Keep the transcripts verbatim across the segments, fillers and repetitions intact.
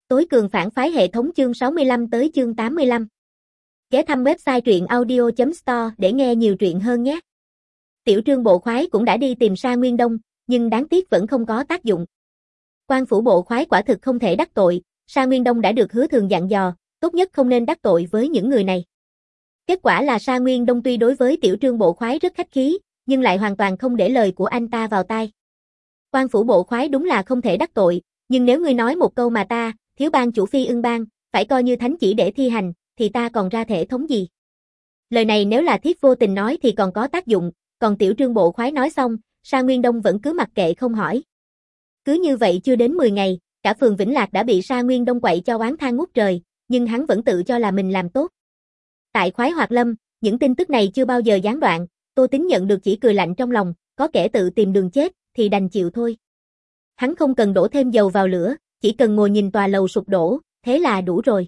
Tối cường phản phái hệ thống chương sáu mươi lăm tới chương tám mươi lăm. Ghé thăm website truyện audio chấm store để nghe nhiều truyện hơn nhé. Tiểu Trương bộ khoái cũng đã đi tìm Sa Nguyên Đông, nhưng đáng tiếc vẫn không có tác dụng. Quan phủ bộ khoái quả thực không thể đắc tội, Sa Nguyên Đông đã được Hứa Thường dặn dò, tốt nhất không nên đắc tội với những người này. Kết quả là Sa Nguyên Đông tuy đối với Tiểu Trương bộ khoái rất khách khí, nhưng lại hoàn toàn không để lời của anh ta vào tai. Quan phủ bộ khoái đúng là không thể đắc tội, nhưng nếu ngươi nói một câu mà ta, thiếu bang chủ Phi Ưng bang, phải coi như thánh chỉ để thi hành, thì ta còn ra thể thống gì? Lời này nếu là Thiết Vô Tình nói thì còn có tác dụng, còn Tiểu Trương bộ khoái nói xong, Sa Nguyên Đông vẫn cứ mặc kệ không hỏi. Cứ như vậy chưa đến mười ngày, cả phường Vĩnh Lạc đã bị Sa Nguyên Đông quậy cho oán than ngút trời, nhưng hắn vẫn tự cho là mình làm tốt. Tại Khoái Hoạt Lâm, những tin tức này chưa bao giờ gián đoạn, Tô Tín nhận được chỉ cười lạnh trong lòng, có kẻ tự tìm đường chết, thì đành chịu thôi. Hắn không cần đổ thêm dầu vào lửa, chỉ cần ngồi nhìn tòa lầu sụp đổ, thế là đủ rồi.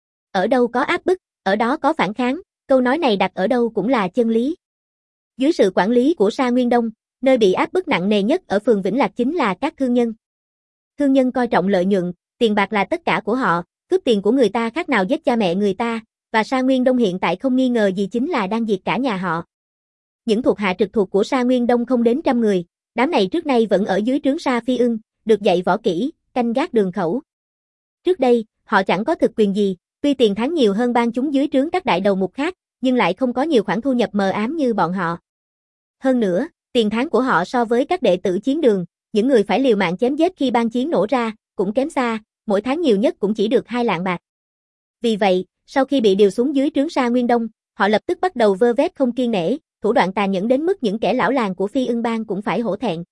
Ở đâu có áp bức, ở đó có phản kháng, câu nói này đặt ở đâu cũng là chân lý. Dưới sự quản lý của Sa Nguyên Đông, nơi bị áp bức nặng nề nhất ở phường Vĩnh Lạc chính là các thương nhân. Thương nhân coi trọng lợi nhuận, tiền bạc là tất cả của họ, cướp tiền của người ta khác nào giết cha mẹ người ta, và Sa Nguyên Đông hiện tại không nghi ngờ gì chính là đang diệt cả nhà họ. Những thuộc hạ trực thuộc của Sa Nguyên Đông không đến trăm người, đám này trước nay vẫn ở dưới trướng Sa Phi Ưng, được dạy võ kỹ, canh gác đường khẩu. Trước đây, họ chẳng có thực quyền gì, tuy tiền tháng nhiều hơn ban chúng dưới trướng các đại đầu mục khác, nhưng lại không có nhiều khoản thu nhập mờ ám như bọn họ. Hơn nữa, tiền tháng của họ so với các đệ tử chiến đường, những người phải liều mạng chém giết khi ban chiến nổ ra, cũng kém xa, mỗi tháng nhiều nhất cũng chỉ được hai lạng bạc. Vì vậy, sau khi bị điều xuống dưới trướng Sa Nguyên Đông, họ lập tức bắt đầu vơ vét không kiêng nể, thủ đoạn tàn nhẫn đến mức những kẻ lão làng của Phi Ưng bang cũng phải hổ thẹn.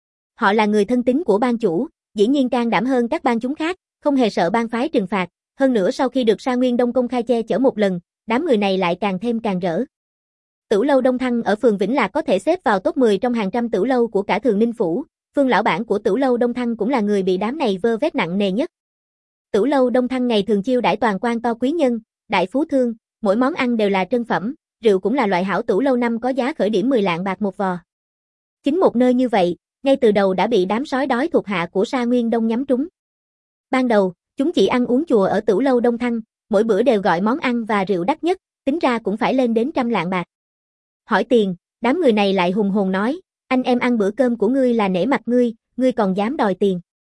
Họ là người thân tín của ban chủ, dĩ nhiên can đảm hơn các bang chúng khác, không hề sợ bang phái trừng phạt, hơn nữa sau khi được Sa Nguyên Đông công khai che chở một lần, đám người này lại càng thêm càng rỡ. Tửu lâu Đông Thăng ở phường Vĩnh Lạc có thể xếp vào top mười trong hàng trăm tửu lâu của cả Thường Ninh phủ, Phương lão bản của Tửu lâu Đông Thăng cũng là người bị đám này vơ vét nặng nề nhất. Tửu lâu Đông Thăng ngày thường chiêu đãi toàn quan to quý nhân, đại phú thương, mỗi món ăn đều là trân phẩm, rượu cũng là loại hảo tửu lâu năm có giá khởi điểm mười lạng bạc một vò. Chính một nơi như vậy, ngay từ đầu đã bị đám sói đói thuộc hạ của Sa Nguyên Đông nhắm trúng. Ban đầu, chúng chỉ ăn uống chùa ở Tửu lâu Đông Thăng, mỗi bữa đều gọi món ăn và rượu đắt nhất, tính ra cũng phải lên đến trăm lạng bạc. Hỏi tiền, đám người này lại hùng hồn nói, anh em ăn bữa cơm của ngươi là nể mặt ngươi, ngươi còn dám đòi tiền.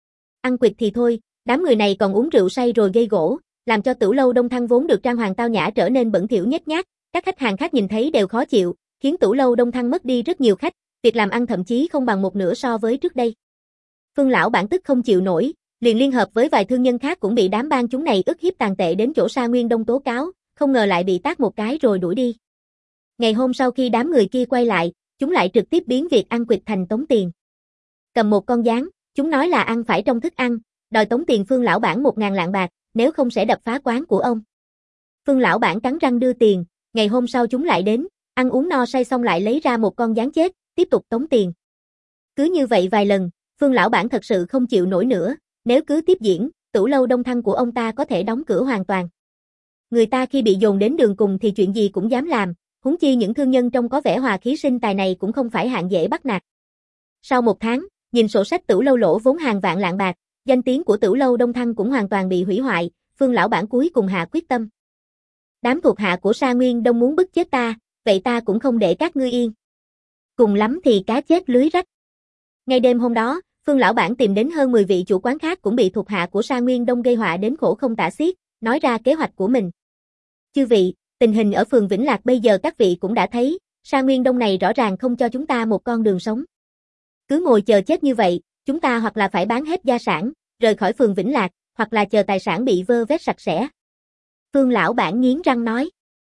Ăn quỵt thì thôi, đám người này còn uống rượu say rồi gây gỗ, làm cho Tửu lâu Đông Thăng vốn được trang hoàng tao nhã trở nên bẩn thỉu nhếch nhác, các khách hàng khác nhìn thấy đều khó chịu, khiến Tửu lâu Đông Thăng mất đi rất nhiều khách, việc làm ăn thậm chí không bằng một nửa so với trước đây. Phương lão bản tức không chịu nổi, liền liên hợp với vài thương nhân khác cũng bị đám bang chúng này ức hiếp tàn tệ đến chỗ Sa Nguyên Đông tố cáo, không ngờ lại bị tát một cái rồi đuổi đi. Ngày hôm sau khi đám người kia quay lại, chúng lại trực tiếp biến việc ăn quỵt thành tống tiền. Cầm một con gián, chúng nói là ăn phải trong thức ăn, đòi tống tiền Phương lão bản một ngàn lạng bạc, nếu không sẽ đập phá quán của ông. Phương lão bản cắn răng đưa tiền, ngày hôm sau chúng lại đến, ăn uống no say xong lại lấy ra một con gián chết, tiếp tục tống tiền. Cứ như vậy vài lần, Phương lão bản thật sự không chịu nổi nữa, nếu cứ tiếp diễn, Tửu lâu Đông Thăng của ông ta có thể đóng cửa hoàn toàn. Người ta khi bị dồn đến đường cùng thì chuyện gì cũng dám làm, huống chi những thương nhân trông có vẻ hòa khí sinh tài này cũng không phải hạng dễ bắt nạt. Sau một tháng, nhìn sổ sách Tửu lâu lỗ vốn hàng vạn lạng bạc, danh tiếng của Tửu lâu Đông Thăng cũng hoàn toàn bị hủy hoại, Phương lão bản cuối cùng hạ quyết tâm. Đám thuộc hạ của Sa Nguyên Đông muốn bức chết ta, vậy ta cũng không để các ngươi yên. Cùng lắm thì cá chết lưới rách. Ngay đêm hôm đó, Phương lão bản tìm đến hơn mười vị chủ quán khác cũng bị thuộc hạ của Sa Nguyên Đông gây họa đến khổ không tả xiết, nói ra kế hoạch của mình. Chư vị, tình hình ở phường Vĩnh Lạc bây giờ các vị cũng đã thấy, Sa Nguyên Đông này rõ ràng không cho chúng ta một con đường sống. Cứ ngồi chờ chết như vậy, chúng ta hoặc là phải bán hết gia sản, rời khỏi phường Vĩnh Lạc, hoặc là chờ tài sản bị vơ vét sạch sẽ. Phương lão bản nghiến răng nói.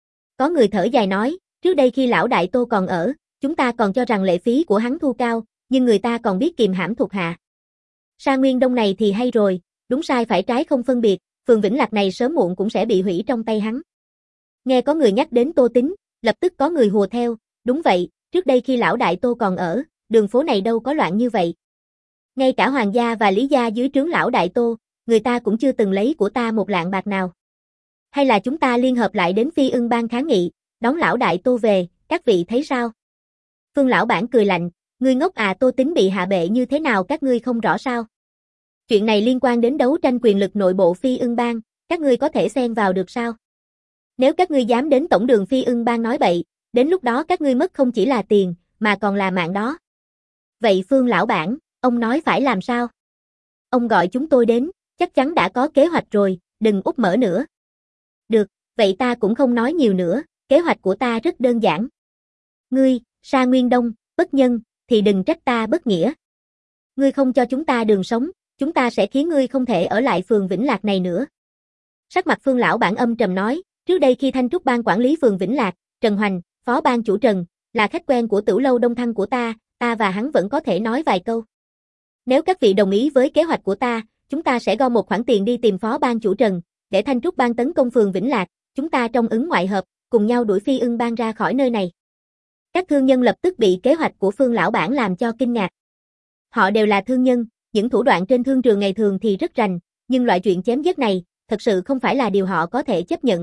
Có người thở dài nói, trước đây khi lão đại Tô còn ở, chúng ta còn cho rằng lệ phí của hắn thu cao, nhưng người ta còn biết kìm hãm thuộc hạ. Sa Nguyên Đông này thì hay rồi, đúng sai phải trái không phân biệt, phường Vĩnh Lạc này sớm muộn cũng sẽ bị hủy trong tay hắn. Nghe có người nhắc đến Tô Tín, lập tức có người hùa theo, đúng vậy, trước đây khi lão đại Tô còn ở, đường phố này đâu có loạn như vậy. Ngay cả Hoàng gia và Lý gia dưới trướng lão đại Tô, người ta cũng chưa từng lấy của ta một lạng bạc nào. Hay là chúng ta liên hợp lại đến Phi Ưng bang kháng nghị, đón lão đại Tô về, các vị thấy sao? Phương lão bản cười lạnh, ngươi ngốc à, Tô Tín bị hạ bệ như thế nào các ngươi không rõ sao? Chuyện này liên quan đến đấu tranh quyền lực nội bộ Phi Ưng Bang, các ngươi có thể xen vào được sao? Nếu các ngươi dám đến tổng đường Phi Ưng Bang nói bậy, đến lúc đó các ngươi mất không chỉ là tiền, mà còn là mạng đó. Vậy Phương lão bản, ông nói phải làm sao? Ông gọi chúng tôi đến, chắc chắn đã có kế hoạch rồi, đừng úp mở nữa. Được, vậy ta cũng không nói nhiều nữa, kế hoạch của ta rất đơn giản. Ngươi, Sa Nguyên Đông, bất nhân, thì đừng trách ta bất nghĩa. Ngươi không cho chúng ta đường sống, chúng ta sẽ khiến ngươi không thể ở lại phường Vĩnh Lạc này nữa. Sắc mặt Phương lão bản âm trầm nói, trước đây khi Thanh Trúc Bang quản lý phường Vĩnh Lạc, Trần Hoành, phó ban chủ Trần, là khách quen của Tửu lâu Đông Thăng của ta, ta và hắn vẫn có thể nói vài câu. Nếu các vị đồng ý với kế hoạch của ta, chúng ta sẽ gom một khoản tiền đi tìm phó ban chủ Trần, để Thanh Trúc Bang tấn công phường Vĩnh Lạc, chúng ta trong ứng ngoại hợp, cùng nhau đuổi Phi Ưng Bang ra khỏi nơi này. Các thương nhân lập tức bị kế hoạch của Phương lão bản làm cho kinh ngạc. Họ đều là thương nhân, những thủ đoạn trên thương trường ngày thường thì rất rành, nhưng loại chuyện chém giết này, thật sự không phải là điều họ có thể chấp nhận.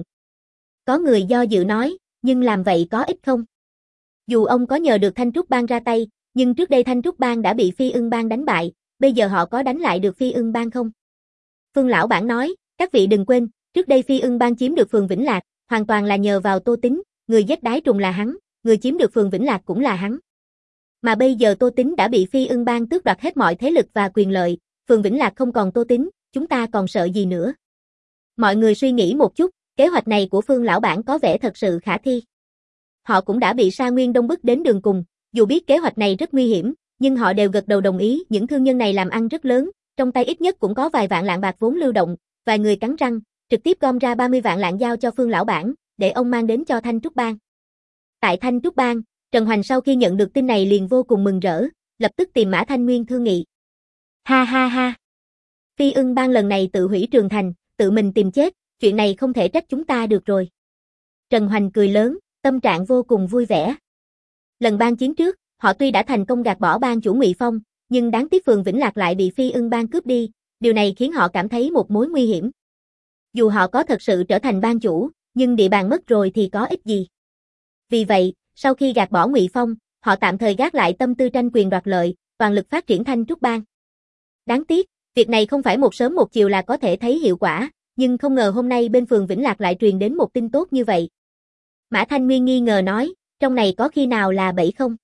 Có người do dự nói, nhưng làm vậy có ích không? Dù ông có nhờ được Thanh Trúc Bang ra tay, nhưng trước đây Thanh Trúc Bang đã bị Phi Ưng Bang đánh bại, bây giờ họ có đánh lại được Phi Ưng Bang không? Phương lão bản nói, các vị đừng quên, trước đây Phi Ưng Bang chiếm được phường Vĩnh Lạc, hoàn toàn là nhờ vào Tô Tín, người giết đái trùng là hắn, người chiếm được phường Vĩnh Lạc cũng là hắn. Mà bây giờ Tô Tín đã bị Phi Ưng Bang tước đoạt hết mọi thế lực và quyền lợi, phường Vĩnh Lạc không còn Tô Tín, chúng ta còn sợ gì nữa? Mọi người suy nghĩ một chút, kế hoạch này của Phương lão bản có vẻ thật sự khả thi. Họ cũng đã bị Sa Nguyên Đông bức đến đường cùng, dù biết kế hoạch này rất nguy hiểm, nhưng họ đều gật đầu đồng ý, những thương nhân này làm ăn rất lớn, trong tay ít nhất cũng có vài vạn lạng bạc vốn lưu động, vài người cắn răng, trực tiếp gom ra ba mươi vạn lạng giao cho Phương lão bản, để ông mang đến cho Thanh Trúc Bang. Tại Thanh Trúc Bang, Trần Hoành sau khi nhận được tin này liền vô cùng mừng rỡ, lập tức tìm Mã Thanh Nguyên thương nghị. Ha ha ha! Phi Ưng Bang lần này tự hủy trường thành, tự mình tìm chết, chuyện này không thể trách chúng ta được rồi. Trần Hoành cười lớn, tâm trạng vô cùng vui vẻ. Lần bang chiến trước, họ tuy đã thành công gạt bỏ bang chủ Ngụy Phong, nhưng đáng tiếc phường Vĩnh Lạc lại bị Phi Ưng Bang cướp đi, điều này khiến họ cảm thấy một mối nguy hiểm. Dù họ có thật sự trở thành bang chủ, nhưng địa bàn mất rồi thì có ích gì. Vì vậy, sau khi gạt bỏ Ngụy Phong, họ tạm thời gác lại tâm tư tranh quyền đoạt lợi, toàn lực phát triển Thanh Trúc Bang. Đáng tiếc, việc này không phải một sớm một chiều là có thể thấy hiệu quả, nhưng không ngờ hôm nay bên phường Vĩnh Lạc lại truyền đến một tin tốt như vậy. Mã Thanh Nguyên nghi ngờ nói, trong này có khi nào là bẫy không?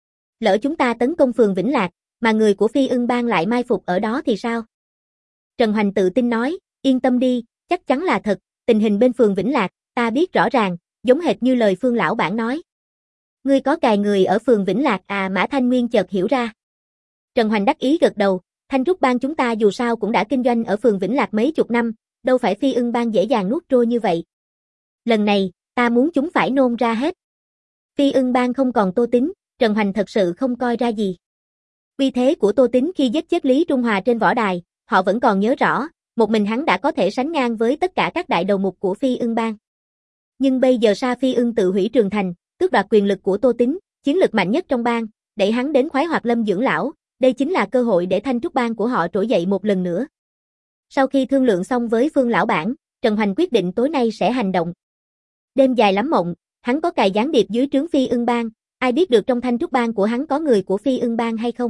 Lỡ chúng ta tấn công phường Vĩnh Lạc, mà người của Phi Ưng Bang lại mai phục ở đó thì sao? Trần Hoành tự tin nói, yên tâm đi, chắc chắn là thật, tình hình bên phường Vĩnh Lạc, ta biết rõ ràng, giống hệt như lời Phương lão bản nói. Ngươi có cài người ở phường Vĩnh Lạc à? Mã Thanh Nguyên chợt hiểu ra. Trần Hoành đắc ý gật đầu, Thanh Trúc Bang chúng ta dù sao cũng đã kinh doanh ở phường Vĩnh Lạc mấy chục năm, đâu phải Phi Ưng Bang dễ dàng nuốt trôi như vậy. Lần này, ta muốn chúng phải nôn ra hết. Phi Ưng Bang không còn Tô Tín, Trần Hoành thật sự không coi ra gì. Uy thế của Tô Tín khi giết chết Lý Trung Hòa trên võ đài, họ vẫn còn nhớ rõ, một mình hắn đã có thể sánh ngang với tất cả các đại đầu mục của Phi Ưng Bang. Nhưng bây giờ Sa Phi Ưng tự hủy trường thành, tước đoạt quyền lực của Tô Tín, chiến lực mạnh nhất trong bang, đẩy hắn đến khoái hoạt lâm dưỡng lão, đây chính là cơ hội để Thanh Trúc Bang của họ trỗi dậy một lần nữa. Sau khi thương lượng xong với Phương lão bản, Trần Hoành quyết định tối nay sẽ hành động. Đêm dài lắm mộng, hắn có cài gián điệp dưới trướng Phi Ưng Bang, ai biết được trong Thanh Trúc Bang của hắn có người của Phi Ưng Bang hay không.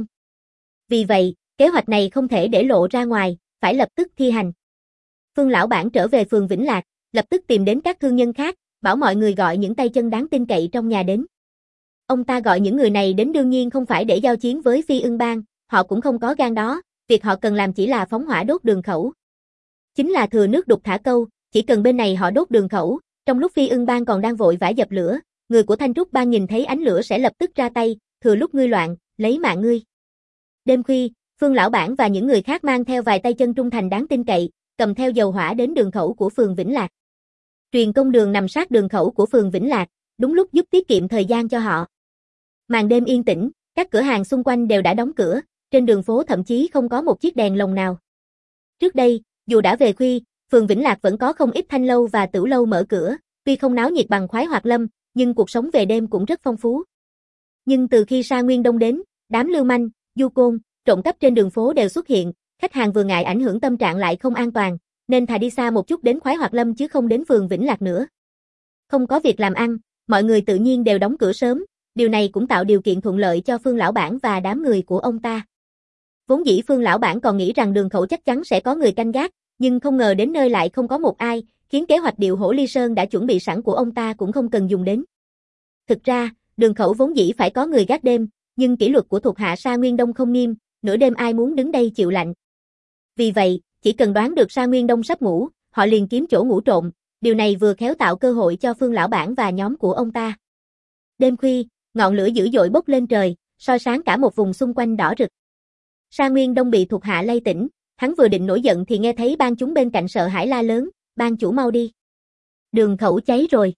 Vì vậy, kế hoạch này không thể để lộ ra ngoài, phải lập tức thi hành. Phương lão bản trở về phường Vĩnh Lạc, lập tức tìm đến các thương nhân khác, bảo mọi người gọi những tay chân đáng tin cậy trong nhà đến. Ông ta gọi những người này đến đương nhiên không phải để giao chiến với Phi Ưng Bang, họ cũng không có gan đó, việc họ cần làm chỉ là phóng hỏa đốt đường khẩu. Chính là thừa nước đục thả câu, chỉ cần bên này họ đốt đường khẩu, trong lúc Phi Ưng Bang còn đang vội vã dập lửa, người của Thanh Trúc Bang nhìn thấy ánh lửa sẽ lập tức ra tay, thừa lúc ngươi loạn, lấy mạng ngươi. Đêm khuya, Phương lão bản và những người khác mang theo vài tay chân trung thành đáng tin cậy, cầm theo dầu hỏa đến đường khẩu của phường Vĩnh Lạc. Truyền công đường nằm sát đường khẩu của phường Vĩnh Lạc, đúng lúc giúp tiết kiệm thời gian cho họ. Màn đêm yên tĩnh, các cửa hàng xung quanh đều đã đóng cửa, trên đường phố thậm chí không có một chiếc đèn lồng nào. Trước đây, dù đã về khuya, phường Vĩnh Lạc vẫn có không ít thanh lâu và tửu lâu mở cửa, tuy không náo nhiệt bằng khoái hoạt lâm, nhưng cuộc sống về đêm cũng rất phong phú. Nhưng từ khi Sa Nguyên Đông đến, đám lưu manh, du côn, trộm cắp trên đường phố đều xuất hiện, khách hàng vừa ngại ảnh hưởng tâm trạng lại không an toàn, nên thà đi xa một chút đến khoái hoạt lâm chứ không đến phường Vĩnh Lạc nữa. Không có việc làm ăn, mọi người tự nhiên đều đóng cửa sớm, điều này cũng tạo điều kiện thuận lợi cho Phương lão bản và đám người của ông ta. Vốn dĩ Phương lão bản còn nghĩ rằng đường khẩu chắc chắn sẽ có người canh gác, nhưng không ngờ đến nơi lại không có một ai, khiến kế hoạch điệu hổ ly sơn đã chuẩn bị sẵn của ông ta cũng không cần dùng đến. Thực ra, đường khẩu vốn dĩ phải có người gác đêm, nhưng kỷ luật của thuộc hạ Sa Nguyên Đông không nghiêm, nửa đêm ai muốn đứng đây chịu lạnh. Vì vậy, chỉ cần đoán được Sa Nguyên Đông sắp ngủ, họ liền kiếm chỗ ngủ trộm, điều này vừa khéo tạo cơ hội cho Phương lão bản và nhóm của ông ta. Đêm khuya, ngọn lửa dữ dội bốc lên trời, soi sáng cả một vùng xung quanh đỏ rực. Sa Nguyên Đông bị thuộc hạ lay tỉnh, hắn vừa định nổi giận thì nghe thấy ban chúng bên cạnh sợ hãi la lớn, ban chủ mau đi. Đường khẩu cháy rồi.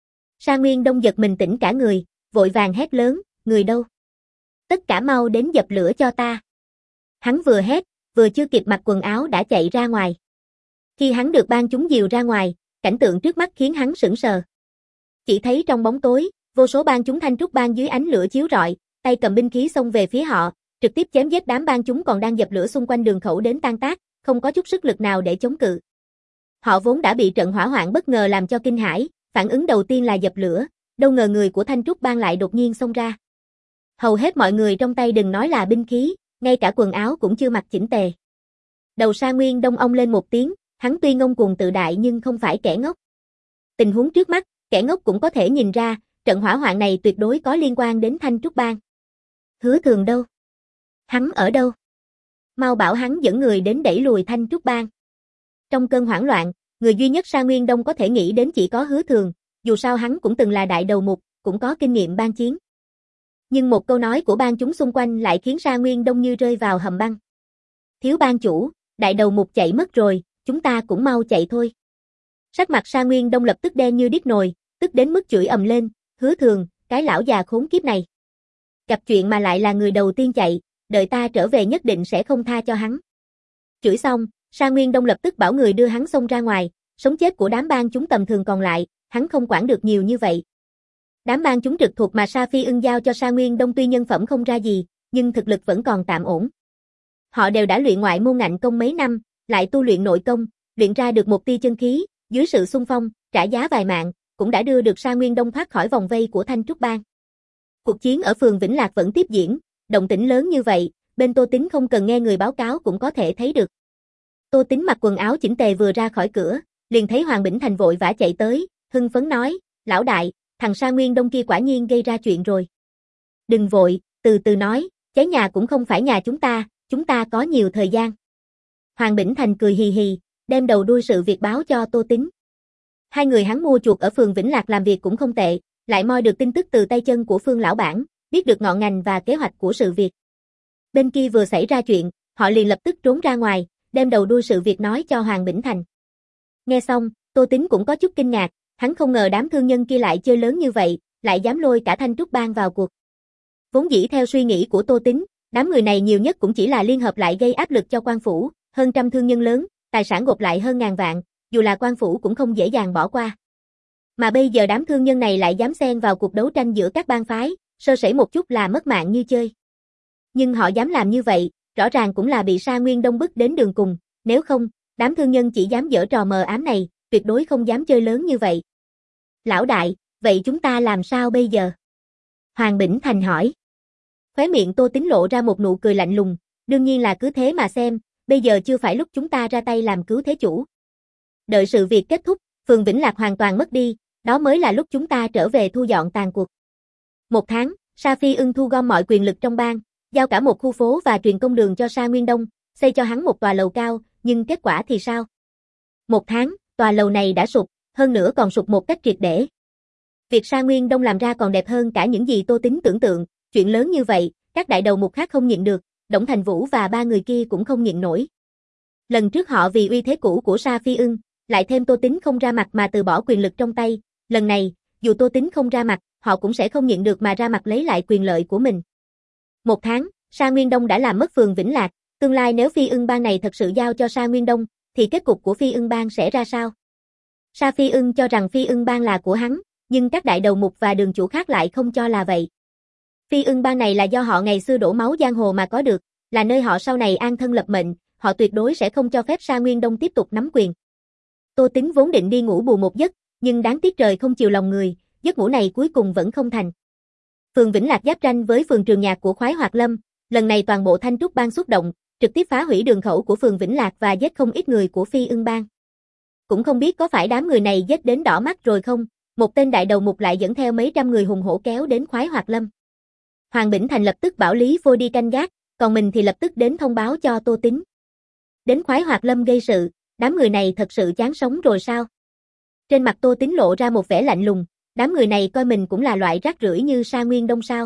Sa Nguyên Đông giật mình tỉnh cả người, vội vàng hét lớn, người đâu? Tất cả mau đến dập lửa cho ta. Hắn vừa hét, vừa chưa kịp mặc quần áo đã chạy ra ngoài. Khi hắn được ban chúng dìu ra ngoài, cảnh tượng trước mắt khiến hắn sững sờ. Chỉ thấy trong bóng tối, vô số ban chúng Thanh Trúc Bang dưới ánh lửa chiếu rọi, tay cầm binh khí xông về phía họ, trực tiếp chém giết đám ban chúng còn đang dập lửa xung quanh đường khẩu đến tan tác, không có chút sức lực nào để chống cự. Họ vốn đã bị trận hỏa hoạn bất ngờ làm cho kinh hãi, phản ứng đầu tiên là dập lửa, đâu ngờ người của Thanh Trúc Bang lại đột nhiên xông ra. Hầu hết mọi người trong tay đừng nói là binh khí, ngay cả quần áo cũng chưa mặc chỉnh tề. Đầu Sa Nguyên Đông ông lên một tiếng, hắn tuy ngông cuồng tự đại nhưng không phải kẻ ngốc. Tình huống trước mắt, kẻ ngốc cũng có thể nhìn ra, trận hỏa hoạn này tuyệt đối có liên quan đến Thanh Trúc Bang. Hứa Thường đâu? Hắn ở đâu? Mau bảo hắn dẫn người đến đẩy lùi Thanh Trúc Bang. Trong cơn hoảng loạn, người duy nhất Sa Nguyên Đông có thể nghĩ đến chỉ có Hứa Thường, dù sao hắn cũng từng là đại đầu mục, cũng có kinh nghiệm ban chiến. Nhưng một câu nói của ban chúng xung quanh lại khiến Sa Nguyên Đông như rơi vào hầm băng. Thiếu ban chủ, đại đầu mục chạy mất rồi, chúng ta cũng mau chạy thôi. Sắc mặt Sa Nguyên Đông lập tức đen như đít nồi, tức đến mức chửi ầm lên, Hứa Thường, cái lão già khốn kiếp này. Gặp chuyện mà lại là người đầu tiên chạy, đợi ta trở về nhất định sẽ không tha cho hắn. Chửi xong, Sa Nguyên Đông lập tức bảo người đưa hắn xông ra ngoài, sống chết của đám ban chúng tầm thường còn lại, hắn không quản được nhiều như vậy. Đám ban chúng trực thuộc mà Sa Phi Ưng giao cho Sa Nguyên Đông tuy nhân phẩm không ra gì, nhưng thực lực vẫn còn tạm ổn. Họ đều đã luyện ngoại môn ngạnh công mấy năm, lại tu luyện nội công, luyện ra được một tia chân khí, dưới sự xung phong, trả giá vài mạng, cũng đã đưa được Sa Nguyên Đông thoát khỏi vòng vây của Thanh Trúc Bang. Cuộc chiến ở phường Vĩnh Lạc vẫn tiếp diễn, động tĩnh lớn như vậy, bên Tô Tính không cần nghe người báo cáo cũng có thể thấy được. Tô Tính mặc quần áo chỉnh tề vừa ra khỏi cửa, liền thấy Hoàng Bỉnh Thành vội vã chạy tới, hưng phấn nói, lão đại, thằng Sa Nguyên Đông kia quả nhiên gây ra chuyện rồi. Đừng vội, từ từ nói, cháy nhà cũng không phải nhà chúng ta, chúng ta có nhiều thời gian. Hoàng Bỉnh Thành cười hì hì, đem đầu đuôi sự việc báo cho Tô Tính. Hai người hắn mua chuộc ở phường Vĩnh Lạc làm việc cũng không tệ, lại moi được tin tức từ tay chân của Phương lão bản, biết được ngọn ngành và kế hoạch của sự việc. Bên kia vừa xảy ra chuyện, họ liền lập tức trốn ra ngoài, đem đầu đuôi sự việc nói cho Hoàng Bỉnh Thành. Nghe xong, Tô Tính cũng có chút kinh ngạc, hắn không ngờ đám thương nhân kia lại chơi lớn như vậy, lại dám lôi cả Thanh Trúc Bang vào cuộc. Vốn dĩ theo suy nghĩ của Tô Tính, đám người này nhiều nhất cũng chỉ là liên hợp lại gây áp lực cho quan phủ, hơn trăm thương nhân lớn, tài sản gộp lại hơn ngàn vạn, dù là quan phủ cũng không dễ dàng bỏ qua. Mà bây giờ đám thương nhân này lại dám xen vào cuộc đấu tranh giữa các bang phái, sơ sẩy một chút là mất mạng như chơi. Nhưng họ dám làm như vậy, rõ ràng cũng là bị Sa Nguyên Đông bức đến đường cùng, nếu không, đám thương nhân chỉ dám giở trò mờ ám này, tuyệt đối không dám chơi lớn như vậy. Lão đại, vậy chúng ta làm sao bây giờ? Hoàng Bỉnh Thành hỏi. Khóe miệng Tô Tính lộ ra một nụ cười lạnh lùng, đương nhiên là cứ thế mà xem, bây giờ chưa phải lúc chúng ta ra tay làm cứu thế chủ. Đợi sự việc kết thúc, phường Vĩnh Lạc hoàn toàn mất đi, đó mới là lúc chúng ta trở về thu dọn tàn cuộc. Một tháng, Sa Phi Ưng thu gom mọi quyền lực trong bang, giao cả một khu phố và truyền công đường cho Sa Nguyên Đông, xây cho hắn một tòa lầu cao, nhưng kết quả thì sao? Một tháng, tòa lầu này đã sụp, hơn nữa còn sụp một cách triệt để. Việc Sa Nguyên Đông làm ra còn đẹp hơn cả những gì Tô Tính tưởng tượng, chuyện lớn như vậy, các đại đầu mục khác không nhịn được, Đổng Thành Vũ và ba người kia cũng không nhịn nổi. Lần trước họ vì uy thế cũ của Sa Phi Ưng, lại thêm Tô Tính không ra mặt mà từ bỏ quyền lực trong tay, lần này, dù Tô Tính không ra mặt, họ cũng sẽ không nhịn được mà ra mặt lấy lại quyền lợi của mình. Một tháng, Sa Nguyên Đông đã làm mất phường Vĩnh Lạc, tương lai nếu Phi Ưng Bang này thật sự giao cho Sa Nguyên Đông, thì kết cục của Phi Ưng Bang sẽ ra sao? Sa Phi Ưng cho rằng Phi Ưng Bang là của hắn, nhưng các đại đầu mục và đường chủ khác lại không cho là vậy. Phi Ưng Bang này là do họ ngày xưa đổ máu giang hồ mà có được, là nơi họ sau này an thân lập mệnh, họ tuyệt đối sẽ không cho phép Sa Nguyên Đông tiếp tục nắm quyền. Tô Tính vốn định đi ngủ bù một giấc, nhưng đáng tiếc trời không chiều lòng người, giấc ngủ này cuối cùng vẫn không thành. Phường Vĩnh Lạc giáp ranh với phường Trường Nhạc của Khoái Hoạt Lâm, lần này toàn bộ Thanh Trúc Bang xuất động, trực tiếp phá hủy đường khẩu của phường Vĩnh Lạc và giết không ít người của Phi Ưng Bang. Cũng không biết có phải đám người này giết đến đỏ mắt rồi không, một tên đại đầu mục lại dẫn theo mấy trăm người hùng hổ kéo đến Khoái Hoạt Lâm. Hoàng Bỉnh Thành lập tức bảo Lý Phôi đi canh gác, còn mình thì lập tức đến thông báo cho Tô Tín. Đến Khoái Hoạt Lâm gây sự, đám người này thật sự chán sống rồi sao? Trên mặt Tô Tín lộ ra một vẻ lạnh lùng, đám người này coi mình cũng là loại rác rưởi như Sa Nguyên Đông sao?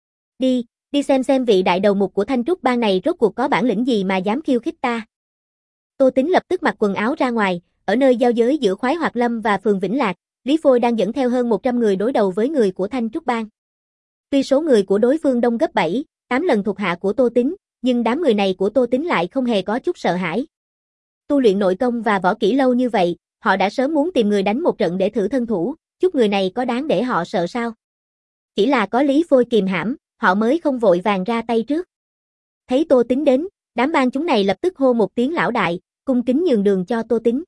Đi, đi xem xem vị đại đầu mục của Thanh Trúc Bang này rốt cuộc có bản lĩnh gì mà dám khiêu khích ta. Tô Tín lập tức mặc quần áo ra ngoài, ở nơi giao giới giữa Khoái Hoạt Lâm và phường Vĩnh Lạc, Lý Phôi đang dẫn theo hơn một trăm người đối đầu với người của Thanh Trúc Bang. Tuy số người của đối phương đông gấp bảy, tám lần thuộc hạ của Tô Tín, nhưng đám người này của Tô Tín lại không hề có chút sợ hãi. Tu luyện nội công và võ kỹ lâu như vậy, họ đã sớm muốn tìm người đánh một trận để thử thân thủ, chút người này có đáng để họ sợ sao? Chỉ là có Lý Phôi kìm hãm, họ mới không vội vàng ra tay trước. Thấy Tô Tín đến, đám bang chúng này lập tức hô một tiếng lão đại, cung kính nhường đường cho Tô Tín.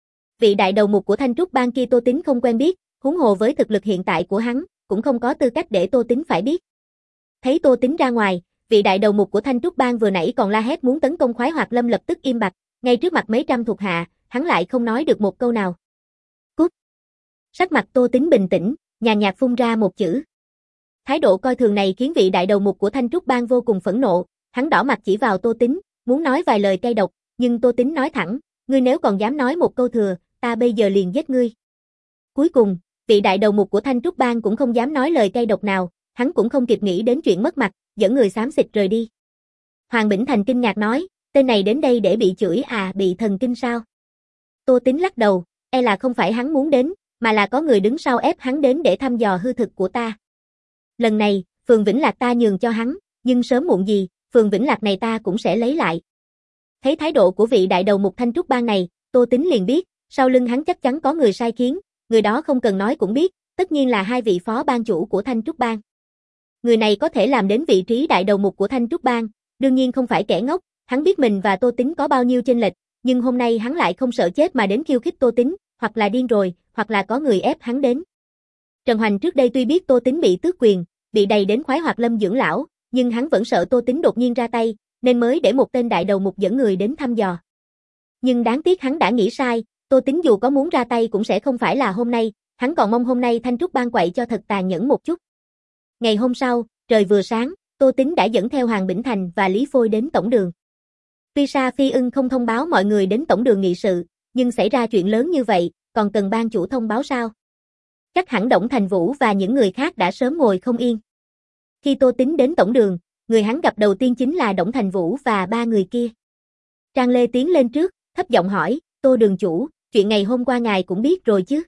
Vị đại đầu mục của Thanh Trúc Bang kia Tô Tín không quen biết, huống hồ với thực lực hiện tại của hắn, cũng không có tư cách để Tô Tín phải biết. Thấy Tô Tín ra ngoài, vị đại đầu mục của Thanh Trúc Bang vừa nãy còn la hét muốn tấn công Khoái Hoạt Lâm lập tức im bặt, ngay trước mặt mấy trăm thuộc hạ, hắn lại không nói được một câu nào. Cút. Sắc mặt Tô Tín bình tĩnh, nhàn nhạt phun ra một chữ. Thái độ coi thường này khiến vị đại đầu mục của Thanh Trúc Bang vô cùng phẫn nộ, hắn đỏ mặt chỉ vào Tô Tín, muốn nói vài lời cay độc, nhưng Tô Tín nói thẳng, ngươi nếu còn dám nói một câu thừa, ta bây giờ liền giết ngươi. Cuối cùng, vị đại đầu mục của Thanh Trúc Bang cũng không dám nói lời cay độc nào, hắn cũng không kịp nghĩ đến chuyện mất mặt, dẫn người xám xịt rời đi. Hoàng Bỉnh Thành kinh ngạc nói, tên này đến đây để bị chửi à, bị thần kinh sao? Tô Tín lắc đầu, e là không phải hắn muốn đến, mà là có người đứng sau ép hắn đến để thăm dò hư thực của ta. Lần này, phường Vĩnh Lạc ta nhường cho hắn, nhưng sớm muộn gì, phường Vĩnh Lạc này ta cũng sẽ lấy lại. Thấy thái độ của vị đại đầu mục Thanh Trúc Bang này, Tô Tín liền biết, sau lưng hắn chắc chắn có người sai khiến, người đó không cần nói cũng biết, tất nhiên là hai vị phó ban chủ của Thanh Trúc Bang. Người này có thể làm đến vị trí đại đầu mục của Thanh Trúc Bang, đương nhiên không phải kẻ ngốc, hắn biết mình và Tô Tín có bao nhiêu chênh lệch, nhưng hôm nay hắn lại không sợ chết mà đến khiêu khích Tô Tín, hoặc là điên rồi, hoặc là có người ép hắn đến. Trần Hoành trước đây tuy biết Tô Tín bị tước quyền, bị đầy đến Khoái Hoạt Lâm dưỡng lão, nhưng hắn vẫn sợ Tô Tín đột nhiên ra tay, nên mới để một tên đại đầu mục dẫn người đến thăm dò. Nhưng đáng tiếc hắn đã nghĩ sai, Tô Tín dù có muốn ra tay cũng sẽ không phải là hôm nay, hắn còn mong hôm nay Thanh Trúc Bang quậy cho thật tàn nhẫn một chút. Ngày hôm sau, trời vừa sáng, Tô Tín đã dẫn theo Hoàng Bỉnh Thành và Lý Phôi đến tổng đường. Tuy Sa Phi Ưng không thông báo mọi người đến tổng đường nghị sự, nhưng xảy ra chuyện lớn như vậy, còn cần ban chủ thông báo sao? Chắc hẳn Đổng Thành Vũ và những người khác đã sớm ngồi không yên. Khi Tô Tín đến tổng đường, người hắn gặp đầu tiên chính là Đổng Thành Vũ và ba người kia. Trang Lê tiến lên trước, thấp giọng hỏi, Tô đường chủ, chuyện ngày hôm qua ngài cũng biết rồi chứ?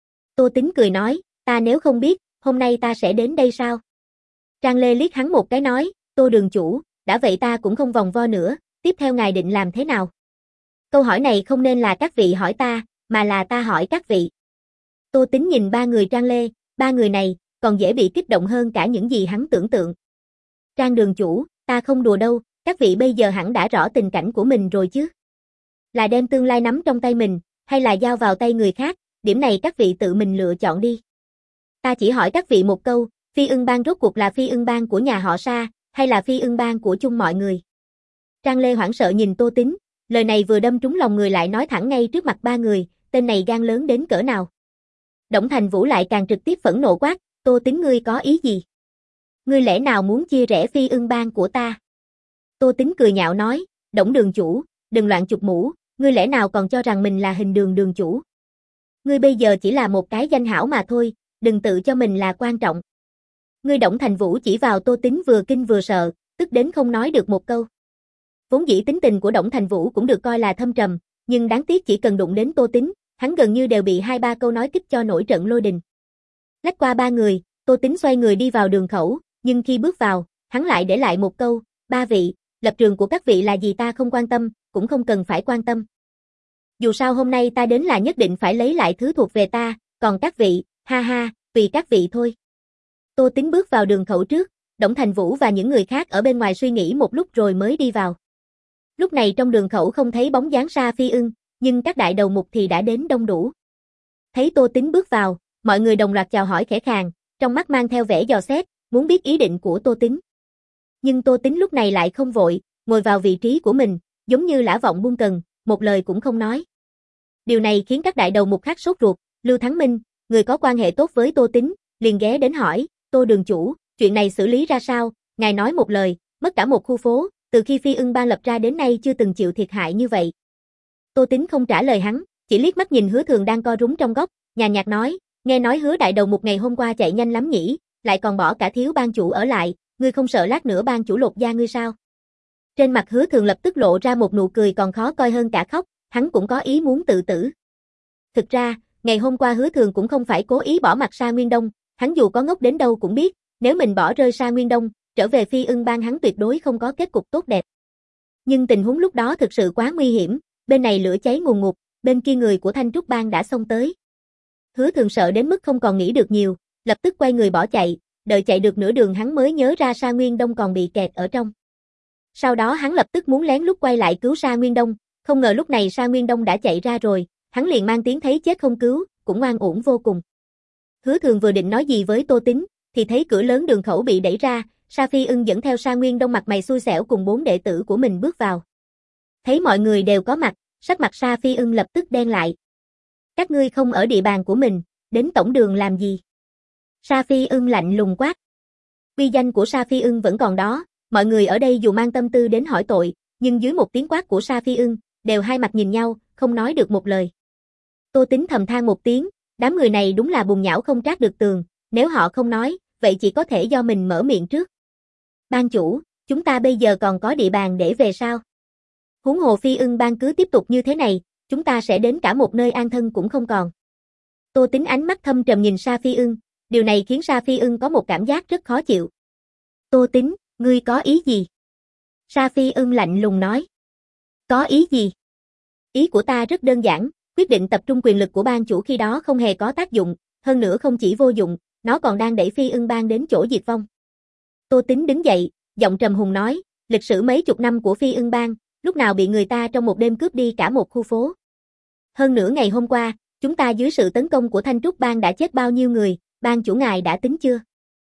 Tô Tín cười nói, ta nếu không biết, hôm nay ta sẽ đến đây sao? Trang Lê liếc hắn một cái nói, Tô đường chủ, đã vậy ta cũng không vòng vo nữa, tiếp theo ngài định làm thế nào? Câu hỏi này không nên là các vị hỏi ta, mà là ta hỏi các vị. Tô Tín nhìn ba người Trang Lê, ba người này, còn dễ bị kích động hơn cả những gì hắn tưởng tượng. Trang đường chủ, ta không đùa đâu, các vị bây giờ hẳn đã rõ tình cảnh của mình rồi chứ? Là đem tương lai nắm trong tay mình, hay là giao vào tay người khác, điểm này các vị tự mình lựa chọn đi. Ta chỉ hỏi các vị một câu, Phi Ưng Bang rốt cuộc là Phi Ưng Bang của nhà họ Sa, hay là Phi Ưng Bang của chung mọi người? Trang Lê hoảng sợ nhìn Tô Tín, lời này vừa đâm trúng lòng người lại nói thẳng ngay trước mặt ba người, tên này gan lớn đến cỡ nào. Đổng Thành Vũ lại càng trực tiếp phẫn nộ quát, Tô Tín ngươi có ý gì? Ngươi lẽ nào muốn chia rẽ Phi Ưng Bang của ta? Tô Tín cười nhạo nói, Đổng đường chủ, đừng loạn chụp mũ, ngươi lẽ nào còn cho rằng mình là hình đường đường chủ? Ngươi bây giờ chỉ là một cái danh hảo mà thôi, đừng tự cho mình là quan trọng. Ngươi Đổng Thành Vũ chỉ vào Tô Tín vừa kinh vừa sợ, tức đến không nói được một câu. Vốn dĩ tính tình của Đổng Thành Vũ cũng được coi là thâm trầm, nhưng đáng tiếc chỉ cần đụng đến Tô Tín, hắn gần như đều bị hai ba câu nói kích cho nổi trận lôi đình. Lách qua ba người, Tô Tín xoay người đi vào đường khẩu, nhưng khi bước vào, hắn lại để lại một câu, ba vị, lập trường của các vị là gì ta không quan tâm, cũng không cần phải quan tâm. Dù sao hôm nay ta đến là nhất định phải lấy lại thứ thuộc về ta, còn các vị, ha ha, vì các vị thôi. Tô Tín bước vào đường khẩu trước, Đổng Thành Vũ và những người khác ở bên ngoài suy nghĩ một lúc rồi mới đi vào. Lúc này trong đường khẩu không thấy bóng dáng Sa Phi Ưng, nhưng các đại đầu mục thì đã đến đông đủ. Thấy Tô Tín bước vào, mọi người đồng loạt chào hỏi khẽ khàng, trong mắt mang theo vẻ dò xét, muốn biết ý định của Tô Tín. Nhưng Tô Tín lúc này lại không vội, ngồi vào vị trí của mình, giống như lã vọng buông cần, một lời cũng không nói. Điều này khiến các đại đầu mục khác sốt ruột, Lưu Thắng Minh, người có quan hệ tốt với Tô Tín, liền ghé đến hỏi, Tô đường chủ, chuyện này xử lý ra sao, ngài nói một lời, mất cả một khu phố, từ khi Phi Ưng Bang lập ra đến nay chưa từng chịu thiệt hại như vậy. Tô Tín không trả lời hắn, chỉ liếc mắt nhìn Hứa Thường đang co rúm trong góc, nhàn nhạt nói, nghe nói Hứa đại đầu mục ngày hôm qua chạy nhanh lắm nhỉ, lại còn bỏ cả thiếu ban chủ ở lại, ngươi không sợ lát nữa ban chủ lột da ngươi sao? Trên mặt Hứa Thường lập tức lộ ra một nụ cười còn khó coi hơn cả khóc, hắn cũng có ý muốn tự tử. Thực ra, ngày hôm qua Hứa Thường cũng không phải cố ý bỏ mặt Sa Nguyên Đông, hắn dù có ngốc đến đâu cũng biết, nếu mình bỏ rơi Sa Nguyên Đông, trở về Phi Ưng Bang hắn tuyệt đối không có kết cục tốt đẹp. Nhưng tình huống lúc đó thực sự quá nguy hiểm, bên này lửa cháy ngùn ngụt, bên kia người của Thanh Trúc Bang đã xông tới. Hứa Thường sợ đến mức không còn nghĩ được nhiều, lập tức quay người bỏ chạy, đợi chạy được nửa đường hắn mới nhớ ra Sa Nguyên Đông còn bị kẹt ở trong. Sau đó hắn lập tức muốn lén lút quay lại cứu Sa Nguyên Đông, không ngờ lúc này Sa Nguyên Đông đã chạy ra rồi, hắn liền mang tiếng thấy chết không cứu, cũng oan uổng vô cùng. Hứa Thường vừa định nói gì với Tô Tín, thì thấy cửa lớn đường khẩu bị đẩy ra, Sa Phi Ưng dẫn theo Sa Nguyên Đông mặt mày xui xẻo cùng bốn đệ tử của mình bước vào. Thấy mọi người đều có mặt, sắc mặt Sa Phi Ưng lập tức đen lại. Các ngươi không ở địa bàn của mình, đến tổng đường làm gì? Sa Phi Ưng lạnh lùng quát. Uy danh của Sa Phi Ưng vẫn còn đó, mọi người ở đây dù mang tâm tư đến hỏi tội, nhưng dưới một tiếng quát của Sa Phi Ưng, đều hai mặt nhìn nhau, không nói được một lời. Tô Tín thầm than một tiếng, đám người này đúng là bùn nhão không trát được tường, nếu họ không nói, vậy chỉ có thể do mình mở miệng trước. Ban chủ, chúng ta bây giờ còn có địa bàn để về sao? Huống hồ Phi Ưng Bang cứ tiếp tục như thế này, chúng ta sẽ đến cả một nơi an thân cũng không còn. Tô Tín ánh mắt thâm trầm nhìn Sa Phi Ưng, điều này khiến Sa Phi Ưng có một cảm giác rất khó chịu. Tô Tín, ngươi có ý gì? Sa Phi Ưng lạnh lùng nói. Có ý gì? Ý của ta rất đơn giản, quyết định tập trung quyền lực của ban chủ khi đó không hề có tác dụng, hơn nữa không chỉ vô dụng, nó còn đang đẩy Phi Ưng Bang đến chỗ diệt vong. Tô Tín đứng dậy, giọng trầm hùng nói, lịch sử mấy chục năm của Phi Ưng Bang, lúc nào bị người ta trong một đêm cướp đi cả một khu phố. Hơn nữa ngày hôm qua, chúng ta dưới sự tấn công của Thanh Trúc Bang đã chết bao nhiêu người, ban chủ ngài đã tính chưa?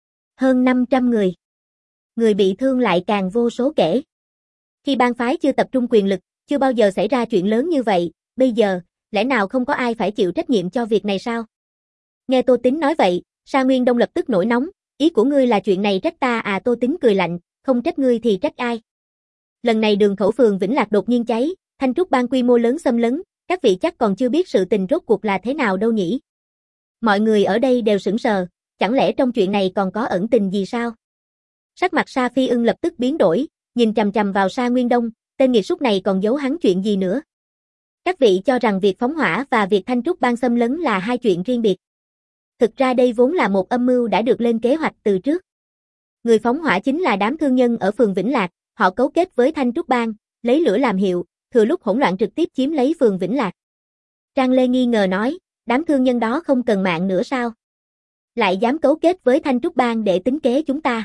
Hơn năm trăm người. Người bị thương lại càng vô số kể. Khi bang phái chưa tập trung quyền lực, chưa bao giờ xảy ra chuyện lớn như vậy, bây giờ, lẽ nào không có ai phải chịu trách nhiệm cho việc này sao? Nghe Tô Tín nói vậy, Sa Nguyên Đông lập tức nổi nóng, ý của ngươi là chuyện này trách ta à? Tô Tín cười lạnh, không trách ngươi thì trách ai? Lần này đường khẩu phường Vĩnh Lạc đột nhiên cháy, Thanh Trúc Bang quy mô lớn xâm lấn, các vị chắc còn chưa biết sự tình rốt cuộc là thế nào đâu nhỉ? Mọi người ở đây đều sững sờ, chẳng lẽ trong chuyện này còn có ẩn tình gì sao? Sắc mặt Sa Phi Ưng lập tức biến đổi, nhìn chằm chằm vào Sa Nguyên Đông, tên nghiệt súc này còn giấu hắn chuyện gì nữa? Các vị cho rằng việc phóng hỏa và việc Thanh Trúc Bang xâm lấn là hai chuyện riêng biệt. Thực ra đây vốn là một âm mưu đã được lên kế hoạch từ trước. Người phóng hỏa chính là đám thương nhân ở phường Vĩnh Lạc, họ cấu kết với Thanh Trúc Bang, lấy lửa làm hiệu, thừa lúc hỗn loạn trực tiếp chiếm lấy phường Vĩnh Lạc. Trang Lê nghi ngờ nói, đám thương nhân đó không cần mạng nữa sao? Lại dám cấu kết với Thanh Trúc Bang để tính kế chúng ta.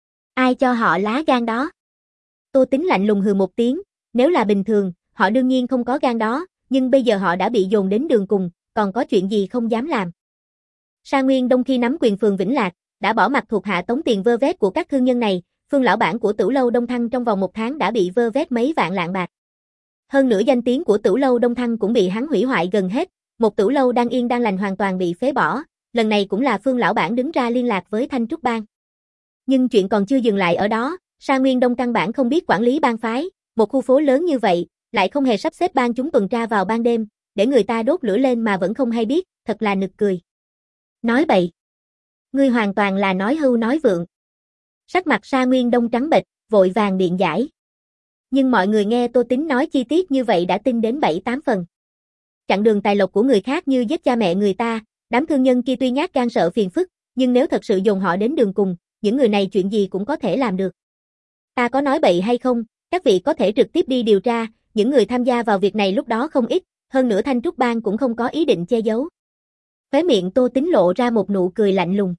Ai cho họ lá gan đó? Tô Tín lạnh lùng hừ một tiếng, nếu là bình thường, họ đương nhiên không có gan đó, nhưng bây giờ họ đã bị dồn đến đường cùng, còn có chuyện gì không dám làm. Sa Nguyên Đông khi nắm quyền phường Vĩnh Lạc, đã bỏ mặt thuộc hạ tống tiền vơ vét của các thương nhân này, Phương lão bản của Tửu lâu Đông Thăng trong vòng một tháng đã bị vơ vét mấy vạn lạng bạc. Hơn nữa danh tiếng của Tửu lâu Đông Thăng cũng bị hắn hủy hoại gần hết, một Tửu lâu đang yên đang lành hoàn toàn bị phế bỏ, lần này cũng là Phương lão bản đứng ra liên lạc với Thanh Trúc Bang. Nhưng chuyện còn chưa dừng lại ở đó, Sa Nguyên Đông căn bản không biết quản lý bang phái, một khu phố lớn như vậy, lại không hề sắp xếp ban chúng tuần tra vào ban đêm, để người ta đốt lửa lên mà vẫn không hay biết, thật là nực cười. Nói bậy. Ngươi hoàn toàn là nói hưu nói vượng. Sắc mặt Sa Nguyên Đông trắng bệch, vội vàng biện giải. Nhưng mọi người nghe Tô Tín nói chi tiết như vậy đã tin đến bảy tám phần. Chặn đường tài lộc của người khác như giết cha mẹ người ta, đám thương nhân kia tuy nhát gan sợ phiền phức, nhưng nếu thật sự dồn họ đến đường cùng, những người này chuyện gì cũng có thể làm được. Ta có nói bậy hay không, các vị có thể trực tiếp đi điều tra, những người tham gia vào việc này lúc đó không ít, hơn nữa Thanh Trúc Bang cũng không có ý định che giấu. Khóe miệng Tô Tín lộ ra một nụ cười lạnh lùng.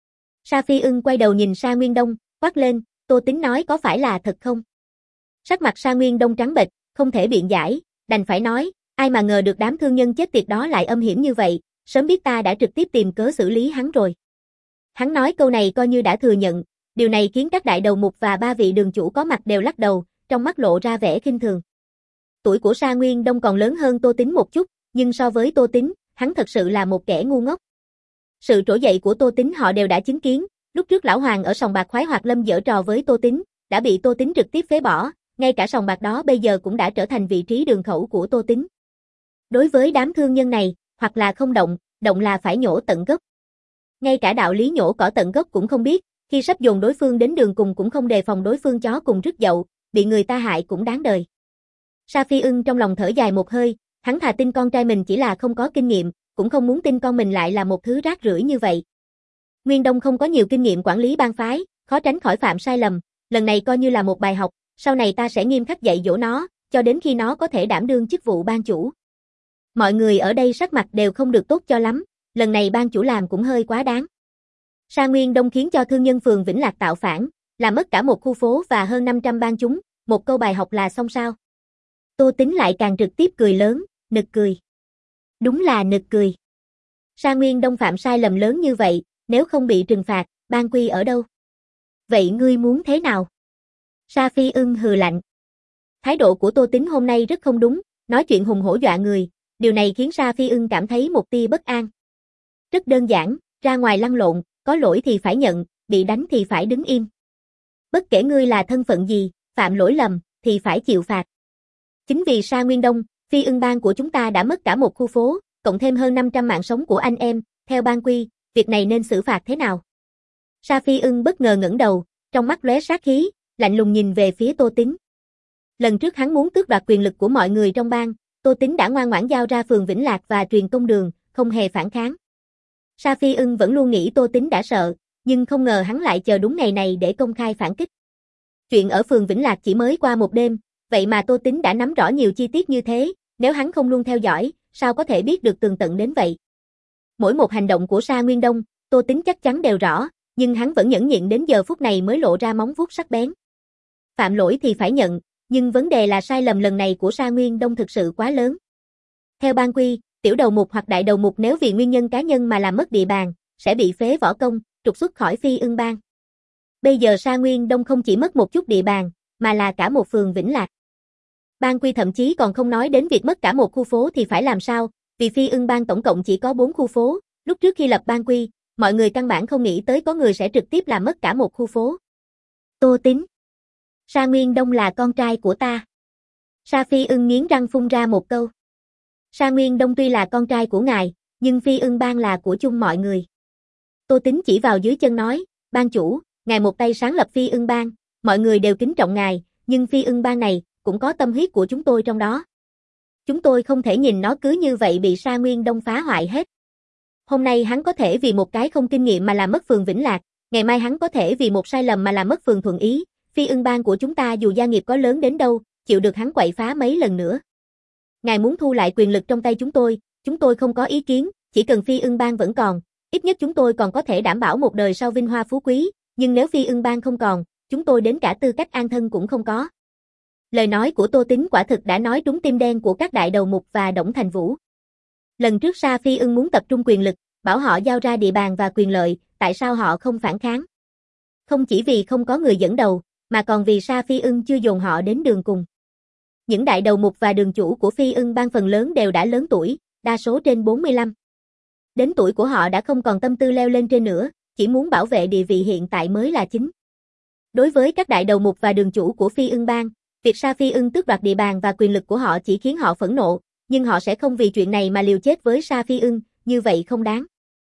Sa Phi Ưng quay đầu nhìn Sa Nguyên Đông, quát lên, Tô Tín nói có phải là thật không? Sắc mặt Sa Nguyên Đông trắng bệch, không thể biện giải, đành phải nói, ai mà ngờ được đám thương nhân chết tiệt đó lại âm hiểm như vậy, sớm biết ta đã trực tiếp tìm cớ xử lý hắn rồi. Hắn nói câu này coi như đã thừa nhận, điều này khiến các đại đầu mục và ba vị đường chủ có mặt đều lắc đầu, trong mắt lộ ra vẻ khinh thường. Tuổi của Sa Nguyên Đông còn lớn hơn Tô Tính một chút, nhưng so với Tô Tính, hắn thật sự là một kẻ ngu ngốc. Sự trỗi dậy của Tô Tính họ đều đã chứng kiến, lúc trước lão hoàng ở sòng bạc khoái hoạt lâm giở trò với Tô Tính, đã bị Tô Tính trực tiếp phế bỏ, ngay cả sòng bạc đó bây giờ cũng đã trở thành vị trí đường khẩu của Tô Tính. Đối với đám thương nhân này, hoặc là không động, động là phải nhổ tận gốc. Ngay cả đạo lý nhổ cỏ tận gốc cũng không biết, khi sắp dồn đối phương đến đường cùng cũng không đề phòng đối phương chó cùng rứt dậu, bị người ta hại cũng đáng đời. Sa Phi Ưng trong lòng thở dài một hơi, hắn thà tin con trai mình chỉ là không có kinh nghiệm, cũng không muốn tin con mình lại là một thứ rác rưởi như vậy. Nguyên Đông không có nhiều kinh nghiệm quản lý bang phái, khó tránh khỏi phạm sai lầm, lần này coi như là một bài học, sau này ta sẽ nghiêm khắc dạy dỗ nó, cho đến khi nó có thể đảm đương chức vụ ban chủ. Mọi người ở đây sắc mặt đều không được tốt cho lắm, lần này ban chủ làm cũng hơi quá đáng. Sa Nguyên Đông khiến cho thương nhân phường Vĩnh Lạc tạo phản, làm mất cả một khu phố và hơn năm trăm bang chúng, một câu bài học là xong sao? Tô Tính lại càng trực tiếp cười lớn, nực cười. Đúng là nực cười. Sa Nguyên Đông phạm sai lầm lớn như vậy, nếu không bị trừng phạt, ban quy ở đâu? Vậy ngươi muốn thế nào? Sa Phi Ưng hừ lạnh. Thái độ của Tô Tính hôm nay rất không đúng, nói chuyện hùng hổ dọa người, điều này khiến Sa Phi Ưng cảm thấy một tia bất an. Rất đơn giản, ra ngoài lăn lộn, có lỗi thì phải nhận, bị đánh thì phải đứng im. Bất kể ngươi là thân phận gì, phạm lỗi lầm, thì phải chịu phạt. Chính vì Sa Nguyên Đông, Phi Ưng bang của chúng ta đã mất cả một khu phố, cộng thêm hơn năm trăm mạng sống của anh em, theo ban quy, việc này nên xử phạt thế nào? Sa Phi Ưng bất ngờ ngẩng đầu, trong mắt lóe sát khí, lạnh lùng nhìn về phía Tô Tính. Lần trước hắn muốn tước đoạt quyền lực của mọi người trong bang, Tô Tính đã ngoan ngoãn giao ra phường Vĩnh Lạc và truyền công đường, không hề phản kháng. Sa Phi Ưng vẫn luôn nghĩ Tô Tính đã sợ, nhưng không ngờ hắn lại chờ đúng ngày này để công khai phản kích. Chuyện ở phường Vĩnh Lạc chỉ mới qua một đêm, vậy mà Tô Tính đã nắm rõ nhiều chi tiết như thế, nếu hắn không luôn theo dõi, sao có thể biết được tường tận đến vậy? Mỗi một hành động của Sa Nguyên Đông, Tô Tính chắc chắn đều rõ, nhưng hắn vẫn nhẫn nhịn đến giờ phút này mới lộ ra móng vuốt sắc bén. Phạm lỗi thì phải nhận, nhưng vấn đề là sai lầm lần này của Sa Nguyên Đông thực sự quá lớn. Theo ban quy, tiểu đầu mục hoặc đại đầu mục nếu vì nguyên nhân cá nhân mà làm mất địa bàn, sẽ bị phế võ công, trục xuất khỏi Phi Ưng bang. Bây giờ Sa Nguyên Đông không chỉ mất một chút địa bàn, mà là cả một phường Vĩnh Lạc. Ban quy thậm chí còn không nói đến việc mất cả một khu phố thì phải làm sao, vì Phi Ưng bang tổng cộng chỉ có bốn khu phố, lúc trước khi lập ban quy, mọi người căn bản không nghĩ tới có người sẽ trực tiếp làm mất cả một khu phố. Tô Tính. Sa Nguyên Đông là con trai của ta. Sa Phi Ưng nghiến răng phun ra một câu. Sa Nguyên Đông tuy là con trai của ngài, nhưng Phi Ưng bang là của chung mọi người. Tô Tính chỉ vào dưới chân nói, ban chủ, ngài một tay sáng lập Phi Ưng bang, mọi người đều kính trọng ngài, nhưng Phi Ưng bang này cũng có tâm huyết của chúng tôi trong đó. Chúng tôi không thể nhìn nó cứ như vậy bị Sa Nguyên Đông phá hoại hết. Hôm nay hắn có thể vì một cái không kinh nghiệm mà làm mất phường Vĩnh Lạc, ngày mai hắn có thể vì một sai lầm mà làm mất phường Thuận Ý, Phi Ưng bang của chúng ta dù gia nghiệp có lớn đến đâu, chịu được hắn quậy phá mấy lần nữa. Ngài muốn thu lại quyền lực trong tay chúng tôi, chúng tôi không có ý kiến, chỉ cần Phi Ưng bang vẫn còn, ít nhất chúng tôi còn có thể đảm bảo một đời sau vinh hoa phú quý, nhưng nếu Phi Ưng bang không còn, chúng tôi đến cả tư cách an thân cũng không có. Lời nói của Tô Tính quả thực đã nói trúng tim đen của các đại đầu mục và Đổng Thành Vũ. Lần trước Sa Phi Ưng muốn tập trung quyền lực, bảo họ giao ra địa bàn và quyền lợi, tại sao họ không phản kháng? Không chỉ vì không có người dẫn đầu, mà còn vì Sa Phi Ưng chưa dồn họ đến đường cùng. Những đại đầu mục và đường chủ của Phi Ưng bang phần lớn đều đã lớn tuổi, đa số trên bốn mươi lăm. Đến tuổi của họ đã không còn tâm tư leo lên trên nữa, chỉ muốn bảo vệ địa vị hiện tại mới là chính. Đối với các đại đầu mục và đường chủ của Phi Ưng bang, việc Sa Phi Ưng tước đoạt địa bàn và quyền lực của họ chỉ khiến họ phẫn nộ, nhưng họ sẽ không vì chuyện này mà liều chết với Sa Phi Ưng, như vậy không đáng.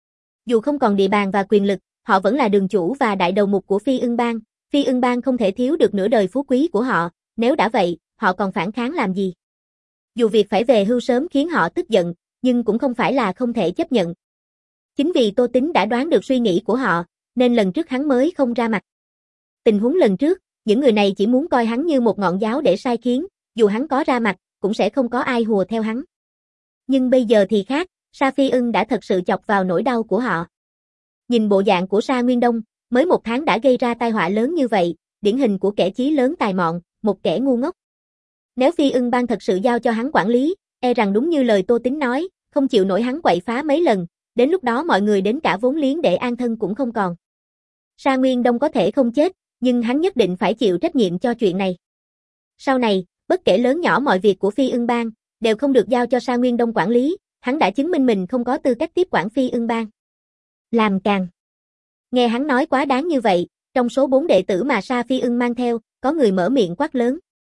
Dù không còn địa bàn và quyền lực, họ vẫn là đường chủ và đại đầu mục của Phi Ưng bang, Phi Ưng bang không thể thiếu được nửa đời phú quý của họ, nếu đã vậy, họ còn phản kháng làm gì? Dù việc phải về hưu sớm khiến họ tức giận, nhưng cũng không phải là không thể chấp nhận. Chính vì Tô Tính đã đoán được suy nghĩ của họ, nên lần trước hắn mới không ra mặt. Tình huống lần trước, những người này chỉ muốn coi hắn như một ngọn giáo để sai khiến, dù hắn có ra mặt, cũng sẽ không có ai hùa theo hắn. Nhưng bây giờ thì khác, Sa Phi Ưng đã thật sự chọc vào nỗi đau của họ. Nhìn bộ dạng của Sa Nguyên Đông, mới một tháng đã gây ra tai họa lớn như vậy, điển hình của kẻ chí lớn tài mọn, một kẻ ngu ngốc. Nếu Phi Ưng bang thật sự giao cho hắn quản lý, e rằng đúng như lời Tô Tính nói, không chịu nổi hắn quậy phá mấy lần, đến lúc đó mọi người đến cả vốn liếng để an thân cũng không còn. Sa Nguyên Đông có thể không chết, nhưng hắn nhất định phải chịu trách nhiệm cho chuyện này. Sau này, bất kể lớn nhỏ mọi việc của Phi Ưng Bang, đều không được giao cho Sa Nguyên Đông quản lý, hắn đã chứng minh mình không có tư cách tiếp quản Phi Ưng Bang. Làm càng. Nghe hắn nói quá đáng như vậy, trong số bốn đệ tử mà Sa Phi Ưng mang theo, có người mở miệng quát lớn.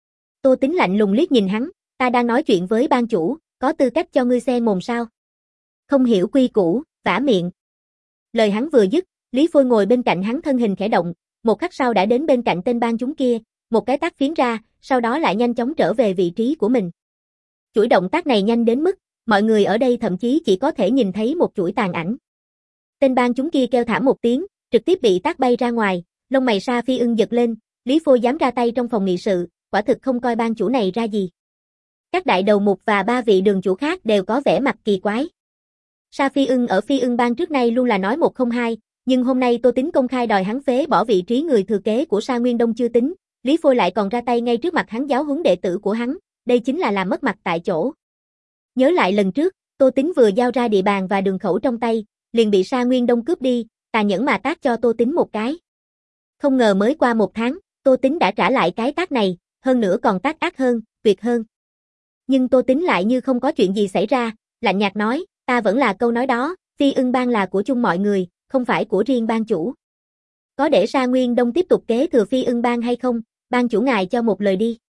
Tô Tính lạnh lùng liếc nhìn hắn, ta đang nói chuyện với ban chủ, có tư cách cho ngươi xe mồm sao? Không hiểu quy củ, vả miệng. Lời hắn vừa dứt, Lý Phôi ngồi bên cạnh hắn thân hình khẽ động, một khắc sau đã đến bên cạnh tên ban chúng kia, một cái tát phiến ra, sau đó lại nhanh chóng trở về vị trí của mình. Chuỗi động tác này nhanh đến mức, mọi người ở đây thậm chí chỉ có thể nhìn thấy một chuỗi tàn ảnh. Tên ban chúng kia kêu thảm một tiếng, trực tiếp bị tát bay ra ngoài, lông mày Sa Phi Ưng giật lên, Lý Phôi dám ra tay trong phòng nghị sự, quả thực không coi ban chủ này ra gì. Các đại đầu mục và ba vị đường chủ khác đều có vẻ mặt kỳ quái. Sa Phi Ưng ở Phi Ưng Bang trước nay luôn là nói một không hai, nhưng hôm nay Tô Tính công khai đòi hắn phế bỏ vị trí người thừa kế của Sa Nguyên Đông chưa tính, Lý Phôi lại còn ra tay ngay trước mặt hắn giáo huấn đệ tử của hắn, đây chính là làm mất mặt tại chỗ. Nhớ lại lần trước, Tô Tính vừa giao ra địa bàn và đường khẩu trong tay, liền bị Sa Nguyên Đông cướp đi, tà nhẫn mà tát cho Tô Tính một cái. Không ngờ mới qua một tháng, Tô Tính đã trả lại cái tát này, hơn nữa còn tát ác hơn, tuyệt hơn. Nhưng Tô Tính lại như không có chuyện gì xảy ra, lạnh nhạt nói, ta vẫn là câu nói đó, Phi Ưng Bang là của chung mọi người, không phải của riêng ban chủ. Có để Sa Nguyên Đông tiếp tục kế thừa Phi Ưng Bang hay không, ban chủ ngài cho một lời đi.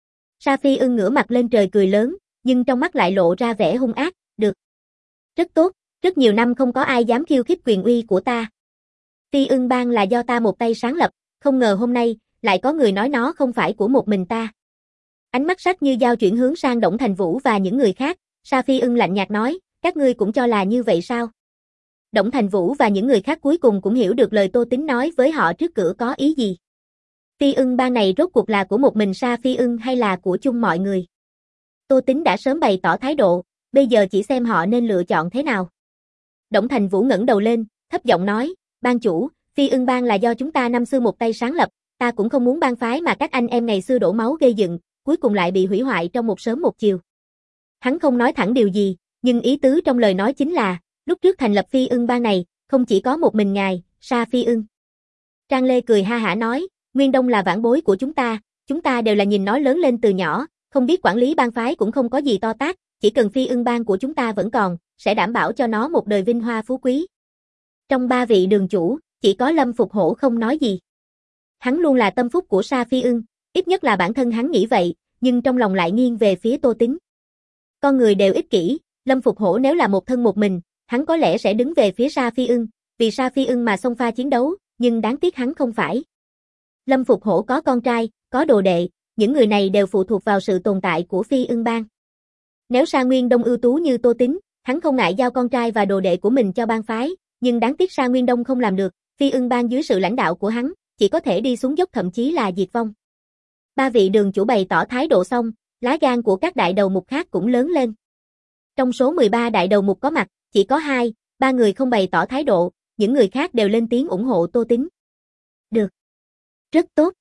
Sa Phi Ưng ngửa mặt lên trời cười lớn, nhưng trong mắt lại lộ ra vẻ hung ác, được. Rất tốt, rất nhiều năm không có ai dám khiêu khích quyền uy của ta. Phi Ưng Bang là do ta một tay sáng lập, không ngờ hôm nay, lại có người nói nó không phải của một mình ta. Ánh mắt sắc như dao chuyển hướng sang Đổng Thành Vũ và những người khác, Sa Phi Ưng lạnh nhạt nói, các ngươi cũng cho là như vậy sao? Đổng Thành Vũ và những người khác cuối cùng cũng hiểu được lời Tô Tính nói với họ trước cửa có ý gì. Phi Ưng Bang này rốt cuộc là của một mình Sa Phi Ưng hay là của chung mọi người? Tô Tính đã sớm bày tỏ thái độ, bây giờ chỉ xem họ nên lựa chọn thế nào. Đổng Thành Vũ ngẩng đầu lên, thấp giọng nói, ban chủ, Phi Ưng Bang là do chúng ta năm xưa một tay sáng lập, ta cũng không muốn bang phái mà các anh em ngày xưa đổ máu gây dựng, cuối cùng lại bị hủy hoại trong một sớm một chiều. Hắn không nói thẳng điều gì, nhưng ý tứ trong lời nói chính là, lúc trước thành lập Phi Ưng Bang này, không chỉ có một mình ngài, Sa Phi Ưng. Trang Lê cười ha hả nói, Nguyên Đông là vãn bối của chúng ta, chúng ta đều là nhìn nó lớn lên từ nhỏ, không biết quản lý bang phái cũng không có gì to tát, chỉ cần Phi Ưng Bang của chúng ta vẫn còn, sẽ đảm bảo cho nó một đời vinh hoa phú quý. Trong ba vị đường chủ, chỉ có Lâm Phục Hổ không nói gì. Hắn luôn là tâm phúc của Sa Phi Ưng, ít nhất là bản thân hắn nghĩ vậy, nhưng trong lòng lại nghiêng về phía Tô Tính. Con người đều ích kỷ, Lâm Phục Hổ nếu là một thân một mình, hắn có lẽ sẽ đứng về phía Sa Phi Ưng, vì Sa Phi Ưng mà xông pha chiến đấu, nhưng đáng tiếc hắn không phải. Lâm Phục Hổ có con trai, có đồ đệ, những người này đều phụ thuộc vào sự tồn tại của Phi Ưng Bang. Nếu Sa Nguyên Đông ưu tú như Tô Tính, hắn không ngại giao con trai và đồ đệ của mình cho bang phái, nhưng đáng tiếc Sa Nguyên Đông không làm được, Phi Ưng Bang dưới sự lãnh đạo của hắn, chỉ có thể đi xuống dốc thậm chí là diệt vong. Ba vị đường chủ bày tỏ thái độ xong, lá gan của các đại đầu mục khác cũng lớn lên. Trong số mười ba đại đầu mục có mặt, chỉ có hai, ba người không bày tỏ thái độ, những người khác đều lên tiếng ủng hộ Tô Tính. Được. Rất tốt.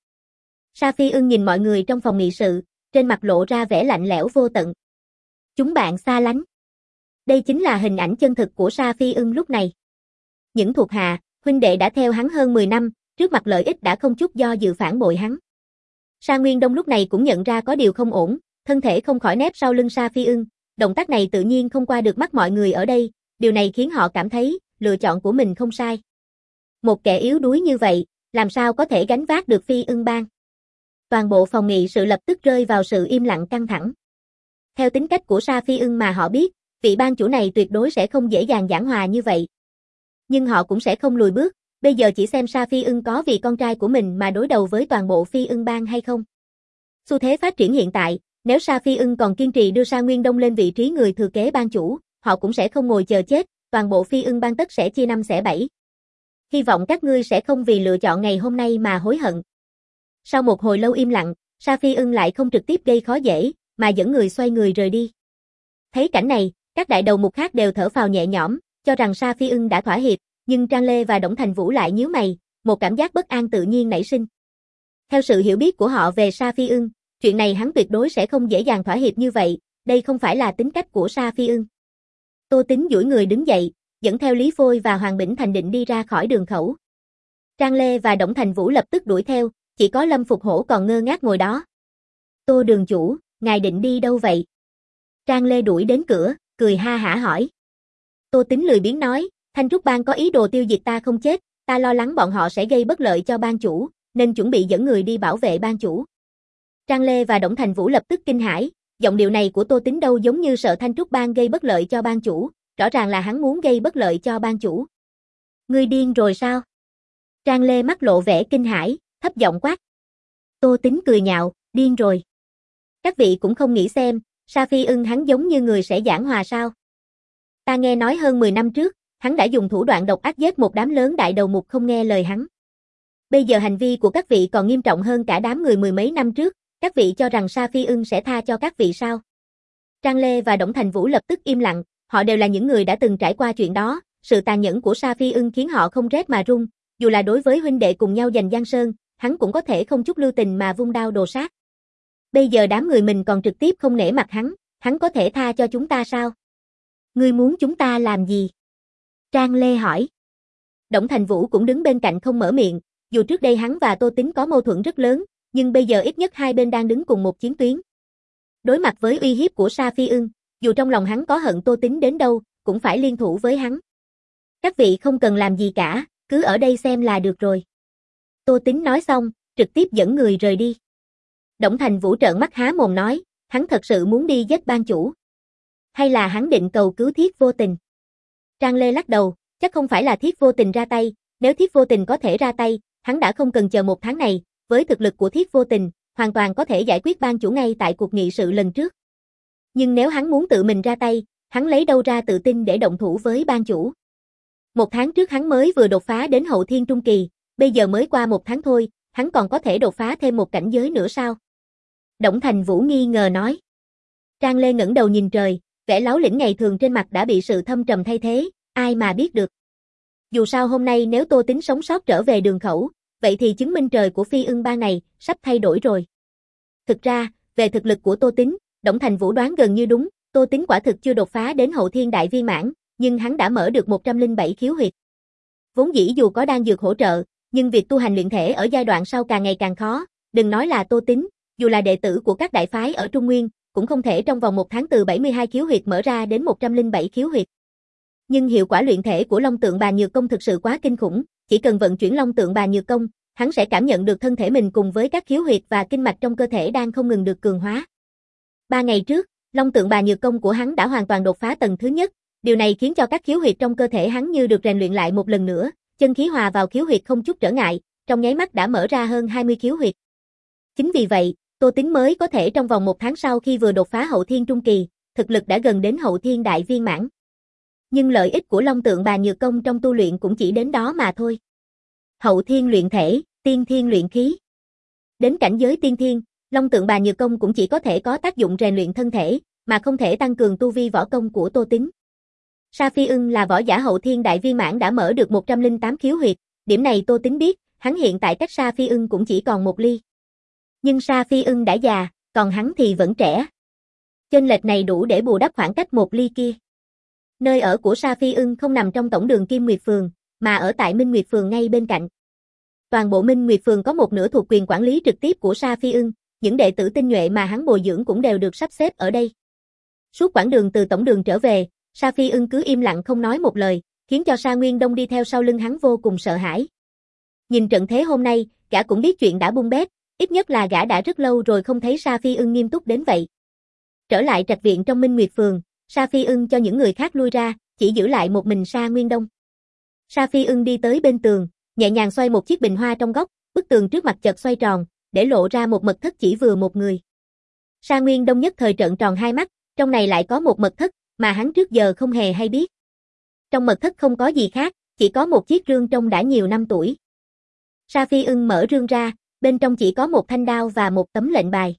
Sa Phi Ưng nhìn mọi người trong phòng nghị sự, trên mặt lộ ra vẻ lạnh lẽo vô tận. Chúng bạn xa lánh. Đây chính là hình ảnh chân thực của Sa Phi Ưng lúc này. Những thuộc hạ, huynh đệ đã theo hắn hơn mười năm, trước mặt lợi ích đã không chút do dự phản bội hắn. Sa Nguyên Đông lúc này cũng nhận ra có điều không ổn, thân thể không khỏi nép sau lưng Sa Phi Ưng, động tác này tự nhiên không qua được mắt mọi người ở đây, điều này khiến họ cảm thấy, lựa chọn của mình không sai. Một kẻ yếu đuối như vậy, làm sao có thể gánh vác được Phi Ưng Bang? Toàn bộ phòng nghị sự lập tức rơi vào sự im lặng căng thẳng. Theo tính cách của Sa Phi Ưng mà họ biết, vị ban chủ này tuyệt đối sẽ không dễ dàng giảng hòa như vậy. Nhưng họ cũng sẽ không lùi bước, bây giờ chỉ xem Sa Phi Ưng có vì con trai của mình mà đối đầu với toàn bộ Phi Ưng Bang hay không. Xu thế phát triển hiện tại, nếu Sa Phi Ưng còn kiên trì đưa Sa Nguyên Đông lên vị trí người thừa kế ban chủ, họ cũng sẽ không ngồi chờ chết, toàn bộ Phi Ưng Bang tất sẽ chia năm xẻ bảy. Hy vọng các ngươi sẽ không vì lựa chọn ngày hôm nay mà hối hận. Sau một hồi lâu im lặng, Sa Phi Ưng lại không trực tiếp gây khó dễ, mà dẫn người xoay người rời đi. Thấy cảnh này, các đại đầu mục khác đều thở phào nhẹ nhõm, cho rằng Sa Phi Ưng đã thỏa hiệp, nhưng Trang Lê và Đổng Thành Vũ lại nhíu mày, một cảm giác bất an tự nhiên nảy sinh. Theo sự hiểu biết của họ về Sa Phi Ưng, chuyện này hắn tuyệt đối sẽ không dễ dàng thỏa hiệp như vậy, đây không phải là tính cách của Sa Phi Ưng. Tô Tính duỗi người đứng dậy, dẫn theo Lý Phôi và Hoàng Bỉnh Thành định đi ra khỏi đường khẩu. Trang Lê và Đổng Thành Vũ lập tức đuổi theo, chỉ có Lâm Phục Hổ còn ngơ ngác ngồi đó. Tô đường chủ, ngài định đi đâu vậy? Trang Lê đuổi đến cửa, cười ha hả hỏi. Tô Tính lười biếng nói, Thanh Trúc Bang có ý đồ tiêu diệt ta không chết, ta lo lắng bọn họ sẽ gây bất lợi cho bang chủ, nên chuẩn bị dẫn người đi bảo vệ bang chủ. Trang Lê và Đổng Thành Vũ lập tức kinh hãi, giọng điệu này của Tô Tính đâu giống như sợ Thanh Trúc Bang gây bất lợi cho bang chủ, rõ ràng là hắn muốn gây bất lợi cho bang chủ. Ngươi điên rồi sao? Trang Lê mắt lộ vẻ kinh hãi, thấp giọng quát. Tô Tính cười nhạo, điên rồi. Các vị cũng không nghĩ xem, Sa Phi Ưng hắn giống như người sẽ giảng hòa sao? Ta nghe nói hơn mười năm trước, hắn đã dùng thủ đoạn độc ác giết một đám lớn đại đầu mục không nghe lời hắn. Bây giờ hành vi của các vị còn nghiêm trọng hơn cả đám người mười mấy năm trước, các vị cho rằng Sa Phi Ưng sẽ tha cho các vị sao? Trang Lê và Đổng Thành Vũ lập tức im lặng, họ đều là những người đã từng trải qua chuyện đó, sự tàn nhẫn của Sa Phi Ưng khiến họ không rét mà run, dù là đối với huynh đệ cùng nhau giành Giang Sơn, hắn cũng có thể không chút lưu tình mà vung đao đồ sát. Bây giờ đám người mình còn trực tiếp không nể mặt hắn, hắn có thể tha cho chúng ta sao? Ngươi muốn chúng ta làm gì? Trang Lê hỏi. Đổng Thành Vũ cũng đứng bên cạnh không mở miệng, dù trước đây hắn và Tô Tính có mâu thuẫn rất lớn, nhưng bây giờ ít nhất hai bên đang đứng cùng một chiến tuyến. Đối mặt với uy hiếp của Sa Phi Ưng, dù trong lòng hắn có hận Tô Tính đến đâu, cũng phải liên thủ với hắn. Các vị không cần làm gì cả, cứ ở đây xem là được rồi. Tô Tính nói xong, trực tiếp dẫn người rời đi. Đổng Thành Vũ trợn mắt há mồm nói, hắn thật sự muốn đi giết bang chủ. Hay là hắn định cầu cứu Thiết Vô Tình? Trang Lê lắc đầu, chắc không phải là Thiết Vô Tình ra tay, nếu Thiết Vô Tình có thể ra tay, hắn đã không cần chờ một tháng này, với thực lực của Thiết Vô Tình, hoàn toàn có thể giải quyết bang chủ ngay tại cuộc nghị sự lần trước. Nhưng nếu hắn muốn tự mình ra tay, hắn lấy đâu ra tự tin để động thủ với bang chủ? Một tháng trước hắn mới vừa đột phá đến hậu thiên trung kỳ, bây giờ mới qua một tháng thôi, hắn còn có thể đột phá thêm một cảnh giới nữa sao? Đổng Thành Vũ nghi ngờ nói. Trang Lê ngẩng đầu nhìn trời, vẻ láu lĩnh ngày thường trên mặt đã bị sự thâm trầm thay thế, ai mà biết được. Dù sao hôm nay nếu Tô Tính sống sót trở về đường khẩu, vậy thì chứng minh trời của Phi Ưng Bang này sắp thay đổi rồi. Thực ra, về thực lực của Tô Tính, Đổng Thành Vũ đoán gần như đúng, Tô Tính quả thực chưa đột phá đến hậu thiên đại viên mãn, nhưng hắn đã mở được một trăm lẻ bảy khiếu huyệt. Vốn dĩ dù có đan dược hỗ trợ, nhưng việc tu hành luyện thể ở giai đoạn sau càng ngày càng khó, đừng nói là Tô Tính, dù là đệ tử của các đại phái ở Trung Nguyên, cũng không thể trong vòng một tháng từ bảy mươi hai khiếu huyệt mở ra đến một trăm lẻ bảy khiếu huyệt. Nhưng hiệu quả luyện thể của Long Tượng Bà Nhược Công thực sự quá kinh khủng, chỉ cần vận chuyển Long Tượng Bà Nhược Công, hắn sẽ cảm nhận được thân thể mình cùng với các khiếu huyệt và kinh mạch trong cơ thể đang không ngừng được cường hóa. Ba ngày trước, Long Tượng Bà Nhược Công của hắn đã hoàn toàn đột phá tầng thứ nhất, điều này khiến cho các khiếu huyệt trong cơ thể hắn như được rèn luyện lại một lần nữa, chân khí hòa vào khiếu huyệt không chút trở ngại, trong nháy mắt đã mở ra hơn hai mươi khiếu huyệt. Chính vì vậy, Tô Tính mới có thể trong vòng một tháng sau khi vừa đột phá hậu thiên trung kỳ, thực lực đã gần đến hậu thiên đại viên mãn. Nhưng lợi ích của Long Tượng Bà Nhược Công trong tu luyện cũng chỉ đến đó mà thôi. Hậu thiên luyện thể, tiên thiên luyện khí. Đến cảnh giới tiên thiên, Long Tượng Bà Nhược Công cũng chỉ có thể có tác dụng rèn luyện thân thể, mà không thể tăng cường tu vi võ công của Tô Tính. Sa Phi Ưng là võ giả hậu thiên đại viên mãn đã mở được một trăm lẻ tám khiếu huyệt, điểm này Tô Tính biết, hắn hiện tại cách Sa Phi Ưng cũng chỉ còn một ly. Nhưng Sa Phi Ưng đã già, còn hắn thì vẫn trẻ. Chênh lệch này đủ để bù đắp khoảng cách một ly kia. Nơi ở của Sa Phi Ưng không nằm trong tổng đường Kim Nguyệt Phường, mà ở tại Minh Nguyệt Phường ngay bên cạnh. Toàn bộ Minh Nguyệt Phường có một nửa thuộc quyền quản lý trực tiếp của Sa Phi Ưng, những đệ tử tinh nhuệ mà hắn bồi dưỡng cũng đều được sắp xếp ở đây. Suốt quãng đường từ tổng đường trở về, Sa Phi Ưng cứ im lặng không nói một lời, khiến cho Sa Nguyên Đông đi theo sau lưng hắn vô cùng sợ hãi. Nhìn trận thế hôm nay, gã cũng biết chuyện đã bung bét, ít nhất là gã đã rất lâu rồi không thấy Sa Phi Ưng nghiêm túc đến vậy. Trở lại trạch viện trong Minh Nguyệt Phường, Sa Phi Ưng cho những người khác lui ra, chỉ giữ lại một mình Sa Nguyên Đông. Sa Phi Ưng đi tới bên tường, nhẹ nhàng xoay một chiếc bình hoa trong góc, bức tường trước mặt chợt xoay tròn, để lộ ra một mật thất chỉ vừa một người. Sa Nguyên Đông nhất thời trợn tròn hai mắt, trong này lại có một mật thất, mà hắn trước giờ không hề hay biết. Trong mật thất không có gì khác, chỉ có một chiếc rương trông đã nhiều năm tuổi. Sa Phi Ưng mở rương ra, bên trong chỉ có một thanh đao và một tấm lệnh bài.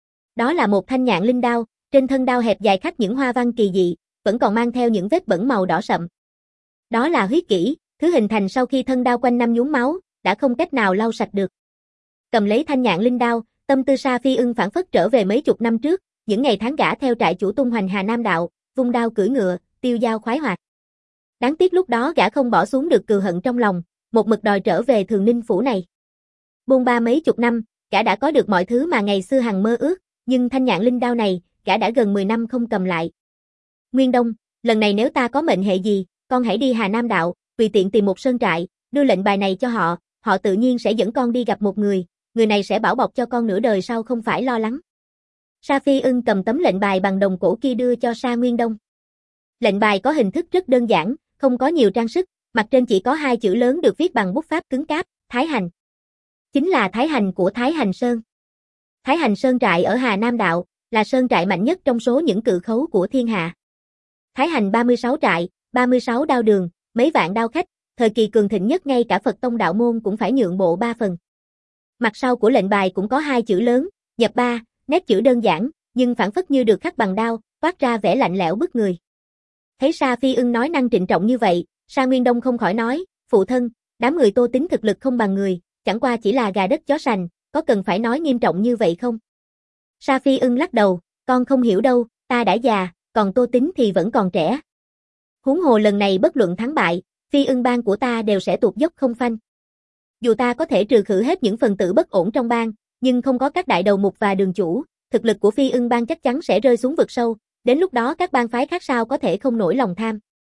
Đó là một thanh nhạn linh đao, trên thân đao hẹp dài khắc những hoa văn kỳ dị, vẫn còn mang theo những vết bẩn màu đỏ sậm. Đó là huyết kỷ, thứ hình thành sau khi thân đao quanh năm nhuốm máu, đã không cách nào lau sạch được. Cầm lấy thanh nhạn linh đao, tâm tư Sa Phi Ưng phảng phất trở về mấy chục năm trước, những ngày tháng gã theo trại chủ tung hoành Hà Nam đạo, vung đao cưỡi ngựa, tiêu dao khoái hoạt. Đáng tiếc lúc đó gã không bỏ xuống được cừu hận trong lòng, một mực đòi trở về Thường Ninh phủ này. Bôn ba mấy chục năm, gã đã có được mọi thứ mà ngày xưa hằng mơ ước, nhưng thanh nhạn linh đao này, gã đã gần mười năm không cầm lại. Nguyên Đông, lần này nếu ta có mệnh hệ gì, con hãy đi Hà Nam đạo, tùy tiện tìm một sơn trại, đưa lệnh bài này cho họ, họ tự nhiên sẽ dẫn con đi gặp một người, người này sẽ bảo bọc cho con nửa đời sau không phải lo lắng. Sa Phi Ưng cầm tấm lệnh bài bằng đồng cổ kia đưa cho Sa Nguyên Đông. Lệnh bài có hình thức rất đơn giản, không có nhiều trang sức, mặt trên chỉ có hai chữ lớn được viết bằng bút pháp cứng cáp, Thái Hành. Chính là Thái Hành của Thái Hành Sơn. Thái Hành Sơn trại ở Hà Nam đạo, là sơn trại mạnh nhất trong số những cự khấu của thiên hạ. Thái Hành ba mươi sáu trại, ba mươi sáu đao đường, mấy vạn đao khách, thời kỳ cường thịnh nhất ngay cả Phật tông đạo môn cũng phải nhượng bộ ba phần. Mặt sau của lệnh bài cũng có hai chữ lớn, nhập ba, nét chữ đơn giản, nhưng phảng phất như được khắc bằng đao, toát ra vẻ lạnh lẽo bức người. Thấy Sa Phi Ưng nói năng trịnh trọng như vậy, Sa Nguyên Đông không khỏi nói, phụ thân, đám người Tô Tín thực lực không bằng người, chẳng qua chỉ là gà đất chó sành, có cần phải nói nghiêm trọng như vậy không? Sa Phi Ưng lắc đầu, con không hiểu đâu, ta đã già, còn Tô Tín thì vẫn còn trẻ. Huống hồ lần này bất luận thắng bại, Phi Ưng bang của ta đều sẽ tụt dốc không phanh. Dù ta có thể trừ khử hết những phần tử bất ổn trong bang, nhưng không có các đại đầu mục và đường chủ, thực lực của Phi Ưng bang chắc chắn sẽ rơi xuống vực sâu, đến lúc đó các bang phái khác sao có thể không nổi lòng tham.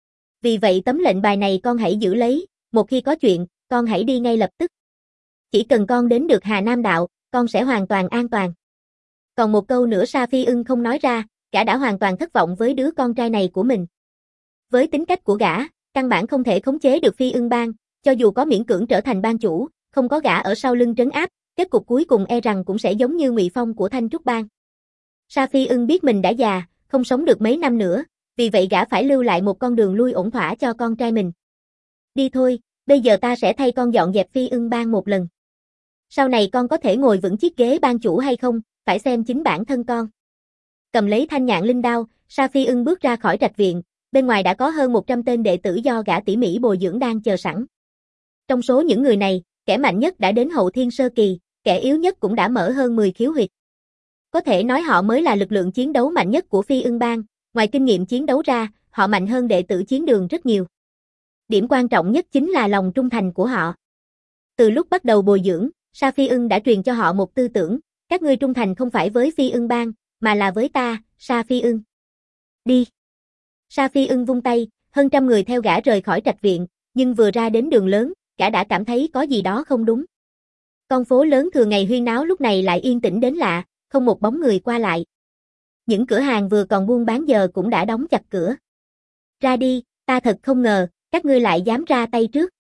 Vì vậy tấm lệnh bài này con hãy giữ lấy, một khi có chuyện, con hãy đi ngay lập tức. Chỉ cần con đến được Hà Nam đạo, con sẽ hoàn toàn an toàn. Còn một câu nữa Sa Phi Ưng không nói ra, gã đã hoàn toàn thất vọng với đứa con trai này của mình. Với tính cách của gã, căn bản không thể khống chế được Phi Ưng bang, cho dù có miễn cưỡng trở thành bang chủ, không có gã ở sau lưng trấn áp, kết cục cuối cùng e rằng cũng sẽ giống như Ngụy Phong của Thanh Trúc bang. Sa Phi Ưng biết mình đã già, không sống được mấy năm nữa, vì vậy gã phải lưu lại một con đường lui ổn thỏa cho con trai mình. Đi thôi, bây giờ ta sẽ thay con dọn dẹp Phi Ưng bang một lần. Sau này con có thể ngồi vững chiếc ghế bang chủ hay không, phải xem chính bản thân con. Cầm lấy thanh nhạn linh đao, Sa Phi Ưng bước ra khỏi trạch viện, bên ngoài đã có hơn một trăm tên đệ tử do gã tỉ mỉ bồi dưỡng đang chờ sẵn. Trong số những người này, kẻ mạnh nhất đã đến hậu thiên sơ kỳ, kẻ yếu nhất cũng đã mở hơn mười khiếu huyệt. Có thể nói họ mới là lực lượng chiến đấu mạnh nhất của Phi Ưng bang, ngoài kinh nghiệm chiến đấu ra, họ mạnh hơn đệ tử chiến đường rất nhiều. Điểm quan trọng nhất chính là lòng trung thành của họ. Từ lúc bắt đầu bồi dưỡng, Sa Phi Ưng đã truyền cho họ một tư tưởng, các ngươi trung thành không phải với Phi Ưng bang, mà là với ta, Sa Phi Ưng. Đi. Sa Phi Ưng vung tay, hơn trăm người theo gã rời khỏi trạch viện, nhưng vừa ra đến đường lớn, gã đã cảm thấy có gì đó không đúng. Con phố lớn thường ngày huyên náo lúc này lại yên tĩnh đến lạ, không một bóng người qua lại. Những cửa hàng vừa còn buôn bán giờ cũng đã đóng chặt cửa. Ra đi, ta thật không ngờ, các ngươi lại dám ra tay trước.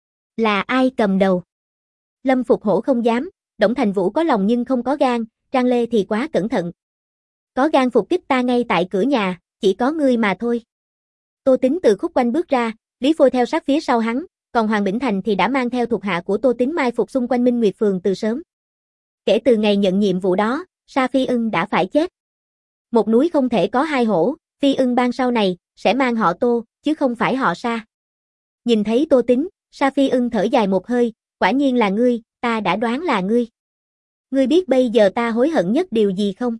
Là ai cầm đầu? Lâm Phục Hổ không dám, Đổng Thành Vũ có lòng nhưng không có gan, Trang Lê thì quá cẩn thận. Có gan phục kích ta ngay tại cửa nhà, chỉ có ngươi mà thôi. Tô Tín từ khúc quanh bước ra, Lý Phôi theo sát phía sau hắn, còn Hoàng Bỉnh Thành thì đã mang theo thuộc hạ của Tô Tín mai phục xung quanh Minh Nguyệt Phường từ sớm. Kể từ ngày nhận nhiệm vụ đó, Sa Phi Ưng đã phải chết. Một núi không thể có hai hổ, Phi Ưng bang sau này sẽ mang họ Tô, chứ không phải họ Sa. Nhìn thấy Tô Tín, Sa Phi Ưng thở dài một hơi, quả nhiên là ngươi, ta đã đoán là ngươi. Ngươi biết bây giờ ta hối hận nhất điều gì không?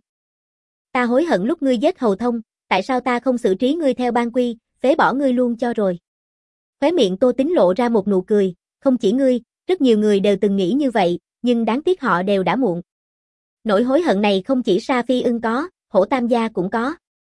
Ta hối hận lúc ngươi giết Hầu Thông, tại sao ta không xử trí ngươi theo ban quy, phế bỏ ngươi luôn cho rồi. Khóe miệng Tô Tín lộ ra một nụ cười, không chỉ ngươi, rất nhiều người đều từng nghĩ như vậy, nhưng đáng tiếc họ đều đã muộn. Nỗi hối hận này không chỉ Sa Phi Ưng có, Hổ Tam gia cũng có.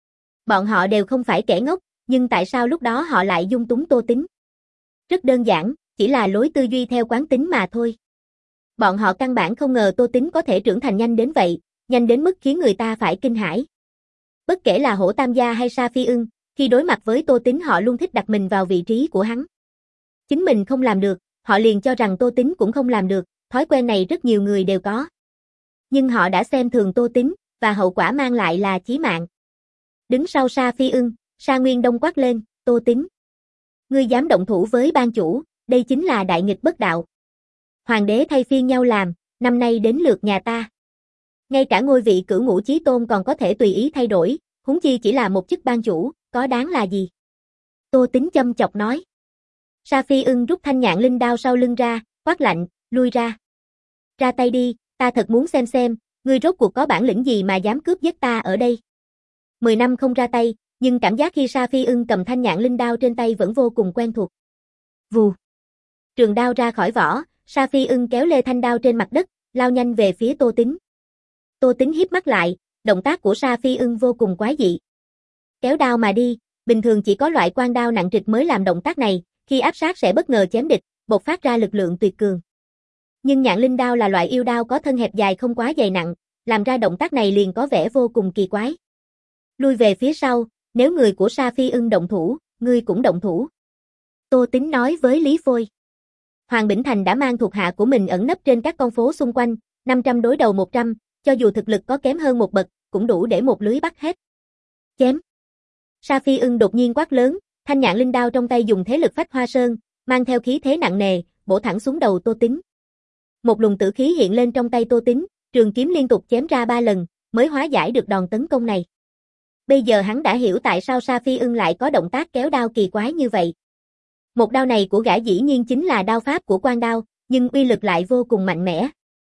Bọn họ đều không phải kẻ ngốc, nhưng tại sao lúc đó họ lại dung túng Tô Tín? Rất đơn giản, chỉ là lối tư duy theo quán tính mà thôi. Bọn họ căn bản không ngờ Tô Tín có thể trưởng thành nhanh đến vậy, nhanh đến mức khiến người ta phải kinh hãi. Bất kể là Hổ Tam gia hay Sa Phi Ưng, khi đối mặt với Tô Tín họ luôn thích đặt mình vào vị trí của hắn. Chính mình không làm được, họ liền cho rằng Tô Tín cũng không làm được, thói quen này rất nhiều người đều có. Nhưng họ đã xem thường Tô Tín, và hậu quả mang lại là chí mạng. Đứng sau Sa Phi Ưng, Sa Nguyên Đông quát lên, Tô Tín. Ngươi dám động thủ với ban chủ, đây chính là đại nghịch bất đạo. Hoàng đế thay phiên nhau làm, năm nay đến lượt nhà ta. Ngay cả ngôi vị cửu ngũ chí tôn còn có thể tùy ý thay đổi, huống chi chỉ là một chức ban chủ, có đáng là gì? Tô Tín châm chọc nói. Sa Phi Ưng rút thanh nhạn linh đao sau lưng ra, quát lạnh, lui ra. Ra tay đi, ta thật muốn xem xem, ngươi rốt cuộc có bản lĩnh gì mà dám cướp giết ta ở đây. Mười năm không ra tay, nhưng cảm giác khi Sa Phi Ưng cầm thanh nhạn linh đao trên tay vẫn vô cùng quen thuộc. Vù. Trường đao ra khỏi vỏ, Sa Phi Ưng kéo lê thanh đao trên mặt đất, lao nhanh về phía Tô Tín. Tô Tín híp mắt lại, Động tác của Sa Phi Ưng vô cùng quái dị. Kéo đao mà đi, bình thường chỉ có loại quan đao nặng trịch mới làm động tác này, khi áp sát sẽ bất ngờ chém địch, bộc phát ra lực lượng tuyệt cường. Nhưng Nhạn Linh đao là loại yêu đao có thân hẹp dài không quá dày nặng, làm ra động tác này liền có vẻ vô cùng kỳ quái. Lui về phía sau, nếu người của Sa Phi Ưng động thủ, ngươi cũng động thủ. Tô Tính nói với Lý Phôi. Hoàng Bỉnh Thành đã mang thuộc hạ của mình ẩn nấp trên các con phố xung quanh, năm trăm đối đầu một trăm, cho dù thực lực có kém hơn một bậc, cũng đủ để một lưới bắt hết. Chém. Sa Phi Ưng đột nhiên quát lớn, thanh Nhạn Linh đao trong tay dùng thế lực phách hoa sơn, mang theo khí thế nặng nề, bổ thẳng xuống đầu Tô Tính. Một luồng tử khí hiện lên trong tay Tô Tính, trường kiếm liên tục chém ra ba lần, mới hóa giải được đòn tấn công này. Bây giờ hắn đã hiểu tại sao Sa Phi Ưng lại có động tác kéo đao kỳ quái như vậy. Một đao này của gã dĩ nhiên chính là đao pháp của quan đao, nhưng uy lực lại vô cùng mạnh mẽ.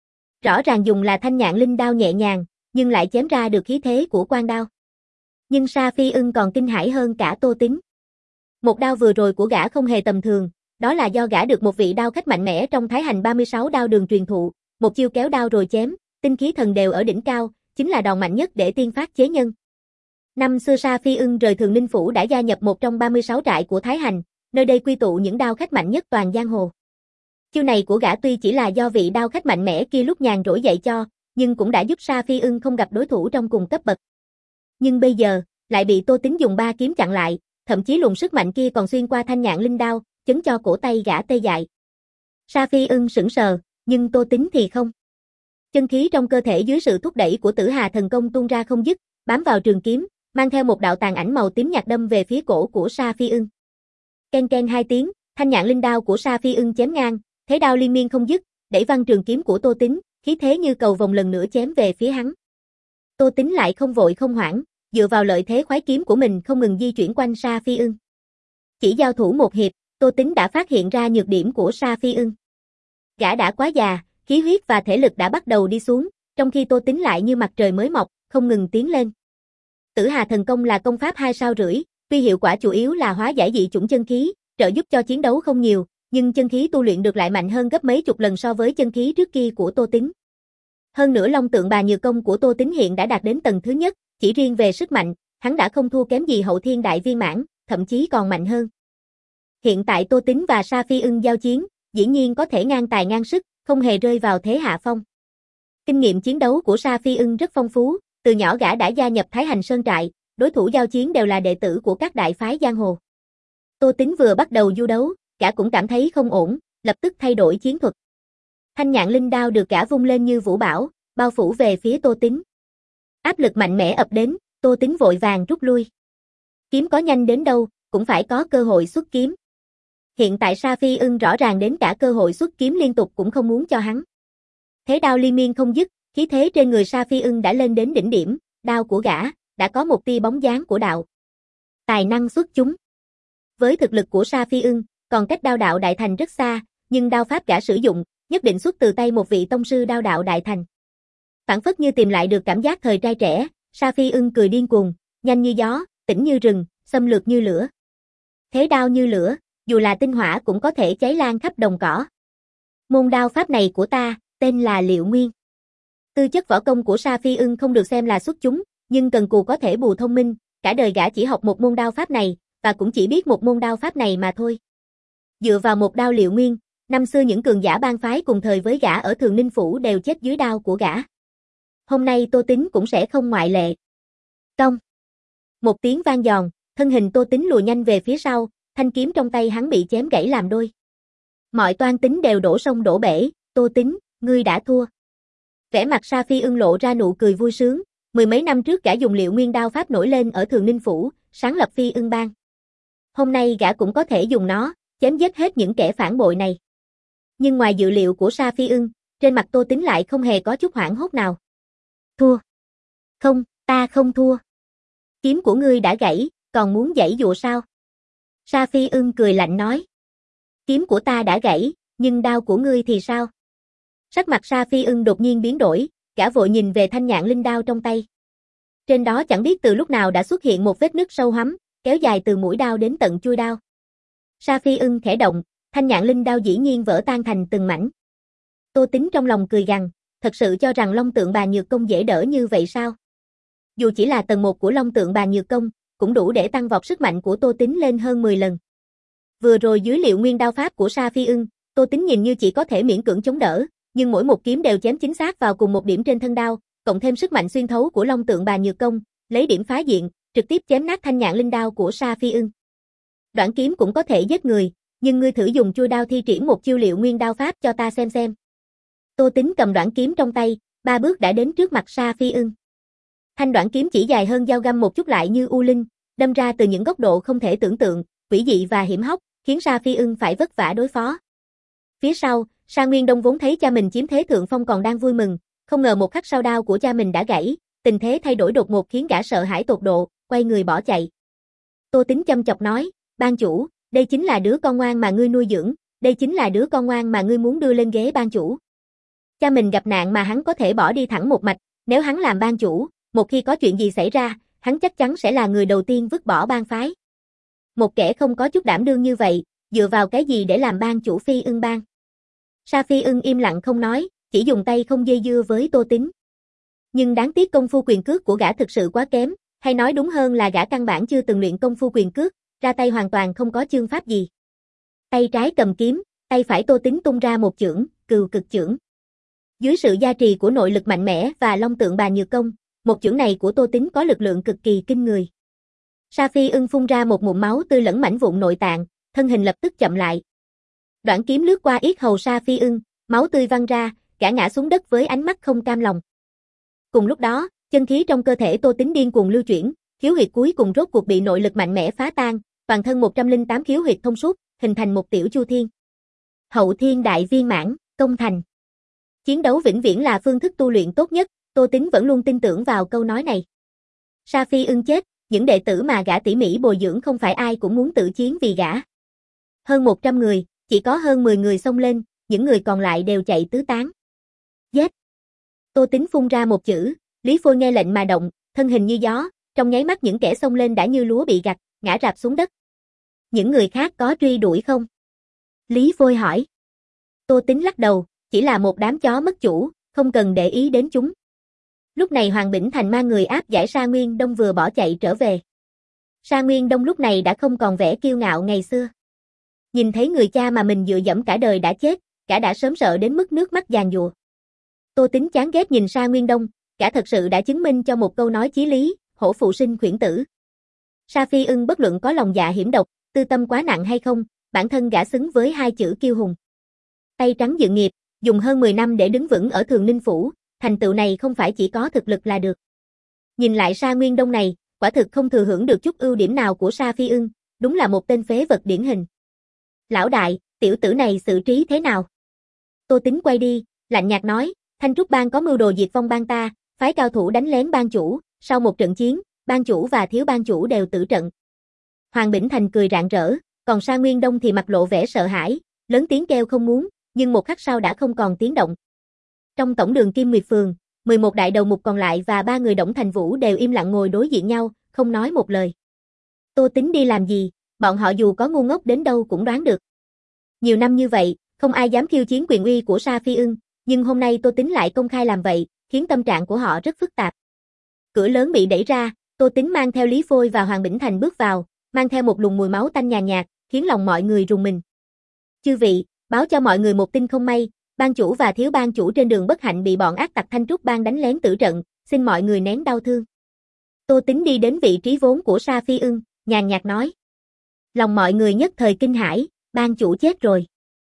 Rõ ràng dùng là thanh Nhạn Linh đao nhẹ nhàng, nhưng lại chém ra được khí thế của quan đao. Nhưng Sa Phi Ưng còn kinh hãi hơn cả Tô Tính. Một đao vừa rồi của gã không hề tầm thường, đó là do gã được một vị đao khách mạnh mẽ trong Thái Hành ba mươi sáu đao đường truyền thụ, một chiêu kéo đao rồi chém, tinh khí thần đều ở đỉnh cao, chính là đòn mạnh nhất để tiên phát chế nhân. Năm xưa Sa Phi Ưng rời Thường Ninh Phủ đã gia nhập một trong ba mươi sáu trại của Thái Hành, nơi đây quy tụ những đao khách mạnh nhất toàn giang hồ. Chiêu này của gã tuy chỉ là do vị đao khách mạnh mẽ kia lúc nhàn rỗi dạy cho, nhưng cũng đã giúp Sa Phi Ưng không gặp đối thủ trong cùng cấp bậc. Nhưng bây giờ, lại bị Tô Tính dùng ba kiếm chặn lại, thậm chí luồng sức mạnh kia còn xuyên qua thanh Nhạn Linh đao, chấn cho cổ tay gã tê dại. Sa Phi Ưng sững sờ, nhưng Tô Tính thì không. Chân khí trong cơ thể dưới sự thúc đẩy của Tử Hà thần công tuôn ra không dứt, bám vào trường kiếm, mang theo một đạo tàn ảnh màu tím nhạt đâm về phía cổ của Sa Phi Ưng. Ken ken hai tiếng, thanh Nhạn Linh đao của Sa Phi Ưng chém ngang, thế đao liên miên không dứt, đẩy văng trường kiếm của Tô Tính, khí thế như cầu vồng lần nữa chém về phía hắn. Tô Tính lại không vội không hoảng, dựa vào lợi thế khoái kiếm của mình không ngừng di chuyển quanh Sa Phi Ưng. Chỉ giao thủ một hiệp, Tô Tính đã phát hiện ra nhược điểm của Sa Phi Ưng. Gã đã quá già, khí huyết và thể lực đã bắt đầu đi xuống, trong khi Tô Tính lại như mặt trời mới mọc, không ngừng tiến lên. Tử Hà thần công là công pháp hai sao rưỡi, tuy hiệu quả chủ yếu là hóa giải dị chủng chân khí, trợ giúp cho chiến đấu không nhiều, nhưng chân khí tu luyện được lại mạnh hơn gấp mấy chục lần so với chân khí trước kia của Tô Tính. Hơn nữa Long Tượng Bà Nhược công của Tô Tính hiện đã đạt đến tầng thứ nhất, chỉ riêng về sức mạnh, hắn đã không thua kém gì Hậu Thiên Đại Viên Mãn, thậm chí còn mạnh hơn. Hiện tại Tô Tính và Sa Phi Ưng giao chiến, dĩ nhiên có thể ngang tài ngang sức, không hề rơi vào thế hạ phong. Kinh nghiệm chiến đấu của Sa Phi Ưng rất phong phú, từ nhỏ gã đã gia nhập Thái Hành Sơn trại, đối thủ giao chiến đều là đệ tử của các đại phái giang hồ. Tô Tính vừa bắt đầu du đấu, gã cũng cảm thấy không ổn, lập tức thay đổi chiến thuật. Thanh Nhạn Linh đao được gã vung lên như vũ bão, bao phủ về phía Tô Tính. Áp lực mạnh mẽ ập đến, Tô Tính vội vàng rút lui. Kiếm có nhanh đến đâu, cũng phải có cơ hội xuất kiếm. Hiện tại Sa Phi Ưng rõ ràng đến cả cơ hội xuất kiếm liên tục cũng không muốn cho hắn. Thế đao liên miên không dứt, khí thế trên người Sa Phi Ưng đã lên đến đỉnh điểm, đao của gã đã có một tia bóng dáng của đạo. Tài năng xuất chúng. Với thực lực của Sa Phi Ưng, còn cách đao đạo đại thành rất xa, nhưng đao pháp gã sử dụng, nhất định xuất từ tay một vị tông sư đao đạo đại thành. Phản phất như tìm lại được cảm giác thời trai trẻ, Sa Phi Ưng cười điên cuồng, nhanh như gió, tĩnh như rừng, xâm lược như lửa. Thế đao như lửa, dù là tinh hỏa cũng có thể cháy lan khắp đồng cỏ. Môn đao pháp này của ta, tên là Liệu Nguyên. Tư chất võ công của Sa Phi Ưng không được xem là xuất chúng, nhưng cần cù có thể bù thông minh, cả đời gã chỉ học một môn đao pháp này, và cũng chỉ biết một môn đao pháp này mà thôi. Dựa vào một đao Liệu Nguyên, năm xưa những cường giả bang phái cùng thời với gã ở Thường Ninh Phủ đều chết dưới đao của gã. Hôm nay Tô Tính cũng sẽ không ngoại lệ. Cong. Một tiếng vang giòn, thân hình Tô Tính lùa nhanh về phía sau, thanh kiếm trong tay hắn bị chém gãy làm đôi. Mọi toan tính đều đổ sông đổ bể, Tô Tính, ngươi đã thua. Vẻ mặt Sa Phi Ưng lộ ra nụ cười vui sướng, mười mấy năm trước gã dùng Liệu Nguyên đao pháp nổi lên ở Thường Ninh Phủ, sáng lập Phi Ưng Bang. Hôm nay gã cũng có thể dùng nó, chém giết hết những kẻ phản bội này. Nhưng ngoài dự liệu của Sa Phi Ưng, trên mặt Tô Tính lại không hề có chút hoảng hốt nào. Thua. Không, ta không thua. Kiếm của ngươi đã gãy, còn muốn giãy dụa sao? Sa Phi Ưng cười lạnh nói. Kiếm của ta đã gãy, nhưng đao của ngươi thì sao? Sắc mặt Sa Phi Ưng đột nhiên biến đổi, gã vội nhìn về thanh Nhạn Linh đao trong tay. Trên đó chẳng biết từ lúc nào đã xuất hiện một vết nứt sâu hắm, kéo dài từ mũi đao đến tận chuôi đao. Sa Phi Ưng khẽ động, thanh Nhạn Linh đao dĩ nhiên vỡ tan thành từng mảnh. Tô Tính trong lòng cười gằn, thật sự cho rằng Long Tượng Bà Nhược công dễ đỡ như vậy sao? Dù chỉ là tầng một của Long Tượng Bàn Nhược Công, cũng đủ để tăng vọt sức mạnh của Tô Tính lên hơn mười lần. Vừa rồi dưới liệu nguyên đao pháp của Sa Phi Ưng, Tô Tính nhìn như chỉ có thể miễn cưỡng chống đỡ, nhưng mỗi một kiếm đều chém chính xác vào cùng một điểm trên thân đao, cộng thêm sức mạnh xuyên thấu của Long Tượng Bàn Nhược Công, lấy điểm phá diện, trực tiếp chém nát thanh nhạn linh đao của Sa Phi Ưng. Đoạn kiếm cũng có thể giết người, nhưng ngươi thử dùng chui đao thi triển một chiêu liệu nguyên đao pháp cho ta xem xem. Tô Tính cầm đoạn kiếm trong tay, ba bước đã đến trước mặt Sa Phi Ưng. Thanh đoạn kiếm chỉ dài hơn dao găm một chút lại như u linh, đâm ra từ những góc độ không thể tưởng tượng, quỷ dị và hiểm hóc, khiến Sa Phi Ưng phải vất vả đối phó. Phía sau, Sa Nguyên Đông vốn thấy cha mình chiếm thế thượng phong còn đang vui mừng, không ngờ một khắc sau đao của cha mình đã gãy, tình thế thay đổi đột ngột khiến gã sợ hãi tột độ, quay người bỏ chạy. Tô Tính châm chọc nói, ban chủ, đây chính là đứa con ngoan mà ngươi nuôi dưỡng, đây chính là đứa con ngoan mà ngươi muốn đưa lên ghế ban chủ. Cha mình gặp nạn mà hắn có thể bỏ đi thẳng một mạch, nếu hắn làm ban chủ, một khi có chuyện gì xảy ra, hắn chắc chắn sẽ là người đầu tiên vứt bỏ bang phái. Một kẻ không có chút đảm đương như vậy, dựa vào cái gì để làm ban chủ Phi Ưng bang? Sa Phi Ưng im lặng không nói, chỉ dùng tay không dây dưa với Tô Tính. Nhưng đáng tiếc công phu quyền cước của gã thực sự quá kém, hay nói đúng hơn là gã căn bản chưa từng luyện công phu quyền cước, ra tay hoàn toàn không có chương pháp gì. Tay trái cầm kiếm, tay phải Tô Tính tung ra một chưởng, Cừu Cực Chưởng. Dưới sự gia trì của nội lực mạnh mẽ và Long Tượng Bàn Nhược Công, một chưởng này của Tô Tính có lực lượng cực kỳ kinh người. Sa Phi Ưng phun ra một ngụm máu tươi lẫn mảnh vụn nội tạng, thân hình lập tức chậm lại. Đoạn kiếm lướt qua yết hầu Sa Phi Ưng, máu tươi văng ra, gã ngã xuống đất với ánh mắt không cam lòng. Cùng lúc đó, chân khí trong cơ thể Tô Tính điên cuồng lưu chuyển, khiếu huyệt cuối cùng rốt cuộc bị nội lực mạnh mẽ phá tan, toàn thân một trăm lẻ tám khiếu huyệt thông suốt, hình thành một tiểu chu thiên. Hậu thiên đại viên mãn, công thành. Chiến đấu vĩnh viễn là phương thức tu luyện tốt nhất, Tô Tính vẫn luôn tin tưởng vào câu nói này. Sa Phi Ưng chết, những đệ tử mà gã tỉ mỉ bồi dưỡng không phải ai cũng muốn tự chiến vì gã. Hơn một trăm người, chỉ có hơn mười người xông lên, những người còn lại đều chạy tứ tán. Giết! Tô Tính phun ra một chữ, Lý Phôi nghe lệnh mà động, thân hình như gió, trong nháy mắt những kẻ xông lên đã như lúa bị gặt, ngã rạp xuống đất. Những người khác có truy đuổi không? Lý Phôi hỏi. Tô Tính lắc đầu, chỉ là một đám chó mất chủ, không cần để ý đến chúng. Lúc này Hoàng Bỉnh Thành mang người áp giải Sa Nguyên Đông vừa bỏ chạy trở về. Sa Nguyên Đông lúc này đã không còn vẻ kiêu ngạo ngày xưa. Nhìn thấy người cha mà mình dựa dẫm cả đời đã chết, cả đã sớm sợ đến mức nước mắt giàn giụa. Tô Tính chán ghét nhìn Sa Nguyên Đông, cả thật sự đã chứng minh cho một câu nói chí lý, hổ phụ sinh khuyển tử. Sa Phi Ưng bất luận có lòng dạ hiểm độc, tư tâm quá nặng hay không, bản thân gã xứng với hai chữ kiêu hùng. Tay trắng dự nghiệp, dùng hơn mười năm để đứng vững ở Thường Ninh Phủ, thành tựu này không phải chỉ có thực lực là được. Nhìn lại Sa Nguyên Đông này, quả thực không thừa hưởng được chút ưu điểm nào của Sa Phi Ưng, đúng là một tên phế vật điển hình. Lão đại, tiểu tử này xử trí thế nào? Tô Tính quay đi, lạnh nhạt nói, Thanh Trúc Bang có mưu đồ diệt vong bang ta, phái cao thủ đánh lén bang chủ, sau một trận chiến, bang chủ và thiếu bang chủ đều tử trận. Hoàng Bỉnh Thành cười rạng rỡ, còn Sa Nguyên Đông thì mặt lộ vẻ sợ hãi, lớn tiếng kêu không muốn, nhưng một khắc sau đã không còn tiếng động. Trong tổng đường Kim Nguyệt Phường, mười một đại đầu mục còn lại và ba người Đổng Thành Vũ đều im lặng ngồi đối diện nhau, không nói một lời. Tô Tính đi làm gì, bọn họ dù có ngu ngốc đến đâu cũng đoán được. Nhiều năm như vậy, không ai dám khiêu chiến quyền uy của Sa Phi Ưng, nhưng hôm nay Tô Tính lại công khai làm vậy, khiến tâm trạng của họ rất phức tạp. Cửa lớn bị đẩy ra, Tô Tính mang theo Lý Phôi và Hoàng Bỉnh Thành bước vào, mang theo một luồng mùi máu tanh nhàn nhạt, khiến lòng mọi người rùng mình. Chư vị, báo cho mọi người một tin không may, ban chủ và thiếu ban chủ trên đường bất hạnh bị bọn ác tặc Thanh Trúc Bang đánh lén tử trận, xin mọi người nén đau thương. Tô Tính đi đến vị trí vốn của Sa Phi Ưng, nhàn nhạt nói. Lòng mọi người nhất thời kinh hãi, ban chủ chết rồi.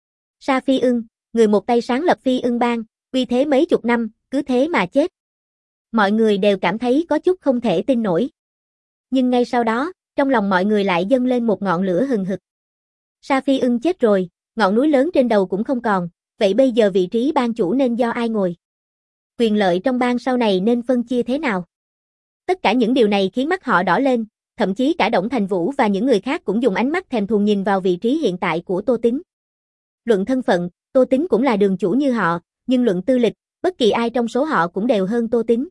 Sa Phi Ưng, người một tay sáng lập Phi Ưng Bang, uy thế mấy chục năm, cứ thế mà chết. Mọi người đều cảm thấy có chút không thể tin nổi. Nhưng ngay sau đó, trong lòng mọi người lại dâng lên một ngọn lửa hừng hực. Sa Phi Ưng chết rồi, ngọn núi lớn trên đầu cũng không còn, vậy bây giờ vị trí ban chủ nên do ai ngồi? Quyền lợi trong bang sau này nên phân chia thế nào? Tất cả những điều này khiến mắt họ đỏ lên, thậm chí cả Đổng Thành Vũ và những người khác cũng dùng ánh mắt thèm thuồng nhìn vào vị trí hiện tại của Tô Tính. Luận thân phận, Tô Tính cũng là đường chủ như họ, nhưng luận tư lịch, bất kỳ ai trong số họ cũng đều hơn Tô Tính.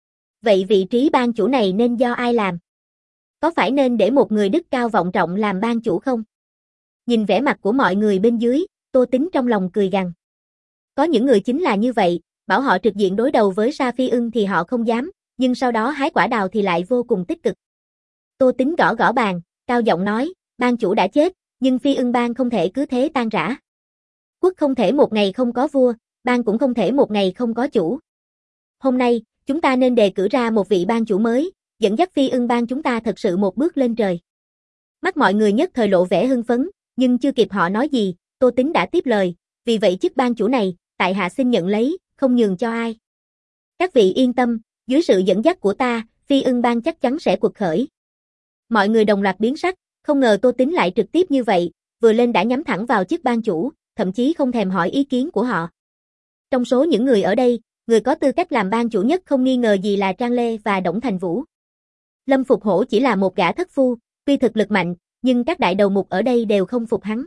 Vậy vị trí ban chủ này nên do ai làm? Có phải nên để một người đức cao vọng trọng làm ban chủ không? Nhìn vẻ mặt của mọi người bên dưới, Tô Tính trong lòng cười gằn. Có những người chính là như vậy, bảo họ trực diện đối đầu với Sa Phi Ưng thì họ không dám, nhưng sau đó hái quả đào thì lại vô cùng tích cực. Tô Tính gõ gõ bàn, cao giọng nói, ban chủ đã chết, nhưng Phi Ưng Bang không thể cứ thế tan rã. Quốc không thể một ngày không có vua, bang cũng không thể một ngày không có chủ. Hôm nay, chúng ta nên đề cử ra một vị bang chủ mới, dẫn dắt Phi Ưng Bang chúng ta thật sự một bước lên trời. Mắt mọi người nhất thời lộ vẻ hưng phấn, nhưng chưa kịp họ nói gì, Tô Tính đã tiếp lời, vì vậy chức bang chủ này, tại hạ xin nhận lấy, không nhường cho ai. Các vị yên tâm, dưới sự dẫn dắt của ta, Phi Ưng Bang chắc chắn sẽ quật khởi. Mọi người đồng loạt biến sắc, không ngờ Tô Tính lại trực tiếp như vậy, vừa lên đã nhắm thẳng vào chức bang chủ, thậm chí không thèm hỏi ý kiến của họ. Trong số những người ở đây, người có tư cách làm bang chủ nhất không nghi ngờ gì là Trang Lê và Đổng Thành Vũ. Lâm Phục Hổ chỉ là một gã thất phu, tuy thực lực mạnh, nhưng các đại đầu mục ở đây đều không phục hắn.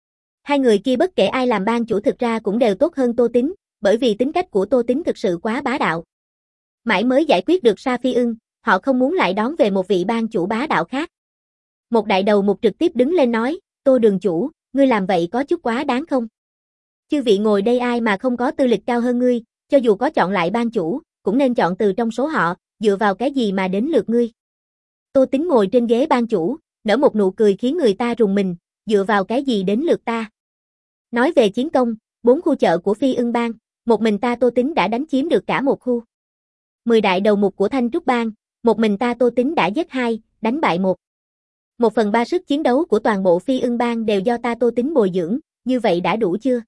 Hai người kia bất kể ai làm bang chủ thực ra cũng đều tốt hơn Tô Tính, bởi vì tính cách của Tô Tính thực sự quá bá đạo. Mãi mới giải quyết được Sa Phi Ưng, họ không muốn lại đón về một vị bang chủ bá đạo khác. Một đại đầu mục trực tiếp đứng lên nói, Tô đường chủ, ngươi làm vậy có chút quá đáng không? Chư vị ngồi đây ai mà không có tư lịch cao hơn ngươi, cho dù có chọn lại bang chủ, cũng nên chọn từ trong số họ, dựa vào cái gì mà đến lượt ngươi? Tô Tính ngồi trên ghế bang chủ, nở một nụ cười khiến người ta rùng mình, dựa vào cái gì đến lượt ta? Nói về chiến công, bốn khu chợ của Phi Ưng Bang, một mình ta Tô Tính đã đánh chiếm được cả một khu. Mười đại đầu mục của Thanh Trúc Bang, một mình ta Tô Tính đã giết hai, đánh bại một. Một phần ba sức chiến đấu của toàn bộ Phi Ưng Bang đều do ta Tô Tính bồi dưỡng, như vậy đã đủ chưa?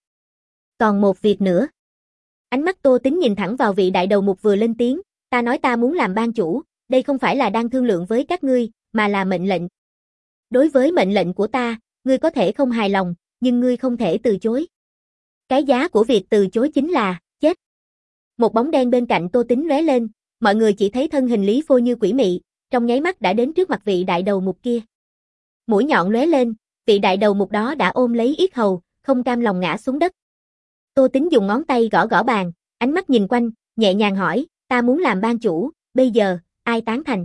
Còn một việc nữa. Ánh mắt Tô Tính nhìn thẳng vào vị đại đầu mục vừa lên tiếng, ta nói ta muốn làm bang chủ, đây không phải là đang thương lượng với các ngươi, mà là mệnh lệnh. Đối với mệnh lệnh của ta, ngươi có thể không hài lòng, nhưng ngươi không thể từ chối. Cái giá của việc từ chối chính là, chết. Một bóng đen bên cạnh Tô Tính lóe lên, mọi người chỉ thấy thân hình Lý Phôi như quỷ mị, trong nháy mắt đã đến trước mặt vị đại đầu mục kia. Mũi nhọn lóe lên, vị đại đầu mục đó đã ôm lấy yết hầu, không cam lòng ngã xuống đất. Tô Tính dùng ngón tay gõ gõ bàn, ánh mắt nhìn quanh, nhẹ nhàng hỏi, ta muốn làm bang chủ, bây giờ, ai tán thành?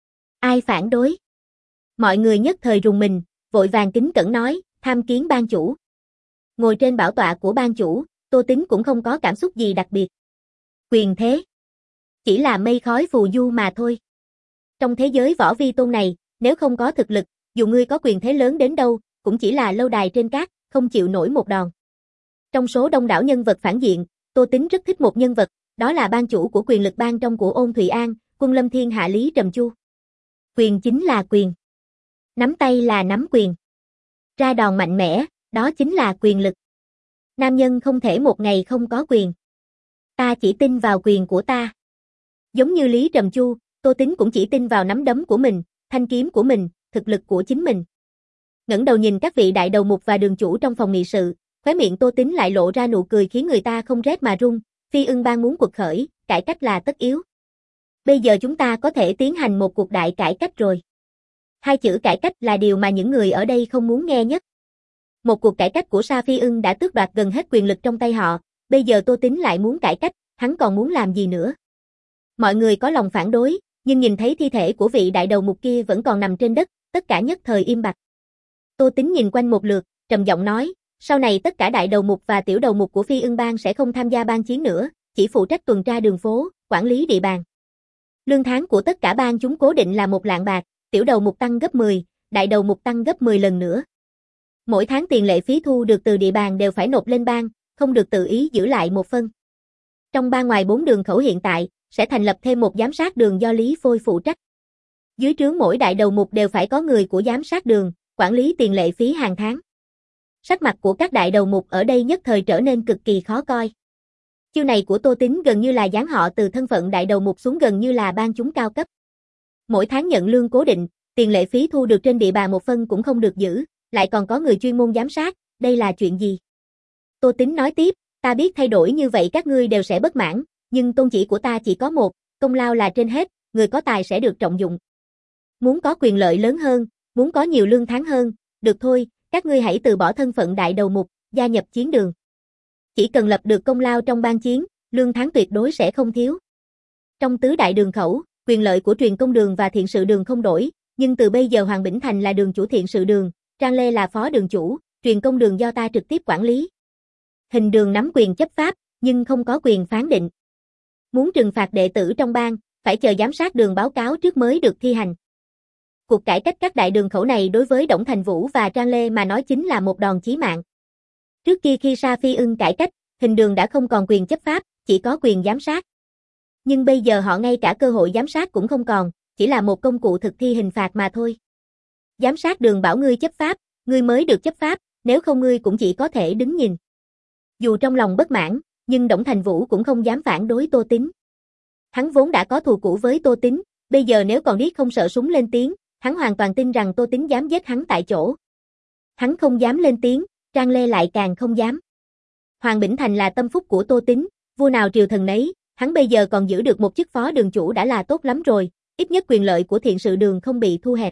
Ai phản đối? Mọi người nhất thời rùng mình, vội vàng kính cẩn nói, tham kiến bang chủ. Ngồi trên bảo tọa của bang chủ, Tô Tính cũng không có cảm xúc gì đặc biệt. Quyền thế. Chỉ là mây khói phù du mà thôi. Trong thế giới võ vi tôn này, nếu không có thực lực, dù ngươi có quyền thế lớn đến đâu, cũng chỉ là lâu đài trên cát, không chịu nổi một đòn. Trong số đông đảo nhân vật phản diện, Tô Tính rất thích một nhân vật, đó là bang chủ của quyền lực bang trong của Ôn Thụy An, Quân Lâm Thiên Hạ Lý Trầm Chu. Quyền chính là quyền. Nắm tay là nắm quyền. Ra đòn mạnh mẽ, đó chính là quyền lực. Nam nhân không thể một ngày không có quyền. Ta chỉ tin vào quyền của ta. Giống như Lý Trầm Chu, Tô Tính cũng chỉ tin vào nắm đấm của mình, thanh kiếm của mình, thực lực của chính mình. Ngẩng đầu nhìn các vị đại đầu mục và đường chủ trong phòng nghị sự, khóe miệng Tô Tính lại lộ ra nụ cười khiến người ta không rét mà run, Phi Ưng Bang muốn quật khởi, cải cách là tất yếu. Bây giờ chúng ta có thể tiến hành một cuộc đại cải cách rồi. Hai chữ cải cách là điều mà những người ở đây không muốn nghe nhất. Một cuộc cải cách của Sa Phi Ưng đã tước đoạt gần hết quyền lực trong tay họ, bây giờ Tô Tính lại muốn cải cách, hắn còn muốn làm gì nữa? Mọi người có lòng phản đối, nhưng nhìn thấy thi thể của vị đại đầu mục kia vẫn còn nằm trên đất, tất cả nhất thời im bặt. Tô Tính nhìn quanh một lượt, trầm giọng nói, sau này tất cả đại đầu mục và tiểu đầu mục của Phi Ưng Bang sẽ không tham gia bang chiến nữa, chỉ phụ trách tuần tra đường phố, quản lý địa bàn. Lương tháng của tất cả bang chúng cố định là một lạng bạc, tiểu đầu mục tăng gấp mười, đại đầu mục tăng gấp mười lần nữa. Mỗi tháng tiền lệ phí thu được từ địa bàn đều phải nộp lên bang, không được tự ý giữ lại một phân. Trong bang ngoài bốn đường khẩu hiện tại, sẽ thành lập thêm một giám sát đường do Lý Phôi phụ trách. Dưới trướng mỗi đại đầu mục đều phải có người của giám sát đường, quản lý tiền lệ phí hàng tháng. Sắc mặt của các đại đầu mục ở đây nhất thời trở nên cực kỳ khó coi. Chiêu này của Tô Tính gần như là giáng họ từ thân phận đại đầu mục xuống gần như là bang chúng cao cấp. Mỗi tháng nhận lương cố định, tiền lệ phí thu được trên địa bàn một phân cũng không được giữ, lại còn có người chuyên môn giám sát, đây là chuyện gì? Tô Tính nói tiếp, ta biết thay đổi như vậy các ngươi đều sẽ bất mãn, nhưng tôn chỉ của ta chỉ có một, công lao là trên hết, người có tài sẽ được trọng dụng. Muốn có quyền lợi lớn hơn, muốn có nhiều lương tháng hơn, được thôi, các ngươi hãy từ bỏ thân phận đại đầu mục, gia nhập chiến đường. Chỉ cần lập được công lao trong bang chiến, lương tháng tuyệt đối sẽ không thiếu. Trong tứ đại đường khẩu, quyền lợi của truyền công đường và thiện sự đường không đổi, nhưng từ bây giờ Hoàng Bỉnh Thành là đường chủ thiện sự đường, Trang Lê là phó đường chủ, truyền công đường do ta trực tiếp quản lý. Hình đường nắm quyền chấp pháp, nhưng không có quyền phán định. Muốn trừng phạt đệ tử trong bang, phải chờ giám sát đường báo cáo trước mới được thi hành. Cuộc cải cách các đại đường khẩu này đối với Đổng Thành Vũ và Trang Lê mà nói chính là một đòn chí mạng. Trước kia khi Sa Phi Ưng cải cách, Hình Đường đã không còn quyền chấp pháp, chỉ có quyền giám sát. Nhưng bây giờ họ ngay cả cơ hội giám sát cũng không còn, chỉ là một công cụ thực thi hình phạt mà thôi. Giám sát đường bảo ngươi chấp pháp, ngươi mới được chấp pháp, nếu không ngươi cũng chỉ có thể đứng nhìn. Dù trong lòng bất mãn, nhưng Đổng Thành Vũ cũng không dám phản đối Tô Tín. Hắn vốn đã có thù cũ với Tô Tín, bây giờ nếu còn điếc không sợ súng lên tiếng, hắn hoàn toàn tin rằng Tô Tín dám giết hắn tại chỗ. Hắn không dám lên tiếng, Trang Lê lại càng không dám. Hoàng Bỉnh Thành là tâm phúc của Tô Tín, vua nào triều thần nấy, hắn bây giờ còn giữ được một chức phó đường chủ đã là tốt lắm rồi, ít nhất quyền lợi của thiện sự đường không bị thu hẹp.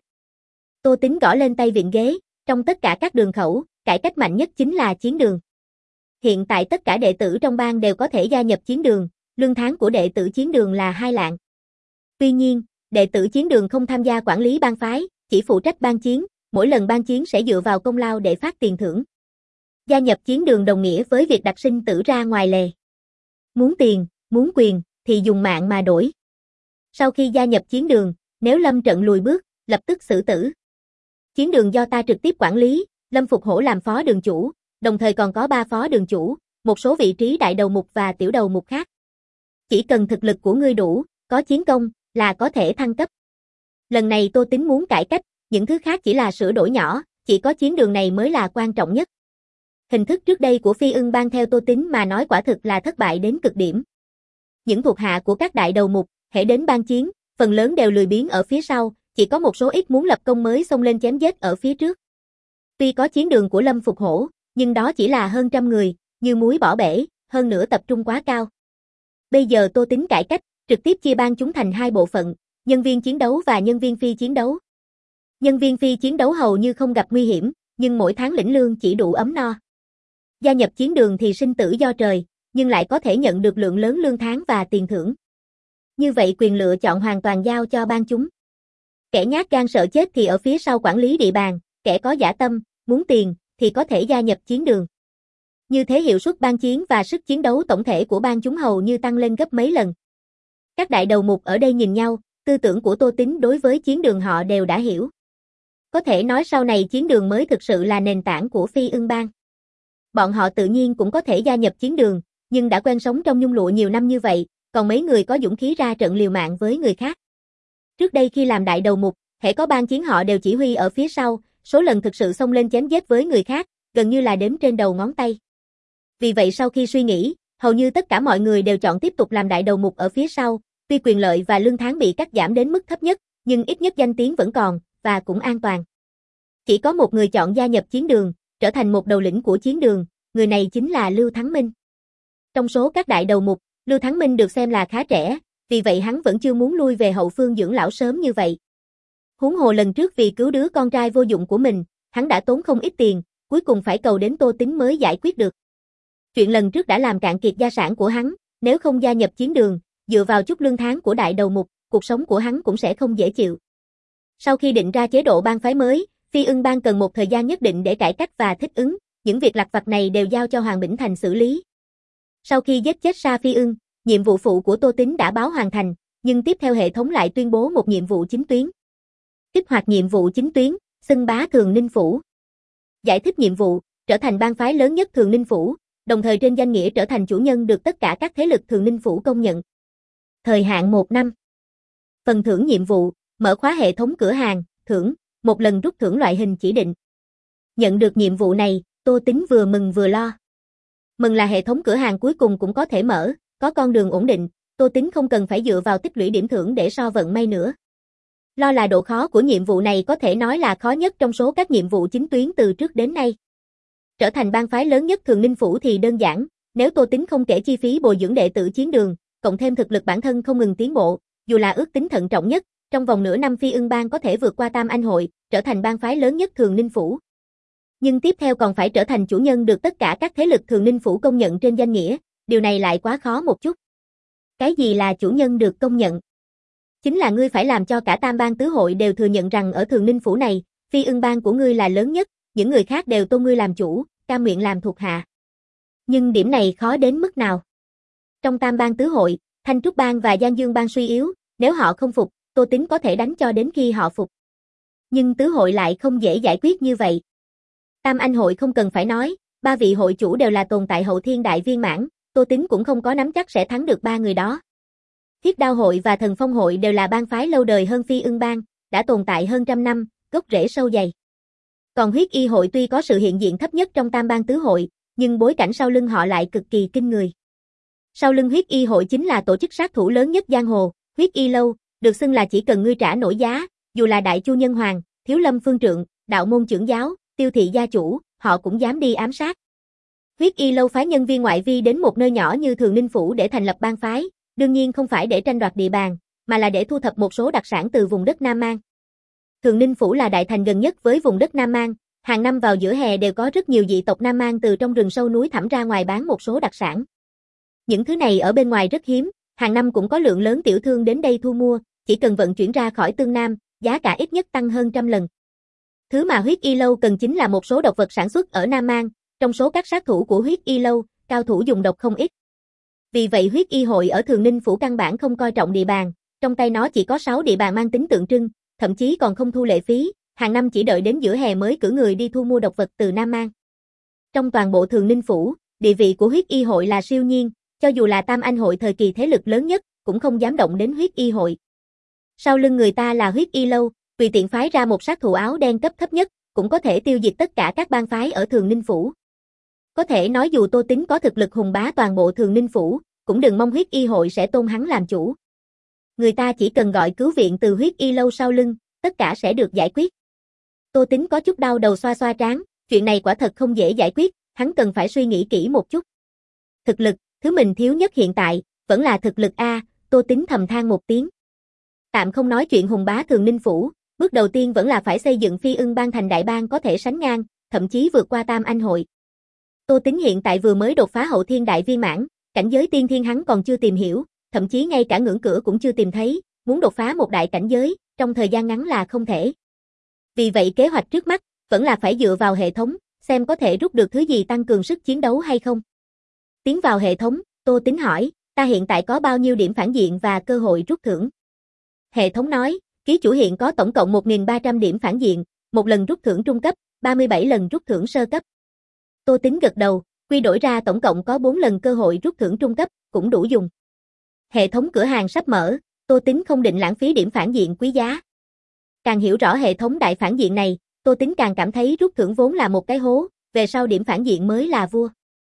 Tô Tín gõ lên tay viện ghế, trong tất cả các đường khẩu, cải cách mạnh nhất chính là chiến đường. Hiện tại tất cả đệ tử trong bang đều có thể gia nhập chiến đường, lương tháng của đệ tử chiến đường là hai lạng. Tuy nhiên, đệ tử chiến đường không tham gia quản lý bang phái, chỉ phụ trách ban chiến, mỗi lần ban chiến sẽ dựa vào công lao để phát tiền thưởng. Gia nhập chiến đường đồng nghĩa với việc đặt sinh tử ra ngoài lề. Muốn tiền, muốn quyền, thì dùng mạng mà đổi. Sau khi gia nhập chiến đường, nếu lâm trận lùi bước, lập tức xử tử. Chiến đường do ta trực tiếp quản lý, Lâm Phục Hổ làm phó đường chủ, đồng thời còn có ba phó đường chủ, một số vị trí đại đầu mục và tiểu đầu mục khác. Chỉ cần thực lực của ngươi đủ, có chiến công, là có thể thăng cấp. Lần này Tô Tín muốn cải cách, những thứ khác chỉ là sửa đổi nhỏ, chỉ có chiến đường này mới là quan trọng nhất. Hình thức trước đây của Phi Ưng Bang theo Tô Tín mà nói quả thực là thất bại đến cực điểm. Những thuộc hạ của các đại đầu mục, hễ đến ban chiến, phần lớn đều lười biếng ở phía sau, chỉ có một số ít muốn lập công mới xông lên chém giết ở phía trước. Tuy có chiến đường của Lâm Phục Hổ, nhưng đó chỉ là hơn trăm người, như muối bỏ bể, hơn nữa tập trung quá cao. Bây giờ Tô Tín cải cách, trực tiếp chia ban chúng thành hai bộ phận, nhân viên chiến đấu và nhân viên phi chiến đấu. Nhân viên phi chiến đấu hầu như không gặp nguy hiểm, nhưng mỗi tháng lĩnh lương chỉ đủ ấm no. Gia nhập chiến đường thì sinh tử do trời, nhưng lại có thể nhận được lượng lớn lương tháng và tiền thưởng. Như vậy quyền lựa chọn hoàn toàn giao cho ban chúng. Kẻ nhát gan sợ chết thì ở phía sau quản lý địa bàn, kẻ có dã tâm, muốn tiền, thì có thể gia nhập chiến đường. Như thế hiệu suất ban chiến và sức chiến đấu tổng thể của ban chúng hầu như tăng lên gấp mấy lần. Các đại đầu mục ở đây nhìn nhau, tư tưởng của Tô Tín đối với chiến đường họ đều đã hiểu. Có thể nói sau này chiến đường mới thực sự là nền tảng của Phi Ưng Bang. Bọn họ tự nhiên cũng có thể gia nhập chiến đường, nhưng đã quen sống trong nhung lụa nhiều năm như vậy, còn mấy người có dũng khí ra trận liều mạng với người khác. Trước đây khi làm đại đầu mục, hễ có ban chiến họ đều chỉ huy ở phía sau, số lần thực sự xông lên chém giết với người khác, gần như là đếm trên đầu ngón tay. Vì vậy sau khi suy nghĩ, hầu như tất cả mọi người đều chọn tiếp tục làm đại đầu mục ở phía sau, tuy quyền lợi và lương tháng bị cắt giảm đến mức thấp nhất, nhưng ít nhất danh tiếng vẫn còn, và cũng an toàn. Chỉ có một người chọn gia nhập chiến đường, trở thành một đầu lĩnh của chiến đường, người này chính là Lưu Thắng Minh. Trong số các đại đầu mục, Lưu Thắng Minh được xem là khá trẻ, vì vậy hắn vẫn chưa muốn lui về hậu phương dưỡng lão sớm như vậy. Huống hồ lần trước vì cứu đứa con trai vô dụng của mình, hắn đã tốn không ít tiền, cuối cùng phải cầu đến Tô Tín mới giải quyết được. Chuyện lần trước đã làm cạn kiệt gia sản của hắn, nếu không gia nhập chiến đường, dựa vào chút lương tháng của đại đầu mục, cuộc sống của hắn cũng sẽ không dễ chịu. Sau khi định ra chế độ bang phái mới, Phi Ưng Bang cần một thời gian nhất định để cải cách và thích ứng, những việc lặt vặt này đều giao cho Hoàng Bỉnh Thành xử lý. Sau khi giết chết Sa Phi Ưng, nhiệm vụ phụ của Tô Tín đã báo hoàn thành, nhưng tiếp theo hệ thống lại tuyên bố một nhiệm vụ chính tuyến. Kích hoạt nhiệm vụ chính tuyến, xưng bá Thường Ninh Phủ. Giải thích nhiệm vụ, trở thành bang phái lớn nhất Thường Ninh Phủ, đồng thời trên danh nghĩa trở thành chủ nhân được tất cả các thế lực Thường Ninh Phủ công nhận. Thời hạn một năm. Phần thưởng nhiệm vụ, mở khóa hệ thống cửa hàng, thưởng, một lần rút thưởng loại hình chỉ định. Nhận được nhiệm vụ này, Tô Tín vừa mừng vừa lo. Mừng là hệ thống cửa hàng cuối cùng cũng có thể mở, có con đường ổn định, Tô Tín không cần phải dựa vào tích lũy điểm thưởng để so vận may nữa. Lo là độ khó của nhiệm vụ này có thể nói là khó nhất trong số các nhiệm vụ chính tuyến từ trước đến nay. Trở thành bang phái lớn nhất Thường Ninh Phủ thì đơn giản, nếu Tô Tín không kể chi phí bồi dưỡng đệ tử chiến đường, cộng thêm thực lực bản thân không ngừng tiến bộ, dù là ước tính thận trọng nhất, trong vòng nửa năm Phi Ưng Bang có thể vượt qua Tam Anh Hội, trở thành bang phái lớn nhất Thường Ninh Phủ. Nhưng tiếp theo còn phải trở thành chủ nhân được tất cả các thế lực Thường Ninh Phủ công nhận trên danh nghĩa, điều này lại quá khó một chút. Cái gì là chủ nhân được công nhận? Chính là ngươi phải làm cho cả Tam Bang Tứ Hội đều thừa nhận rằng ở Thường Ninh Phủ này, Phi Ưng Bang của ngươi là lớn nhất, những người khác đều tôn ngươi làm chủ, cam nguyện làm thuộc hạ. Nhưng điểm này khó đến mức nào? Trong Tam Bang Tứ Hội, Thanh Trúc Bang và Giang Dương Bang suy yếu, Nếu họ không phục, Tô Tín có thể đánh cho đến khi họ phục. Nhưng tứ hội lại không dễ giải quyết như vậy. Tam Anh hội không cần phải nói, ba vị hội chủ đều là tồn tại hậu thiên đại viên mãn, Tô Tín cũng không có nắm chắc sẽ thắng được ba người đó. Thiết Đao hội và Thần Phong hội đều là bang phái lâu đời hơn Phi Ưng bang, đã tồn tại hơn trăm năm, gốc rễ sâu dày. Còn Huyết Y hội tuy có sự hiện diện thấp nhất trong tam bang tứ hội, nhưng bối cảnh sau lưng họ lại cực kỳ kinh người. Sau lưng Huyết Y hội chính là tổ chức sát thủ lớn nhất giang hồ, Huyết Y lâu, được xưng là chỉ cần ngươi trả nổi giá, dù là Đại Chu Nhân Hoàng, Thiếu Lâm Phương Trượng, Đạo môn trưởng giáo, Tiêu thị gia chủ, họ cũng dám đi ám sát. Huyết Y lâu phái nhân viên ngoại vi đến một nơi nhỏ như Thường Ninh phủ để thành lập bang phái, đương nhiên không phải để tranh đoạt địa bàn, mà là để thu thập một số đặc sản từ vùng đất Nam Mang. Thường Ninh phủ là đại thành gần nhất với vùng đất Nam Mang, hàng năm vào giữa hè đều có rất nhiều dị tộc Nam Mang từ trong rừng sâu núi thẳm ra ngoài bán một số đặc sản. Những thứ này ở bên ngoài rất hiếm, hàng năm cũng có lượng lớn tiểu thương đến đây thu mua, chỉ cần vận chuyển ra khỏi Tương Nam, giá cả ít nhất tăng hơn trăm lần. Thứ mà Huyết Y lâu cần chính là một số độc vật sản xuất ở Nam Mang, trong số các sát thủ của Huyết Y lâu, cao thủ dùng độc không ít. Vì vậy Huyết Y hội ở Thường Ninh phủ căn bản không coi trọng địa bàn, trong tay nó chỉ có sáu địa bàn mang tính tượng trưng, thậm chí còn không thu lệ phí, hàng năm chỉ đợi đến giữa hè mới cử người đi thu mua độc vật từ Nam Mang. Trong toàn bộ Thường Ninh phủ, địa vị của Huyết Y hội là siêu nhiên, cho dù là Tam Anh hội thời kỳ thế lực lớn nhất, cũng không dám động đến Huyết Y hội. Sau lưng người ta là Huyết Y lâu, tùy tiện phái ra một sát thủ áo đen cấp thấp nhất, cũng có thể tiêu diệt tất cả các bang phái ở Thường Ninh phủ. Có thể nói dù Tô Tín có thực lực hùng bá toàn bộ Thường Ninh phủ, cũng đừng mong Huyết Y hội sẽ tôn hắn làm chủ. Người ta chỉ cần gọi cứu viện từ Huyết Y lâu sau lưng, tất cả sẽ được giải quyết. Tô Tín có chút đau đầu xoa xoa trán, chuyện này quả thật không dễ giải quyết, hắn cần phải suy nghĩ kỹ một chút. Thực lực, thứ mình thiếu nhất hiện tại, vẫn là thực lực a, Tô Tín thầm than một tiếng. Tạm không nói chuyện hùng bá Thường Ninh phủ, bước đầu tiên vẫn là phải xây dựng Phi Ưng bang thành đại bang có thể sánh ngang, thậm chí vượt qua Tam Anh hội. Tô Tín hiện tại vừa mới đột phá hậu thiên đại viên mãn, cảnh giới tiên thiên hắn còn chưa tìm hiểu, thậm chí ngay cả ngưỡng cửa cũng chưa tìm thấy, muốn đột phá một đại cảnh giới, trong thời gian ngắn là không thể. Vì vậy kế hoạch trước mắt, vẫn là phải dựa vào hệ thống, xem có thể rút được thứ gì tăng cường sức chiến đấu hay không. Tiến vào hệ thống, Tô Tín hỏi, ta hiện tại có bao nhiêu điểm phản diện và cơ hội rút thưởng? Hệ thống nói, ký chủ hiện có tổng cộng một nghìn ba trăm điểm phản diện, một lần rút thưởng trung cấp, ba mươi bảy lần rút thưởng sơ cấp. Tô Tín gật đầu, quy đổi ra tổng cộng có bốn lần cơ hội rút thưởng trung cấp, cũng đủ dùng. Hệ thống cửa hàng sắp mở, Tô Tín không định lãng phí điểm phản diện quý giá. Càng hiểu rõ hệ thống đại phản diện này, Tô Tín càng cảm thấy rút thưởng vốn là một cái hố, về sau điểm phản diện mới là vua.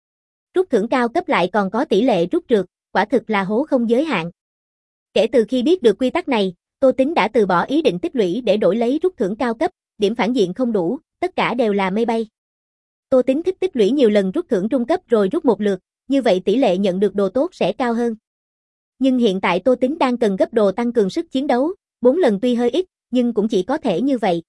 Rút thưởng cao cấp lại còn có tỷ lệ rút trượt, quả thực là hố không giới hạn. Kể từ khi biết được quy tắc này, Tô Tín đã từ bỏ ý định tích lũy để đổi lấy rút thưởng cao cấp, điểm phản diện không đủ, tất cả đều là mây bay. Tô Tín thích tích lũy nhiều lần rút thưởng trung cấp rồi rút một lượt, như vậy tỷ lệ nhận được đồ tốt sẽ cao hơn. Nhưng hiện tại Tô Tín đang cần gấp đồ tăng cường sức chiến đấu, bốn lần tuy hơi ít, nhưng cũng chỉ có thể như vậy.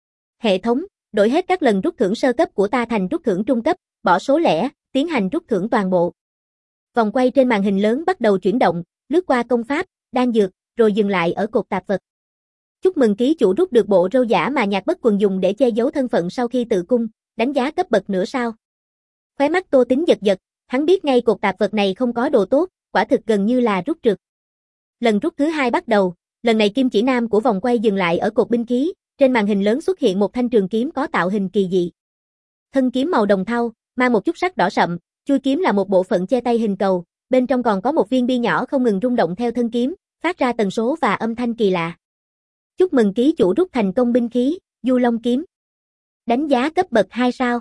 Hệ thống, đổi hết các lần rút thưởng sơ cấp của ta thành rút thưởng trung cấp, bỏ số lẻ, tiến hành rút thưởng toàn bộ. Vòng quay trên màn hình lớn bắt đầu chuyển động, lướt qua công pháp, đan dược, rồi dừng lại ở cột tạp vật. Chúc mừng ký chủ rút được bộ râu giả mà Nhạc Bất Quần dùng để che giấu thân phận sau khi tự cung, đánh giá cấp bậc nửa sao. Khóe mắt Tô Tín giật giật, hắn biết ngay cột tạp vật này không có đồ tốt, quả thực gần như là rút trượt. Lần rút thứ hai bắt đầu, lần này kim chỉ nam của vòng quay dừng lại ở cột binh khí, trên màn hình lớn xuất hiện một thanh trường kiếm có tạo hình kỳ dị. Thân kiếm màu đồng thau, mang một chút sắc đỏ sậm, chuôi kiếm là một bộ phận che tay hình cầu, bên trong còn có một viên bi nhỏ không ngừng rung động theo thân kiếm, phát ra tần số và âm thanh kỳ lạ. Chúc mừng ký chủ rút thành công binh khí, Du Long kiếm. Đánh giá cấp bậc hai sao.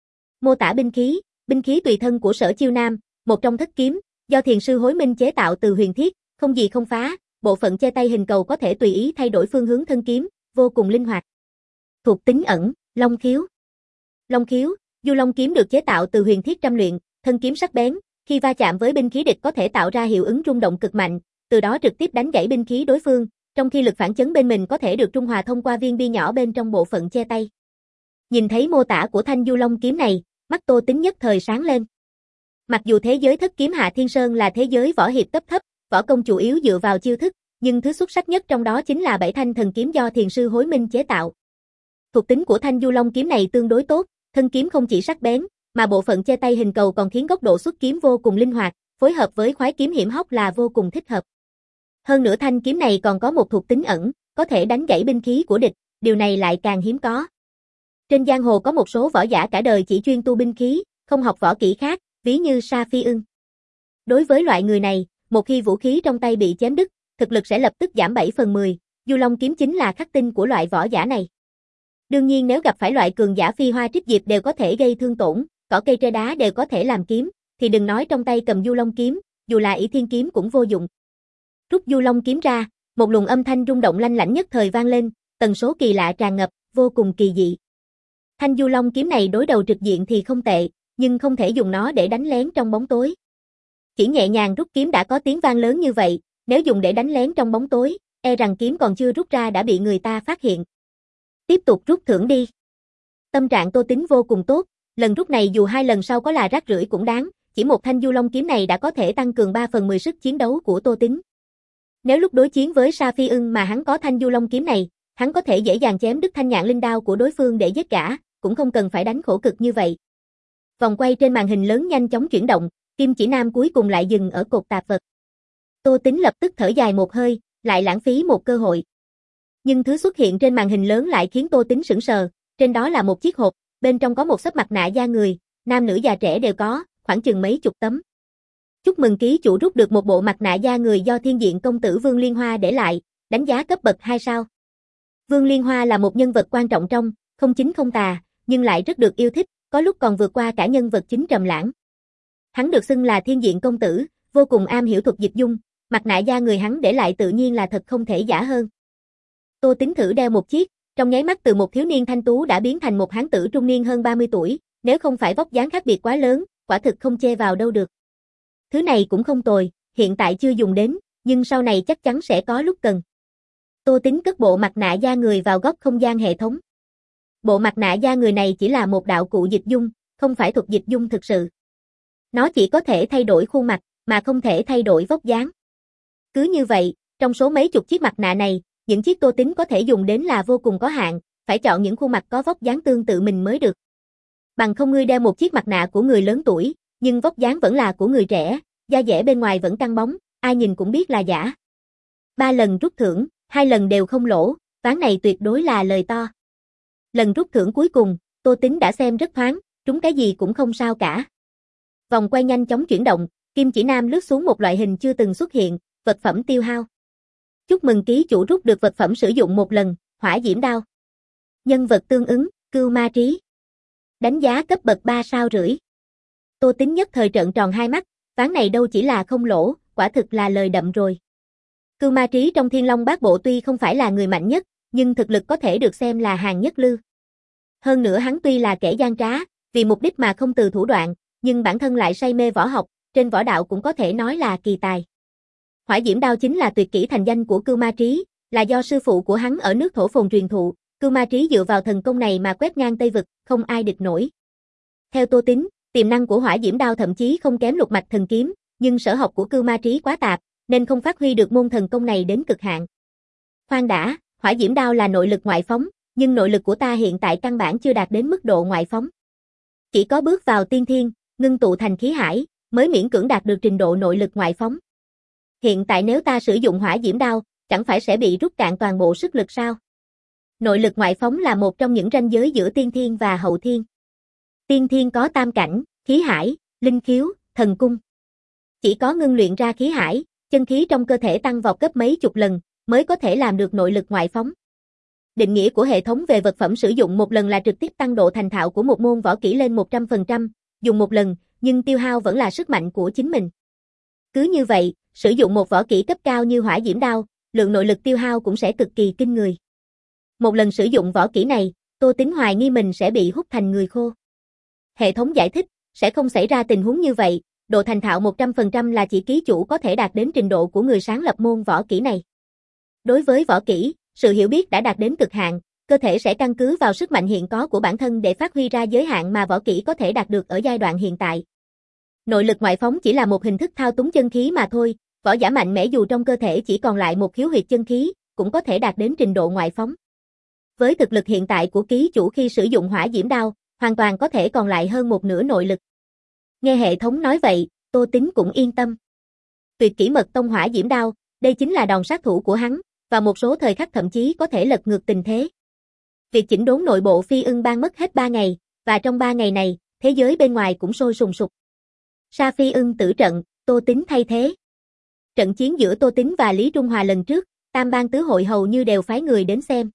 Mô tả binh khí, binh khí tùy thân của Sở Chiêu Nam, một trong thất kiếm, do thiền sư Hối Minh chế tạo từ huyền thiết, không gì không phá, bộ phận che tay hình cầu có thể tùy ý thay đổi phương hướng thân kiếm, vô cùng linh hoạt. Thuộc tính ẩn, Long khiếu. Long khiếu, Du Long kiếm được chế tạo từ huyền thiết trăm luyện, thân kiếm sắc bén, khi va chạm với binh khí địch có thể tạo ra hiệu ứng rung động cực mạnh, từ đó trực tiếp đánh gãy binh khí đối phương, trong khi lực phản chấn bên mình có thể được trung hòa thông qua viên bi nhỏ bên trong bộ phận che tay. Nhìn thấy mô tả của thanh Du Long kiếm này, mắt Tô Tín nhất thời sáng lên. Mặc dù thế giới thất kiếm Hạ Thiên Sơn là thế giới võ hiệp cấp thấp, võ công chủ yếu dựa vào chiêu thức, nhưng thứ xuất sắc nhất trong đó chính là bảy thanh thần kiếm do thiền sư Hối Minh chế tạo. Thuộc tính của thanh Du Long kiếm này tương đối tốt, thân kiếm không chỉ sắc bén, mà bộ phận che tay hình cầu còn khiến góc độ xuất kiếm vô cùng linh hoạt, phối hợp với khoái kiếm hiểm hóc là vô cùng thích hợp. Hơn nữa thanh kiếm này còn có một thuộc tính ẩn, có thể đánh gãy binh khí của địch, điều này lại càng hiếm có. Trên giang hồ có một số võ giả cả đời chỉ chuyên tu binh khí, không học võ kỹ khác, ví như Sa Phi Ưng. Đối với loại người này, một khi vũ khí trong tay bị chém đứt, thực lực sẽ lập tức giảm bảy phần mười, Du Long kiếm chính là khắc tinh của loại võ giả này. Đương nhiên nếu gặp phải loại cường giả phi hoa trích diệp đều có thể gây thương tổn, cỏ cây tre đá đều có thể làm kiếm, thì đừng nói trong tay cầm Du Long kiếm, dù là ỷ thiên kiếm cũng vô dụng. Rút Du Long kiếm ra, một luồng âm thanh rung động lanh lảnh nhất thời vang lên, tần số kỳ lạ tràn ngập, vô cùng kỳ dị. Thanh Du Long kiếm này đối đầu trực diện thì không tệ, nhưng không thể dùng nó để đánh lén trong bóng tối. Chỉ nhẹ nhàng rút kiếm đã có tiếng vang lớn như vậy, nếu dùng để đánh lén trong bóng tối, e rằng kiếm còn chưa rút ra đã bị người ta phát hiện. Tiếp tục rút thưởng đi. Tâm trạng Tô Tính vô cùng tốt, lần rút này dù hai lần sau có là rác rưởi cũng đáng, chỉ một thanh Du Long kiếm này đã có thể tăng cường ba phần mười sức chiến đấu của Tô Tính. Nếu lúc đối chiến với Sa Phi Ưng mà hắn có thanh Du Long kiếm này, hắn có thể dễ dàng chém đứt thanh nhạn linh đao của đối phương để giết gã, cũng không cần phải đánh khổ cực như vậy. Vòng quay trên màn hình lớn nhanh chóng chuyển động, kim chỉ nam cuối cùng lại dừng ở cột tạp vật. Tô Tính lập tức thở dài một hơi, lại lãng phí một cơ hội. Nhưng thứ xuất hiện trên màn hình lớn lại khiến Tô Tính sững sờ, trên đó là một chiếc hộp, bên trong có một xấp mặt nạ da người, nam nữ già trẻ đều có, khoảng chừng mấy chục tấm. Chúc mừng ký chủ rút được một bộ mặt nạ da người do Thiên Diện công tử Vương Liên Hoa để lại, đánh giá cấp bậc hai sao. Vương Liên Hoa là một nhân vật quan trọng trong Không Chính Không Tà, nhưng lại rất được yêu thích, có lúc còn vượt qua cả nhân vật chính Trầm Lãng. Hắn được xưng là Thiên Diện công tử, vô cùng am hiểu thuật dịch dung, mặt nạ da người hắn để lại tự nhiên là thật không thể giả hơn. Tô Tính thử đeo một chiếc, trong nháy mắt từ một thiếu niên thanh tú đã biến thành một hán tử trung niên hơn ba mươi tuổi, nếu không phải vóc dáng khác biệt quá lớn, quả thực không chê vào đâu được. Thứ này cũng không tồi, hiện tại chưa dùng đến, nhưng sau này chắc chắn sẽ có lúc cần. Tô Tính cất bộ mặt nạ da người vào góc không gian hệ thống. Bộ mặt nạ da người này chỉ là một đạo cụ dịch dung, không phải thuật dịch dung thực sự. Nó chỉ có thể thay đổi khuôn mặt, mà không thể thay đổi vóc dáng. Cứ như vậy, trong số mấy chục chiếc mặt nạ này, những chiếc Tô Tính có thể dùng đến là vô cùng có hạn, phải chọn những khuôn mặt có vóc dáng tương tự mình mới được. Bằng không ngươi đeo một chiếc mặt nạ của người lớn tuổi, nhưng vóc dáng vẫn là của người trẻ, da dẻ bên ngoài vẫn căng bóng, ai nhìn cũng biết là giả. Ba lần rút thưởng, hai lần đều không lỗ, ván này tuyệt đối là lời to. Lần rút thưởng cuối cùng, Tô Tính đã xem rất thoáng, trúng cái gì cũng không sao cả. Vòng quay nhanh chóng chuyển động, kim chỉ nam lướt xuống một loại hình chưa từng xuất hiện, vật phẩm tiêu hao. Chúc mừng ký chủ rút được vật phẩm sử dụng một lần, hỏa diễm đao. Nhân vật tương ứng, Cưu Ma Trí. Đánh giá cấp bậc ba sao rưỡi. Tô Tính nhất thời trợn tròn hai mắt, ván này đâu chỉ là không lỗ, quả thực là lời đậm rồi. Cưu Ma Trí trong Thiên Long Bát Bộ tuy không phải là người mạnh nhất, nhưng thực lực có thể được xem là hàng nhất lư. Hơn nữa hắn tuy là kẻ gian trá, vì mục đích mà không từ thủ đoạn, nhưng bản thân lại say mê võ học, trên võ đạo cũng có thể nói là kỳ tài. Hỏa diễm đao chính là tuyệt kỹ thành danh của Cưu Ma Trí, là do sư phụ của hắn ở nước Thổ Phồn truyền thụ, Cưu Ma Trí dựa vào thần công này mà quét ngang Tây Vực, không ai địch nổi. Theo Tô Tính, tiềm năng của hỏa diễm đao thậm chí không kém lục mạch thần kiếm, nhưng sở học của Cưu Ma Trí quá tạp, nên không phát huy được môn thần công này đến cực hạn. Khoan đã, hỏa diễm đao là nội lực ngoại phóng, nhưng nội lực của ta hiện tại căn bản chưa đạt đến mức độ ngoại phóng. Chỉ có bước vào tiên thiên, ngưng tụ thành khí hải, mới miễn cưỡng đạt được trình độ nội lực ngoại phóng. Hiện tại nếu ta sử dụng hỏa diễm đao, chẳng phải sẽ bị rút cạn toàn bộ sức lực sao? Nội lực ngoại phóng là một trong những ranh giới giữa tiên thiên và hậu thiên. Tiên thiên có tam cảnh, khí hải, linh khiếu, thần cung. Chỉ có ngưng luyện ra khí hải, chân khí trong cơ thể tăng vọt gấp mấy chục lần, mới có thể làm được nội lực ngoại phóng. Định nghĩa của hệ thống về vật phẩm sử dụng một lần là trực tiếp tăng độ thành thạo của một môn võ kỹ lên một trăm phần trăm, dùng một lần, nhưng tiêu hao vẫn là sức mạnh của chính mình. Cứ như vậy, sử dụng một võ kỹ cấp cao như hỏa diễm đao, lượng nội lực tiêu hao cũng sẽ cực kỳ kinh người. Một lần sử dụng võ kỹ này, Tô Tính hoài nghi mình sẽ bị hút thành người khô. Hệ thống giải thích, sẽ không xảy ra tình huống như vậy, độ thành thạo một trăm phần trăm là chỉ ký chủ có thể đạt đến trình độ của người sáng lập môn võ kỹ này. Đối với võ kỹ, sự hiểu biết đã đạt đến cực hạn, cơ thể sẽ căn cứ vào sức mạnh hiện có của bản thân để phát huy ra giới hạn mà võ kỹ có thể đạt được ở giai đoạn hiện tại. Nội lực ngoại phóng chỉ là một hình thức thao túng chân khí mà thôi, võ giả mạnh mẽ dù trong cơ thể chỉ còn lại một khiếu huyệt chân khí, cũng có thể đạt đến trình độ ngoại phóng. Với thực lực hiện tại của ký chủ khi sử dụng hỏa diễm đao, hoàn toàn có thể còn lại hơn một nửa nội lực. Nghe hệ thống nói vậy, Tô Tính cũng yên tâm. Tuyệt kỹ mật tông hỏa diễm đao Đây chính là đòn sát thủ của hắn, và một số thời khắc thậm chí có thể lật ngược tình thế. Việc chỉnh đốn nội bộ Phi Ưng Bang mất hết ba ngày, và trong ba ngày này, thế giới bên ngoài cũng sôi sùng sục. Sa Phi Ưng tử trận, Tô Tín thay thế. Trận chiến giữa Tô Tín và Lý Trung Hòa lần trước, Tam Bang Tứ Hội hầu như đều phái người đến xem.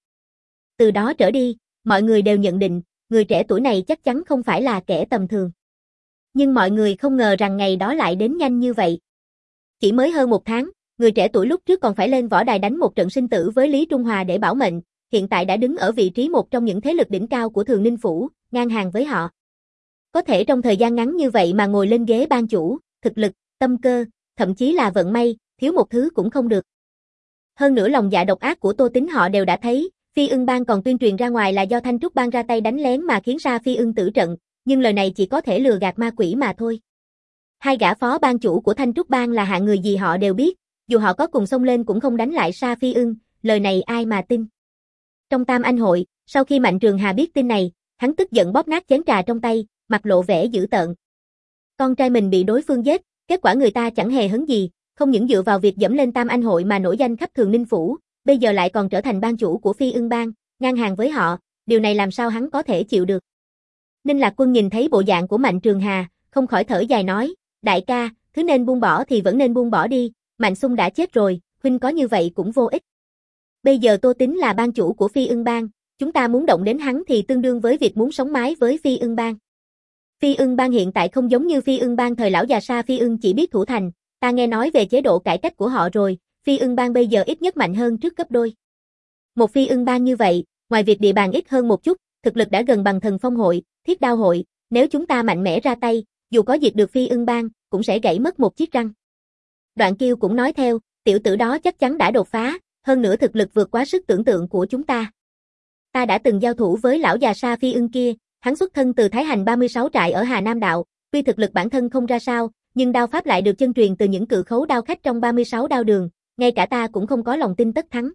Từ đó trở đi, mọi người đều nhận định, người trẻ tuổi này chắc chắn không phải là kẻ tầm thường. Nhưng mọi người không ngờ rằng ngày đó lại đến nhanh như vậy. Chỉ mới hơn một tháng, người trẻ tuổi lúc trước còn phải lên võ đài đánh một trận sinh tử với Lý Trung Hòa để bảo mệnh, hiện tại đã đứng ở vị trí một trong những thế lực đỉnh cao của Thường Ninh Phủ, ngang hàng với họ. Có thể trong thời gian ngắn như vậy mà ngồi lên ghế ban chủ, thực lực, tâm cơ, thậm chí là vận may, thiếu một thứ cũng không được. Hơn nữa lòng dạ độc ác của Tô Tín họ đều đã thấy, Phi Ưng Bang còn tuyên truyền ra ngoài là do Thanh Trúc Bang ra tay đánh lén mà khiến Sa Phi Ưng tử trận, nhưng lời này chỉ có thể lừa gạt ma quỷ mà thôi. Hai gã phó ban chủ của Thanh Trúc Bang là hạng người gì họ đều biết, dù họ có cùng xông lên cũng không đánh lại Sa Phi Ưng, lời này ai mà tin. Trong Tam Anh hội, sau khi Mạnh Trường Hà biết tin này, hắn tức giận bóp nát chén trà trong tay, mặt lộ vẻ dữ tợn. Con trai mình bị đối phương giết, kết quả người ta chẳng hề hấn gì, không những dựa vào việc dẫm lên Tam Anh hội mà nổi danh khắp Thường Ninh Phủ, bây giờ lại còn trở thành ban chủ của Phi Ưng Bang, ngang hàng với họ, điều này làm sao hắn có thể chịu được. Ninh Lạc Quân nhìn thấy bộ dạng của Mạnh Trường Hà, không khỏi thở dài nói, đại ca, thứ nên buông bỏ thì vẫn nên buông bỏ đi, Mạnh Xung đã chết rồi, huynh có như vậy cũng vô ích. Bây giờ Tô Tín là ban chủ của Phi Ưng Bang, chúng ta muốn động đến hắn thì tương đương với việc muốn sống mái với Phi Ưng Bang. Phi Ưng Bang hiện tại không giống như Phi Ưng Bang thời lão già Sa Phi Ưng chỉ biết thủ thành, ta nghe nói về chế độ cải cách của họ rồi, Phi Ưng Bang bây giờ ít nhất mạnh hơn trước gấp đôi. Một Phi Ưng Bang như vậy, ngoài việc địa bàn ít hơn một chút, thực lực đã gần bằng Thần Phong hội, Thiết Đao hội, nếu chúng ta mạnh mẽ ra tay, dù có diệt được Phi Ưng Bang, cũng sẽ gãy mất một chiếc răng. Đoạn Kiêu cũng nói theo, tiểu tử đó chắc chắn đã đột phá, hơn nữa thực lực vượt quá sức tưởng tượng của chúng ta. Ta đã từng giao thủ với lão già Sa Phi Ưng kia, hắn xuất thân từ Thái Hành ba mươi sáu trại ở Hà Nam Đạo, tuy thực lực bản thân không ra sao, nhưng đao pháp lại được chân truyền từ những cự khấu đao khách trong ba mươi sáu đao đường, ngay cả ta cũng không có lòng tin tất thắng.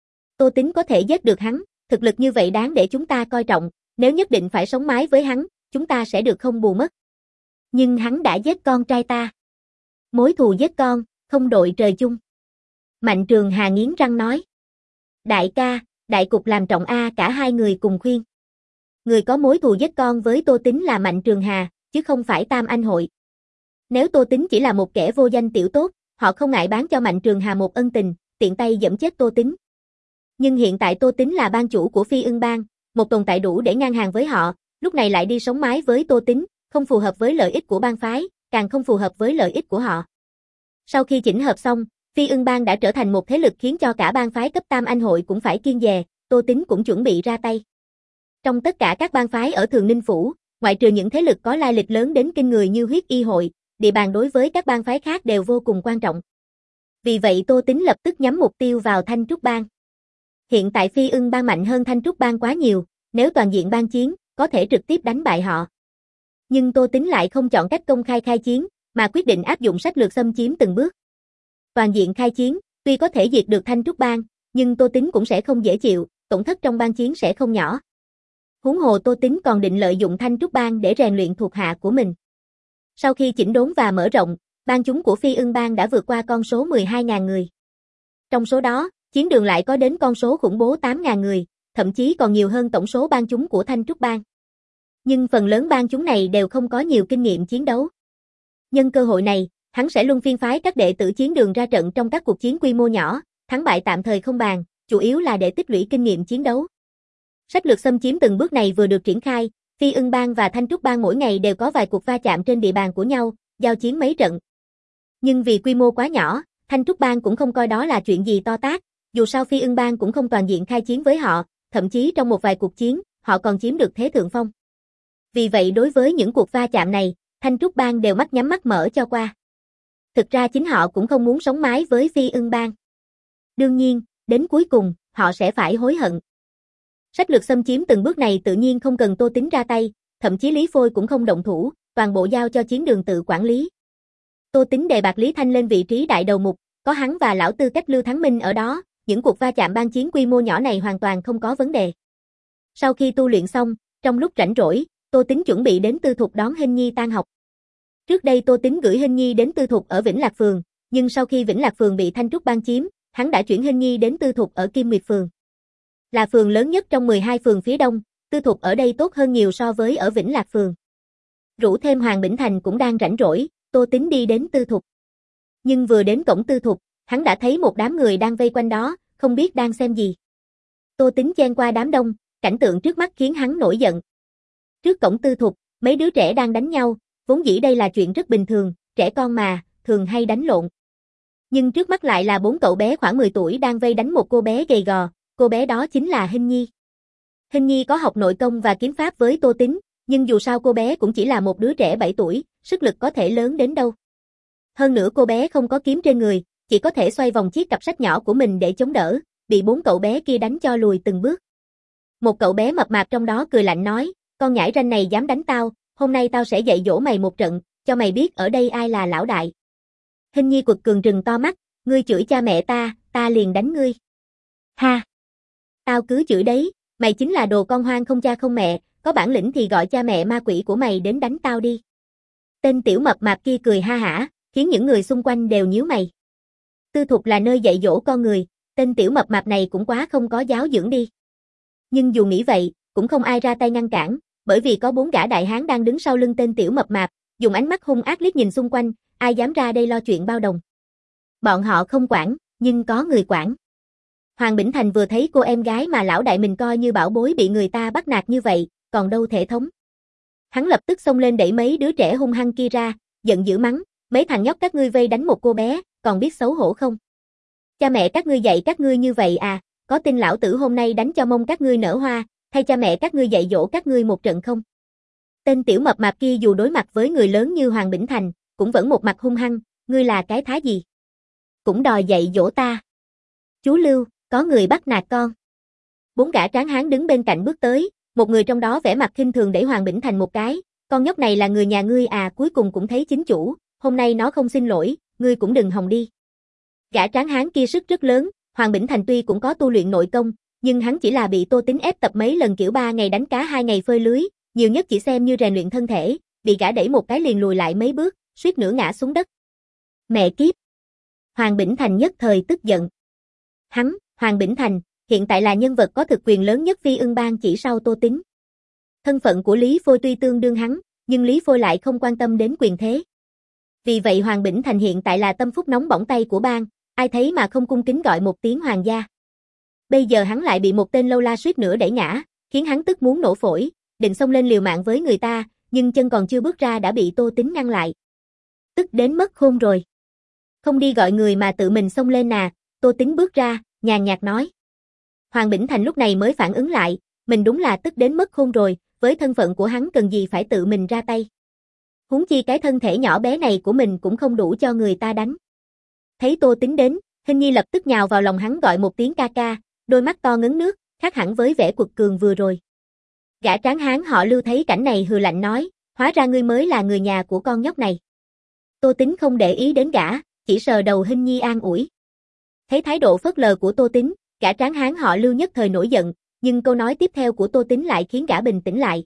Tô Tín có thể giết được hắn, thực lực như vậy đáng để chúng ta coi trọng, nếu nhất định phải sống mái với hắn, chúng ta sẽ được không bù mất. Nhưng hắn đã giết con trai ta. Mối thù giết con, không đội trời chung. Mạnh Trường Hà nghiến răng nói. Đại ca, đại cục làm trọng a, cả hai người cùng khuyên. Người có mối thù giết con với Tô Tín là Mạnh Trường Hà, chứ không phải Tam Anh hội. Nếu Tô Tín chỉ là một kẻ vô danh tiểu tốt, họ không ngại bán cho Mạnh Trường Hà một ân tình, tiện tay giẫm chết Tô Tín. Nhưng hiện tại Tô Tín là ban chủ của Phi Ưng Bang, một tồn tại đủ để ngang hàng với họ, lúc này lại đi sống mái với Tô Tín, không phù hợp với lợi ích của bang phái, càng không phù hợp với lợi ích của họ. Sau khi chỉnh hợp xong, Phi Ưng Bang đã trở thành một thế lực khiến cho cả bang phái cấp Tam Anh hội cũng phải kiêng dè, Tô Tín cũng chuẩn bị ra tay. Trong tất cả các bang phái ở Thường Ninh Phủ, ngoại trừ những thế lực có lai lịch lớn đến kinh người như Huyết Y hội, địa bàn đối với các bang phái khác đều vô cùng quan trọng. Vì vậy Tô Tín lập tức nhắm mục tiêu vào Thanh Trúc Bang. Hiện tại Phi Ưng Bang mạnh hơn Thanh Trúc Bang quá nhiều, nếu toàn diện bang chiến, có thể trực tiếp đánh bại họ. Nhưng Tô Tín lại không chọn cách công khai khai chiến, mà quyết định áp dụng sách lược xâm chiếm từng bước. Toàn diện khai chiến, tuy có thể diệt được Thanh Trúc Bang, nhưng Tô Tín cũng sẽ không dễ chịu, tổn thất trong bang chiến sẽ không nhỏ. Huống hồ Tô Tín còn định lợi dụng Thanh Trúc Bang để rèn luyện thuộc hạ của mình. Sau khi chỉnh đốn và mở rộng, bang chúng của Phi Ưng Bang đã vượt qua con số mười hai nghìn người. Trong số đó, chiến đường lại có đến con số khủng bố tám nghìn người, thậm chí còn nhiều hơn tổng số bang chúng của Thanh Trúc Bang. Nhưng phần lớn bang chúng này đều không có nhiều kinh nghiệm chiến đấu. Nhân cơ hội này, hắn sẽ luân phiên phái các đệ tử chiến đường ra trận trong các cuộc chiến quy mô nhỏ, thắng bại tạm thời không bàn, chủ yếu là để tích lũy kinh nghiệm chiến đấu. Sách lược xâm chiếm từng bước này vừa được triển khai, Phi Ưng Bang và Thanh Trúc Bang mỗi ngày đều có vài cuộc va chạm trên địa bàn của nhau, giao chiến mấy trận. Nhưng vì quy mô quá nhỏ, Thanh Trúc Bang cũng không coi đó là chuyện gì to tát, dù sao Phi Ưng Bang cũng không toàn diện khai chiến với họ, thậm chí trong một vài cuộc chiến, họ còn chiếm được thế thượng phong. Vì vậy đối với những cuộc va chạm này, Thanh Trúc Bang đều mắt nhắm mắt mở cho qua. Thực ra chính họ cũng không muốn sống mái với Phi Ưng Bang. Đương nhiên, đến cuối cùng, họ sẽ phải hối hận. Sách lược xâm chiếm từng bước này tự nhiên không cần Tô Tín ra tay, thậm chí Lý Phôi cũng không động thủ, toàn bộ giao cho chiến đường tự quản lý. Tô Tín đề bạt Lý Thanh lên vị trí đại đầu mục, có hắn và lão tư cách Lưu Thắng Minh ở đó, những cuộc va chạm bang chiến quy mô nhỏ này hoàn toàn không có vấn đề. Sau khi tu luyện xong, trong lúc rảnh rỗi, Tô Tín chuẩn bị đến Tư Thục đón Hinh Nhi tan học. Trước đây Tô Tín gửi Hinh Nhi đến Tư Thục ở Vĩnh Lạc Phường, nhưng sau khi Vĩnh Lạc phường bị Thanh Trúc Bang chiếm, hắn đã chuyển Hình Nhi đến Tư Thục ở Kim Nguyệt phường. Là phường lớn nhất trong mười hai phường phía đông, Tư Thục ở đây tốt hơn nhiều so với ở Vĩnh Lạc phường. Rủ thêm Hoàng Bỉnh Thành cũng đang rảnh rỗi, Tô Tín đi đến Tư Thục. Nhưng vừa đến cổng Tư Thục, hắn đã thấy một đám người đang vây quanh đó, không biết đang xem gì. Tô Tín chen qua đám đông, cảnh tượng trước mắt khiến hắn nổi giận. Trước cổng Tư Thục, mấy đứa trẻ đang đánh nhau, vốn dĩ đây là chuyện rất bình thường, trẻ con mà, thường hay đánh lộn. Nhưng trước mắt lại là bốn cậu bé khoảng mười tuổi đang vây đánh một cô bé gầy gò, cô bé đó chính là Hình Nhi. Hình Nhi có học nội công và kiếm pháp với Tô Tín, nhưng dù sao cô bé cũng chỉ là một đứa trẻ bảy tuổi, sức lực có thể lớn đến đâu. Hơn nữa cô bé không có kiếm trên người, chỉ có thể xoay vòng chiếc cặp sách nhỏ của mình để chống đỡ, bị bốn cậu bé kia đánh cho lùi từng bước. Một cậu bé mập mạp trong đó cười lạnh nói, con nhãi ranh này dám đánh tao, hôm nay tao sẽ dạy dỗ mày một trận, cho mày biết ở đây ai là lão đại. Hình Nhi quật cường trừng to mắt, ngươi chửi cha mẹ ta, ta liền đánh ngươi. Ha! Tao cứ chửi đấy, mày chính là đồ con hoang không cha không mẹ, có bản lĩnh thì gọi cha mẹ ma quỷ của mày đến đánh tao đi. Tên tiểu mập mạp kia cười ha hả, khiến những người xung quanh đều nhíu mày. Tư Thục là nơi dạy dỗ con người, tên tiểu mập mạp này cũng quá không có giáo dưỡng đi. Nhưng dù nghĩ vậy, cũng không ai ra tay ngăn cản, bởi vì có bốn gã đại hán đang đứng sau lưng tên tiểu mập mạp, dùng ánh mắt hung ác liếc nhìn xung quanh, ai dám ra đây lo chuyện bao đồng. Bọn họ không quản, nhưng có người quản. Hoàng Bỉnh Thành vừa thấy cô em gái mà lão đại mình coi như bảo bối bị người ta bắt nạt như vậy, còn đâu thể thống. Hắn lập tức xông lên đẩy mấy đứa trẻ hung hăng kia ra, giận dữ mắng, mấy thằng nhóc các ngươi vây đánh một cô bé, còn biết xấu hổ không? Cha mẹ các ngươi dạy các ngươi như vậy à, có tin lão tử hôm nay đánh cho mông các ngươi nở hoa, thay cha mẹ các ngươi dạy dỗ các ngươi một trận không? Tên tiểu mập mạp kia dù đối mặt với người lớn như Hoàng Bỉnh Thành, cũng vẫn một mặt hung hăng, ngươi là cái thá gì? Cũng đòi dạy dỗ ta. Chú Lưu, có người bắt nạt con. Bốn gã tráng hán đứng bên cạnh bước tới, một người trong đó vẻ mặt khinh thường đẩy Hoàng Bỉnh Thành một cái, con nhóc này là người nhà ngươi à, cuối cùng cũng thấy chính chủ, hôm nay nó không xin lỗi, ngươi cũng đừng hòng đi. Gã tráng hán kia sức rất lớn, Hoàng Bỉnh Thành tuy cũng có tu luyện nội công, nhưng hắn chỉ là bị Tô Tín ép tập mấy lần kiểu ba ngày đánh cá hai ngày phơi lưới, nhiều nhất chỉ xem như rèn luyện thân thể, bị gã đẩy một cái liền lùi lại mấy bước, suýt nữa ngã xuống đất. Mẹ kiếp! Hoàng Bỉnh Thành nhất thời tức giận. Hắn, Hoàng Bỉnh Thành, hiện tại là nhân vật có thực quyền lớn nhất Phi Ưng Bang chỉ sau Tô Tín. Thân phận của Lý Phôi tuy tương đương hắn, nhưng Lý Phôi lại không quan tâm đến quyền thế. Vì vậy Hoàng Bỉnh Thành hiện tại là tâm phúc nóng bỏng tay của bang, ai thấy mà không cung kính gọi một tiếng hoàng gia. Bây giờ hắn lại bị một tên lâu la suýt nữa đẩy ngã, khiến hắn tức muốn nổ phổi, định xông lên liều mạng với người ta, nhưng chân còn chưa bước ra đã bị Tô Tín ngăn lại. Tức đến mất khôn rồi. Không đi gọi người mà tự mình xông lên à, Tô Tín bước ra, nhàn nhạt nói. Hoàng Bỉnh Thành lúc này mới phản ứng lại, mình đúng là tức đến mất khôn rồi, với thân phận của hắn cần gì phải tự mình ra tay. Huống chi cái thân thể nhỏ bé này của mình cũng không đủ cho người ta đánh. Thấy Tô Tín đến, Hình Nhi lập tức nhào vào lòng hắn gọi một tiếng ca ca, đôi mắt to ngấn nước, khác hẳn với vẻ quật cường vừa rồi. Gã tráng hán họ Lưu thấy cảnh này hừ lạnh nói, hóa ra ngươi mới là người nhà của con nhóc này. Tô Tín không để ý đến gã, chỉ sờ đầu Hình Nhi an ủi. Thấy thái độ phớt lờ của Tô Tín, gã tráng hán họ Lưu nhất thời nổi giận, nhưng câu nói tiếp theo của Tô Tín lại khiến gã bình tĩnh lại.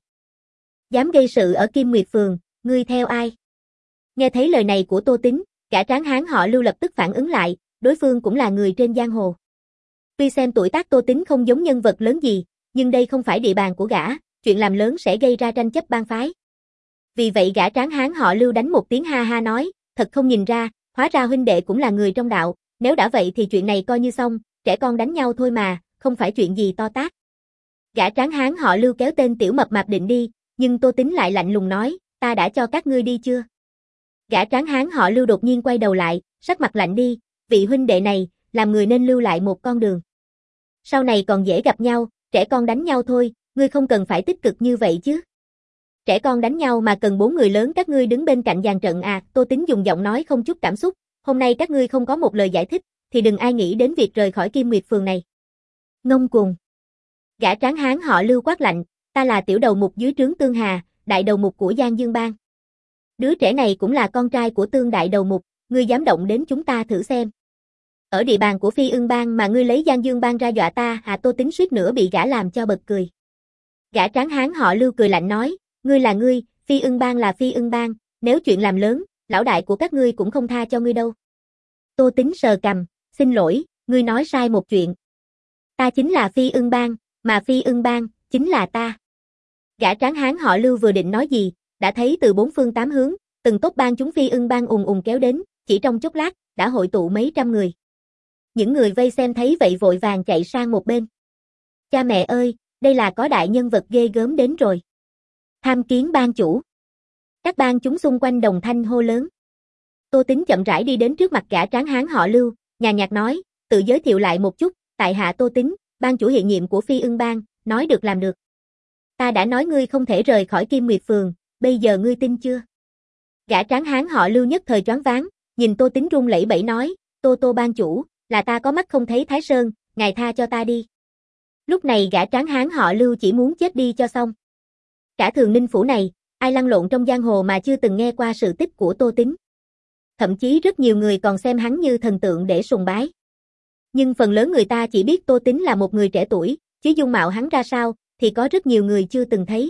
Dám gây sự ở Kim Nguyệt phường, ngươi theo ai? Nghe thấy lời này của Tô Tín, gã tráng hán họ Lưu lập tức phản ứng lại, đối phương cũng là người trên giang hồ. Tuy xem tuổi tác Tô Tín không giống nhân vật lớn gì, nhưng đây không phải địa bàn của gã, chuyện làm lớn sẽ gây ra tranh chấp bang phái. Vì vậy gã tráng hán họ Lưu đánh một tiếng ha ha nói, thật không nhìn ra, hóa ra huynh đệ cũng là người trong đạo, nếu đã vậy thì chuyện này coi như xong, trẻ con đánh nhau thôi mà, không phải chuyện gì to tát. Gã tráng hán họ Lưu kéo tên tiểu mập mạp định đi, nhưng Tô Tín lại lạnh lùng nói, ta đã cho các ngươi đi chưa? Gã tráng hán họ Lưu đột nhiên quay đầu lại, sắc mặt lạnh đi, vị huynh đệ này, làm người nên lưu lại một con đường. Sau này còn dễ gặp nhau, trẻ con đánh nhau thôi, ngươi không cần phải tích cực như vậy chứ. Trẻ con đánh nhau mà cần bốn người lớn các ngươi đứng bên cạnh dàn trận à, Tô Tín dùng giọng nói không chút cảm xúc, hôm nay các ngươi không có một lời giải thích, thì đừng ai nghĩ đến việc rời khỏi Kim Nguyệt phường này. Ngông cuồng. Gã tráng hán họ Lưu quát lạnh, ta là tiểu đầu mục dưới trướng Tương Hà, đại đầu mục của Giang Dương Bang. Đứa trẻ này cũng là con trai của Tương đại đầu mục, ngươi dám động đến chúng ta thử xem. Ở địa bàn của Phi Ưng Bang mà ngươi lấy Giang Dương Bang ra dọa ta, à Tô Tín suýt nữa bị gã làm cho bật cười. Gã tráng hán họ Lưu cười lạnh nói, ngươi là ngươi, Phi Ưng Bang là Phi Ưng Bang, nếu chuyện làm lớn, lão đại của các ngươi cũng không tha cho ngươi đâu. Tô Tính sờ cằm, xin lỗi, ngươi nói sai một chuyện. Ta chính là Phi Ưng Bang, mà Phi Ưng Bang, chính là ta. Gã tráng hán họ Lưu vừa định nói gì, đã thấy từ bốn phương tám hướng, từng tốp bang chúng Phi Ưng Bang ùn ùn kéo đến, chỉ trong chốc lát, đã hội tụ mấy trăm người. Những người vây xem thấy vậy vội vàng chạy sang một bên. Cha mẹ ơi, đây là có đại nhân vật ghê gớm đến rồi. Tham kiến bang chủ. Các bang chúng xung quanh đồng thanh hô lớn. Tô Tính chậm rãi đi đến trước mặt gã tráng hán họ Lưu, nhàn nhạt nói, tự giới thiệu lại một chút, tại hạ Tô Tính, bang chủ hiện nhiệm của Phi Ưng Bang, nói được làm được. Ta đã nói ngươi không thể rời khỏi Kim Nguyệt Phường, bây giờ ngươi tin chưa? Gã tráng hán họ Lưu nhất thời choáng váng, nhìn Tô Tính run lẩy bẩy nói, Tô Tô bang chủ, là ta có mắt không thấy Thái Sơn, ngài tha cho ta đi. Lúc này gã tráng hán họ Lưu chỉ muốn chết đi cho xong. Cả Thường Ninh phủ này, ai lăn lộn trong giang hồ mà chưa từng nghe qua sự tích của Tô Tính. Thậm chí rất nhiều người còn xem hắn như thần tượng để sùng bái. Nhưng phần lớn người ta chỉ biết Tô Tính là một người trẻ tuổi, chứ dung mạo hắn ra sao, thì có rất nhiều người chưa từng thấy.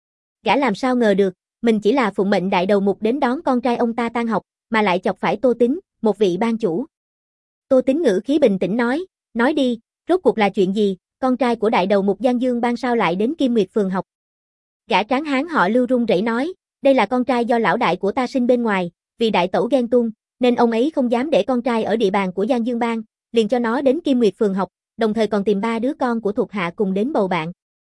Gã làm sao ngờ được, mình chỉ là phụng mệnh đại đầu mục đến đón con trai ông ta tan học, mà lại chọc phải Tô Tính, một vị ban chủ. Tô Tính ngữ khí bình tĩnh nói, nói đi, rốt cuộc là chuyện gì, con trai của đại đầu mục Giang Dương Bang sao lại đến Kim Nguyệt Phường học. Gã tráng hán họ Lưu run rẩy nói, đây là con trai do lão đại của ta sinh bên ngoài, vì đại tẩu ghen tuông, nên ông ấy không dám để con trai ở địa bàn của Giang Dương Bang, liền cho nó đến Kim Nguyệt Phường học, đồng thời còn tìm ba đứa con của thuộc hạ cùng đến bầu bạn.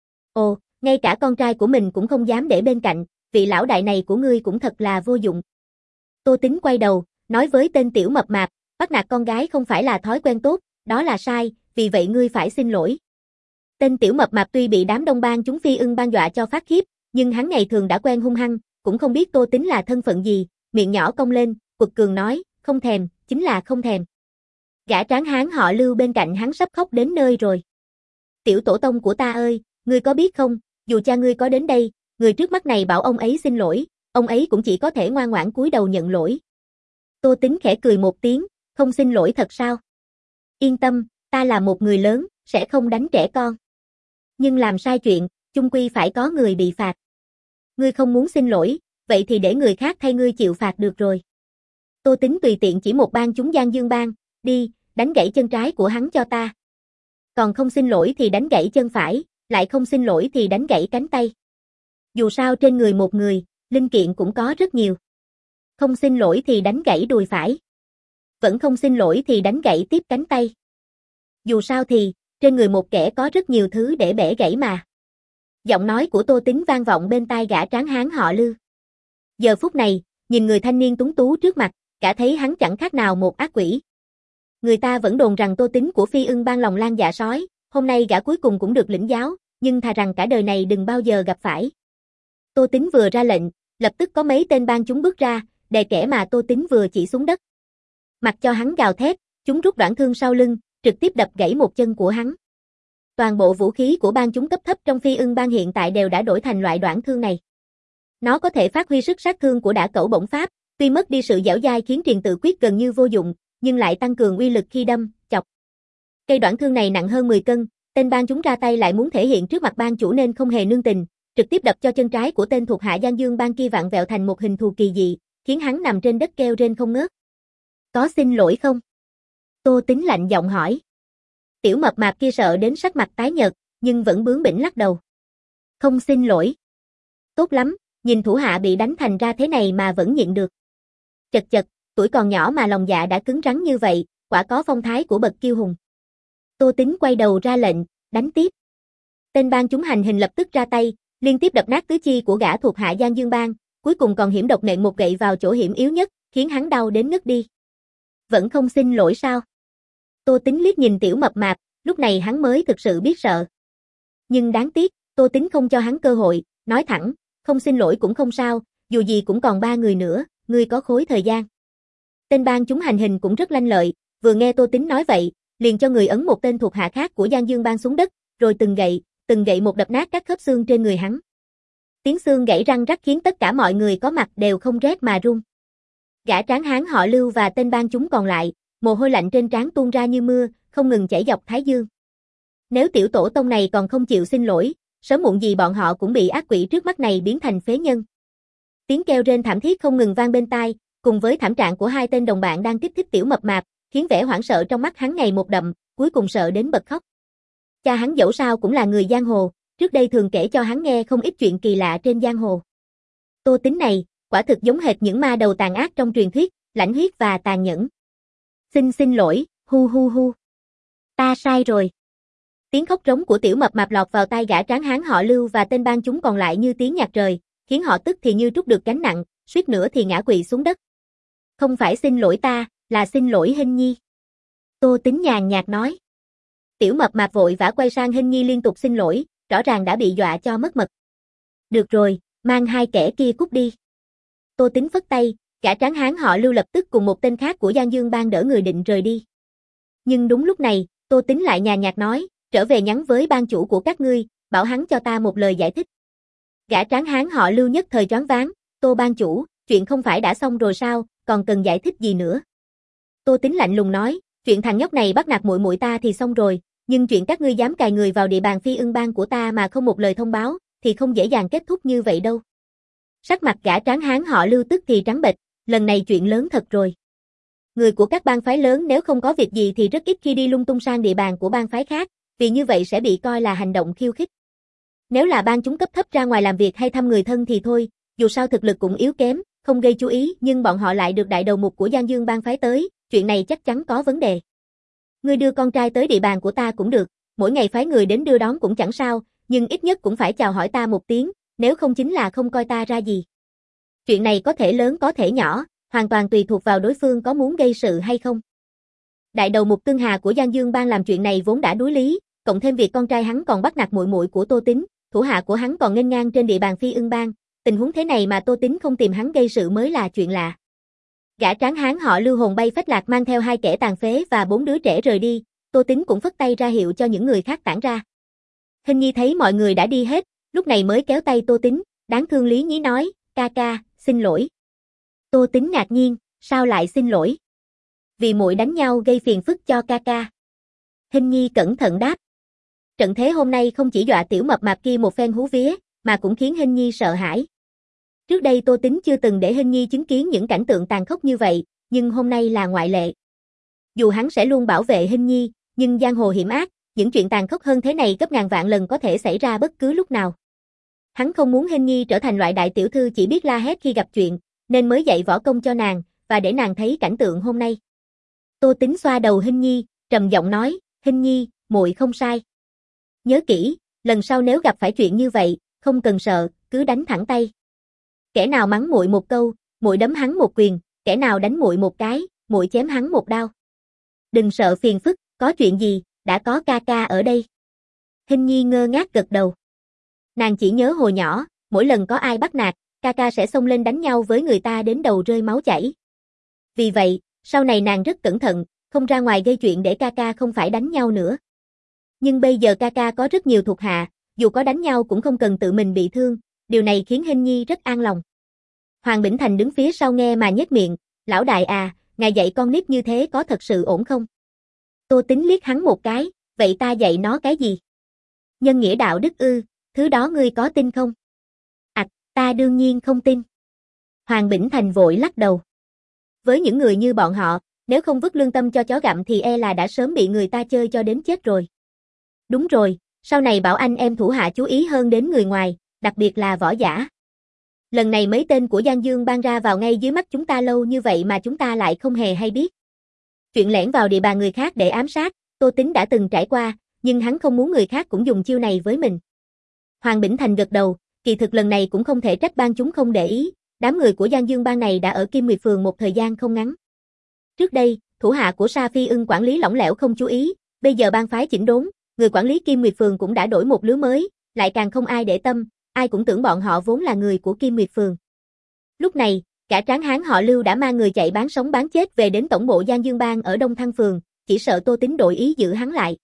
Ồ, ngay cả con trai của mình cũng không dám để bên cạnh, vị lão đại này của ngươi cũng thật là vô dụng. Tô Tính quay đầu, nói với tên tiểu mập mạp, bắt nạt con gái không phải là thói quen tốt, đó là sai, vì vậy ngươi phải xin lỗi. Tên tiểu mập mạp tuy bị đám đông bang chúng Phi Ưng Bang dọa cho phát khiếp, nhưng hắn ngày thường đã quen hung hăng, cũng không biết Tô Tính là thân phận gì, miệng nhỏ cong lên, quật cường nói, không thèm, chính là không thèm. Gã tráng hán họ Lưu bên cạnh hắn sắp khóc đến nơi rồi. Tiểu tổ tông của ta ơi, ngươi có biết không, dù cha ngươi có đến đây, người trước mắt này bảo ông ấy xin lỗi, ông ấy cũng chỉ có thể ngoan ngoãn cúi đầu nhận lỗi. Tô Tính khẽ cười một tiếng, không xin lỗi thật sao? Yên tâm, ta là một người lớn, sẽ không đánh trẻ con. Nhưng làm sai chuyện, chung quy phải có người bị phạt. Ngươi không muốn xin lỗi, vậy thì để người khác thay ngươi chịu phạt được rồi. Tô Tính tùy tiện chỉ một bang chúng Giang Dương Bang, đi, đánh gãy chân trái của hắn cho ta. Còn không xin lỗi thì đánh gãy chân phải, lại không xin lỗi thì đánh gãy cánh tay. Dù sao trên người một người, linh kiện cũng có rất nhiều. Không xin lỗi thì đánh gãy đùi phải. Vẫn không xin lỗi thì đánh gãy tiếp cánh tay. Dù sao thì, trên người một kẻ có rất nhiều thứ để bẻ gãy mà. Giọng nói của Tô Tính vang vọng bên tai gã tráng hán họ Lưu. Giờ phút này, nhìn người thanh niên tuấn tú trước mặt, cả thấy hắn chẳng khác nào một ác quỷ. Người ta vẫn đồn rằng Tô Tính của Phi Ưng Bang lòng lan dạ sói, hôm nay gã cuối cùng cũng được lĩnh giáo, nhưng thà rằng cả đời này đừng bao giờ gặp phải. Tô Tính vừa ra lệnh, lập tức có mấy tên bang chúng bước ra, đè kẻ mà Tô Tính vừa chỉ xuống đất. Mặc cho hắn gào thét, chúng rút đoạn thương sau lưng, trực tiếp đập gãy một chân của hắn. Toàn bộ vũ khí của bang chúng cấp thấp trong Phi Ưng Bang hiện tại đều đã đổi thành loại đoạn thương này. Nó có thể phát huy sức sát thương của đả cẩu bổng pháp, tuy mất đi sự dẻo dai khiến truyền tự quyết gần như vô dụng, nhưng lại tăng cường uy lực khi đâm, chọc. Cây đoạn thương này nặng hơn mười cân, tên bang chúng ra tay lại muốn thể hiện trước mặt bang chủ nên không hề nương tình, trực tiếp đập cho chân trái của tên thuộc hạ Giang Dương Bang kia vặn vẹo thành một hình thù kỳ dị, khiến hắn nằm trên đất kêu rên không ngớt. Có xin lỗi không? Tô Tính lạnh giọng hỏi. Tiểu mập mạp kia sợ đến sắc mặt tái nhợt, nhưng vẫn bướng bỉnh lắc đầu. Không xin lỗi. Tốt lắm, nhìn thủ hạ bị đánh thành ra thế này mà vẫn nhịn được. Chật chật, tuổi còn nhỏ mà lòng dạ đã cứng rắn như vậy, quả có phong thái của bậc kiêu hùng. Tô Tính quay đầu ra lệnh, đánh tiếp. Tên bang chúng hành hình lập tức ra tay, liên tiếp đập nát tứ chi của gã thuộc hạ Giang Dương Bang, cuối cùng còn hiểm độc nện một gậy vào chỗ hiểm yếu nhất, khiến hắn đau đến ngất đi. Vẫn không xin lỗi sao? Tô Tính liếc nhìn tiểu mập mạp, lúc này hắn mới thực sự biết sợ. Nhưng đáng tiếc, Tô Tính không cho hắn cơ hội, nói thẳng, không xin lỗi cũng không sao, dù gì cũng còn ba người nữa, ngươi có khối thời gian. Tên bang chúng hành hình cũng rất lanh lợi, vừa nghe Tô Tính nói vậy, liền cho người ấn một tên thuộc hạ khác của Giang Dương Bang xuống đất, rồi từng gậy, từng gậy một đập nát các khớp xương trên người hắn. Tiếng xương gãy răng rắc khiến tất cả mọi người có mặt đều không rét mà run. Gã tráng hán họ Lưu và tên bang chúng còn lại, mồ hôi lạnh trên trán tuôn ra như mưa, không ngừng chảy dọc thái dương. Nếu tiểu tổ tông này còn không chịu xin lỗi, sớm muộn gì bọn họ cũng bị ác quỷ trước mắt này biến thành phế nhân. Tiếng kêu rên thảm thiết không ngừng vang bên tai, cùng với thảm trạng của hai tên đồng bạn đang kích thích tiểu mập mạp, khiến vẻ hoảng sợ trong mắt hắn ngày một đậm, cuối cùng sợ đến bật khóc. Cha hắn dẫu sao cũng là người giang hồ, trước đây thường kể cho hắn nghe không ít chuyện kỳ lạ trên giang hồ. Tô Tính này, quả thực giống hệt những ma đầu tàn ác trong truyền thuyết, lãnh huyết và tàn nhẫn. Xin xin lỗi, hu hu hu. Ta sai rồi. Tiếng khóc trống của tiểu mập mạp lọt vào tai gã tráng hán họ Lưu và tên ban chúng còn lại như tiếng nhạc trời, khiến họ tức thì như trút được gánh nặng, suýt nữa thì ngã quỵ xuống đất. Không phải xin lỗi ta, là xin lỗi Hinh Nhi. Tô Tính nhàn nhạt nói. Tiểu mập mạp vội vã quay sang Hinh Nhi liên tục xin lỗi, rõ ràng đã bị dọa cho mất mật. Được rồi, mang hai kẻ kia cút đi. Tô Tính phất tay, gã tráng hán họ Lưu lập tức cùng một tên khác của Giang Dương Bang đỡ người định rời đi. Nhưng đúng lúc này, Tô Tính lại nhàn nhạt nói, trở về nhắn với ban chủ của các ngươi, bảo hắn cho ta một lời giải thích. Gã tráng hán họ Lưu nhất thời choáng váng, Tô ban chủ, chuyện không phải đã xong rồi sao, còn cần giải thích gì nữa. Tô Tính lạnh lùng nói, chuyện thằng nhóc này bắt nạt muội muội ta thì xong rồi, nhưng chuyện các ngươi dám cài người vào địa bàn Phi Ưng Bang của ta mà không một lời thông báo, thì không dễ dàng kết thúc như vậy đâu. Sắc mặt gã tráng hán họ Lưu tức thì trắng bệch, lần này chuyện lớn thật rồi. Người của các bang phái lớn nếu không có việc gì thì rất ít khi đi lung tung sang địa bàn của bang phái khác, vì như vậy sẽ bị coi là hành động khiêu khích. Nếu là bang chúng cấp thấp ra ngoài làm việc hay thăm người thân thì thôi, dù sao thực lực cũng yếu kém, không gây chú ý, nhưng bọn họ lại được đại đầu mục của Giang Dương Bang phái tới, chuyện này chắc chắn có vấn đề. Ngươi đưa con trai tới địa bàn của ta cũng được, mỗi ngày phái người đến đưa đón cũng chẳng sao, nhưng ít nhất cũng phải chào hỏi ta một tiếng, nếu không chính là không coi ta ra gì. Chuyện này có thể lớn có thể nhỏ, hoàn toàn tùy thuộc vào đối phương có muốn gây sự hay không. Đại đầu mục Tương Hà của Giang Dương Bang làm chuyện này vốn đã đuối lý, cộng thêm việc con trai hắn còn bắt nạt muội muội của Tô Tính, thủ hạ của hắn còn nghênh ngang trên địa bàn Phi Ưng Bang, tình huống thế này mà Tô Tính không tìm hắn gây sự mới là chuyện lạ. Gã tráng hán họ Lưu hồn bay phách lạc mang theo hai kẻ tàn phế và bốn đứa trẻ rời đi, Tô Tính cũng phất tay ra hiệu cho những người khác tản ra. Hinh Nhi thấy mọi người đã đi hết, lúc này mới kéo tay Tô Tính, đáng thương lý nhí nói, ca ca, xin lỗi. Tô Tính ngạc nhiên, sao lại xin lỗi? Vì muội đánh nhau gây phiền phức cho ca ca. Hinh Nhi cẩn thận đáp. Trận thế hôm nay không chỉ dọa tiểu mập mạp kia một phen hú vía, mà cũng khiến Hinh Nhi sợ hãi. Trước đây Tô Tính chưa từng để Hinh Nhi chứng kiến những cảnh tượng tàn khốc như vậy, nhưng hôm nay là ngoại lệ. Dù hắn sẽ luôn bảo vệ Hinh Nhi, nhưng giang hồ hiểm ác, những chuyện tàn khốc hơn thế này gấp ngàn vạn lần có thể xảy ra bất cứ lúc nào. Hắn không muốn Hinh Nhi trở thành loại đại tiểu thư chỉ biết la hét khi gặp chuyện, nên mới dạy võ công cho nàng, và để nàng thấy cảnh tượng hôm nay. Tô Tính xoa đầu Hinh Nhi, trầm giọng nói, Hinh Nhi, muội không sai. Nhớ kỹ, lần sau nếu gặp phải chuyện như vậy, không cần sợ, cứ đánh thẳng tay. Kẻ nào mắng muội một câu, muội đấm hắn một quyền, kẻ nào đánh muội một cái, muội chém hắn một đao. Đừng sợ phiền phức, có chuyện gì, đã có ca ca ở đây. Hinh Nhi ngơ ngác gật đầu. Nàng chỉ nhớ hồi nhỏ, mỗi lần có ai bắt nạt, ca ca sẽ xông lên đánh nhau với người ta đến đầu rơi máu chảy. Vì vậy, sau này nàng rất cẩn thận, không ra ngoài gây chuyện để ca ca không phải đánh nhau nữa. Nhưng bây giờ ca ca có rất nhiều thuộc hạ, dù có đánh nhau cũng không cần tự mình bị thương, điều này khiến Hinh Nhi rất an lòng. Hoàng Bỉnh Thành đứng phía sau nghe mà nhếch miệng, lão đại à, ngài dạy con nít như thế có thật sự ổn không? Tô Tính liếc hắn một cái, vậy ta dạy nó cái gì? Nhân nghĩa đạo đức ư, thứ đó ngươi có tin không? Ảch, ta đương nhiên không tin. Hoàng Bỉnh Thành vội lắc đầu. Với những người như bọn họ, nếu không vứt lương tâm cho chó gặm thì e là đã sớm bị người ta chơi cho đến chết rồi. Đúng rồi, sau này bảo anh em thủ hạ chú ý hơn đến người ngoài, đặc biệt là võ giả. Lần này mấy tên của Giang Dương Bang ra vào ngay dưới mắt chúng ta lâu như vậy mà chúng ta lại không hề hay biết. Chuyện lẻn vào địa bàn người khác để ám sát, Tô Tính đã từng trải qua, nhưng hắn không muốn người khác cũng dùng chiêu này với mình. Hoàng Bỉnh Thành gật đầu, kỳ thực lần này cũng không thể trách bang chúng không để ý, đám người của Giang Dương Bang này đã ở Kim Nguyệt Phường một thời gian không ngắn. Trước đây, thủ hạ của Sa Phi Ưng quản lý lỏng lẻo không chú ý, bây giờ bang phái chỉnh đốn, người quản lý Kim Nguyệt Phường cũng đã đổi một lứa mới, lại càng không ai để tâm, ai cũng tưởng bọn họ vốn là người của Kim Nguyệt Phường. Lúc này, cả tráng hán họ Lưu đã mang người chạy bán sống bán chết về đến tổng bộ Giang Dương Bang ở Đông Thăng Phường, chỉ sợ Tô Tính đổi ý giữ hắn lại.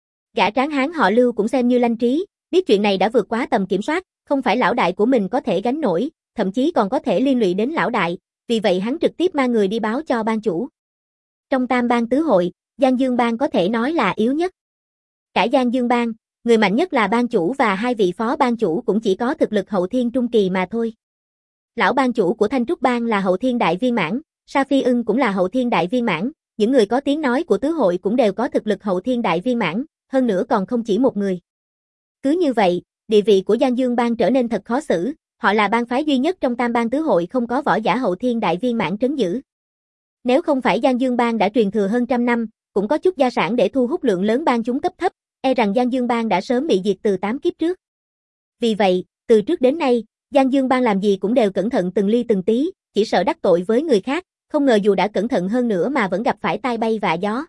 Gã tráng hán họ Lưu cũng xem như lanh trí, biết chuyện này đã vượt quá tầm kiểm soát, không phải lão đại của mình có thể gánh nổi, thậm chí còn có thể liên lụy đến lão đại, vì vậy hắn trực tiếp mang người đi báo cho ban chủ. Trong tam bang tứ hội, Giang Dương Bang có thể nói là yếu nhất. Cả Giang Dương Bang, người mạnh nhất là ban chủ và hai vị phó ban chủ cũng chỉ có thực lực hậu thiên trung kỳ mà thôi. Lão ban chủ của Thanh Trúc Bang là hậu thiên đại viên mãn, Sa Phi Ưng cũng là hậu thiên đại viên mãn, những người có tiếng nói của tứ hội cũng đều có thực lực hậu thiên đại viên mãn, hơn nữa còn không chỉ một người. Cứ như vậy, địa vị của Giang Dương Bang trở nên thật khó xử, họ là bang phái duy nhất trong tam bang tứ hội không có võ giả hậu thiên đại viên mãn trấn giữ. Nếu không phải Giang Dương Bang đã truyền thừa hơn trăm năm, cũng có chút gia sản để thu hút lượng lớn bang chúng cấp thấp, e rằng Giang Dương Bang đã sớm bị diệt từ tám kiếp trước. Vì vậy, từ trước đến nay, Giang Dương Bang làm gì cũng đều cẩn thận từng ly từng tí, chỉ sợ đắc tội với người khác, không ngờ dù đã cẩn thận hơn nữa mà vẫn gặp phải tai bay vạ gió.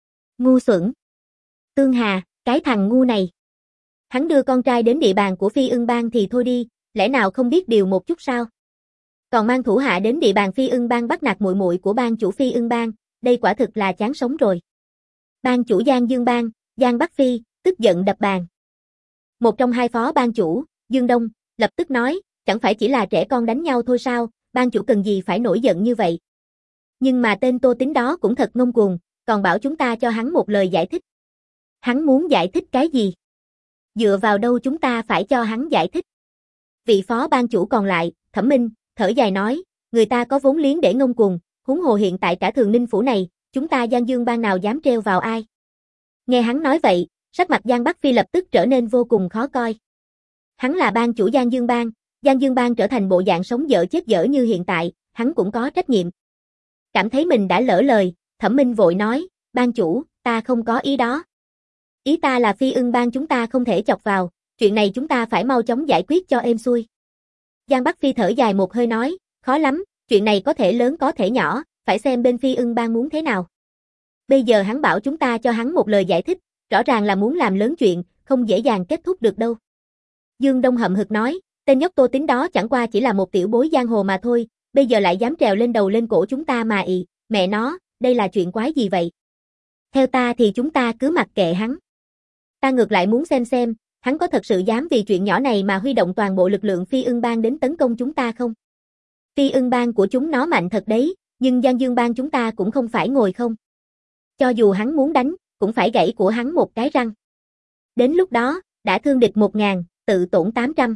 Ngu xuẩn. Tương Hà, cái thằng ngu này. Hắn đưa con trai đến địa bàn của Phi Ưng Bang thì thôi đi, lẽ nào không biết điều một chút sao? Còn mang thủ hạ đến địa bàn Phi Ưng Bang bắt nạt muội muội của bang chủ Phi Ưng Bang, đây quả thực là chán sống rồi. Bang chủ Giang Dương Bang, Giang Bắc Phi, tức giận đập bàn. Một trong hai phó bang chủ, Dương Đông, lập tức nói, chẳng phải chỉ là trẻ con đánh nhau thôi sao, bang chủ cần gì phải nổi giận như vậy. Nhưng mà tên Tô Tín đó cũng thật ngông cuồng, còn bảo chúng ta cho hắn một lời giải thích. Hắn muốn giải thích cái gì? Dựa vào đâu chúng ta phải cho hắn giải thích? Vị phó bang chủ còn lại, Thẩm Minh, thở dài nói, người ta có vốn liếng để ngông cuồng, huống hồ hiện tại cả Thường Ninh phủ này, chúng ta Giang Dương Bang nào dám treo vào ai? Nghe hắn nói vậy, sắc mặt Giang Bắc Phi lập tức trở nên vô cùng khó coi. Hắn là bang chủ Giang Dương Bang, Giang Dương Bang trở thành bộ dạng sống dở chết dở như hiện tại, hắn cũng có trách nhiệm. Cảm thấy mình đã lỡ lời, Thẩm Minh vội nói, bang chủ, ta không có ý đó. Ý ta là Phi Ưng Bang chúng ta không thể chọc vào, chuyện này chúng ta phải mau chóng giải quyết cho êm xuôi. Giang Bắc Phi thở dài một hơi nói, khó lắm, chuyện này có thể lớn có thể nhỏ, phải xem bên Phi Ưng Bang muốn thế nào. Bây giờ hắn bảo chúng ta cho hắn một lời giải thích, rõ ràng là muốn làm lớn chuyện, không dễ dàng kết thúc được đâu. Dương Đông hậm hực nói, tên nhóc Tô Tín đó chẳng qua chỉ là một tiểu bối giang hồ mà thôi, bây giờ lại dám trèo lên đầu lên cổ chúng ta mà ị, mẹ nó, đây là chuyện quái gì vậy? Theo ta thì chúng ta cứ mặc kệ hắn. Ta ngược lại muốn xem xem, hắn có thật sự dám vì chuyện nhỏ này mà huy động toàn bộ lực lượng Phi Ưng Bang đến tấn công chúng ta không? Phi Ưng Bang của chúng nó mạnh thật đấy, nhưng Giang Dương Bang chúng ta cũng không phải ngồi không. Cho dù hắn muốn đánh, cũng phải gãy của hắn một cái răng. Đến lúc đó, đã thương địch một ngàn, tự tổn tám trăm.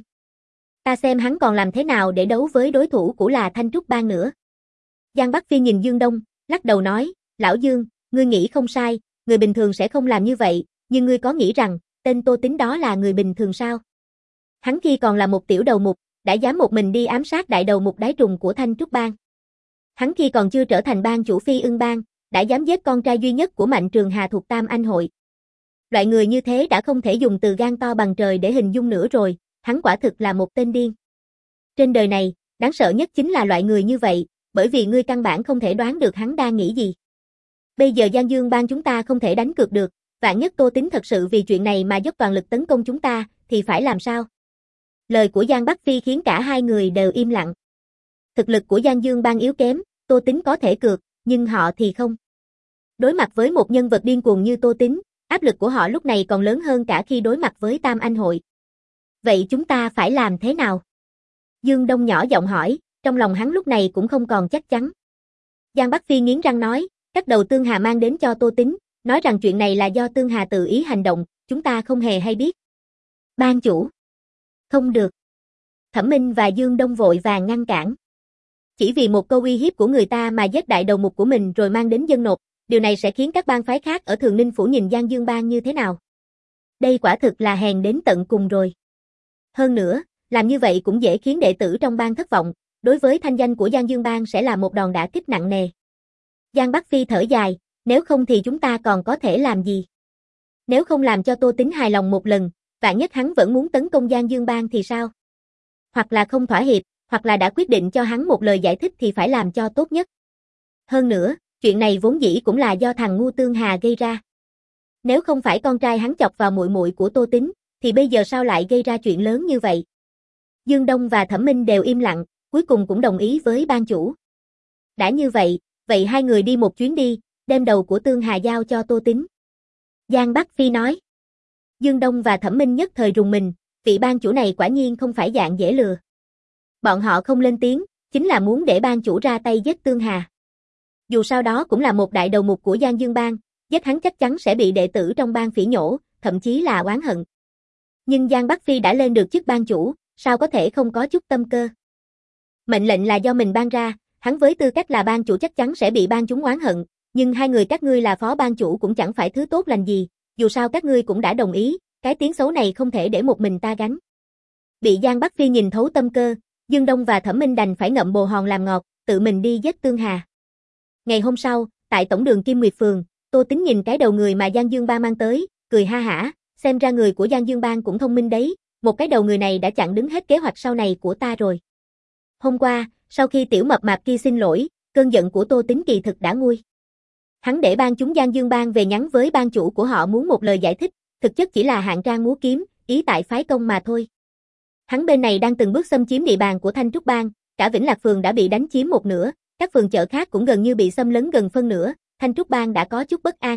Ta xem hắn còn làm thế nào để đấu với đối thủ của là Thanh Trúc Bang nữa. Giang Bắc Phi nhìn Dương Đông, lắc đầu nói, lão Dương, ngươi nghĩ không sai, người bình thường sẽ không làm như vậy, nhưng ngươi có nghĩ rằng, tên Tô Tín đó là người bình thường sao? Hắn khi còn là một tiểu đầu mục, đã dám một mình đi ám sát đại đầu mục đái trùng của Thanh Trúc Bang. Hắn khi còn chưa trở thành bang chủ Phi Ưng Bang, đã dám giết con trai duy nhất của Mạnh Trường Hà thuộc Tam Anh Hội. Loại người như thế đã không thể dùng từ gan to bằng trời để hình dung nữa rồi, hắn quả thực là một tên điên. Trên đời này, đáng sợ nhất chính là loại người như vậy, bởi vì ngươi căn bản không thể đoán được hắn đang nghĩ gì. Bây giờ Giang Dương Bang chúng ta không thể đánh cược được, vạn nhất Tô Tín thật sự vì chuyện này mà dốc toàn lực tấn công chúng ta, thì phải làm sao? Lời của Giang Bắc Phi khiến cả hai người đều im lặng. Thực lực của Giang Dương Bang yếu kém, Tô Tín có thể cược, nhưng họ thì không. Đối mặt với một nhân vật điên cuồng như Tô Tín, áp lực của họ lúc này còn lớn hơn cả khi đối mặt với Tam Anh Hội. Vậy chúng ta phải làm thế nào? Dương Đông nhỏ giọng hỏi, trong lòng hắn lúc này cũng không còn chắc chắn. Giang Bắc Phi nghiến răng nói, cắt đầu Tương Hà mang đến cho Tô Tín, nói rằng chuyện này là do Tương Hà tự ý hành động, chúng ta không hề hay biết. Ban chủ. Không được. Thẩm Minh và Dương Đông vội vàng ngăn cản. Chỉ vì một câu uy hiếp của người ta mà giết đại đầu mục của mình rồi mang đến dân nộp, điều này sẽ khiến các bang phái khác ở Thường Ninh phủ nhìn Giang Dương Bang như thế nào? Đây quả thực là hèn đến tận cùng rồi. Hơn nữa, làm như vậy cũng dễ khiến đệ tử trong bang thất vọng, đối với thanh danh của Giang Dương Bang sẽ là một đòn đả kích nặng nề. Giang Bắc Phi thở dài, nếu không thì chúng ta còn có thể làm gì? Nếu không làm cho Tô Tín hài lòng một lần, vạn nhất hắn vẫn muốn tấn công Giang Dương Bang thì sao? Hoặc là không thỏa hiệp, hoặc là đã quyết định cho hắn một lời giải thích thì phải làm cho tốt nhất. Hơn nữa, chuyện này vốn dĩ cũng là do thằng ngu Tương Hà gây ra. Nếu không phải con trai hắn chọc vào muội muội của Tô Tín, thì bây giờ sao lại gây ra chuyện lớn như vậy? Dương Đông và Thẩm Minh đều im lặng, cuối cùng cũng đồng ý với ban chủ. Đã như vậy, vậy hai người đi một chuyến đi, đem đầu của Tương Hà giao cho Tô Tín. Giang Bắc Phi nói. Dương Đông và Thẩm Minh nhất thời rùng mình, vị ban chủ này quả nhiên không phải dạng dễ lừa. Bọn họ không lên tiếng, chính là muốn để ban chủ ra tay giết Tương Hà. Dù sao đó cũng là một đại đầu mục của Giang Dương Bang, giết hắn chắc chắn sẽ bị đệ tử trong bang phỉ nhổ, thậm chí là oán hận. Nhưng Giang Bắc Phi đã lên được chức ban chủ, sao có thể không có chút tâm cơ. Mệnh lệnh là do mình ban ra, hắn với tư cách là ban chủ chắc chắn sẽ bị ban chúng oán hận, Nhưng hai người các ngươi là phó ban chủ cũng chẳng phải thứ tốt lành gì, dù sao các ngươi cũng đã đồng ý, cái tiếng xấu này không thể để một mình ta gánh. Bị Giang Bắc Phi nhìn thấu tâm cơ, Dương Đông và Thẩm Minh đành phải ngậm bồ hòn làm ngọt, tự mình đi giết Tương Hà. Ngày hôm sau, tại tổng đường Kim Nguyệt Phường, Tô Tính nhìn cái đầu người mà Giang Dương Ba mang tới, cười ha hả, xem ra người của Giang Dương Bang cũng thông minh đấy, một cái đầu người này đã chặn đứng hết kế hoạch sau này của ta rồi. Hôm qua, sau khi tiểu mập mạp kia xin lỗi, cơn giận của Tô Tính kỳ thực đã nguôi. Hắn để ban chúng Giang Dương Bang về nhắn với ban chủ của họ muốn một lời giải thích, thực chất chỉ là hạng trang múa kiếm, ý tại phái công mà thôi. Hắn bên này đang từng bước xâm chiếm địa bàn của Thanh Trúc Bang, cả Vĩnh Lạc Phường đã bị đánh chiếm một nửa, các phường chợ khác cũng gần như bị xâm lấn gần phân nửa, Thanh Trúc Bang đã có chút bất an.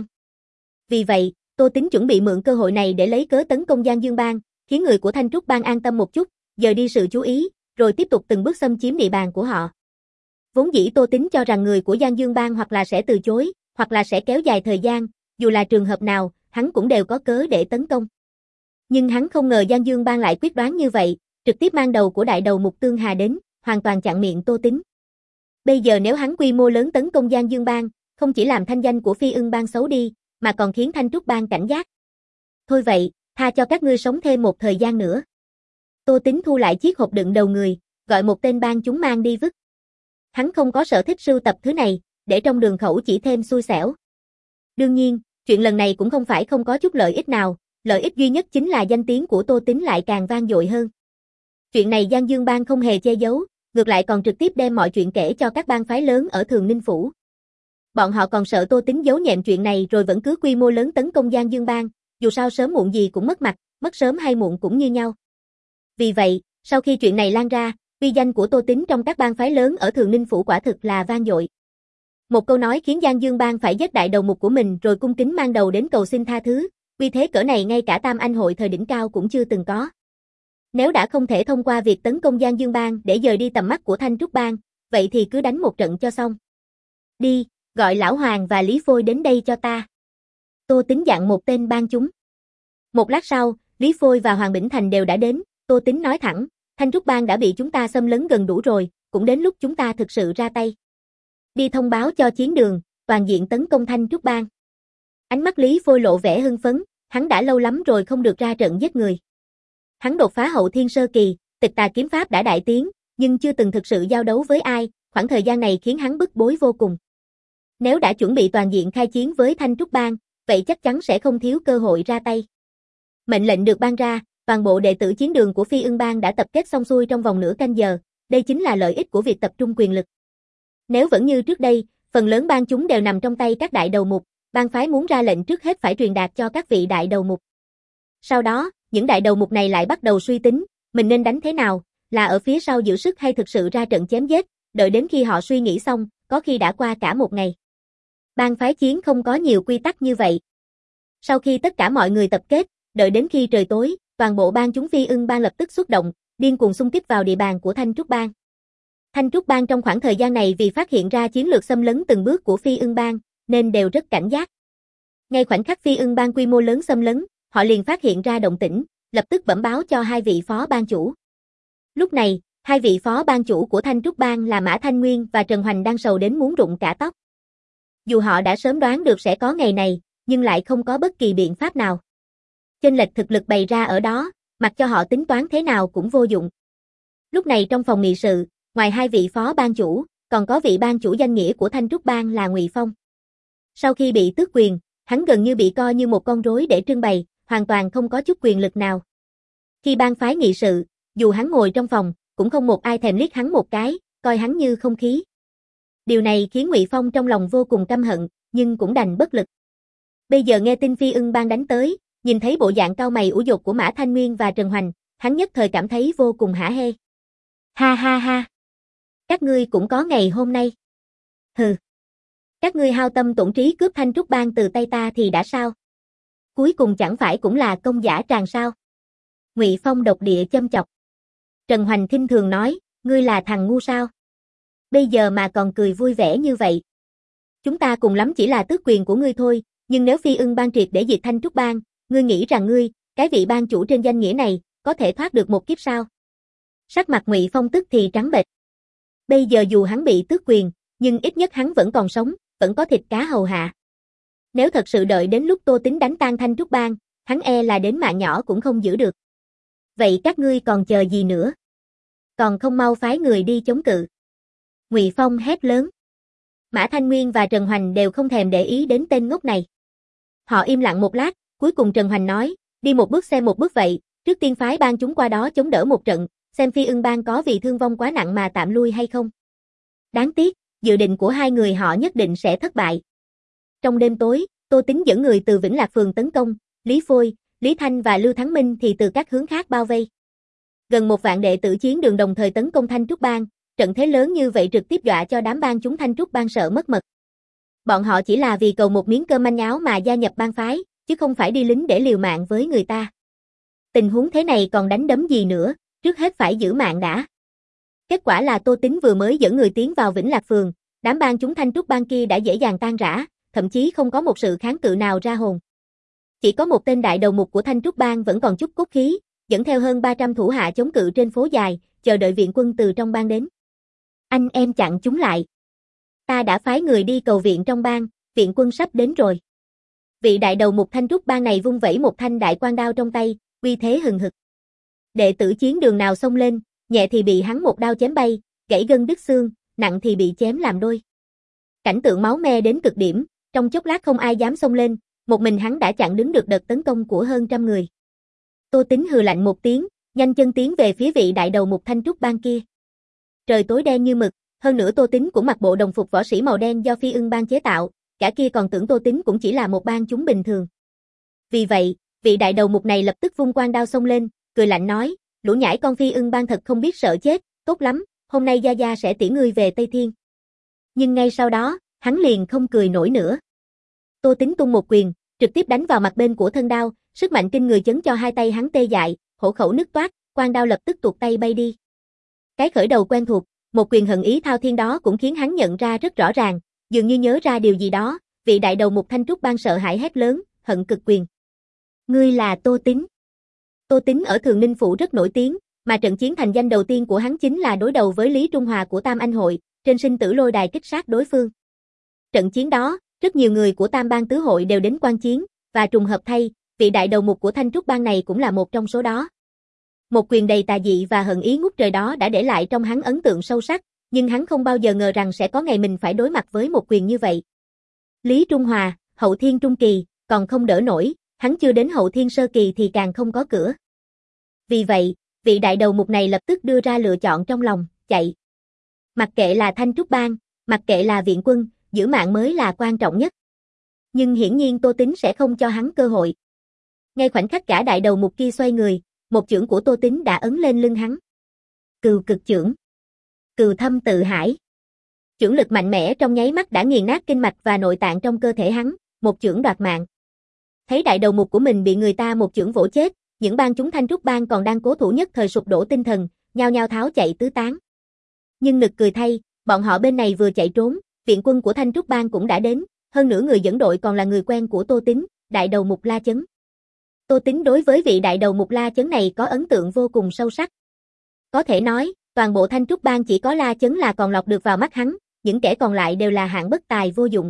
Vì vậy, Tô Tính chuẩn bị mượn cơ hội này để lấy cớ tấn công Giang Dương Bang, khiến người của Thanh Trúc Bang an tâm một chút, dời đi sự chú ý, rồi tiếp tục từng bước xâm chiếm địa bàn của họ. Vốn dĩ Tô Tính cho rằng người của Giang Dương Bang hoặc là sẽ từ chối, hoặc là sẽ kéo dài thời gian, dù là trường hợp nào, hắn cũng đều có cớ để tấn công. Nhưng hắn không ngờ Giang Dương Bang lại quyết đoán như vậy, trực tiếp mang đầu của đại đầu mục Tương Hà đến, hoàn toàn chặn miệng Tô Tính. Bây giờ nếu hắn quy mô lớn tấn công Giang Dương Bang, không chỉ làm thanh danh của Phi Ưng Bang xấu đi, mà còn khiến Thanh Trúc Bang cảnh giác. Thôi vậy, tha cho các ngươi sống thêm một thời gian nữa. Tô Tính thu lại chiếc hộp đựng đầu người, gọi một tên bang chúng mang đi vứt. Hắn không có sở thích sưu tập thứ này, để trong đường khẩu chỉ thêm xui xẻo. Đương nhiên, chuyện lần này cũng không phải không có chút lợi ích nào, lợi ích duy nhất chính là danh tiếng của Tô Tính lại càng vang dội hơn. Chuyện này Giang Dương Bang không hề che giấu, ngược lại còn trực tiếp đem mọi chuyện kể cho các bang phái lớn ở Thường Ninh Phủ. Bọn họ còn sợ Tô Tính giấu nhẹm chuyện này rồi vẫn cứ quy mô lớn tấn công Giang Dương Bang, dù sao sớm muộn gì cũng mất mặt, mất sớm hay muộn cũng như nhau. Vì vậy, sau khi chuyện này lan ra, uy danh của Tô Tính trong các bang phái lớn ở Thường Ninh Phủ quả thực là vang dội. Một câu nói khiến Giang Dương Bang phải giết đại đầu mục của mình rồi cung kính mang đầu đến cầu xin tha thứ, uy thế cỡ này ngay cả Tam Anh hội thời đỉnh cao cũng chưa từng có. Nếu đã không thể thông qua việc tấn công Giang Dương Bang để dời đi tầm mắt của Thanh Trúc Bang, vậy thì cứ đánh một trận cho xong. Đi, gọi Lão Hoàng và Lý Phôi đến đây cho ta. Tô Tính dặn một tên bang chúng. Một lát sau, Lý Phôi và Hoàng Bỉnh Thành đều đã đến, Tô Tính nói thẳng, Thanh Trúc Bang đã bị chúng ta xâm lấn gần đủ rồi, cũng đến lúc chúng ta thực sự ra tay. Đi thông báo cho chiến đường, toàn diện tấn công Thanh Trúc Bang. Ánh mắt Lý Phôi lộ vẻ hưng phấn, hắn đã lâu lắm rồi không được ra trận giết người. Hắn đột phá hậu thiên sơ kỳ, tịch tà kiếm pháp đã đại tiến, nhưng chưa từng thực sự giao đấu với ai, khoảng thời gian này khiến hắn bức bối vô cùng. Nếu đã chuẩn bị toàn diện khai chiến với Thanh Trúc Bang, vậy chắc chắn sẽ không thiếu cơ hội ra tay. Mệnh lệnh được ban ra, toàn bộ đệ tử chiến đường của Phi Ưng Bang đã tập kết xong xuôi trong vòng nửa canh giờ, đây chính là lợi ích của việc tập trung quyền lực. Nếu vẫn như trước đây, phần lớn bang chúng đều nằm trong tay các đại đầu mục, bang phái muốn ra lệnh trước hết phải truyền đạt cho các vị đại đầu mục. Sau đó, những đại đầu mục này lại bắt đầu suy tính, mình nên đánh thế nào, là ở phía sau giữ sức hay thực sự ra trận chém giết, đợi đến khi họ suy nghĩ xong, có khi đã qua cả một ngày. Bang phái chiến không có nhiều quy tắc như vậy. Sau khi tất cả mọi người tập kết, đợi đến khi trời tối, toàn bộ bang chúng Phi Ưng Bang lập tức xuất động, điên cuồng xung kích vào địa bàn của Thanh Trúc Bang. Thanh Trúc Bang trong khoảng thời gian này vì phát hiện ra chiến lược xâm lấn từng bước của Phi Ưng Bang, nên đều rất cảnh giác. Ngay khoảnh khắc Phi Ưng Bang quy mô lớn xâm lấn, họ liền phát hiện ra động tĩnh, lập tức bẩm báo cho hai vị phó bang chủ. Lúc này, hai vị phó bang chủ của Thanh Trúc Bang là Mã Thanh Nguyên và Trần Hoành đang sầu đến muốn rụng cả tóc. Dù họ đã sớm đoán được sẽ có ngày này, nhưng lại không có bất kỳ biện pháp nào. Chênh lệch thực lực bày ra ở đó, mặc cho họ tính toán thế nào cũng vô dụng. Lúc này trong phòng nghị sự, ngoài hai vị phó bang chủ, còn có vị bang chủ danh nghĩa của Thanh Trúc Bang là Ngụy Phong. Sau khi bị tước quyền, hắn gần như bị coi như một con rối để trưng bày, hoàn toàn không có chút quyền lực nào. Khi bang phái nghị sự, dù hắn ngồi trong phòng, cũng không một ai thèm liếc hắn một cái, coi hắn như không khí. Điều này khiến Ngụy Phong trong lòng vô cùng căm hận, nhưng cũng đành bất lực. Bây giờ nghe tin Phi Ưng Bang đánh tới, nhìn thấy bộ dạng cau mày ủ dột của Mã Thanh Nguyên và Trần Hoành, hắn nhất thời cảm thấy vô cùng hả hê. Ha ha ha! Các ngươi cũng có ngày hôm nay. Hừ! Các ngươi hao tâm tổn trí cướp Thanh Trúc Bang từ tay ta thì đã sao? Cuối cùng chẳng phải cũng là công giả tràng sao? Ngụy Phong độc địa châm chọc. Trần Hoành khinh thường nói, ngươi là thằng ngu sao? Bây giờ mà còn cười vui vẻ như vậy. Chúng ta cùng lắm chỉ là tước quyền của ngươi thôi, nhưng nếu Phi Ưng Bang triệt để diệt Thanh Trúc Bang, ngươi nghĩ rằng ngươi, cái vị bang chủ trên danh nghĩa này, có thể thoát được một kiếp sao? Sắc mặt Ngụy Phong tức thì trắng bệch. Bây giờ dù hắn bị tước quyền, nhưng ít nhất hắn vẫn còn sống, vẫn có thịt cá hầu hạ. Nếu thật sự đợi đến lúc Tô Tính đánh tan Thanh Trúc Bang, hắn e là đến mạng nhỏ cũng không giữ được. Vậy các ngươi còn chờ gì nữa? Còn không mau phái người đi chống cự. Ngụy Phong hét lớn. Mã Thanh Nguyên và Trần Hoành đều không thèm để ý đến tên ngốc này. Họ im lặng một lát, cuối cùng Trần Hoành nói, đi một bước xem một bước vậy, trước tiên phái bang chúng qua đó chống đỡ một trận, xem Phi Ưng bang có vì thương vong quá nặng mà tạm lui hay không. Đáng tiếc, dự định của hai người họ nhất định sẽ thất bại. Trong đêm tối, Tô Tính dẫn người từ Vĩnh Lạc phường tấn công, Lý Phôi, Lý Thanh và Lưu Thắng Minh thì từ các hướng khác bao vây. Gần một vạn đệ tử chiến đường đồng thời tấn công Thanh Trúc Bang, trận thế lớn như vậy trực tiếp dọa cho đám bang chúng Thanh Trúc Bang sợ mất mật. Bọn họ chỉ là vì cầu một miếng cơm manh áo mà gia nhập bang phái, chứ không phải đi lính để liều mạng với người ta. Tình huống thế này còn đánh đấm gì nữa, trước hết phải giữ mạng đã. Kết quả là Tô Tính vừa mới dẫn người tiến vào Vĩnh Lạc phường, đám bang chúng Thanh Trúc Bang kia đã dễ dàng tan rã, thậm chí không có một sự kháng cự nào ra hồn. Chỉ có một tên đại đầu mục của Thanh Trúc Bang vẫn còn chút cốt khí, dẫn theo hơn ba trăm thủ hạ chống cự trên phố dài, chờ đợi viện quân từ trong bang đến. Anh em chặn chúng lại. Ta đã phái người đi cầu viện trong bang, viện quân sắp đến rồi. Vị đại đầu mục Thanh Trúc Bang này vung vẩy một thanh đại quan đao trong tay, uy thế hừng hực. Đệ tử chiến đường nào xông lên, nhẹ thì bị hắn một đao chém bay, gãy gân đứt xương, nặng thì bị chém làm đôi. Cảnh tượng máu me đến cực điểm, trong chốc lát không ai dám xông lên, một mình hắn đã chặn đứng được đợt tấn công của hơn trăm người. Tô Tính hừ lạnh một tiếng, nhanh chân tiến về phía vị đại đầu mục Thanh Trúc Bang kia. Trời tối đen như mực, hơn nữa Tô Tính cũng mặc bộ đồng phục võ sĩ màu đen do Phi Ưng bang chế tạo, cả kia còn tưởng Tô Tính cũng chỉ là một bang chúng bình thường. Vì vậy, vị đại đầu mục này lập tức vung quan đao xông lên, cười lạnh nói, lũ nhãi con Phi Ưng bang thật không biết sợ chết, tốt lắm, hôm nay Gia Gia sẽ tiễn ngươi về Tây Thiên. Nhưng ngay sau đó, hắn liền không cười nổi nữa. Tô Tính tung một quyền, trực tiếp đánh vào mặt bên của thân đao, sức mạnh kinh người chấn cho hai tay hắn tê dại, hổ khẩu nứt toát, quan đao lập tức tuột tay bay đi. Cái khởi đầu quen thuộc, một quyền hận ý thao thiên đó cũng khiến hắn nhận ra rất rõ ràng, dường như nhớ ra điều gì đó, vị đại đầu mục Thanh Trúc Bang sợ hãi hét lớn, hận cực quyền. Ngươi là Tô Tính. Tô Tính ở Thường Ninh Phủ rất nổi tiếng, mà trận chiến thành danh đầu tiên của hắn chính là đối đầu với Lý Trung Hòa của Tam Anh Hội, trên sinh tử lôi đài kích sát đối phương. Trận chiến đó, rất nhiều người của Tam Bang Tứ Hội đều đến quan chiến, và trùng hợp thay, vị đại đầu mục của Thanh Trúc Bang này cũng là một trong số đó. Một quyền đầy tà dị và hận ý ngút trời đó đã để lại trong hắn ấn tượng sâu sắc, nhưng hắn không bao giờ ngờ rằng sẽ có ngày mình phải đối mặt với một quyền như vậy. Lý Trung Hòa, hậu thiên trung kỳ, còn không đỡ nổi, hắn chưa đến hậu thiên sơ kỳ thì càng không có cửa. Vì vậy, vị đại đầu mục này lập tức đưa ra lựa chọn trong lòng, chạy. Mặc kệ là Thanh Trúc Bang, mặc kệ là viện quân, giữ mạng mới là quan trọng nhất. Nhưng hiển nhiên Tô Tính sẽ không cho hắn cơ hội. Ngay khoảnh khắc cả đại đầu mục kia xoay người, một chưởng của Tô Tính đã ấn lên lưng hắn. Cừu cực chưởng. Cừu thâm tự hải. Chưởng lực mạnh mẽ trong nháy mắt đã nghiền nát kinh mạch và nội tạng trong cơ thể hắn, một chưởng đoạt mạng. Thấy đại đầu mục của mình bị người ta một chưởng vỗ chết, những bang chúng Thanh Trúc Bang còn đang cố thủ nhất thời sụp đổ tinh thần, nhao nhao tháo chạy tứ tán. Nhưng nực cười thay, bọn họ bên này vừa chạy trốn, viện quân của Thanh Trúc Bang cũng đã đến, hơn nữa người dẫn đội còn là người quen của Tô Tính, đại đầu mục La Chấn. Tô Tính đối với vị đại đầu mục La Chấn này có ấn tượng vô cùng sâu sắc. Có thể nói, toàn bộ Thanh Trúc Bang chỉ có La Chấn là còn lọt được vào mắt hắn, những kẻ còn lại đều là hạng bất tài vô dụng.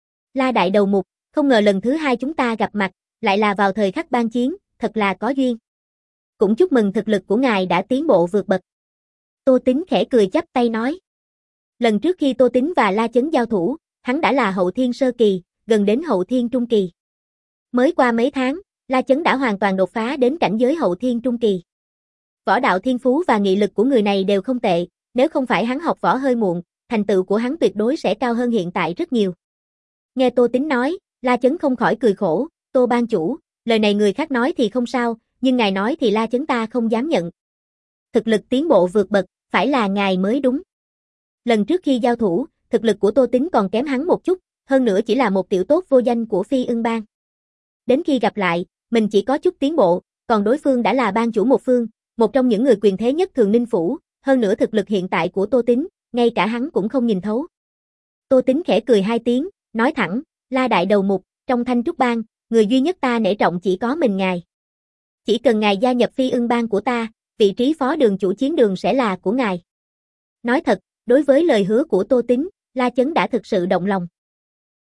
La đại đầu mục, không ngờ lần thứ hai chúng ta gặp mặt, lại là vào thời khắc ban chiến, thật là có duyên. Cũng chúc mừng thực lực của ngài đã tiến bộ vượt bậc. Tô Tính khẽ cười chắp tay nói. Lần trước khi Tô Tính và La Chấn giao thủ, hắn đã là hậu thiên sơ kỳ, gần đến hậu thiên trung kỳ. Mới qua mấy tháng, La Chấn đã hoàn toàn đột phá đến cảnh giới hậu thiên trung kỳ. Võ đạo thiên phú và nghị lực của người này đều không tệ, nếu không phải hắn học võ hơi muộn, thành tựu của hắn tuyệt đối sẽ cao hơn hiện tại rất nhiều. Nghe Tô Tính nói, La Chấn không khỏi cười khổ, Tô ban chủ, lời này người khác nói thì không sao, nhưng ngài nói thì La Chấn ta không dám nhận. Thực lực tiến bộ vượt bậc, phải là ngài mới đúng. Lần trước khi giao thủ, thực lực của Tô Tính còn kém hắn một chút, hơn nữa chỉ là một tiểu tốt vô danh của Phi Ưng bang. Đến khi gặp lại, mình chỉ có chút tiến bộ, còn đối phương đã là bang chủ một phương, một trong những người quyền thế nhất Thường Ninh Phủ, hơn nữa thực lực hiện tại của Tô Tính, ngay cả hắn cũng không nhìn thấu. Tô Tính khẽ cười hai tiếng, nói thẳng, La đại đầu mục, trong Thanh Trúc Bang, người duy nhất ta nể trọng chỉ có mình ngài. Chỉ cần ngài gia nhập Phi Ưng bang của ta, vị trí phó đường chủ chiến đường sẽ là của ngài. Nói thật, đối với lời hứa của Tô Tính, La Chấn đã thực sự động lòng.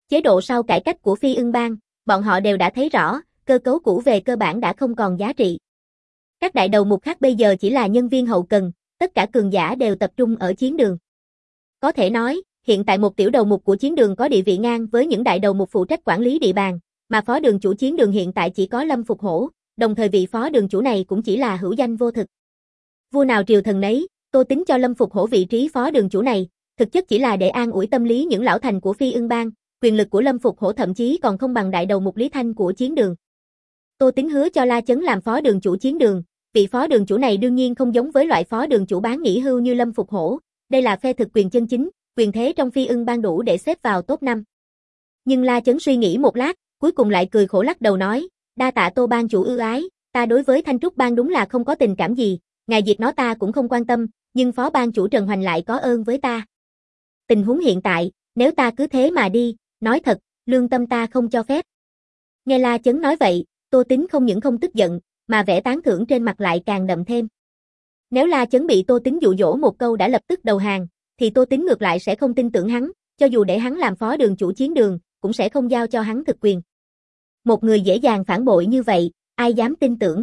Chế độ sau cải cách của Phi Ưng Bang, bọn họ đều đã thấy rõ, cơ cấu cũ về cơ bản đã không còn giá trị. Các đại đầu mục khác bây giờ chỉ là nhân viên hậu cần, tất cả cường giả đều tập trung ở chiến đường. Có thể nói, hiện tại một tiểu đầu mục của chiến đường có địa vị ngang với những đại đầu mục phụ trách quản lý địa bàn, mà phó đường chủ chiến đường hiện tại chỉ có Lâm Phục Hổ, đồng thời vị phó đường chủ này cũng chỉ là hữu danh vô thực. Vua nào triều thần nấy, Tô Tính cho Lâm Phục Hổ vị trí phó đường chủ này, thực chất chỉ là để an ủi tâm lý những lão thành của Phi Ưng Bang, quyền lực của Lâm Phục Hổ thậm chí còn không bằng đại đầu mục Lý Thanh của chiến đường. Tô Tính hứa cho La Chấn làm phó đường chủ chiến đường, vị phó đường chủ này đương nhiên không giống với loại phó đường chủ bán nghỉ hưu như Lâm Phục Hổ, đây là phe thực quyền chân chính, quyền thế trong Phi Ưng Bang đủ để xếp vào top năm. Nhưng La Chấn suy nghĩ một lát, cuối cùng lại cười khổ lắc đầu nói, đa tạ Tô Bang chủ ưu ái, ta đối với Thanh Trúc Bang đúng là không có tình cảm gì, ngài diệt nó ta cũng không quan tâm, nhưng phó bang chủ Trần Hoành lại có ơn với ta. Tình huống hiện tại, nếu ta cứ thế mà đi, nói thật, lương tâm ta không cho phép. Nghe La Chấn nói vậy, Tô Tính không những không tức giận, mà vẻ tán thưởng trên mặt lại càng đậm thêm. Nếu La Chấn bị Tô Tính dụ dỗ một câu đã lập tức đầu hàng, thì Tô Tính ngược lại sẽ không tin tưởng hắn, cho dù để hắn làm phó đường chủ chiến đường, cũng sẽ không giao cho hắn thực quyền. Một người dễ dàng phản bội như vậy, ai dám tin tưởng?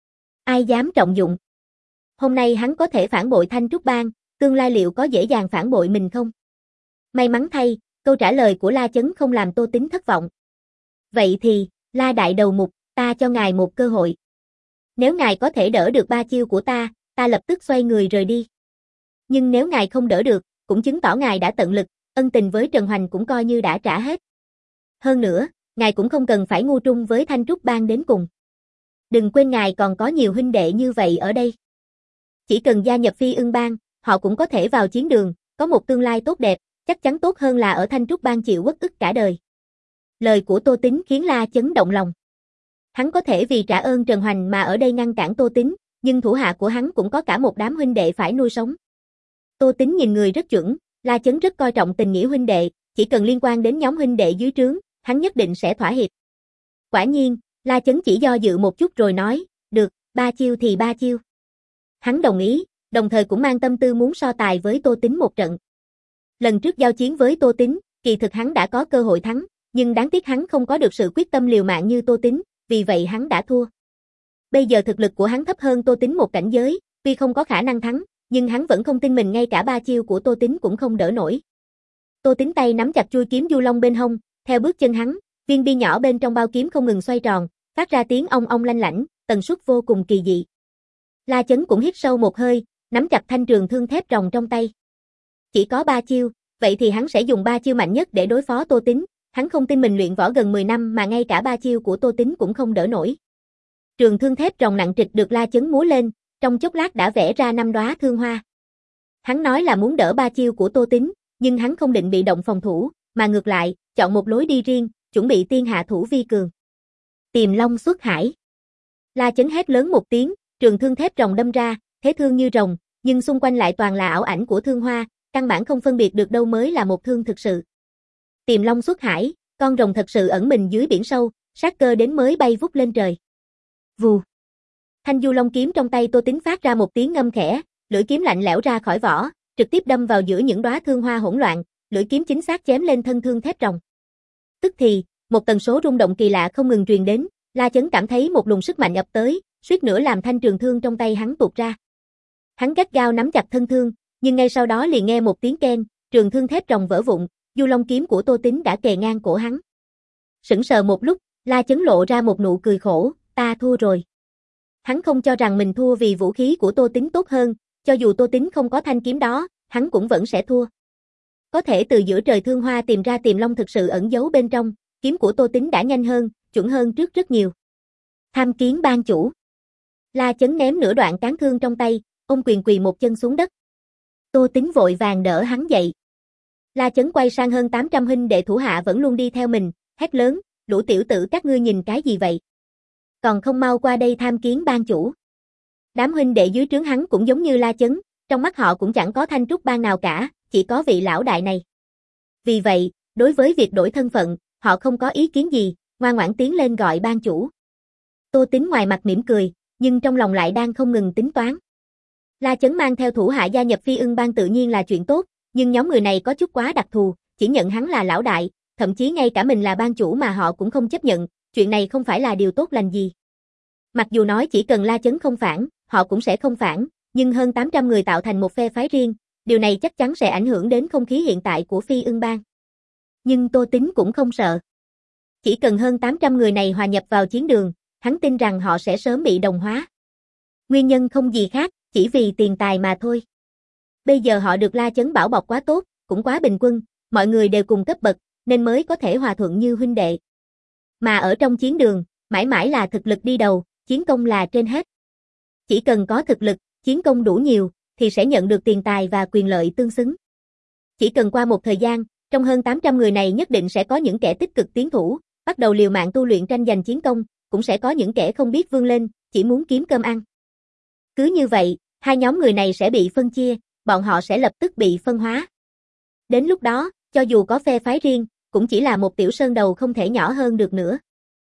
Ai dám trọng dụng? Hôm nay hắn có thể phản bội Thanh Trúc Bang, tương lai liệu có dễ dàng phản bội mình không? May mắn thay, câu trả lời của La Chấn không làm Tô Tính thất vọng. Vậy thì, La đại đầu mục, ta cho ngài một cơ hội. Nếu ngài có thể đỡ được ba chiêu của ta, ta lập tức xoay người rời đi. Nhưng nếu ngài không đỡ được, cũng chứng tỏ ngài đã tận lực, ân tình với Trần Hoành cũng coi như đã trả hết. Hơn nữa, ngài cũng không cần phải ngu trung với Thanh Trúc Bang đến cùng. Đừng quên ngài còn có nhiều huynh đệ như vậy ở đây. Chỉ cần gia nhập Phi Ưng Bang, họ cũng có thể vào chiến đường, có một tương lai tốt đẹp, chắc chắn tốt hơn là ở Thanh Trúc Bang chịu uất ức cả đời. Lời của Tô Tính khiến La Chấn động lòng. Hắn có thể vì trả ơn Trần Hoành mà ở đây ngăn cản Tô Tính, nhưng thủ hạ của hắn cũng có cả một đám huynh đệ phải nuôi sống. Tô Tính nhìn người rất chuẩn, La Chấn rất coi trọng tình nghĩa huynh đệ, chỉ cần liên quan đến nhóm huynh đệ dưới trướng, hắn nhất định sẽ thỏa hiệp. Quả nhiên, La Chấn chỉ do dự một chút rồi nói, được, ba chiêu thì ba chiêu. Hắn đồng ý, đồng thời cũng mang tâm tư muốn so tài với Tô Tính một trận. Lần trước giao chiến với Tô Tính, kỳ thực hắn đã có cơ hội thắng, nhưng đáng tiếc hắn không có được sự quyết tâm liều mạng như Tô Tính, vì vậy hắn đã thua. Bây giờ thực lực của hắn thấp hơn Tô Tính một cảnh giới, tuy không có khả năng thắng, nhưng hắn vẫn không tin mình ngay cả ba chiêu của Tô Tính cũng không đỡ nổi. Tô Tính tay nắm chặt chuôi kiếm du long bên hông, theo bước chân hắn, viên bi nhỏ bên trong bao kiếm không ngừng xoay tròn, phát ra tiếng ong ong lanh lảnh, tần suất vô cùng kỳ dị. La Chấn cũng hít sâu một hơi, nắm chặt thanh trường thương thép rồng trong tay. Chỉ có ba chiêu, vậy thì hắn sẽ dùng ba chiêu mạnh nhất để đối phó Tô Tính, hắn không tin mình luyện võ gần mười năm mà ngay cả ba chiêu của Tô Tính cũng không đỡ nổi. Trường thương thép rồng nặng trịch được La Chấn múa lên, trong chốc lát đã vẽ ra năm đóa thương hoa. Hắn nói là muốn đỡ ba chiêu của Tô Tính, nhưng hắn không định bị động phòng thủ, mà ngược lại, chọn một lối đi riêng, chuẩn bị tiên hạ thủ vi cường. Tiềm long xuất hải. La Chấn hét lớn một tiếng, trường thương thép rồng đâm ra, thế thương như rồng, nhưng xung quanh lại toàn là ảo ảnh của thương hoa, căn bản không phân biệt được đâu mới là một thương thực sự. Tiềm long xuất hải, con rồng thật sự ẩn mình dưới biển sâu, sát cơ đến mới bay vút lên trời. Vù. Thanh du long kiếm trong tay Tô Tính phát ra một tiếng ngâm khẽ, lưỡi kiếm lạnh lẽo ra khỏi vỏ, trực tiếp đâm vào giữa những đóa thương hoa hỗn loạn, lưỡi kiếm chính xác chém lên thân thương thép rồng. Tức thì, một tần số rung động kỳ lạ không ngừng truyền đến, La Chấn cảm thấy một luồng sức mạnh ập tới, suýt nữa làm thanh trường thương trong tay hắn tuột ra. Hắn gắt gao nắm chặt thân thương, nhưng ngay sau đó liền nghe một tiếng keng, trường thương thép rồng vỡ vụn, du long kiếm của Tô Tính đã kề ngang cổ hắn. Sững sờ một lúc, La Chấn lộ ra một nụ cười khổ, ta thua rồi. Hắn không cho rằng mình thua vì vũ khí của Tô Tính tốt hơn, cho dù Tô Tính không có thanh kiếm đó, hắn cũng vẫn sẽ thua. Có thể từ giữa trời thương hoa tìm ra tiềm long thực sự ẩn giấu bên trong, kiếm của Tô Tính đã nhanh hơn, chuẩn hơn trước rất nhiều. Tham kiến ban chủ. La Chấn ném nửa đoạn cán thương trong tay, ôm quyền quỳ một chân xuống đất. Tô Tính vội vàng đỡ hắn dậy. La Chấn quay sang hơn tám trăm huynh đệ thủ hạ vẫn luôn đi theo mình, hét lớn, lũ tiểu tử các ngươi nhìn cái gì vậy? Còn không mau qua đây tham kiến ban chủ. Đám huynh đệ dưới trướng hắn cũng giống như La Chấn, trong mắt họ cũng chẳng có Thanh Trúc Bang nào cả, chỉ có vị lão đại này. Vì vậy, đối với việc đổi thân phận, họ không có ý kiến gì, ngoan ngoãn tiến lên gọi ban chủ. Tô Tính ngoài mặt mỉm cười, nhưng trong lòng lại đang không ngừng tính toán. La Chấn mang theo thủ hạ gia nhập Phi Ưng Bang tự nhiên là chuyện tốt, nhưng nhóm người này có chút quá đặc thù, chỉ nhận hắn là lão đại, thậm chí ngay cả mình là ban chủ mà họ cũng không chấp nhận, chuyện này không phải là điều tốt lành gì. Mặc dù nói chỉ cần La Chấn không phản, họ cũng sẽ không phản, nhưng hơn tám trăm người tạo thành một phe phái riêng, điều này chắc chắn sẽ ảnh hưởng đến không khí hiện tại của Phi Ưng Bang. Nhưng Tô Tín cũng không sợ. Chỉ cần hơn tám trăm người này hòa nhập vào chiến đường, hắn tin rằng họ sẽ sớm bị đồng hóa. Nguyên nhân không gì khác, chỉ vì tiền tài mà thôi. Bây giờ họ được La Chấn bảo bọc quá tốt, cũng quá bình quân, mọi người đều cùng cấp bậc, nên mới có thể hòa thuận như huynh đệ. Mà ở trong chiến đường, mãi mãi là thực lực đi đầu, chiến công là trên hết. Chỉ cần có thực lực, chiến công đủ nhiều, thì sẽ nhận được tiền tài và quyền lợi tương xứng. Chỉ cần qua một thời gian, trong hơn tám trăm người này nhất định sẽ có những kẻ tích cực tiến thủ, bắt đầu liều mạng tu luyện tranh giành chiến công, cũng sẽ có những kẻ không biết vươn lên, chỉ muốn kiếm cơm ăn. Cứ như vậy, hai nhóm người này sẽ bị phân chia, bọn họ sẽ lập tức bị phân hóa. Đến lúc đó, cho dù có phe phái riêng, cũng chỉ là một tiểu sơn đầu không thể nhỏ hơn được nữa.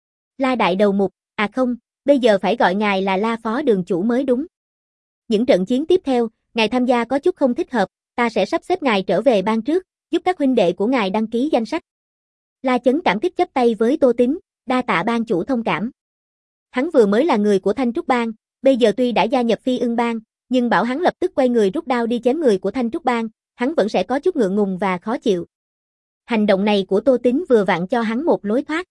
La Đại Đầu Mục, à không, bây giờ phải gọi ngài là La Phó Đường Chủ mới đúng. Những trận chiến tiếp theo, ngài tham gia có chút không thích hợp, ta sẽ sắp xếp ngài trở về bang trước, giúp các huynh đệ của ngài đăng ký danh sách. La Chấn cảm kích chấp tay với Tô Tín, đa tạ bang chủ thông cảm. Hắn vừa mới là người của Thanh Trúc Bang, bây giờ tuy đã gia nhập Phi Ưng Bang, nhưng bảo hắn lập tức quay người rút đao đi chém người của Thanh Trúc Bang, hắn vẫn sẽ có chút ngượng ngùng và khó chịu. Hành động này của Tô Tín vừa vặn cho hắn một lối thoát.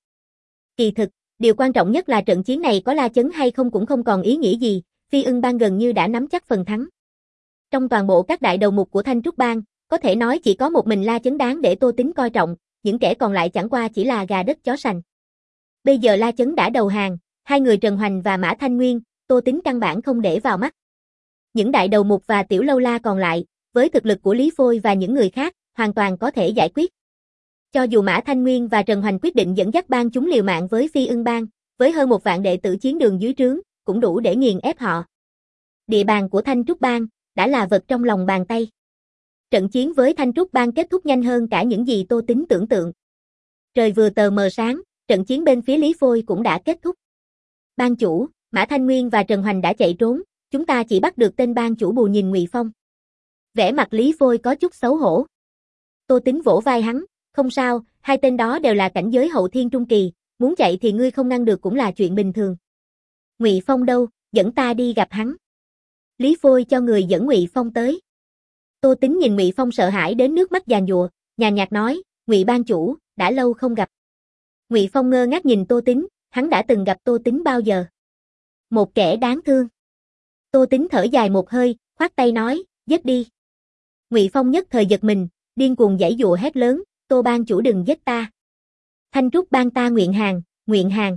Kỳ thực, điều quan trọng nhất là trận chiến này có La Chấn hay không cũng không còn ý nghĩa gì, Phi Ưng Bang gần như đã nắm chắc phần thắng. Trong toàn bộ các đại đầu mục của Thanh Trúc Bang, có thể nói chỉ có một mình La Chấn đáng để Tô Tín coi trọng, những kẻ còn lại chẳng qua chỉ là gà đất chó sành. Bây giờ La Chấn đã đầu hàng, hai người Trần Hoành và Mã Thanh Nguyên, Tô Tín căn bản không để vào mắt. Những đại đầu mục và tiểu lâu la còn lại, với thực lực của Lý Phôi và những người khác, hoàn toàn có thể giải quyết. Cho dù Mã Thanh Nguyên và Trần Hoành quyết định dẫn dắt bang chúng liều mạng với Phi Ưng Bang, với hơn một vạn đệ tử chiến đường dưới trướng, cũng đủ để nghiền ép họ. Địa bàn của Thanh Trúc Bang đã là vật trong lòng bàn tay. Trận chiến với Thanh Trúc Bang kết thúc nhanh hơn cả những gì Tô Tín tưởng tượng. Trời vừa tờ mờ sáng, trận chiến bên phía Lý Phôi cũng đã kết thúc. Bang chủ, Mã Thanh Nguyên và Trần Hoành đã chạy trốn, chúng ta chỉ bắt được tên bang chủ Bù Nhìn Ngụy Phong. Vẻ mặt Lý Phôi có chút xấu hổ. Tô Tín vỗ vai hắn, không sao, hai tên đó đều là cảnh giới hậu thiên trung kỳ, muốn chạy thì ngươi không ngăn được cũng là chuyện bình thường. Ngụy Phong đâu, dẫn ta đi gặp hắn. Lý Phôi cho người dẫn Ngụy Phong tới. Tô Tín nhìn Ngụy Phong sợ hãi đến nước mắt giàn giụa, nhàn nhạt nói, Ngụy bang chủ, đã lâu không gặp. Ngụy Phong ngơ ngác nhìn Tô Tín, hắn đã từng gặp Tô Tín bao giờ? Một kẻ đáng thương. Tô Tín thở dài một hơi, khoát tay nói, giết đi. Ngụy Phong nhất thời giật mình, điên cuồng giãy giụa hét lớn, Tô bang chủ đừng giết ta. Thanh Trúc bang ta nguyện hàng, nguyện hàng.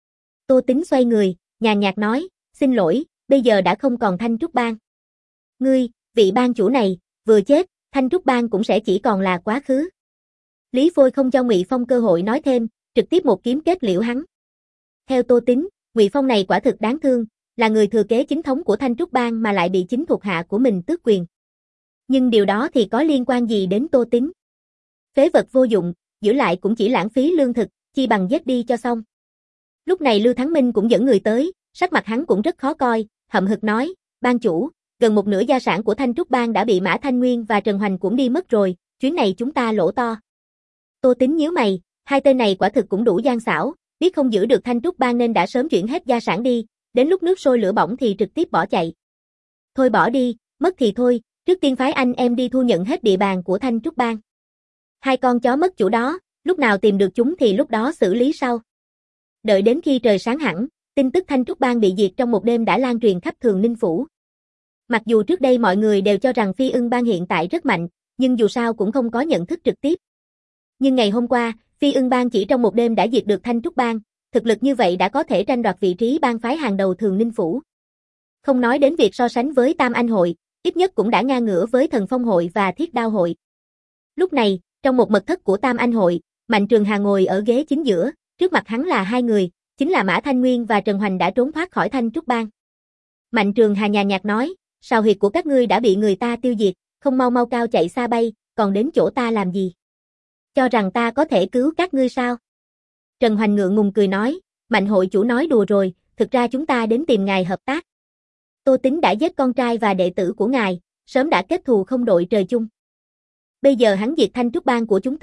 Tô Tín xoay người, nhàn nhạt nói, xin lỗi, bây giờ đã không còn Thanh Trúc bang. Ngươi, vị bang chủ này, vừa chết, Thanh Trúc bang cũng sẽ chỉ còn là quá khứ. Lý Phôi không cho Ngụy Phong cơ hội nói thêm, trực tiếp một kiếm kết liễu hắn. Theo Tô Tín, Ngụy Phong này quả thực đáng thương, là người thừa kế chính thống của Thanh Trúc bang mà lại bị chính thuộc hạ của mình tước quyền. Nhưng điều đó thì có liên quan gì đến Tô Tín? Phế vật vô dụng, giữ lại cũng chỉ lãng phí lương thực, chi bằng giết đi cho xong. Lúc này Lưu Thắng Minh cũng dẫn người tới, sắc mặt hắn cũng rất khó coi, hậm hực nói, bang chủ, gần một nửa gia sản của Thanh Trúc bang đã bị Mã Thanh Nguyên và Trần Hoành cũng đi mất rồi, chuyến này chúng ta lỗ to. Tô Tín nhíu mày, hai tên này quả thực cũng đủ gian xảo, biết không giữ được Thanh Trúc bang nên đã sớm chuyển hết gia sản đi, đến lúc nước sôi lửa bỏng thì trực tiếp bỏ chạy. Thôi bỏ đi, mất thì thôi, trước tiên phái anh em đi thu nhận hết địa bàn của Thanh Trúc bang. Hai con chó mất chủ đó, lúc nào tìm được chúng thì lúc đó xử lý sau. Đợi đến khi trời sáng hẳn, tin tức Thanh Trúc bang bị diệt trong một đêm đã lan truyền khắp Thường Ninh phủ. Mặc dù trước đây mọi người đều cho rằng Phi Ưng bang hiện tại rất mạnh, nhưng dù sao cũng không có nhận thức trực tiếp. Nhưng ngày hôm qua, Phi Ưng bang chỉ trong một đêm đã diệt được Thanh Trúc bang, thực lực như vậy đã có thể tranh đoạt vị trí bang phái hàng đầu Thường Ninh phủ. Không nói đến việc so sánh với Tam Anh hội, ít nhất cũng đã ngang ngửa với Thần Phong hội và Thiết Đao hội. Lúc này, trong một mật thất của Tam Anh hội, Mạnh Trường Hà ngồi ở ghế chính giữa, trước mặt hắn là hai người, chính là Mã Thanh Nguyên và Trần Hoành đã trốn thoát khỏi Thanh Trúc bang. Mạnh Trường Hà nhàn nhạt nói, sào huyệt của các ngươi đã bị người ta tiêu diệt, không mau mau cao chạy xa bay, còn đến chỗ ta làm gì? Cho rằng ta có thể cứu các ngươi sao? Trần Hoành ngượng ngùng cười nói, Mạnh hội chủ nói đùa rồi, thực ra chúng ta đến tìm ngài hợp tác. Tô Tín đã giết con trai và đệ tử của ngài, sớm đã kết thù không đội trời chung. Bây giờ hắn diệt Thanh Trúc bang của chúng ta,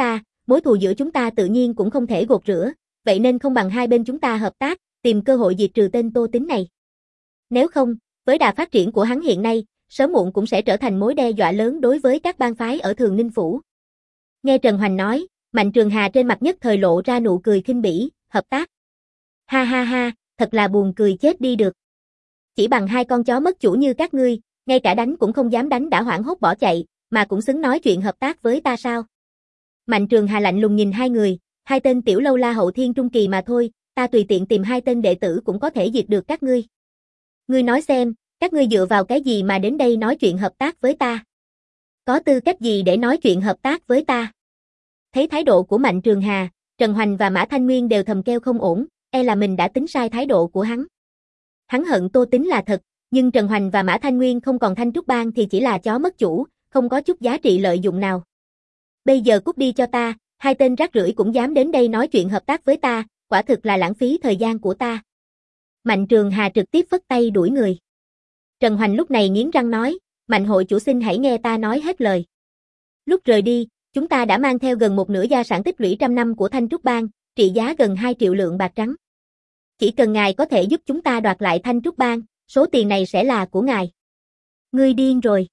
mối thù giữa chúng ta tự nhiên cũng không thể gột rửa, vậy nên không bằng hai bên chúng ta hợp tác, tìm cơ hội diệt trừ tên Tô Tín này. Nếu không, với đà phát triển của hắn hiện nay, sớm muộn cũng sẽ trở thành mối đe dọa lớn đối với các bang phái ở Thường Ninh Phủ. Nghe Trần Hoành nói, Mạnh Trường Hà trên mặt nhất thời lộ ra nụ cười khinh bỉ, hợp tác. Ha ha ha, thật là buồn cười chết đi được. Chỉ bằng hai con chó mất chủ như các ngươi, ngay cả đánh cũng không dám đánh đã hoảng hốt bỏ chạy, mà cũng xứng nói chuyện hợp tác với ta sao? Mạnh Trường Hà lạnh lùng nhìn hai người, hai tên tiểu lâu la hậu thiên trung kỳ mà thôi, ta tùy tiện tìm hai tên đệ tử cũng có thể diệt được các ngươi. Ngươi nói xem, các ngươi dựa vào cái gì mà đến đây nói chuyện hợp tác với ta? Có tư cách gì để nói chuyện hợp tác với ta? Thấy thái độ của Mạnh Trường Hà, Trần Hoành và Mã Thanh Nguyên đều thầm kêu không ổn, e là mình đã tính sai thái độ của hắn. Hắn hận Tô Tín là thật, nhưng Trần Hoành và Mã Thanh Nguyên không còn Thanh Trúc Bang thì chỉ là chó mất chủ, không có chút giá trị lợi dụng nào. Bây giờ cút đi cho ta, hai tên rác rưởi cũng dám đến đây nói chuyện hợp tác với ta, quả thực là lãng phí thời gian của ta. Mạnh Trường Hà trực tiếp phất tay đuổi người. Trần Hoành lúc này nghiến răng nói, Mạnh hội chủ xin hãy nghe ta nói hết lời. Lúc rời đi, chúng ta đã mang theo gần một nửa gia sản tích lũy trăm năm của Thanh Trúc Bang, trị giá gần hai triệu lượng bạc trắng. Chỉ cần ngài có thể giúp chúng ta đoạt lại Thanh Trúc Bang, số tiền này sẽ là của ngài. Ngươi điên rồi.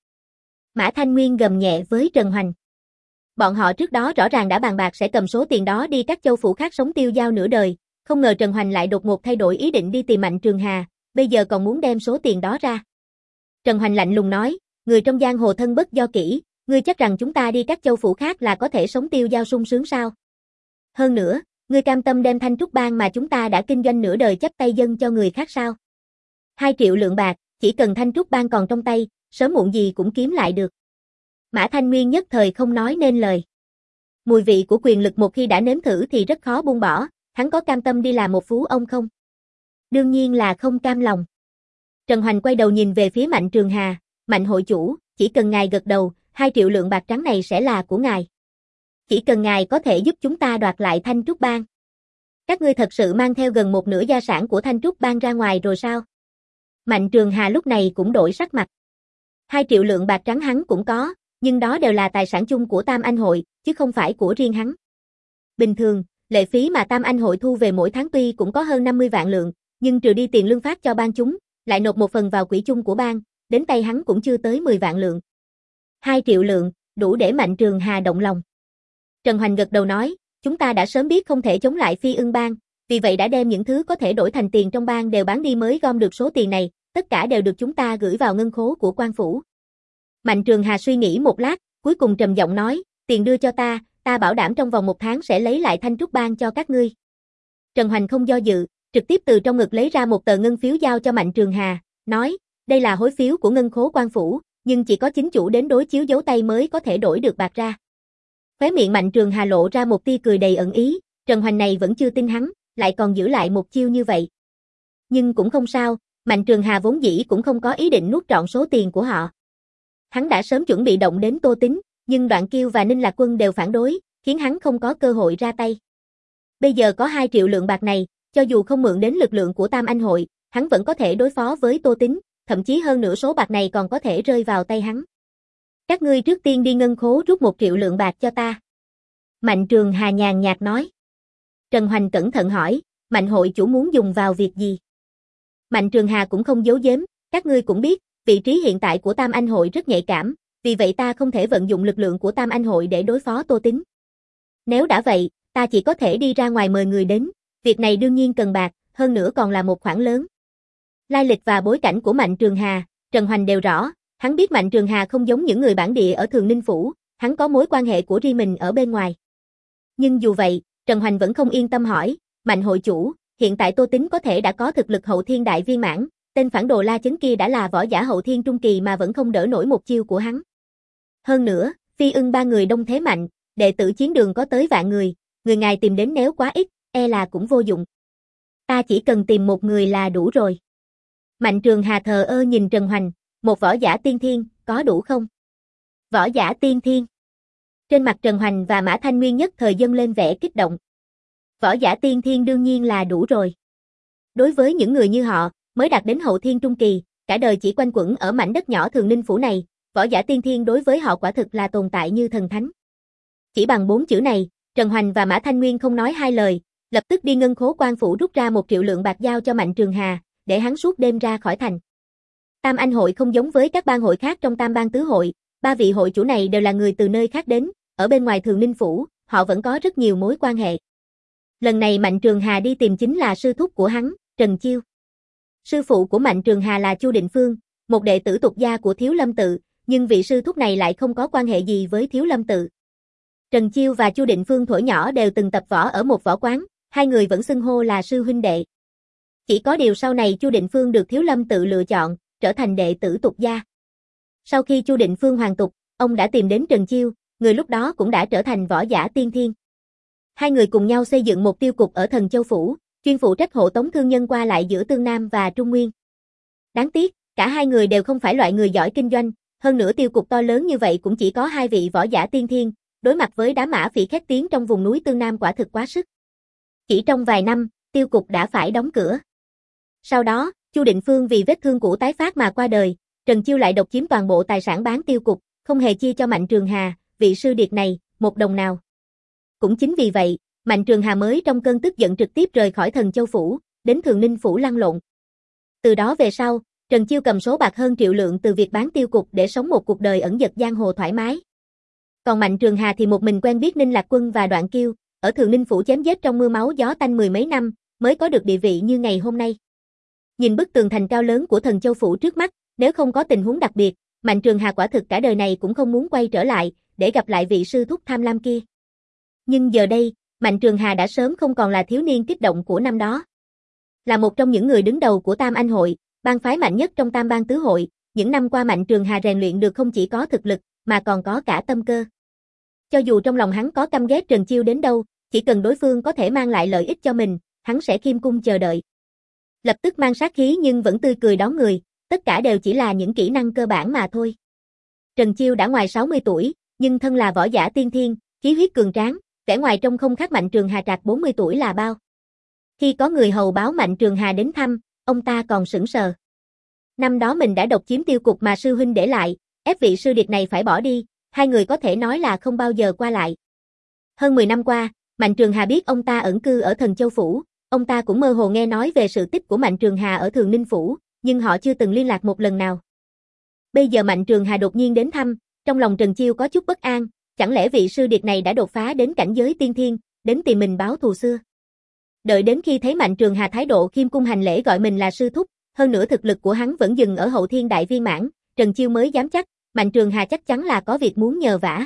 Mã Thanh Nguyên gầm nhẹ với Trần Hoành. Bọn họ trước đó rõ ràng đã bàn bạc sẽ cầm số tiền đó đi các châu phủ khác sống tiêu dao nửa đời, không ngờ Trần Hoành lại đột ngột thay đổi ý định đi tìm Mạnh Trường Hà, bây giờ còn muốn đem số tiền đó ra. Trần Hoành lạnh lùng nói, người trong giang hồ thân bất do kỹ, ngươi chắc rằng chúng ta đi các châu phủ khác là có thể sống tiêu dao sung sướng sao? Hơn nữa, ngươi cam tâm đem Thanh Trúc Bang mà chúng ta đã kinh doanh nửa đời chấp tay dâng cho người khác sao? Hai triệu lượng bạc, chỉ cần Thanh Trúc Bang còn trong tay, sớm muộn gì cũng kiếm lại được. Mã Thanh Nguyên nhất thời không nói nên lời. Mùi vị của quyền lực một khi đã nếm thử thì rất khó buông bỏ, hắn có cam tâm đi làm một phú ông không? Đương nhiên là không cam lòng. Trần Hoành quay đầu nhìn về phía Mạnh Trường Hà, Mạnh hội chủ, chỉ cần ngài gật đầu, hai triệu lượng bạc trắng này sẽ là của ngài. Chỉ cần ngài có thể giúp chúng ta đoạt lại Thanh Trúc Bang. Các ngươi thật sự mang theo gần một nửa gia sản của Thanh Trúc Bang ra ngoài rồi sao? Mạnh Trường Hà lúc này cũng đổi sắc mặt. Hai triệu lượng bạc trắng hắn cũng có, nhưng đó đều là tài sản chung của Tam Anh Hội, chứ không phải của riêng hắn. Bình thường, lệ phí mà Tam Anh Hội thu về mỗi tháng tuy cũng có hơn năm mươi vạn lượng, nhưng trừ đi tiền lương phát cho ban chúng, lại nộp một phần vào quỹ chung của bang, đến tay hắn cũng chưa tới mười vạn lượng. Hai triệu lượng, đủ để Mạnh Trường Hà động lòng. Trần Hoành gật đầu nói, chúng ta đã sớm biết không thể chống lại Phi Ưng Bang, vì vậy đã đem những thứ có thể đổi thành tiền trong bang đều bán đi mới gom được số tiền này, tất cả đều được chúng ta gửi vào ngân khố của quan phủ. Mạnh Trường Hà suy nghĩ một lát, cuối cùng trầm giọng nói, tiền đưa cho ta, ta bảo đảm trong vòng một tháng sẽ lấy lại Thanh Trúc Bang cho các ngươi. Trần Hoành không do dự, trực tiếp từ trong ngực lấy ra một tờ ngân phiếu giao cho Mạnh Trường Hà, nói, đây là hối phiếu của ngân khố quan phủ, nhưng chỉ có chính chủ đến đối chiếu dấu tay mới có thể đổi được bạc ra. Khóe miệng Mạnh Trường Hà lộ ra một tia cười đầy ẩn ý, Trần Hoành này vẫn chưa tin hắn, lại còn giữ lại một chiêu như vậy. Nhưng cũng không sao, Mạnh Trường Hà vốn dĩ cũng không có ý định nuốt trọn số tiền của họ. Hắn đã sớm chuẩn bị động đến Tô Tín, nhưng Đoạn Kiêu và Ninh Lạc Quân đều phản đối, khiến hắn không có cơ hội ra tay. Bây giờ có hai triệu lượng bạc này, cho dù không mượn đến lực lượng của Tam Anh Hội, hắn vẫn có thể đối phó với Tô Tín, thậm chí hơn nửa số bạc này còn có thể rơi vào tay hắn. Các ngươi trước tiên đi ngân khố rút một triệu lượng bạc cho ta. Mạnh Trường Hà nhàn nhạt nói. Trần Hoành cẩn thận hỏi, Mạnh hội chủ muốn dùng vào việc gì? Mạnh Trường Hà cũng không giấu giếm, các ngươi cũng biết, vị trí hiện tại của Tam Anh Hội rất nhạy cảm, vì vậy ta không thể vận dụng lực lượng của Tam Anh Hội để đối phó Tô Tín. Nếu đã vậy, ta chỉ có thể đi ra ngoài mời người đến, việc này đương nhiên cần bạc, hơn nữa còn là một khoản lớn. Lai lịch và bối cảnh của Mạnh Trường Hà, Trần Hoành đều rõ, hắn biết Mạnh Trường Hà không giống những người bản địa ở Thường Ninh Phủ, hắn có mối quan hệ của riêng mình ở bên ngoài. Nhưng dù vậy, Trần Hoành vẫn không yên tâm hỏi, Mạnh hội chủ, hiện tại Tô Tín có thể đã có thực lực hậu thiên đại viên mãn, tên phản đồ La Chấn kia đã là võ giả hậu thiên trung kỳ mà vẫn không đỡ nổi một chiêu của hắn. Hơn nữa, Phi Ưng ba người đông thế mạnh, đệ tử chiến đường có tới vạn người, người ngài tìm đến nếu quá ít, e là cũng vô dụng. Ta chỉ cần tìm một người là đủ rồi. Mạnh Trường Hà thờ ơ nhìn Trần Hoành, một võ giả tiên thiên, có đủ không? Võ giả tiên thiên. Trên mặt Trần Hoành và Mã Thanh Nguyên nhất thời dâng lên vẻ kích động. Võ giả tiên thiên đương nhiên là đủ rồi. Đối với những người như họ, mới đạt đến hậu thiên trung kỳ, cả đời chỉ quanh quẩn ở mảnh đất nhỏ Thường Ninh Phủ này, võ giả tiên thiên đối với họ quả thực là tồn tại như thần thánh. Chỉ bằng bốn chữ này, Trần Hoành và Mã Thanh Nguyên không nói hai lời, lập tức đi ngân khố quan phủ rút ra một triệu lượng bạc giao cho Mạnh Trường Hà, để hắn suốt đêm ra khỏi thành. Tam Anh hội không giống với các bang hội khác trong Tam Bang Tứ hội, ba vị hội chủ này đều là người từ nơi khác đến, ở bên ngoài Thường Ninh phủ, họ vẫn có rất nhiều mối quan hệ. Lần này Mạnh Trường Hà đi tìm chính là sư thúc của hắn, Trần Chiêu. Sư phụ của Mạnh Trường Hà là Chu Định Phương, một đệ tử tục gia của Thiếu Lâm tự, nhưng vị sư thúc này lại không có quan hệ gì với Thiếu Lâm tự. Trần Chiêu và Chu Định Phương thuở nhỏ đều từng tập võ ở một võ quán, hai người vẫn xưng hô là sư huynh đệ. Chỉ có điều sau này Chu Định Phương được Thiếu Lâm tự lựa chọn, trở thành đệ tử tục gia. Sau khi Chu Định Phương hoàn tục, ông đã tìm đến Trần Chiêu, người lúc đó cũng đã trở thành võ giả tiên thiên. Hai người cùng nhau xây dựng một tiêu cục ở Thần Châu phủ, chuyên phụ trách hộ tống thương nhân qua lại giữa Tương Nam và Trung Nguyên. Đáng tiếc, cả hai người đều không phải loại người giỏi kinh doanh, hơn nữa tiêu cục to lớn như vậy cũng chỉ có hai vị võ giả tiên thiên, đối mặt với đám mã phỉ khét tiếng trong vùng núi Tương Nam quả thực quá sức. Chỉ trong vài năm, tiêu cục đã phải đóng cửa. Sau đó, Chu Định Phương vì vết thương cũ tái phát mà qua đời, Trần Chiêu lại độc chiếm toàn bộ tài sản bán tiêu cục, không hề chia cho Mạnh Trường Hà, vị sư điệt này, một đồng nào. Cũng chính vì vậy, Mạnh Trường Hà mới trong cơn tức giận trực tiếp rời khỏi Thần Châu phủ, đến Thường Ninh phủ lăn lộn. Từ đó về sau, Trần Chiêu cầm số bạc hơn triệu lượng từ việc bán tiêu cục để sống một cuộc đời ẩn dật giang hồ thoải mái. Còn Mạnh Trường Hà thì một mình quen biết Ninh Lạc Quân và Đoạn Kiêu, ở Thường Ninh phủ chém giết trong mưa máu gió tanh mười mấy năm, mới có được địa vị như ngày hôm nay. Nhìn bức tường thành cao lớn của Thần Châu phủ trước mắt, nếu không có tình huống đặc biệt, Mạnh Trường Hà quả thực cả đời này cũng không muốn quay trở lại, để gặp lại vị sư thúc tham lam kia. Nhưng giờ đây, Mạnh Trường Hà đã sớm không còn là thiếu niên kích động của năm đó. Là một trong những người đứng đầu của Tam Anh hội, bang phái mạnh nhất trong Tam Bang Tứ hội, những năm qua Mạnh Trường Hà rèn luyện được không chỉ có thực lực, mà còn có cả tâm cơ. Cho dù trong lòng hắn có căm ghét Trần Chiêu đến đâu, chỉ cần đối phương có thể mang lại lợi ích cho mình, hắn sẽ khiêm cung chờ đợi. Lập tức mang sát khí nhưng vẫn tươi cười đón người, tất cả đều chỉ là những kỹ năng cơ bản mà thôi. Trần Chiêu đã ngoài sáu mươi tuổi, nhưng thân là võ giả tiên thiên, khí huyết cường tráng, vẻ ngoài trông không khác Mạnh Trường Hà trạc bốn mươi tuổi là bao. Khi có người hầu báo Mạnh Trường Hà đến thăm, ông ta còn sững sờ. Năm đó mình đã độc chiếm tiêu cục mà sư huynh để lại, ép vị sư điệt này phải bỏ đi, hai người có thể nói là không bao giờ qua lại. Hơn mười năm qua, Mạnh Trường Hà biết ông ta ẩn cư ở Thần Châu phủ, ông ta cũng mơ hồ nghe nói về sự tích của Mạnh Trường Hà ở Thường Ninh phủ, nhưng họ chưa từng liên lạc một lần nào. Bây giờ Mạnh Trường Hà đột nhiên đến thăm, trong lòng Trần Chiêu có chút bất an, chẳng lẽ vị sư điệt này đã đột phá đến cảnh giới tiên thiên, đến tìm mình báo thù xưa. Đợi đến khi thấy Mạnh Trường Hà thái độ khiêm cung hành lễ gọi mình là sư thúc, hơn nữa thực lực của hắn vẫn dừng ở hậu thiên đại viên mãn, Trần Chiêu mới dám chắc, Mạnh Trường Hà chắc chắn là có việc muốn nhờ vả.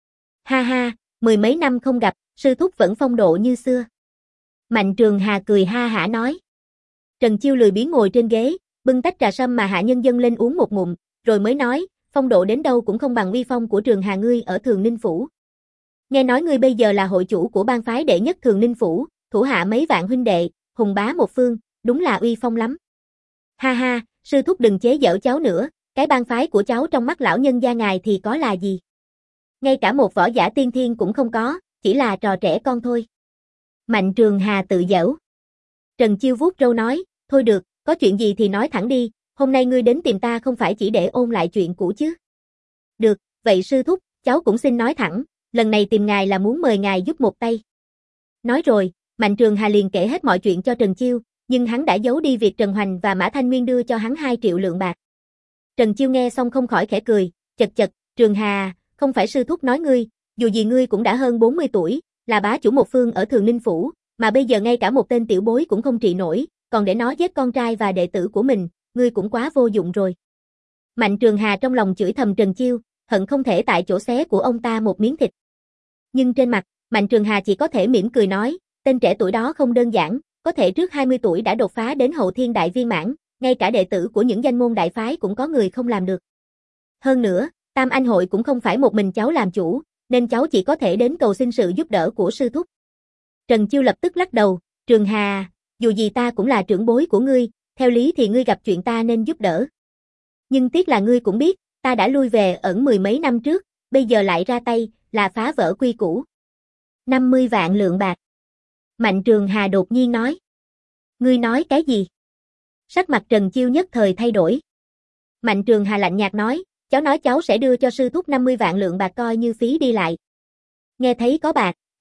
Ha ha, mười mấy năm không gặp, sư thúc vẫn phong độ như xưa. Mạnh Trường Hà cười ha hả nói. Trần Chiêu lười biếng ngồi trên ghế, bưng tách trà sâm mà hạ nhân dâng lên uống một ngụm, rồi mới nói, phong độ đến đâu cũng không bằng uy phong của Trường Hà ngươi ở Thường Ninh phủ. Nghe nói ngươi bây giờ là hội chủ của bang phái đệ nhất Thường Ninh phủ, thủ hạ mấy vạn huynh đệ, hùng bá một phương, đúng là uy phong lắm. Ha ha, sư thúc đừng chế giễu cháu nữa, cái bang phái của cháu trong mắt lão nhân gia ngài thì có là gì? Ngay cả một võ giả tiên thiên cũng không có, chỉ là trò trẻ con thôi. Mạnh Trường Hà tự giễu. Trần Chiêu vuốt râu nói, thôi được, có chuyện gì thì nói thẳng đi, hôm nay ngươi đến tìm ta không phải chỉ để ôn lại chuyện cũ chứ. Được, vậy sư thúc, cháu cũng xin nói thẳng, lần này tìm ngài là muốn mời ngài giúp một tay. Nói rồi, Mạnh Trường Hà liền kể hết mọi chuyện cho Trần Chiêu, nhưng hắn đã giấu đi việc Trần Hoành và Mã Thanh Nguyên đưa cho hắn hai triệu lượng bạc. Trần Chiêu nghe xong không khỏi khẽ cười, chật chật, Trường Hà, không phải sư thúc nói ngươi, dù gì ngươi cũng đã hơn bốn mươi tuổi, là bá chủ một phương ở Thường Ninh phủ, mà bây giờ ngay cả một tên tiểu bối cũng không trị nổi, còn để nó giết con trai và đệ tử của mình, ngươi cũng quá vô dụng rồi. Mạnh Trường Hà trong lòng chửi thầm Trần Chiêu, hận không thể tại chỗ xé của ông ta một miếng thịt. Nhưng trên mặt, Mạnh Trường Hà chỉ có thể mỉm cười nói, tên trẻ tuổi đó không đơn giản, có thể trước hai mươi tuổi đã đột phá đến hậu thiên đại viên mãn, ngay cả đệ tử của những danh môn đại phái cũng có người không làm được. Hơn nữa, Tam Anh hội cũng không phải một mình cháu làm chủ, nên cháu chỉ có thể đến cầu xin sự giúp đỡ của sư thúc. Trần Chiêu lập tức lắc đầu, Trường Hà, dù gì ta cũng là trưởng bối của ngươi, theo lý thì ngươi gặp chuyện ta nên giúp đỡ. Nhưng tiếc là ngươi cũng biết, ta đã lui về ẩn mười mấy năm trước, bây giờ lại ra tay, là phá vỡ quy củ. năm mươi vạn lượng bạc. Mạnh Trường Hà đột nhiên nói. Ngươi nói cái gì? Sắc mặt Trần Chiêu nhất thời thay đổi. Mạnh Trường Hà lạnh nhạt nói, cháu nói cháu sẽ đưa cho sư thúc năm mươi vạn lượng bạc coi như phí đi lại. Nghe thấy có bạc,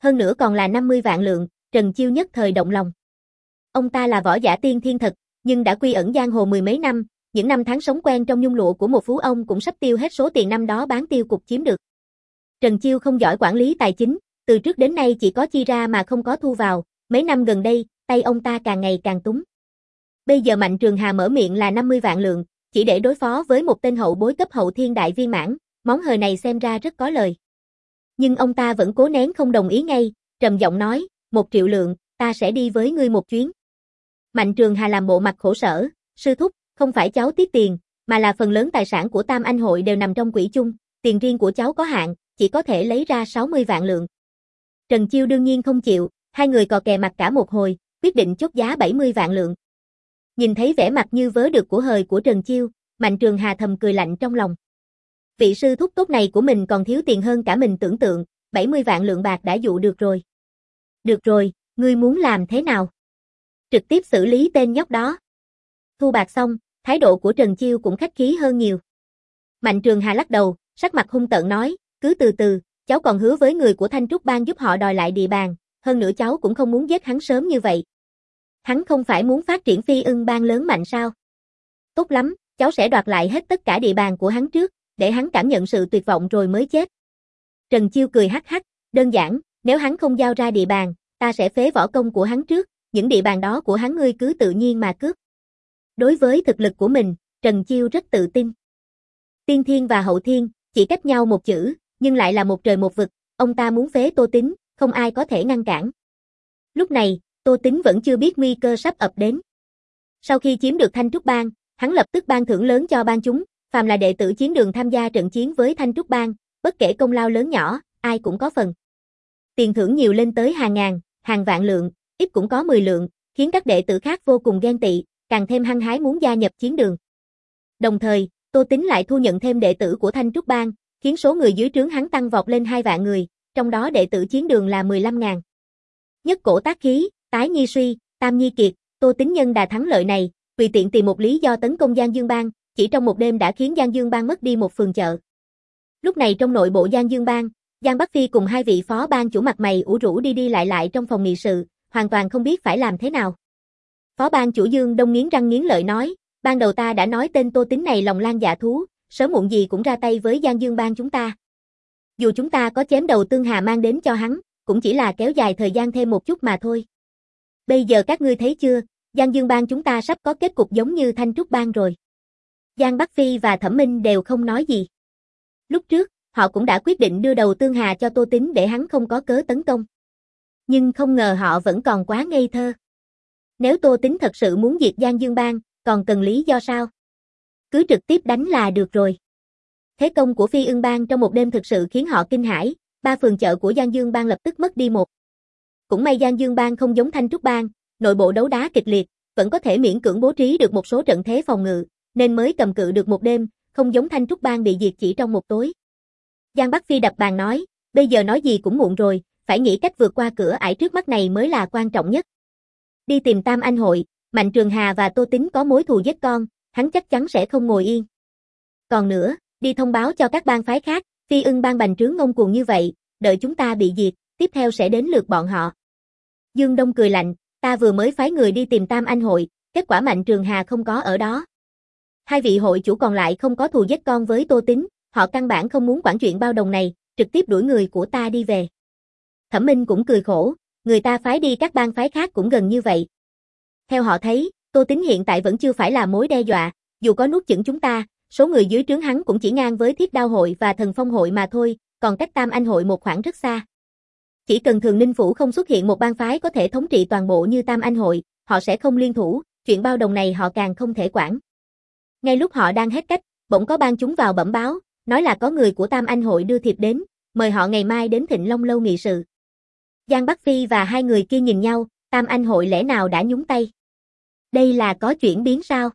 hơn nữa còn là năm mươi vạn lượng, Trần Chiêu nhất thời động lòng. Ông ta là võ giả tiên thiên thật, nhưng đã quy ẩn giang hồ mười mấy năm, những năm tháng sống quen trong nhung lụa của một phú ông cũng sắp tiêu hết số tiền năm đó bán tiêu cục chiếm được. Trần Chiêu không giỏi quản lý tài chính, từ trước đến nay chỉ có chi ra mà không có thu vào, mấy năm gần đây, tay ông ta càng ngày càng túng. Bây giờ Mạnh Trường Hà mở miệng là năm mươi vạn lượng, chỉ để đối phó với một tên hậu bối cấp hậu thiên đại viên mãn, món hời này xem ra rất có lời. Nhưng ông ta vẫn cố nén không đồng ý ngay, trầm giọng nói, một triệu lượng, ta sẽ đi với ngươi một chuyến. Mạnh Trường Hà làm bộ mặt khổ sở, sư thúc, không phải cháu tiếc tiền, mà là phần lớn tài sản của Tam Anh hội đều nằm trong quỹ chung, tiền riêng của cháu có hạn, chỉ có thể lấy ra sáu mươi vạn lượng. Trần Chiêu đương nhiên không chịu, hai người cò kè mặt cả một hồi, quyết định chốt giá bảy mươi vạn lượng. Nhìn thấy vẻ mặt như vớ được của hời của Trần Chiêu, Mạnh Trường Hà thầm cười lạnh trong lòng. Vị sư thúc tốt này của mình còn thiếu tiền hơn cả mình tưởng tượng, bảy mươi vạn lượng bạc đã dụ được rồi. Được rồi, ngươi muốn làm thế nào? Trực tiếp xử lý tên nhóc đó. Thu bạc xong, thái độ của Trần Chiêu cũng khách khí hơn nhiều. Mạnh Trường Hà lắc đầu, sắc mặt hung tợn nói, cứ từ từ, cháu còn hứa với người của Thanh Trúc Bang giúp họ đòi lại địa bàn, hơn nữa cháu cũng không muốn giết hắn sớm như vậy. Hắn không phải muốn phát triển Phi Ưng Bang lớn mạnh sao? Tốt lắm, cháu sẽ đoạt lại hết tất cả địa bàn của hắn trước, để hắn cảm nhận sự tuyệt vọng rồi mới chết. Trần Chiêu cười hắc hắc, đơn giản, nếu hắn không giao ra địa bàn, ta sẽ phế võ công của hắn trước, những địa bàn đó của hắn ngươi cứ tự nhiên mà cướp. Đối với thực lực của mình, Trần Chiêu rất tự tin. Tiên thiên và hậu thiên, chỉ cách nhau một chữ, nhưng lại là một trời một vực, ông ta muốn phế Tô Tính, không ai có thể ngăn cản. Lúc này, Tô Tính vẫn chưa biết nguy cơ sắp ập đến. Sau khi chiếm được Thanh Trúc Bang, hắn lập tức ban thưởng lớn cho bang chúng, phàm là đệ tử chiến đường tham gia trận chiến với Thanh Trúc Bang, bất kể công lao lớn nhỏ, ai cũng có phần. Tiền thưởng nhiều lên tới hàng ngàn, hàng vạn lượng, ít cũng có mười lượng, khiến các đệ tử khác vô cùng ghen tị, càng thêm hăng hái muốn gia nhập chiến đường. Đồng thời, Tô Tính lại thu nhận thêm đệ tử của Thanh Trúc Bang, khiến số người dưới trướng hắn tăng vọt lên hai vạn người, trong đó đệ tử chiến đường là mười lăm ngàn. Nhất cổ tác khí, tái nhi suy, tam nhi kiệt, Tô Tính nhân đà thắng lợi này, tùy tiện tìm một lý do tấn công Giang Dương Bang, chỉ trong một đêm đã khiến Giang Dương Bang mất đi một phường chợ. Lúc này trong nội bộ Giang Dương Bang, Giang Bắc Phi cùng hai vị phó bang chủ mặt mày ủ rũ đi đi lại lại trong phòng nghị sự, hoàn toàn không biết phải làm thế nào. Phó bang chủ Dương Đông nghiến răng nghiến lợi nói, ban đầu ta đã nói tên Tô Tính này lòng lang dạ thú, sớm muộn gì cũng ra tay với Giang Dương Bang chúng ta. Dù chúng ta có chém đầu Tương Hà mang đến cho hắn, cũng chỉ là kéo dài thời gian thêm một chút mà thôi. Bây giờ các ngươi thấy chưa, Giang Dương Bang chúng ta sắp có kết cục giống như Thanh Trúc Bang rồi. Giang Bắc Phi và Thẩm Minh đều không nói gì. Lúc trước, họ cũng đã quyết định đưa đầu Tương Hà cho Tô Tính để hắn không có cớ tấn công. Nhưng không ngờ họ vẫn còn quá ngây thơ. Nếu Tô Tính thật sự muốn diệt Giang Dương Bang, còn cần lý do sao? Cứ trực tiếp đánh là được rồi. Thế công của Phi Ưng Bang trong một đêm thực sự khiến họ kinh hãi, ba phường chợ của Giang Dương Bang lập tức mất đi một. Cũng may Giang Dương Bang không giống Thanh Trúc Bang, nội bộ đấu đá kịch liệt, vẫn có thể miễn cưỡng bố trí được một số trận thế phòng ngự, nên mới cầm cự được một đêm, không giống Thanh Trúc Bang bị diệt chỉ trong một tối. Giang Bắc Phi đập bàn nói, bây giờ nói gì cũng muộn rồi, phải nghĩ cách vượt qua cửa ải trước mắt này mới là quan trọng nhất. Đi tìm Tam Anh hội, Mạnh Trường Hà và Tô Tính có mối thù giết con, hắn chắc chắn sẽ không ngồi yên. Còn nữa, đi thông báo cho các bang phái khác, Phi Ưng Bang bành trướng ngông cuồng như vậy, đợi chúng ta bị diệt, tiếp theo sẽ đến lượt bọn họ. Dương Đông cười lạnh, ta vừa mới phái người đi tìm Tam Anh hội, kết quả Mạnh Trường Hà không có ở đó. Hai vị hội chủ còn lại không có thù giết con với Tô Tính, họ căn bản không muốn quản chuyện bao đồng này, trực tiếp đuổi người của ta đi về. Thẩm Minh cũng cười khổ, người ta phái đi các bang phái khác cũng gần như vậy. Theo họ thấy, Tô Tính hiện tại vẫn chưa phải là mối đe dọa, dù có nuốt chửng chúng ta, số người dưới trướng hắn cũng chỉ ngang với Thiết Đao hội và Thần Phong hội mà thôi, còn cách Tam Anh hội một khoảng rất xa. Chỉ cần Thường Ninh Phủ không xuất hiện một bang phái có thể thống trị toàn bộ như Tam Anh hội, họ sẽ không liên thủ, chuyện bao đồng này họ càng không thể quản. Ngay lúc họ đang hết cách, bỗng có bang chúng vào bẩm báo, nói là có người của Tam Anh hội đưa thiệp đến, mời họ ngày mai đến Thịnh Long lâu nghị sự. Giang Bắc Phi và hai người kia nhìn nhau, Tam Anh hội lẽ nào đã nhúng tay? Đây là có chuyển biến sao?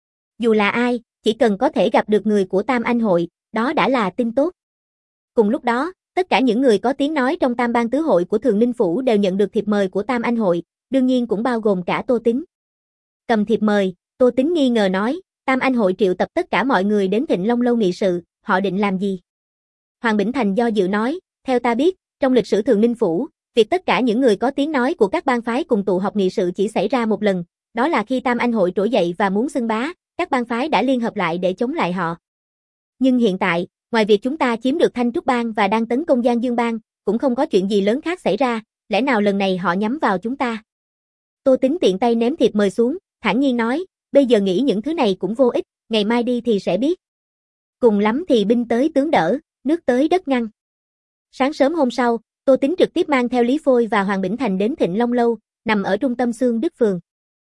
Dù là ai, chỉ cần có thể gặp được người của Tam Anh hội, đó đã là tin tốt. Cùng lúc đó, tất cả những người có tiếng nói trong Tam Bang Tứ hội của Thường Ninh Phủ đều nhận được thiệp mời của Tam Anh hội, đương nhiên cũng bao gồm cả Tô Tính. Cầm thiệp mời, Tô Tính nghi ngờ nói, Tam Anh hội triệu tập tất cả mọi người đến Thịnh Long lâu nghị sự, họ định làm gì? Hoàng Bỉnh Thành do dự nói, theo ta biết, trong lịch sử Thường Ninh Phủ, Việc tất cả những người có tiếng nói của các bang phái cùng tụ họp nghị sự chỉ xảy ra một lần, đó là khi Tam Anh hội trỗi dậy và muốn xưng bá, các bang phái đã liên hợp lại để chống lại họ. Nhưng hiện tại, ngoài việc chúng ta chiếm được Thanh Trúc Bang và đang tấn công Giang Dương Bang, cũng không có chuyện gì lớn khác xảy ra, lẽ nào lần này họ nhắm vào chúng ta? Tô Tính tiện tay ném thiệp mời xuống, thản nhiên nói, bây giờ nghĩ những thứ này cũng vô ích, ngày mai đi thì sẽ biết. Cùng lắm thì binh tới tướng đỡ, nước tới đất ngăn. Sáng sớm hôm sau, Tô Tính trực tiếp mang theo Lý Phôi và Hoàng Bỉnh Thành đến Thịnh Long Lâu, nằm ở trung tâm Xương Đức Phường.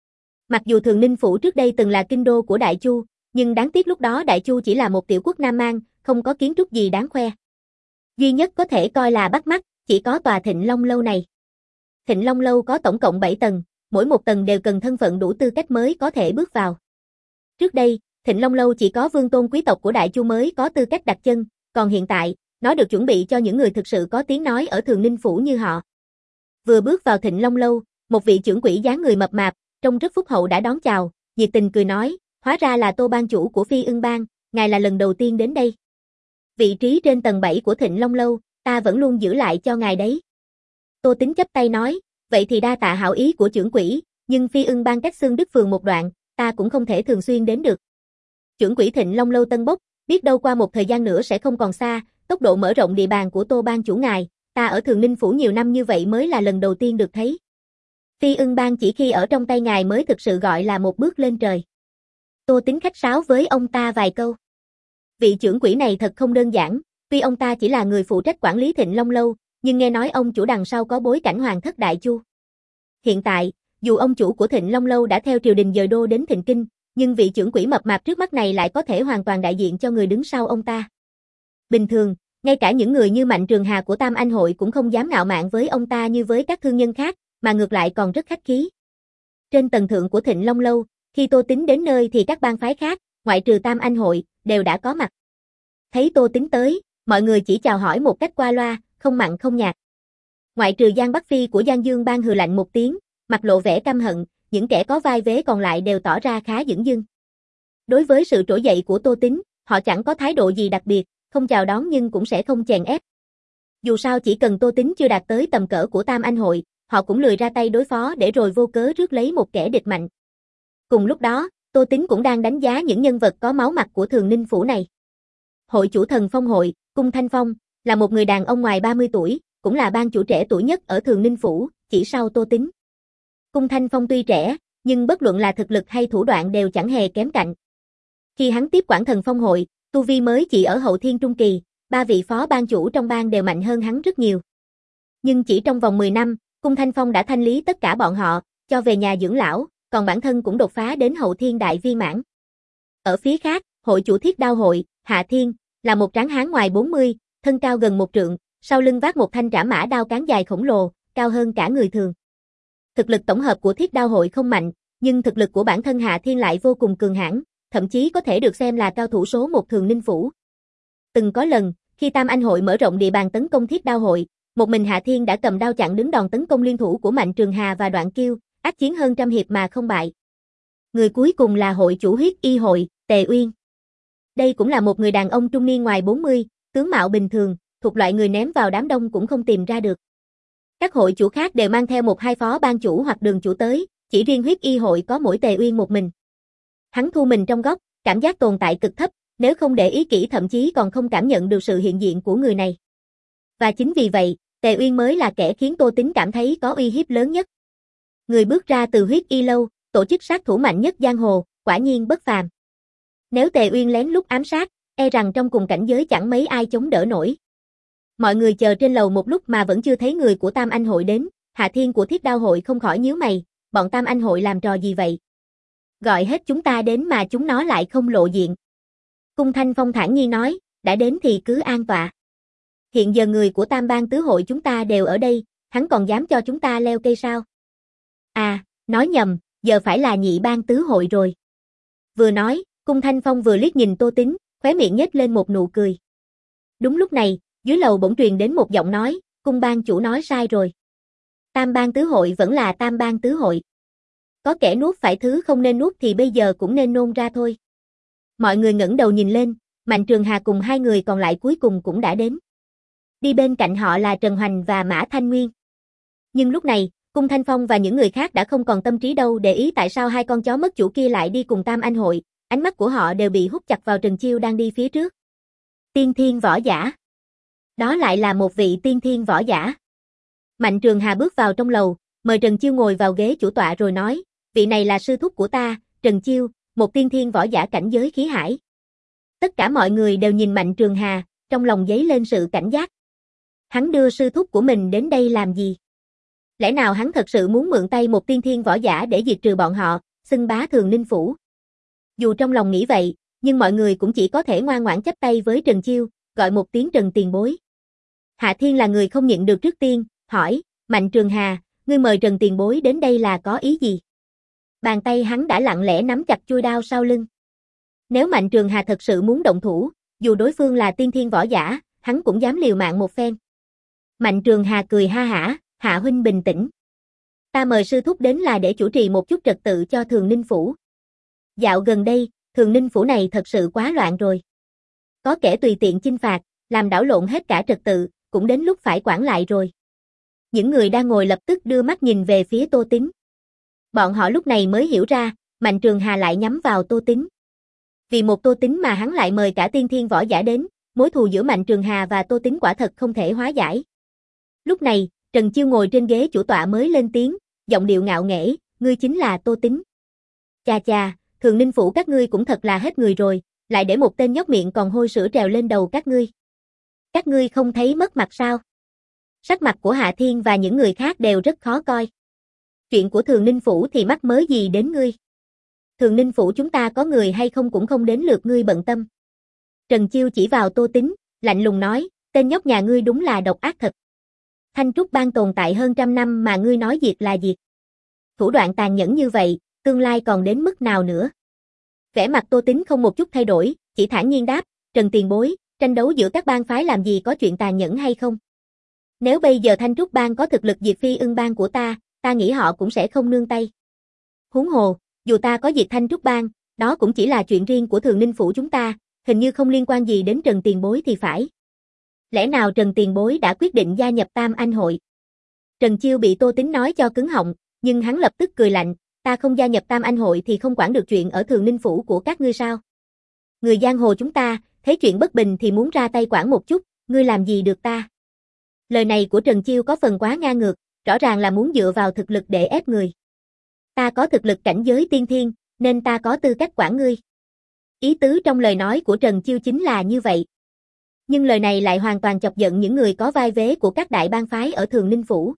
Mặc dù Thường Ninh Phủ trước đây từng là kinh đô của Đại Chu, nhưng đáng tiếc lúc đó Đại Chu chỉ là một tiểu quốc Nam Mang, không có kiến trúc gì đáng khoe. Duy nhất có thể coi là bắt mắt, chỉ có tòa Thịnh Long Lâu này. Thịnh Long Lâu có tổng cộng bảy tầng, mỗi một tầng đều cần thân phận đủ tư cách mới có thể bước vào. Trước đây, Thịnh Long Lâu chỉ có vương tôn quý tộc của Đại Chu mới có tư cách đặt chân, còn hiện tại, nó được chuẩn bị cho những người thực sự có tiếng nói ở Thường Ninh Phủ như họ. Vừa bước vào Thịnh Long Lâu, một vị trưởng quỹ dáng người mập mạp, trông rất phúc hậu đã đón chào, nhiệt tình cười nói, hóa ra là Tô Bang chủ của Phi Ưng Bang, ngài là lần đầu tiên đến đây. Vị trí trên tầng bảy của Thịnh Long Lâu, ta vẫn luôn giữ lại cho ngài đấy. Tô Tính chắp tay nói, vậy thì đa tạ hảo ý của trưởng quỹ, nhưng Phi Ưng Bang cách Xương Đức Phường một đoạn, ta cũng không thể thường xuyên đến được. Trưởng quỹ Thịnh Long Lâu tân bốc, biết đâu qua một thời gian nữa sẽ không còn xa, tốc độ mở rộng địa bàn của Tô Bang chủ ngài, ta ở Thường Ninh Phủ nhiều năm như vậy mới là lần đầu tiên được thấy. Phi Ưng Bang chỉ khi ở trong tay ngài mới thực sự gọi là một bước lên trời. Tô Tính khách sáo với ông ta vài câu. Vị trưởng quỹ này thật không đơn giản, tuy ông ta chỉ là người phụ trách quản lý Thịnh Long Lâu, nhưng nghe nói ông chủ đằng sau có bối cảnh hoàng thất Đại Chu. Hiện tại, dù ông chủ của Thịnh Long Lâu đã theo triều đình dời đô đến Thịnh Kinh, nhưng vị trưởng quỹ mập mạp trước mắt này lại có thể hoàn toàn đại diện cho người đứng sau ông ta. Bình thường, ngay cả những người như Mạnh Trường Hà của Tam Anh hội cũng không dám ngạo mạn với ông ta như với các thương nhân khác, mà ngược lại còn rất khách khí. Trên tầng thượng của Thịnh Long Lâu, khi Tô Tính đến nơi thì các bang phái khác, ngoại trừ Tam Anh hội, đều đã có mặt. Thấy Tô Tính tới, mọi người chỉ chào hỏi một cách qua loa, không mặn không nhạt. Ngoại trừ Giang Bắc Phi của Giang Dương Bang hừ lạnh một tiếng, mặt lộ vẻ căm hận, những kẻ có vai vế còn lại đều tỏ ra khá dửng dưng. Đối với sự trỗi dậy của Tô Tính, họ chẳng có thái độ gì đặc biệt, không chào đón nhưng cũng sẽ không chèn ép. Dù sao chỉ cần Tô Tính chưa đạt tới tầm cỡ của Tam Anh hội, họ cũng lười ra tay đối phó để rồi vô cớ rước lấy một kẻ địch mạnh. Cùng lúc đó, Tô Tính cũng đang đánh giá những nhân vật có máu mặt của Thường Ninh Phủ này. Hội chủ Thần Phong hội, Cung Thanh Phong, là một người đàn ông ngoài ba mươi tuổi, cũng là bang chủ trẻ tuổi nhất ở Thường Ninh Phủ, chỉ sau Tô Tính. Cung Thanh Phong tuy trẻ, nhưng bất luận là thực lực hay thủ đoạn đều chẳng hề kém cạnh. Khi hắn tiếp quản Thần Phong hội, tu vi mới chỉ ở hậu thiên trung kỳ, ba vị phó bang chủ trong bang đều mạnh hơn hắn rất nhiều. Nhưng chỉ trong vòng mười năm, Cung Thanh Phong đã thanh lý tất cả bọn họ, cho về nhà dưỡng lão, còn bản thân cũng đột phá đến hậu thiên đại viên mãn. Ở phía khác, hội chủ Thiết Đao hội, Hạ Thiên, là một tráng hán ngoài bốn mươi, thân cao gần một trượng, sau lưng vác một thanh trảm mã đao cán dài khổng lồ, cao hơn cả người thường. Thực lực tổng hợp của Thiết Đao hội không mạnh, nhưng thực lực của bản thân Hạ Thiên lại vô cùng cường hãn, thậm chí có thể được xem là cao thủ số một Thường Ninh Phủ. Từng có lần, khi Tam Anh hội mở rộng địa bàn tấn công Thiết Đao hội, một mình Hạ Thiên đã cầm đao chặn đứng đòn tấn công liên thủ của Mạnh Trường Hà và Đoạn Kiêu, ác chiến hơn trăm hiệp mà không bại. Người cuối cùng là hội chủ Huyết Y hội, Tề Uyên. Đây cũng là một người đàn ông trung niên ngoài bốn mươi, tướng mạo bình thường, thuộc loại người ném vào đám đông cũng không tìm ra được. Các hội chủ khác đều mang theo một hai phó ban chủ hoặc đường chủ tới, chỉ riêng Huyết Y hội có mỗi Tề Uyên một mình. Hắn thu mình trong góc, cảm giác tồn tại cực thấp, nếu không để ý kỹ thậm chí còn không cảm nhận được sự hiện diện của người này. Và chính vì vậy, Tề Uyên mới là kẻ khiến Tô Tính cảm thấy có uy hiếp lớn nhất. Người bước ra từ Huyết Y lâu, tổ chức sát thủ mạnh nhất giang hồ, quả nhiên bất phàm. Nếu Tề Uyên lén lút ám sát, e rằng trong cùng cảnh giới chẳng mấy ai chống đỡ nổi. Mọi người chờ trên lầu một lúc mà vẫn chưa thấy người của Tam Anh hội đến, Hạ Thiên của Thiết Đao hội không khỏi nhíu mày, bọn Tam Anh hội làm trò gì vậy? Gọi hết chúng ta đến mà chúng nó lại không lộ diện. Cung Thanh Phong thản nhiên nói, đã đến thì cứ an tọa. Hiện giờ người của Tam Bang tứ hội chúng ta đều ở đây, hắn còn dám cho chúng ta leo cây sao? À, nói nhầm, giờ phải là Nhị Bang tứ hội rồi. Vừa nói, Cung Thanh Phong vừa liếc nhìn Tô Tính, khóe miệng nhếch lên một nụ cười. Đúng lúc này, dưới lầu bỗng truyền đến một giọng nói, Cung bang chủ nói sai rồi. Tam Bang tứ hội vẫn là Tam Bang tứ hội. Có kẻ nuốt phải thứ không nên nuốt thì bây giờ cũng nên nôn ra thôi. Mọi người ngẩng đầu nhìn lên, Mạnh Trường Hà cùng hai người còn lại cuối cùng cũng đã đến. Đi bên cạnh họ là Trần Hoành và Mã Thanh Nguyên. Nhưng lúc này, Cung Thanh Phong và những người khác đã không còn tâm trí đâu để ý tại sao hai con chó mất chủ kia lại đi cùng Tam Anh hội, ánh mắt của họ đều bị hút chặt vào Trần Chiêu đang đi phía trước. Tiên thiên võ giả. Đó lại là một vị tiên thiên võ giả. Mạnh Trường Hà bước vào trong lầu, mời Trần Chiêu ngồi vào ghế chủ tọa rồi nói, vị này là sư thúc của ta, Trần Chiêu, một tiên thiên võ giả cảnh giới khí hải. Tất cả mọi người đều nhìn Mạnh Trường Hà, trong lòng dấy lên sự cảnh giác. Hắn đưa sư thúc của mình đến đây làm gì? Lẽ nào hắn thật sự muốn mượn tay một tiên thiên võ giả để diệt trừ bọn họ, xưng bá Thường Ninh Phủ? Dù trong lòng nghĩ vậy, nhưng mọi người cũng chỉ có thể ngoan ngoãn chắp tay với Trần Chiêu, gọi một tiếng Trần tiền bối. Hạ Thiên là người không nhịn được trước tiên, hỏi, Mạnh Trường Hà, ngươi mời Trần tiền bối đến đây là có ý gì? Bàn tay hắn đã lặng lẽ nắm chặt chuôi đao sau lưng. Nếu Mạnh Trường Hà thật sự muốn động thủ, dù đối phương là tiên thiên võ giả, hắn cũng dám liều mạng một phen. Mạnh Trường Hà cười ha hả, Hạ huynh bình tĩnh. Ta mời sư thúc đến là để chủ trì một chút trật tự cho Thường Ninh Phủ. Dạo gần đây, Thường Ninh Phủ này thật sự quá loạn rồi. Có kẻ tùy tiện chinh phạt, làm đảo lộn hết cả trật tự, cũng đến lúc phải quản lại rồi. Những người đang ngồi lập tức đưa mắt nhìn về phía Tô Tín. Bọn họ lúc này mới hiểu ra, Mạnh Trường Hà lại nhắm vào Tô Tín. Vì một Tô Tín mà hắn lại mời cả tiên thiên võ giả đến, mối thù giữa Mạnh Trường Hà và Tô Tín quả thật không thể hóa giải. Lúc này, Trần Chiêu ngồi trên ghế chủ tọa mới lên tiếng, giọng điệu ngạo nghễ, ngươi chính là Tô Tín. Chà chà, Thường Ninh Phủ các ngươi cũng thật là hết người rồi, lại để một tên nhóc miệng còn hôi sữa trèo lên đầu các ngươi. Các ngươi không thấy mất mặt sao? Sắc mặt của Hạ Thiên và những người khác đều rất khó coi. Chuyện của Thường Ninh Phủ thì mắc mớ gì đến ngươi? Thường Ninh Phủ chúng ta có người hay không cũng không đến lượt ngươi bận tâm. Trần Chiêu chỉ vào Tô Tín, lạnh lùng nói, tên nhóc nhà ngươi đúng là độc ác thật. Thanh Trúc Bang tồn tại hơn trăm năm mà ngươi nói diệt là diệt. Thủ đoạn tàn nhẫn như vậy, tương lai còn đến mức nào nữa? Vẻ mặt Tô Tín không một chút thay đổi, chỉ thản nhiên đáp, Trần tiền bối, tranh đấu giữa các bang phái làm gì có chuyện tàn nhẫn hay không? Nếu bây giờ Thanh Trúc Bang có thực lực diệt Phi Ưng Bang của ta, ta nghĩ họ cũng sẽ không nương tay. Huống hồ, dù ta có diệt Thanh Trúc Bang, đó cũng chỉ là chuyện riêng của Thường Ninh Phủ chúng ta, hình như không liên quan gì đến Trần tiền bối thì phải. Lẽ nào Trần tiền bối đã quyết định gia nhập Tam Anh hội? Trần Chiêu bị Tô Tín nói cho cứng họng, nhưng hắn lập tức cười lạnh, ta không gia nhập Tam Anh hội thì không quản được chuyện ở Thường Ninh Phủ của các ngươi sao? Người giang hồ chúng ta, thấy chuyện bất bình thì muốn ra tay quản một chút, ngươi làm gì được ta? Lời này của Trần Chiêu có phần quá ngang ngược, rõ ràng là muốn dựa vào thực lực để ép người. Ta có thực lực cảnh giới tiên thiên, nên ta có tư cách quản ngươi. Ý tứ trong lời nói của Trần Chiêu chính là như vậy. Nhưng lời này lại hoàn toàn chọc giận những người có vai vế của các đại bang phái ở Thường Ninh Phủ.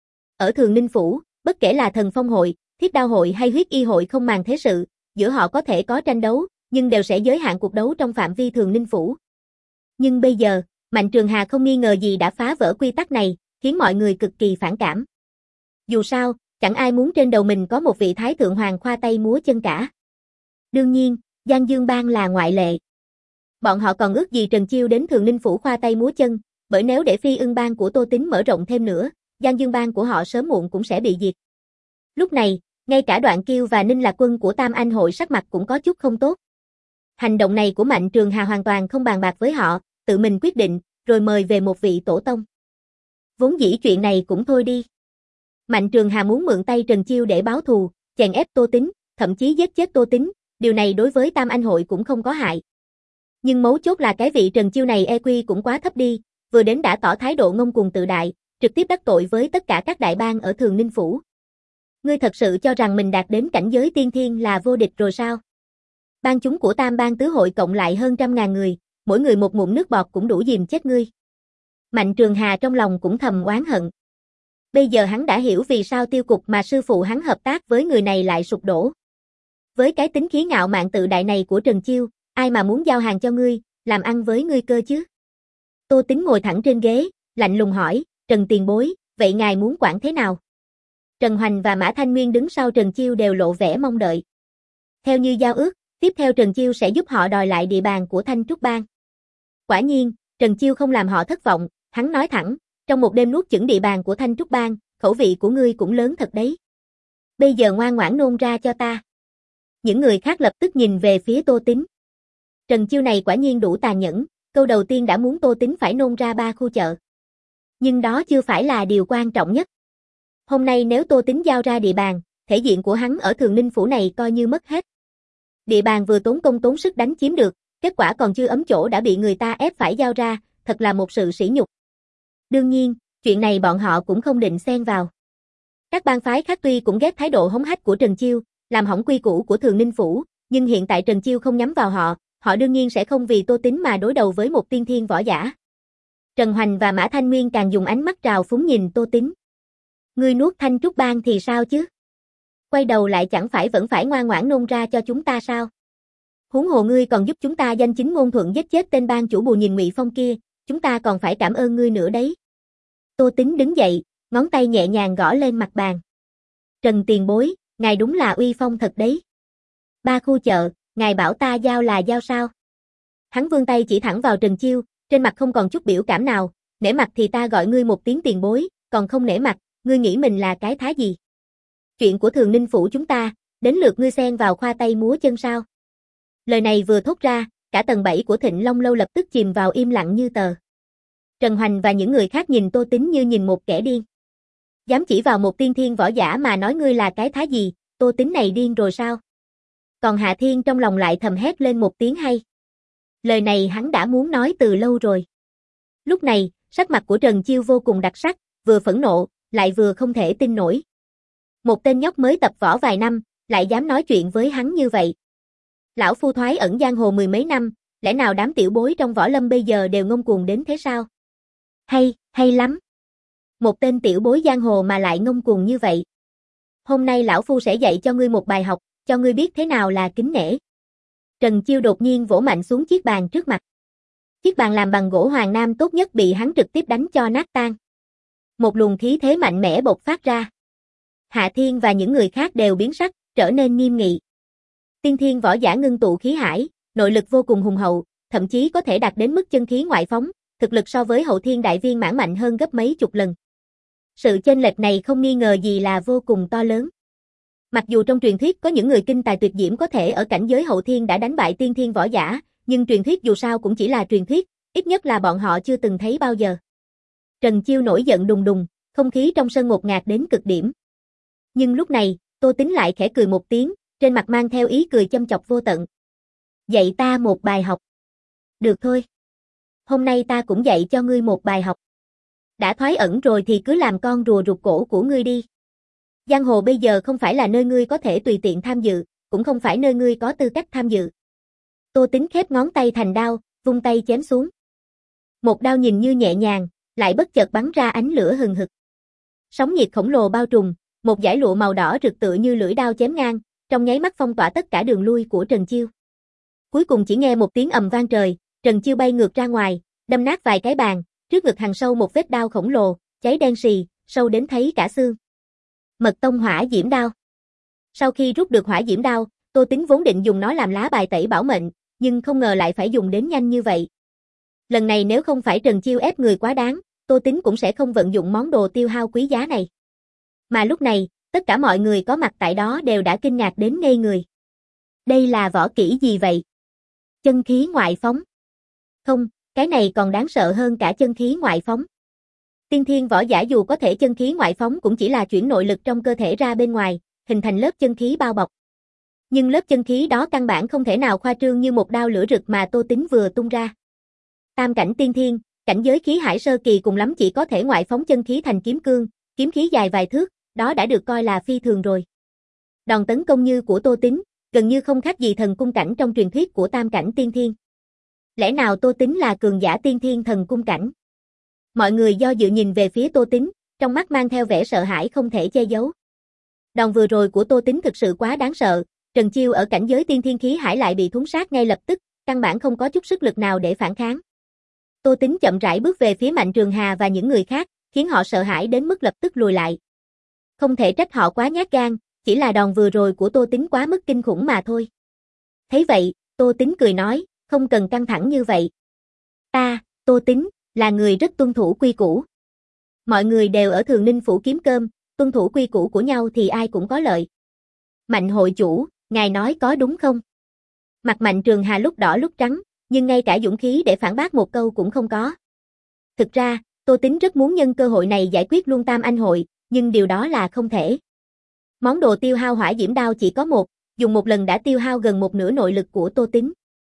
Ở Thường Ninh Phủ, bất kể là Thần Phong hội, Thiết Đao hội hay Huyết Y hội không màng thế sự, giữa họ có thể có tranh đấu, nhưng đều sẽ giới hạn cuộc đấu trong phạm vi Thường Ninh Phủ. Nhưng bây giờ, Mạnh Trường Hà không nghi ngờ gì đã phá vỡ quy tắc này, khiến mọi người cực kỳ phản cảm. Dù sao, chẳng ai muốn trên đầu mình có một vị Thái Thượng Hoàng khoa tay múa chân cả. Đương nhiên, Giang Dương Bang là ngoại lệ. Bọn họ còn ước gì Trần Chiêu đến Thường Ninh Phủ khoa tay múa chân, bởi nếu để Phi Ưng Bang của Tô Tín mở rộng thêm nữa, Giang Dương Bang của họ sớm muộn cũng sẽ bị diệt. Lúc này, ngay cả Đoạn Kiêu và Ninh Lạc Quân của Tam Anh hội sắc mặt cũng có chút không tốt. Hành động này của Mạnh Trường Hà hoàn toàn không bàn bạc với họ, tự mình quyết định, rồi mời về một vị tổ tông. Vốn dĩ chuyện này cũng thôi đi. Mạnh Trường Hà muốn mượn tay Trần Chiêu để báo thù, chèn ép Tô Tín, thậm chí giết chết Tô Tín, điều này đối với Tam Anh hội cũng không có hại. Nhưng mấu chốt là cái vị Trần Chiêu này e quy cũng quá thấp đi, vừa đến đã tỏ thái độ ngông cuồng tự đại, trực tiếp đắc tội với tất cả các đại bang ở Thường Ninh Phủ. Ngươi thật sự cho rằng mình đạt đến cảnh giới tiên thiên là vô địch rồi sao? Bang chúng của Tam Bang Tứ hội cộng lại hơn trăm ngàn người, mỗi người một ngụm nước bọt cũng đủ dìm chết ngươi. Mạnh Trường Hà trong lòng cũng thầm oán hận. Bây giờ hắn đã hiểu vì sao tiêu cục mà sư phụ hắn hợp tác với người này lại sụp đổ. Với cái tính khí ngạo mạn tự đại này của Trần Chiêu, ai mà muốn giao hàng cho ngươi, làm ăn với ngươi cơ chứ? Tô Tín ngồi thẳng trên ghế, lạnh lùng hỏi, Trần tiền bối, vậy ngài muốn quản thế nào? Trần Hoành và Mã Thanh Nguyên đứng sau Trần Chiêu đều lộ vẻ mong đợi. Theo như giao ước, tiếp theo Trần Chiêu sẽ giúp họ đòi lại địa bàn của Thanh Trúc Bang. Quả nhiên, Trần Chiêu không làm họ thất vọng, hắn nói thẳng, trong một đêm nuốt chửng địa bàn của Thanh Trúc Bang, khẩu vị của ngươi cũng lớn thật đấy. Bây giờ ngoan ngoãn nôn ra cho ta. Những người khác lập tức nhìn về phía Tô Tín. Trần Chiêu này quả nhiên đủ tàn nhẫn, câu đầu tiên đã muốn Tô Tín phải nôn ra ba khu chợ. Nhưng đó chưa phải là điều quan trọng nhất. Hôm nay nếu Tô Tính giao ra địa bàn, thể diện của hắn ở Thường Ninh Phủ này coi như mất hết. Địa bàn vừa tốn công tốn sức đánh chiếm được, kết quả còn chưa ấm chỗ đã bị người ta ép phải giao ra, thật là một sự sỉ nhục. Đương nhiên, chuyện này bọn họ cũng không định xen vào. Các bang phái khác tuy cũng ghét thái độ hống hách của Trần Chiêu, làm hỏng quy củ của Thường Ninh Phủ, nhưng hiện tại Trần Chiêu không nhắm vào họ, họ đương nhiên sẽ không vì Tô Tính mà đối đầu với một tiên thiên võ giả. Trần Hoành và Mã Thanh Nguyên càng dùng ánh mắt trào phúng nhìn Tô Tính. Ngươi nuốt Thanh Trúc Bang thì sao chứ? Quay đầu lại chẳng phải vẫn phải ngoan ngoãn nôn ra cho chúng ta sao? Huống hồ ngươi còn giúp chúng ta danh chính ngôn thuận giết chết tên bang chủ Bù Nhìn Ngụy Phong kia, chúng ta còn phải cảm ơn ngươi nữa đấy. Tô Tính đứng dậy, ngón tay nhẹ nhàng gõ lên mặt bàn. Trần tiền bối, ngài đúng là uy phong thật đấy. Ba khu chợ, ngài bảo ta giao là giao sao? Hắn vươn tay chỉ thẳng vào Trần Chiêu, trên mặt không còn chút biểu cảm nào, nể mặt thì ta gọi ngươi một tiếng tiền bối, còn không nể mặt, ngươi nghĩ mình là cái thá gì? Chuyện của Thường Ninh Phủ chúng ta, đến lượt ngươi xen vào khoa tay múa chân sao? Lời này vừa thốt ra, cả tầng bảy của Thịnh Long Lâu lập tức chìm vào im lặng như tờ. Trần Hoành và những người khác nhìn Tô Tính như nhìn một kẻ điên. Dám chỉ vào một tiên thiên võ giả mà nói ngươi là cái thá gì, Tô Tính này điên rồi sao? Còn Hạ Thiên trong lòng lại thầm hét lên một tiếng hay. Lời này hắn đã muốn nói từ lâu rồi. Lúc này, sắc mặt của Trần Chiêu vô cùng đặc sắc, vừa phẫn nộ, lại vừa không thể tin nổi. Một tên nhóc mới tập võ vài năm, lại dám nói chuyện với hắn như vậy. Lão phu thoái ẩn giang hồ mười mấy năm, lẽ nào đám tiểu bối trong võ lâm bây giờ đều ngông cuồng đến thế sao? Hay, hay lắm. Một tên tiểu bối giang hồ mà lại ngông cuồng như vậy. Hôm nay lão phu sẽ dạy cho ngươi một bài học, cho ngươi biết thế nào là kính nể. Trần Chiêu đột nhiên vỗ mạnh xuống chiếc bàn trước mặt. Chiếc bàn làm bằng gỗ hoàng nam tốt nhất bị hắn trực tiếp đánh cho nát tan. Một luồng khí thế mạnh mẽ bộc phát ra. Hạ Thiên và những người khác đều biến sắc, trở nên nghiêm nghị. Tiên thiên võ giả ngưng tụ khí hải, nội lực vô cùng hùng hậu, thậm chí có thể đạt đến mức chân khí ngoại phóng, thực lực so với hậu thiên đại viên mãn mạnh hơn gấp mấy chục lần. Sự chênh lệch này không nghi ngờ gì là vô cùng to lớn. Mặc dù trong truyền thuyết có những người kinh tài tuyệt diễm có thể ở cảnh giới hậu thiên đã đánh bại tiên thiên võ giả, nhưng truyền thuyết dù sao cũng chỉ là truyền thuyết, ít nhất là bọn họ chưa từng thấy bao giờ. Trần Chiêu nổi giận đùng đùng, không khí trong sân ngột ngạt đến cực điểm. Nhưng lúc này, Tô Tính lại khẽ cười một tiếng, trên mặt mang theo ý cười châm chọc vô tận. Dạy ta một bài học. Được thôi. Hôm nay ta cũng dạy cho ngươi một bài học. Đã thoái ẩn rồi thì cứ làm con rùa rụt cổ của ngươi đi. Giang hồ bây giờ không phải là nơi ngươi có thể tùy tiện tham dự, cũng không phải nơi ngươi có tư cách tham dự. Tô Tính khép ngón tay thành đao, vung tay chém xuống. Một đao nhìn như nhẹ nhàng, lại bất chợt bắn ra ánh lửa hừng hực. Sóng nhiệt khổng lồ bao trùm, một dải lụa màu đỏ rực tựa như lưỡi đao chém ngang, trong nháy mắt phong tỏa tất cả đường lui của Trần Chiêu. Cuối cùng chỉ nghe một tiếng ầm vang trời, Trần Chiêu bay ngược ra ngoài, đâm nát vài cái bàn, trước ngực hằn sâu một vết đao khổng lồ, cháy đen sì, sâu đến thấy cả xương. Mật tông hỏa diễm đao. Sau khi rút được hỏa diễm đao, Tô Tính vốn định dùng nó làm lá bài tẩy bảo mệnh, nhưng không ngờ lại phải dùng đến nhanh như vậy. Lần này nếu không phải Trần Chiêu ép người quá đáng, Tô Tính cũng sẽ không vận dụng món đồ tiêu hao quý giá này. Mà lúc này, tất cả mọi người có mặt tại đó đều đã kinh ngạc đến ngây người. Đây là võ kỹ gì vậy? Chân khí ngoại phóng. Không, cái này còn đáng sợ hơn cả chân khí ngoại phóng. Tiên thiên võ giả dù có thể chân khí ngoại phóng cũng chỉ là chuyển nội lực trong cơ thể ra bên ngoài, hình thành lớp chân khí bao bọc. Nhưng lớp chân khí đó căn bản không thể nào khoa trương như một đao lửa rực mà Tô Tính vừa tung ra. Tam cảnh tiên thiên, cảnh giới khí hải sơ kỳ cùng lắm chỉ có thể ngoại phóng chân khí thành kiếm cương, kiếm khí dài vài thước, đó đã được coi là phi thường rồi. Đòn tấn công như của Tô Tính, gần như không khác gì thần cung cảnh trong truyền thuyết của tam cảnh tiên thiên. Lẽ nào Tô Tính là cường giả tiên thiên thần cung cảnh? Mọi người do dự nhìn về phía Tô Tính, trong mắt mang theo vẻ sợ hãi không thể che giấu. Đòn vừa rồi của Tô Tính thực sự quá đáng sợ, Trần Chiêu ở cảnh giới tiên thiên khí hải lại bị thúng sát ngay lập tức, căn bản không có chút sức lực nào để phản kháng. Tô Tính chậm rãi bước về phía Mạnh Trường Hà và những người khác, khiến họ sợ hãi đến mức lập tức lùi lại. Không thể trách họ quá nhát gan, chỉ là đòn vừa rồi của Tô Tính quá mức kinh khủng mà thôi. Thấy vậy, Tô Tính cười nói, không cần căng thẳng như vậy. Ta, Tô Tính, là người rất tuân thủ quy củ. Mọi người đều ở Thường Ninh Phủ kiếm cơm, tuân thủ quy củ của nhau thì ai cũng có lợi. Mạnh hội chủ, ngài nói có đúng không? Mặt Mạnh Trường Hà lúc đỏ lúc trắng, nhưng ngay cả dũng khí để phản bác một câu cũng không có. Thực ra, Tô Tính rất muốn nhân cơ hội này giải quyết luôn Tam Anh hội, nhưng điều đó là không thể. Món đồ tiêu hao hỏa diễm đao chỉ có một, dùng một lần đã tiêu hao gần một nửa nội lực của Tô Tín.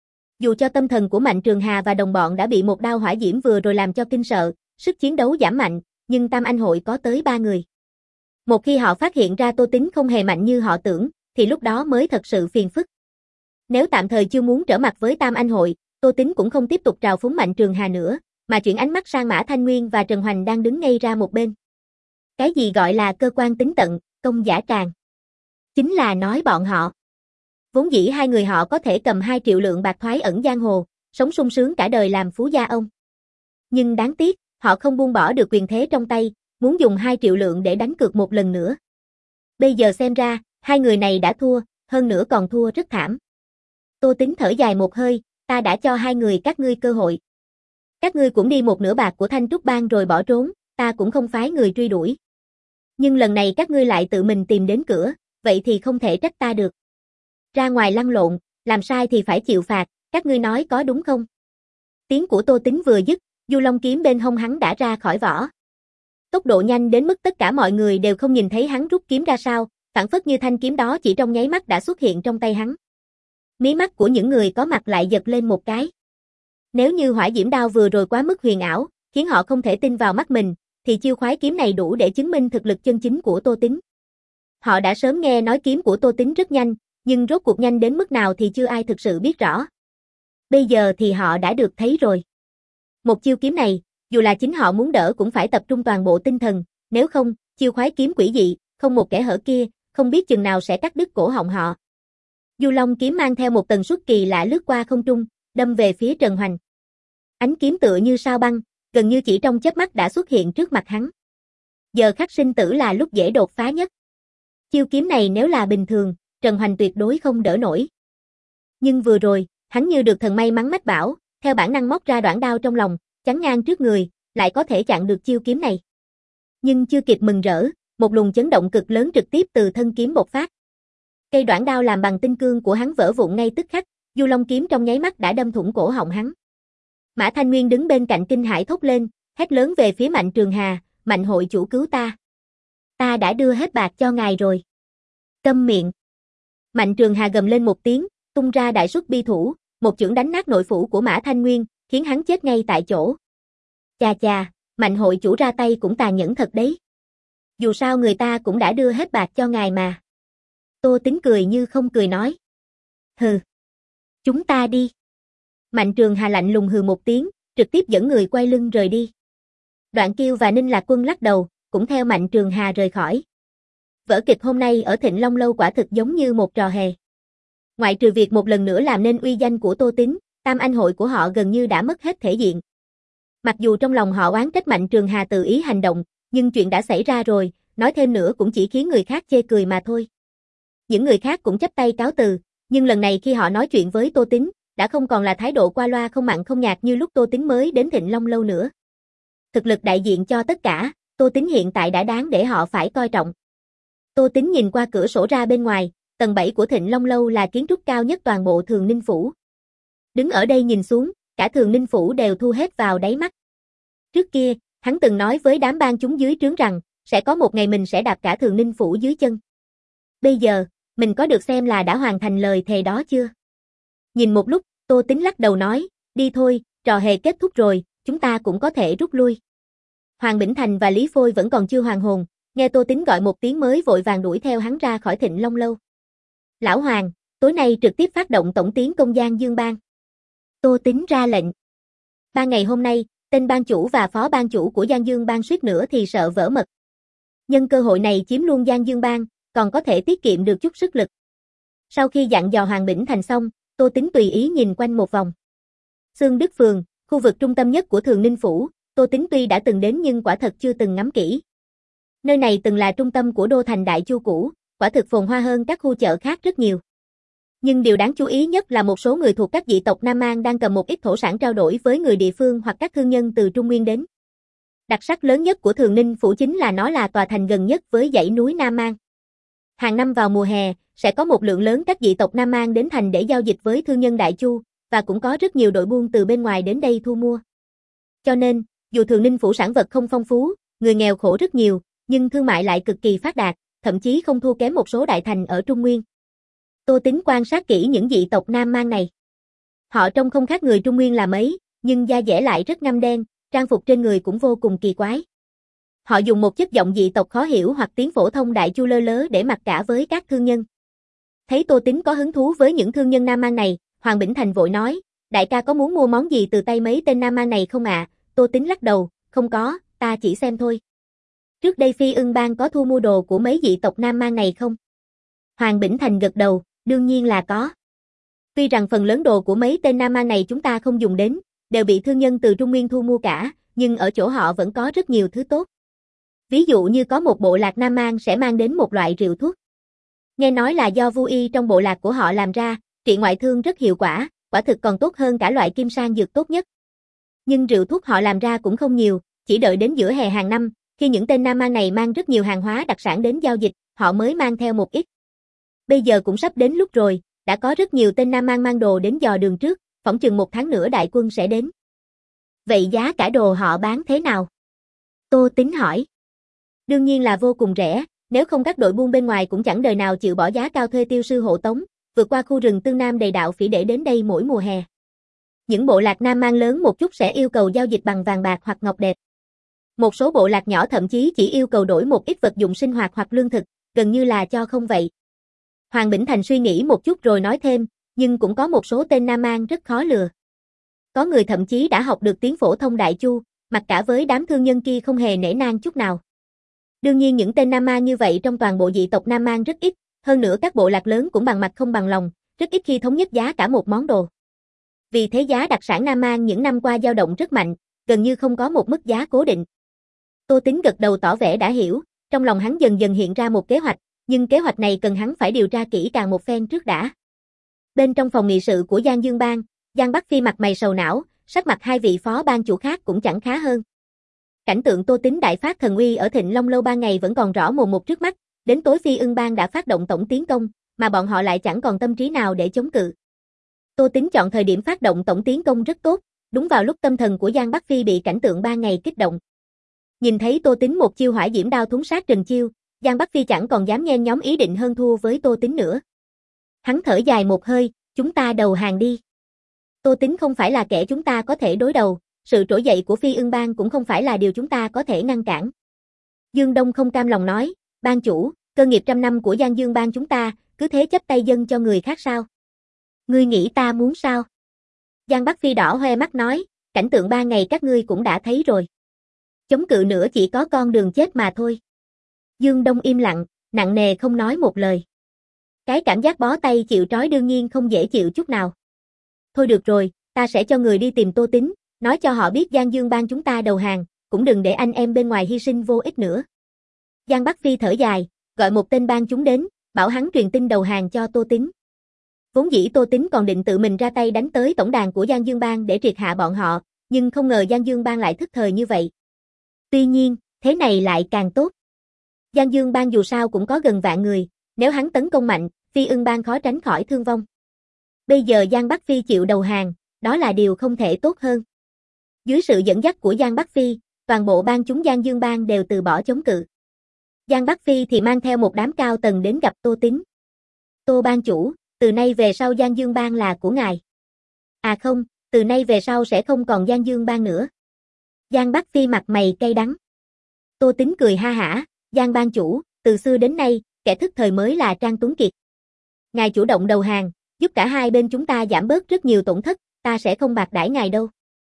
Dù cho tâm thần của Mạnh Trường Hà và đồng bọn đã bị một đao hỏa diễm vừa rồi làm cho kinh sợ, sức chiến đấu giảm mạnh, nhưng Tam Anh hội có tới ba người. Một khi họ phát hiện ra Tô Tín không hề mạnh như họ tưởng, thì lúc đó mới thật sự phiền phức. Nếu tạm thời chưa muốn trở mặt với Tam Anh hội, Tô Tín cũng không tiếp tục trào phúng Mạnh Trường Hà nữa, mà chuyển ánh mắt sang Mã Thanh Nguyên và Trần Hoành đang đứng ngay ra một bên. Cái gì gọi là cơ quan tính tận, công giả tràng? Chính là nói bọn họ. Vốn dĩ hai người họ có thể cầm hai triệu lượng bạc thoái ẩn giang hồ, sống sung sướng cả đời làm phú gia ông. Nhưng đáng tiếc, họ không buông bỏ được quyền thế trong tay, muốn dùng hai triệu lượng để đánh cược một lần nữa. Bây giờ xem ra, hai người này đã thua, hơn nữa còn thua rất thảm. Tô Tín thở dài một hơi, ta đã cho hai người các ngươi cơ hội. Các ngươi cũng đi một nửa bạc của Thanh Trúc Bang rồi bỏ trốn, ta cũng không phái người truy đuổi. Nhưng lần này các ngươi lại tự mình tìm đến cửa, vậy thì không thể trách ta được. Ra ngoài lăn lộn, làm sai thì phải chịu phạt, các ngươi nói có đúng không? Tiếng của Tô Tín vừa dứt, Du Long kiếm bên hông hắn đã ra khỏi vỏ. Tốc độ nhanh đến mức tất cả mọi người đều không nhìn thấy hắn rút kiếm ra sao, phảng phất như thanh kiếm đó chỉ trong nháy mắt đã xuất hiện trong tay hắn. Mí mắt của những người có mặt lại giật lên một cái. Nếu như hỏa diễm đao vừa rồi quá mức huyền ảo, khiến họ không thể tin vào mắt mình, thì chiêu khoái kiếm này đủ để chứng minh thực lực chân chính của Tô Tín. Họ đã sớm nghe nói kiếm của Tô Tín rất nhanh, nhưng rốt cuộc nhanh đến mức nào thì chưa ai thực sự biết rõ. Bây giờ thì họ đã được thấy rồi. Một chiêu kiếm này, dù là chính họ muốn đỡ cũng phải tập trung toàn bộ tinh thần, nếu không, chiêu khoái kiếm quỷ dị, không một kẽ hở kia, không biết chừng nào sẽ cắt đứt cổ họng họ. Du Long kiếm mang theo một tần suất kỳ lạ lướt qua không trung, đâm về phía Trần Hoành. Ánh kiếm tựa như sao băng, gần như chỉ trong chớp mắt đã xuất hiện trước mặt hắn. Giờ khắc sinh tử là lúc dễ đột phá nhất. Chiêu kiếm này nếu là bình thường, Trần Hoành tuyệt đối không đỡ nổi. Nhưng vừa rồi, hắn như được thần may mắn mách bảo, theo bản năng móc ra đoạn đao trong lòng, chắn ngang trước người, lại có thể chặn được chiêu kiếm này. Nhưng chưa kịp mừng rỡ, một luồng chấn động cực lớn trực tiếp từ thân kiếm bộc phát. Cây đoạn đao làm bằng tinh cương của hắn vỡ vụn ngay tức khắc, Du Long kiếm trong nháy mắt đã đâm thủng cổ họng hắn. Mã Thanh Nguyên đứng bên cạnh kinh hãi thốt lên, hét lớn về phía Mạnh Trường Hà, Mạnh hội chủ cứu ta. Ta đã đưa hết bạc cho ngài rồi. Câm miệng. Mạnh Trường Hà gầm lên một tiếng, tung ra đại xuất bi thủ, một chưởng đánh nát nội phủ của Mã Thanh Nguyên, khiến hắn chết ngay tại chỗ. Chà chà, Mạnh hội chủ ra tay cũng tàn nhẫn thật đấy. Dù sao người ta cũng đã đưa hết bạc cho ngài mà. Tô Tín cười như không cười nói. Hừ. Chúng ta đi. Mạnh Trường Hà lạnh lùng hừ một tiếng, trực tiếp dẫn người quay lưng rời đi. Đoạn Kiêu và Ninh Lạc Quân lắc đầu, cũng theo Mạnh Trường Hà rời khỏi. Vở kịch hôm nay ở Thịnh Long Lâu quả thực giống như một trò hề. Ngoại trừ việc một lần nữa làm nên uy danh của Tô Tín, Tam Anh hội của họ gần như đã mất hết thể diện. Mặc dù trong lòng họ oán trách Mạnh Trường Hà tự ý hành động, nhưng chuyện đã xảy ra rồi, nói thêm nữa cũng chỉ khiến người khác chê cười mà thôi. Những người khác cũng chắp tay cáo từ, nhưng lần này khi họ nói chuyện với Tô Tín, đã không còn là thái độ qua loa không mặn không nhạt như lúc Tô Tín mới đến Thịnh Long Lâu nữa. Thực lực đại diện cho tất cả, Tô Tín hiện tại đã đáng để họ phải coi trọng. Tô Tín nhìn qua cửa sổ ra bên ngoài, tầng bảy của Thịnh Long Lâu là kiến trúc cao nhất toàn bộ Thường Ninh Phủ. Đứng ở đây nhìn xuống, cả Thường Ninh Phủ đều thu hết vào đáy mắt. Trước kia, hắn từng nói với đám ban chúng dưới trướng rằng, sẽ có một ngày mình sẽ đạp cả Thường Ninh Phủ dưới chân. Bây giờ, mình có được xem là đã hoàn thành lời thề đó chưa? Nhìn một lúc, Tô Tín lắc đầu nói, đi thôi, trò hề kết thúc rồi, chúng ta cũng có thể rút lui. Hoàng Bỉnh Thành và Lý Phôi vẫn còn chưa hoàn hồn, nghe Tô Tín gọi một tiếng mới vội vàng đuổi theo hắn ra khỏi Thịnh Long Lâu. Lão Hoàng, tối nay trực tiếp phát động tổng tiến công Giang Dương Bang. Tô Tín ra lệnh. Ba ngày hôm nay, tên ban chủ và phó ban chủ của Giang Dương Bang suýt nữa thì sợ vỡ mật. Nhân cơ hội này chiếm luôn Giang Dương Bang, còn có thể tiết kiệm được chút sức lực. Sau khi dặn dò Hoàng Bỉnh Thành xong, Tô Tín tùy ý nhìn quanh một vòng. Xương Đức Phường, khu vực trung tâm nhất của Thường Ninh Phủ, Tô Tín tuy đã từng đến nhưng quả thật chưa từng ngắm kỹ. Nơi này từng là trung tâm của đô thành Đại Chu cũ, quả thực phồn hoa hơn các khu chợ khác rất nhiều. Nhưng điều đáng chú ý nhất là một số người thuộc các dị tộc Nam Mang đang cầm một ít thổ sản trao đổi với người địa phương hoặc các thương nhân từ Trung Nguyên đến. Đặc sắc lớn nhất của Thường Ninh Phủ chính là nó là tòa thành gần nhất với dãy núi Nam Mang. Hàng năm vào mùa hè, sẽ có một lượng lớn các dị tộc Nam Mang đến thành để giao dịch với thương nhân Đại Chu, và cũng có rất nhiều đội buôn từ bên ngoài đến đây thu mua. Cho nên, dù Thường Ninh Phủ sản vật không phong phú, người nghèo khổ rất nhiều, nhưng thương mại lại cực kỳ phát đạt, thậm chí không thua kém một số đại thành ở Trung Nguyên. Tô Tính quan sát kỹ những dị tộc Nam Man này. Họ trông không khác người Trung Nguyên là mấy, nhưng da dẻ lại rất ngăm đen, trang phục trên người cũng vô cùng kỳ quái. Họ dùng một chất giọng dị tộc khó hiểu hoặc tiếng phổ thông đại chu lơ lớ để mặc cả với các thương nhân. Thấy Tô Tính có hứng thú với những thương nhân Nam Man này, Hoàng Bỉnh Thành vội nói, đại ca có muốn mua món gì từ tay mấy tên Nam Man này không ạ? À? Tô Tính lắc đầu, không có, ta chỉ xem thôi. Trước đây Phi Ưng Bang có thu mua đồ của mấy dị tộc Nam Man này không? Hoàng Bỉnh Thành gật đầu, đương nhiên là có. Tuy rằng phần lớn đồ của mấy tên Nam Man này chúng ta không dùng đến, đều bị thương nhân từ Trung Nguyên thu mua cả, nhưng ở chỗ họ vẫn có rất nhiều thứ tốt. Ví dụ như có một bộ lạc Nam Man sẽ mang đến một loại rượu thuốc. Nghe nói là do Vu Y trong bộ lạc của họ làm ra, trị ngoại thương rất hiệu quả, quả thực còn tốt hơn cả loại kim sang dược tốt nhất. Nhưng rượu thuốc họ làm ra cũng không nhiều, chỉ đợi đến giữa hè hàng năm, khi những tên Nam Man này mang rất nhiều hàng hóa đặc sản đến giao dịch, họ mới mang theo một ít. Bây giờ cũng sắp đến lúc rồi, đã có rất nhiều tên Nam Man mang đồ đến dò đường trước, phỏng chừng một tháng nữa đại quân sẽ đến. Vậy giá cả đồ họ bán thế nào? Tô Tính hỏi. Đương nhiên là vô cùng rẻ, nếu không các đội buôn bên ngoài cũng chẳng đời nào chịu bỏ giá cao thuê tiêu sư hộ tống, vượt qua khu rừng Tương Nam đầy đạo phỉ để đến đây mỗi mùa hè. Những bộ lạc Nam Man lớn một chút sẽ yêu cầu giao dịch bằng vàng bạc hoặc ngọc đẹp. Một số bộ lạc nhỏ thậm chí chỉ yêu cầu đổi một ít vật dụng sinh hoạt hoặc lương thực, gần như là cho không vậy. Hoàng Bỉnh Thành suy nghĩ một chút rồi nói thêm, nhưng cũng có một số tên Nam Man rất khó lừa. Có người thậm chí đã học được tiếng phổ thông đại chu, mặc cả với đám thương nhân kia không hề nể nang chút nào. Đương nhiên những tên Nam Man như vậy trong toàn bộ dị tộc Nam Man rất ít, hơn nữa các bộ lạc lớn cũng bằng mặt không bằng lòng, rất ít khi thống nhất giá cả một món đồ. Vì thế giá đặc sản Nam Man những năm qua dao động rất mạnh, gần như không có một mức giá cố định. Tô Tính gật đầu tỏ vẻ đã hiểu, trong lòng hắn dần dần hiện ra một kế hoạch, nhưng kế hoạch này cần hắn phải điều tra kỹ càng một phen trước đã. Bên trong phòng nghị sự của Giang Dương Bang, Giang Bắc Phi mặt mày sầu não, sắc mặt hai vị phó ban chủ khác cũng chẳng khá hơn. Cảnh tượng Tô Tính đại phát thần uy ở Thịnh Long lâu ba ngày vẫn còn rõ mồn một trước mắt, đến tối Phi Ưng Bang đã phát động tổng tiến công, mà bọn họ lại chẳng còn tâm trí nào để chống cự. Tô Tính chọn thời điểm phát động tổng tiến công rất tốt, đúng vào lúc tâm thần của Giang Bắc Phi bị cảnh tượng ba ngày kích động. Nhìn thấy Tô Tính một chiêu hỏa diễm đao thúng sát Trần Chiêu, Giang Bắc Phi chẳng còn dám nhen nhóm ý định hơn thua với Tô Tính nữa. Hắn thở dài một hơi, chúng ta đầu hàng đi. Tô Tính không phải là kẻ chúng ta có thể đối đầu, sự trỗi dậy của Phi Ưng Bang cũng không phải là điều chúng ta có thể ngăn cản. Dương Đông không cam lòng nói, ban chủ, cơ nghiệp trăm năm của Giang Dương Bang chúng ta, cứ thế chấp tay dân cho người khác sao? Ngươi nghĩ ta muốn sao? Giang Bắc Phi đỏ hoe mắt nói, cảnh tượng ba ngày các ngươi cũng đã thấy rồi. Chống cự nữa chỉ có con đường chết mà thôi. Dương Đông im lặng, nặng nề không nói một lời. Cái cảm giác bó tay chịu trói đương nhiên không dễ chịu chút nào. Thôi được rồi, ta sẽ cho người đi tìm Tô Tính, nói cho họ biết Giang Dương Bang chúng ta đầu hàng, cũng đừng để anh em bên ngoài hy sinh vô ích nữa. Giang Bắc Phi thở dài, gọi một tên ban chúng đến, bảo hắn truyền tin đầu hàng cho Tô Tính. Vốn dĩ Tô Tính còn định tự mình ra tay đánh tới tổng đàn của Giang Dương Bang để triệt hạ bọn họ, nhưng không ngờ Giang Dương Bang lại thức thời như vậy. Tuy nhiên, thế này lại càng tốt. Giang Dương Bang dù sao cũng có gần vạn người, nếu hắn tấn công mạnh, Phi Ưng Bang khó tránh khỏi thương vong. Bây giờ Giang Bắc Phi chịu đầu hàng, đó là điều không thể tốt hơn. Dưới sự dẫn dắt của Giang Bắc Phi, toàn bộ bang chúng Giang Dương Bang đều từ bỏ chống cự. Giang Bắc Phi thì mang theo một đám cao tầng đến gặp Tô Tính. Tô ban chủ, từ nay về sau Giang Dương Bang là của ngài. À không, từ nay về sau sẽ không còn Giang Dương Bang nữa. Giang Bắc Phi mặt mày cay đắng. Tô Tính cười ha hả, Giang ban chủ, từ xưa đến nay, kẻ thức thời mới là Trang Tuấn Kiệt. Ngài chủ động đầu hàng, giúp cả hai bên chúng ta giảm bớt rất nhiều tổn thất, ta sẽ không bạc đãi ngài đâu.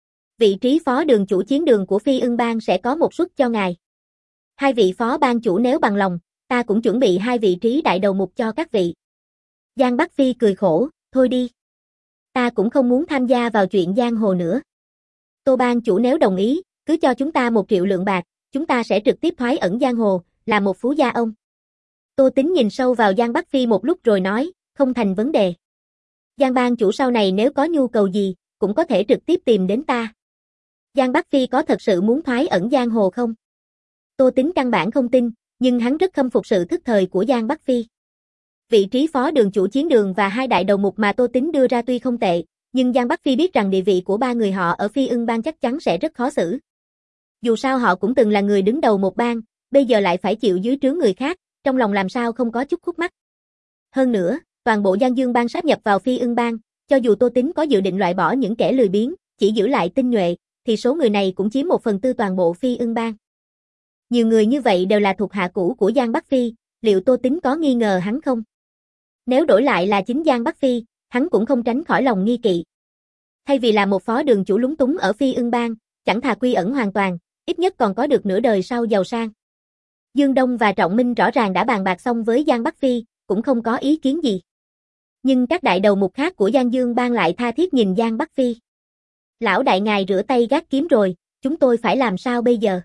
Vị trí phó đường chủ chiến đường của Phi Ưng Bang sẽ có một suất cho ngài. Hai vị phó ban chủ nếu bằng lòng, ta cũng chuẩn bị hai vị trí đại đầu mục cho các vị. Giang Bắc Phi cười khổ, thôi đi. Ta cũng không muốn tham gia vào chuyện giang hồ nữa. Tô ban chủ nếu đồng ý, cứ cho chúng ta một triệu lượng bạc, chúng ta sẽ trực tiếp thoái ẩn giang hồ, là một phú gia ông. Tô Tính nhìn sâu vào Giang Bắc Phi một lúc rồi nói, không thành vấn đề. Giang ban chủ sau này nếu có nhu cầu gì, cũng có thể trực tiếp tìm đến ta. Giang Bắc Phi có thật sự muốn thoái ẩn giang hồ không? Tô Tính căn bản không tin, nhưng hắn rất khâm phục sự thức thời của Giang Bắc Phi. Vị trí phó đường chủ chiến đường và hai đại đầu mục mà Tô Tính đưa ra tuy không tệ, nhưng Giang Bắc Phi biết rằng địa vị của ba người họ ở Phi Ưng Bang chắc chắn sẽ rất khó xử. Dù sao họ cũng từng là người đứng đầu một bang, bây giờ lại phải chịu dưới trướng người khác, trong lòng làm sao không có chút khúc mắc. Hơn nữa, toàn bộ Giang Dương bang sáp nhập vào Phi Ưng bang, cho dù Tô Tín có dự định loại bỏ những kẻ lười biếng, chỉ giữ lại tinh nhuệ, thì số người này cũng chiếm một phần tư toàn bộ Phi Ưng bang. Nhiều người như vậy đều là thuộc hạ cũ của Giang Bắc Phi, liệu Tô Tín có nghi ngờ hắn không? Nếu đổi lại là chính Giang Bắc Phi, hắn cũng không tránh khỏi lòng nghi kỵ. Thay vì là một phó đường chủ lúng túng ở Phi Ưng bang, chẳng thà quy ẩn hoàn toàn, ít nhất còn có được nửa đời sau giàu sang. Dương Đông và Trọng Minh rõ ràng đã bàn bạc xong với Giang Bắc Phi, cũng không có ý kiến gì. Nhưng các đại đầu mục khác của Giang Dương bang lại tha thiết nhìn Giang Bắc Phi. Lão đại ngài rửa tay gác kiếm rồi, chúng tôi phải làm sao bây giờ?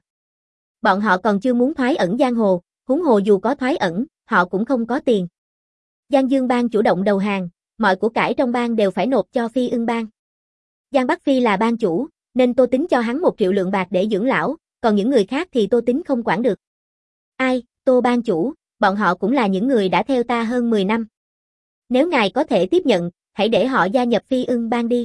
Bọn họ còn chưa muốn thoái ẩn giang hồ, huống hồ dù có thoái ẩn, họ cũng không có tiền. Giang Dương bang chủ động đầu hàng, mọi của cải trong bang đều phải nộp cho Phi Ưng bang. Giang Bắc Phi là bang chủ, nên Tô Tín cho hắn một triệu lượng bạc để dưỡng lão, còn những người khác thì Tô Tín không quản được. Ai, Tô bang chủ, bọn họ cũng là những người đã theo ta hơn mười năm. Nếu ngài có thể tiếp nhận, hãy để họ gia nhập Phi Ưng bang đi.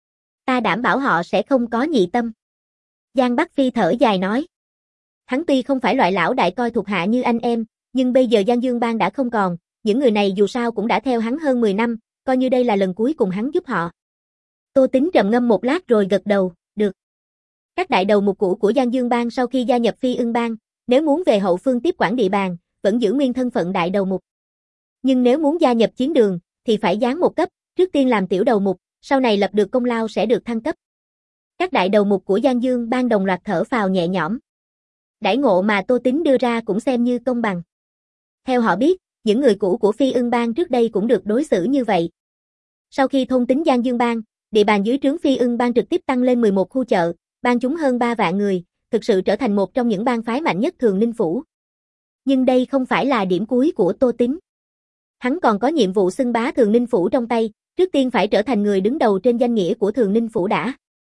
Ta đảm bảo họ sẽ không có nhị tâm. Giang Bắc Phi thở dài nói. Hắn tuy không phải loại lão đại coi thuộc hạ như anh em, nhưng bây giờ Giang Dương bang đã không còn, những người này dù sao cũng đã theo hắn hơn mười năm, coi như đây là lần cuối cùng hắn giúp họ. Tô Tín trầm ngâm một lát rồi gật đầu, được. Các đại đầu mục cũ của Giang Dương bang sau khi gia nhập Phi Ưng bang, nếu muốn về hậu phương tiếp quản địa bàn, vẫn giữ nguyên thân phận đại đầu mục. Nhưng nếu muốn gia nhập chiến đường, thì phải giáng một cấp, trước tiên làm tiểu đầu mục, sau này lập được công lao sẽ được thăng cấp. Các đại đầu mục của Giang Dương bang đồng loạt thở phào nhẹ nhõm. Đãi ngộ mà Tô Tín đưa ra cũng xem như công bằng. Theo họ biết, những người cũ của Phi Ưng bang trước đây cũng được đối xử như vậy. Sau khi thôn tính Giang Dương bang, địa bàn dưới trướng Phi Ưng bang trực tiếp tăng lên mười một khu chợ, bang chúng hơn ba vạn người, thực sự trở thành một trong những bang phái mạnh nhất Thường Ninh phủ. Nhưng đây không phải là điểm cuối của Tô Tín. Hắn còn có nhiệm vụ xưng bá Thường Ninh phủ trong tay, trước tiên phải trở thành người đứng đầu trên danh nghĩa của Thường Ninh phủ đã.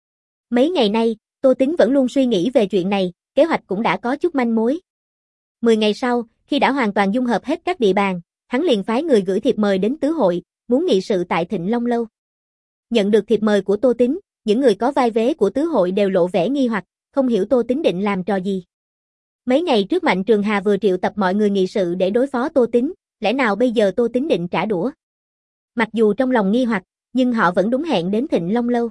Mấy ngày nay, Tô Tín vẫn luôn suy nghĩ về chuyện này, kế hoạch cũng đã có chút manh mối. Mười ngày sau, khi đã hoàn toàn dung hợp hết các địa bàn, hắn liền phái người gửi thiệp mời đến tứ hội, muốn nghị sự tại Thịnh Long lâu. Nhận được thiệp mời của Tô Tín, những người có vai vế của tứ hội đều lộ vẻ nghi hoặc, không hiểu Tô Tín định làm trò gì. Mấy ngày trước Mạnh Trường Hà vừa triệu tập mọi người nghị sự để đối phó Tô Tín, lẽ nào bây giờ Tô Tín định trả đũa? Mặc dù trong lòng nghi hoặc, nhưng họ vẫn đúng hẹn đến Thịnh Long lâu.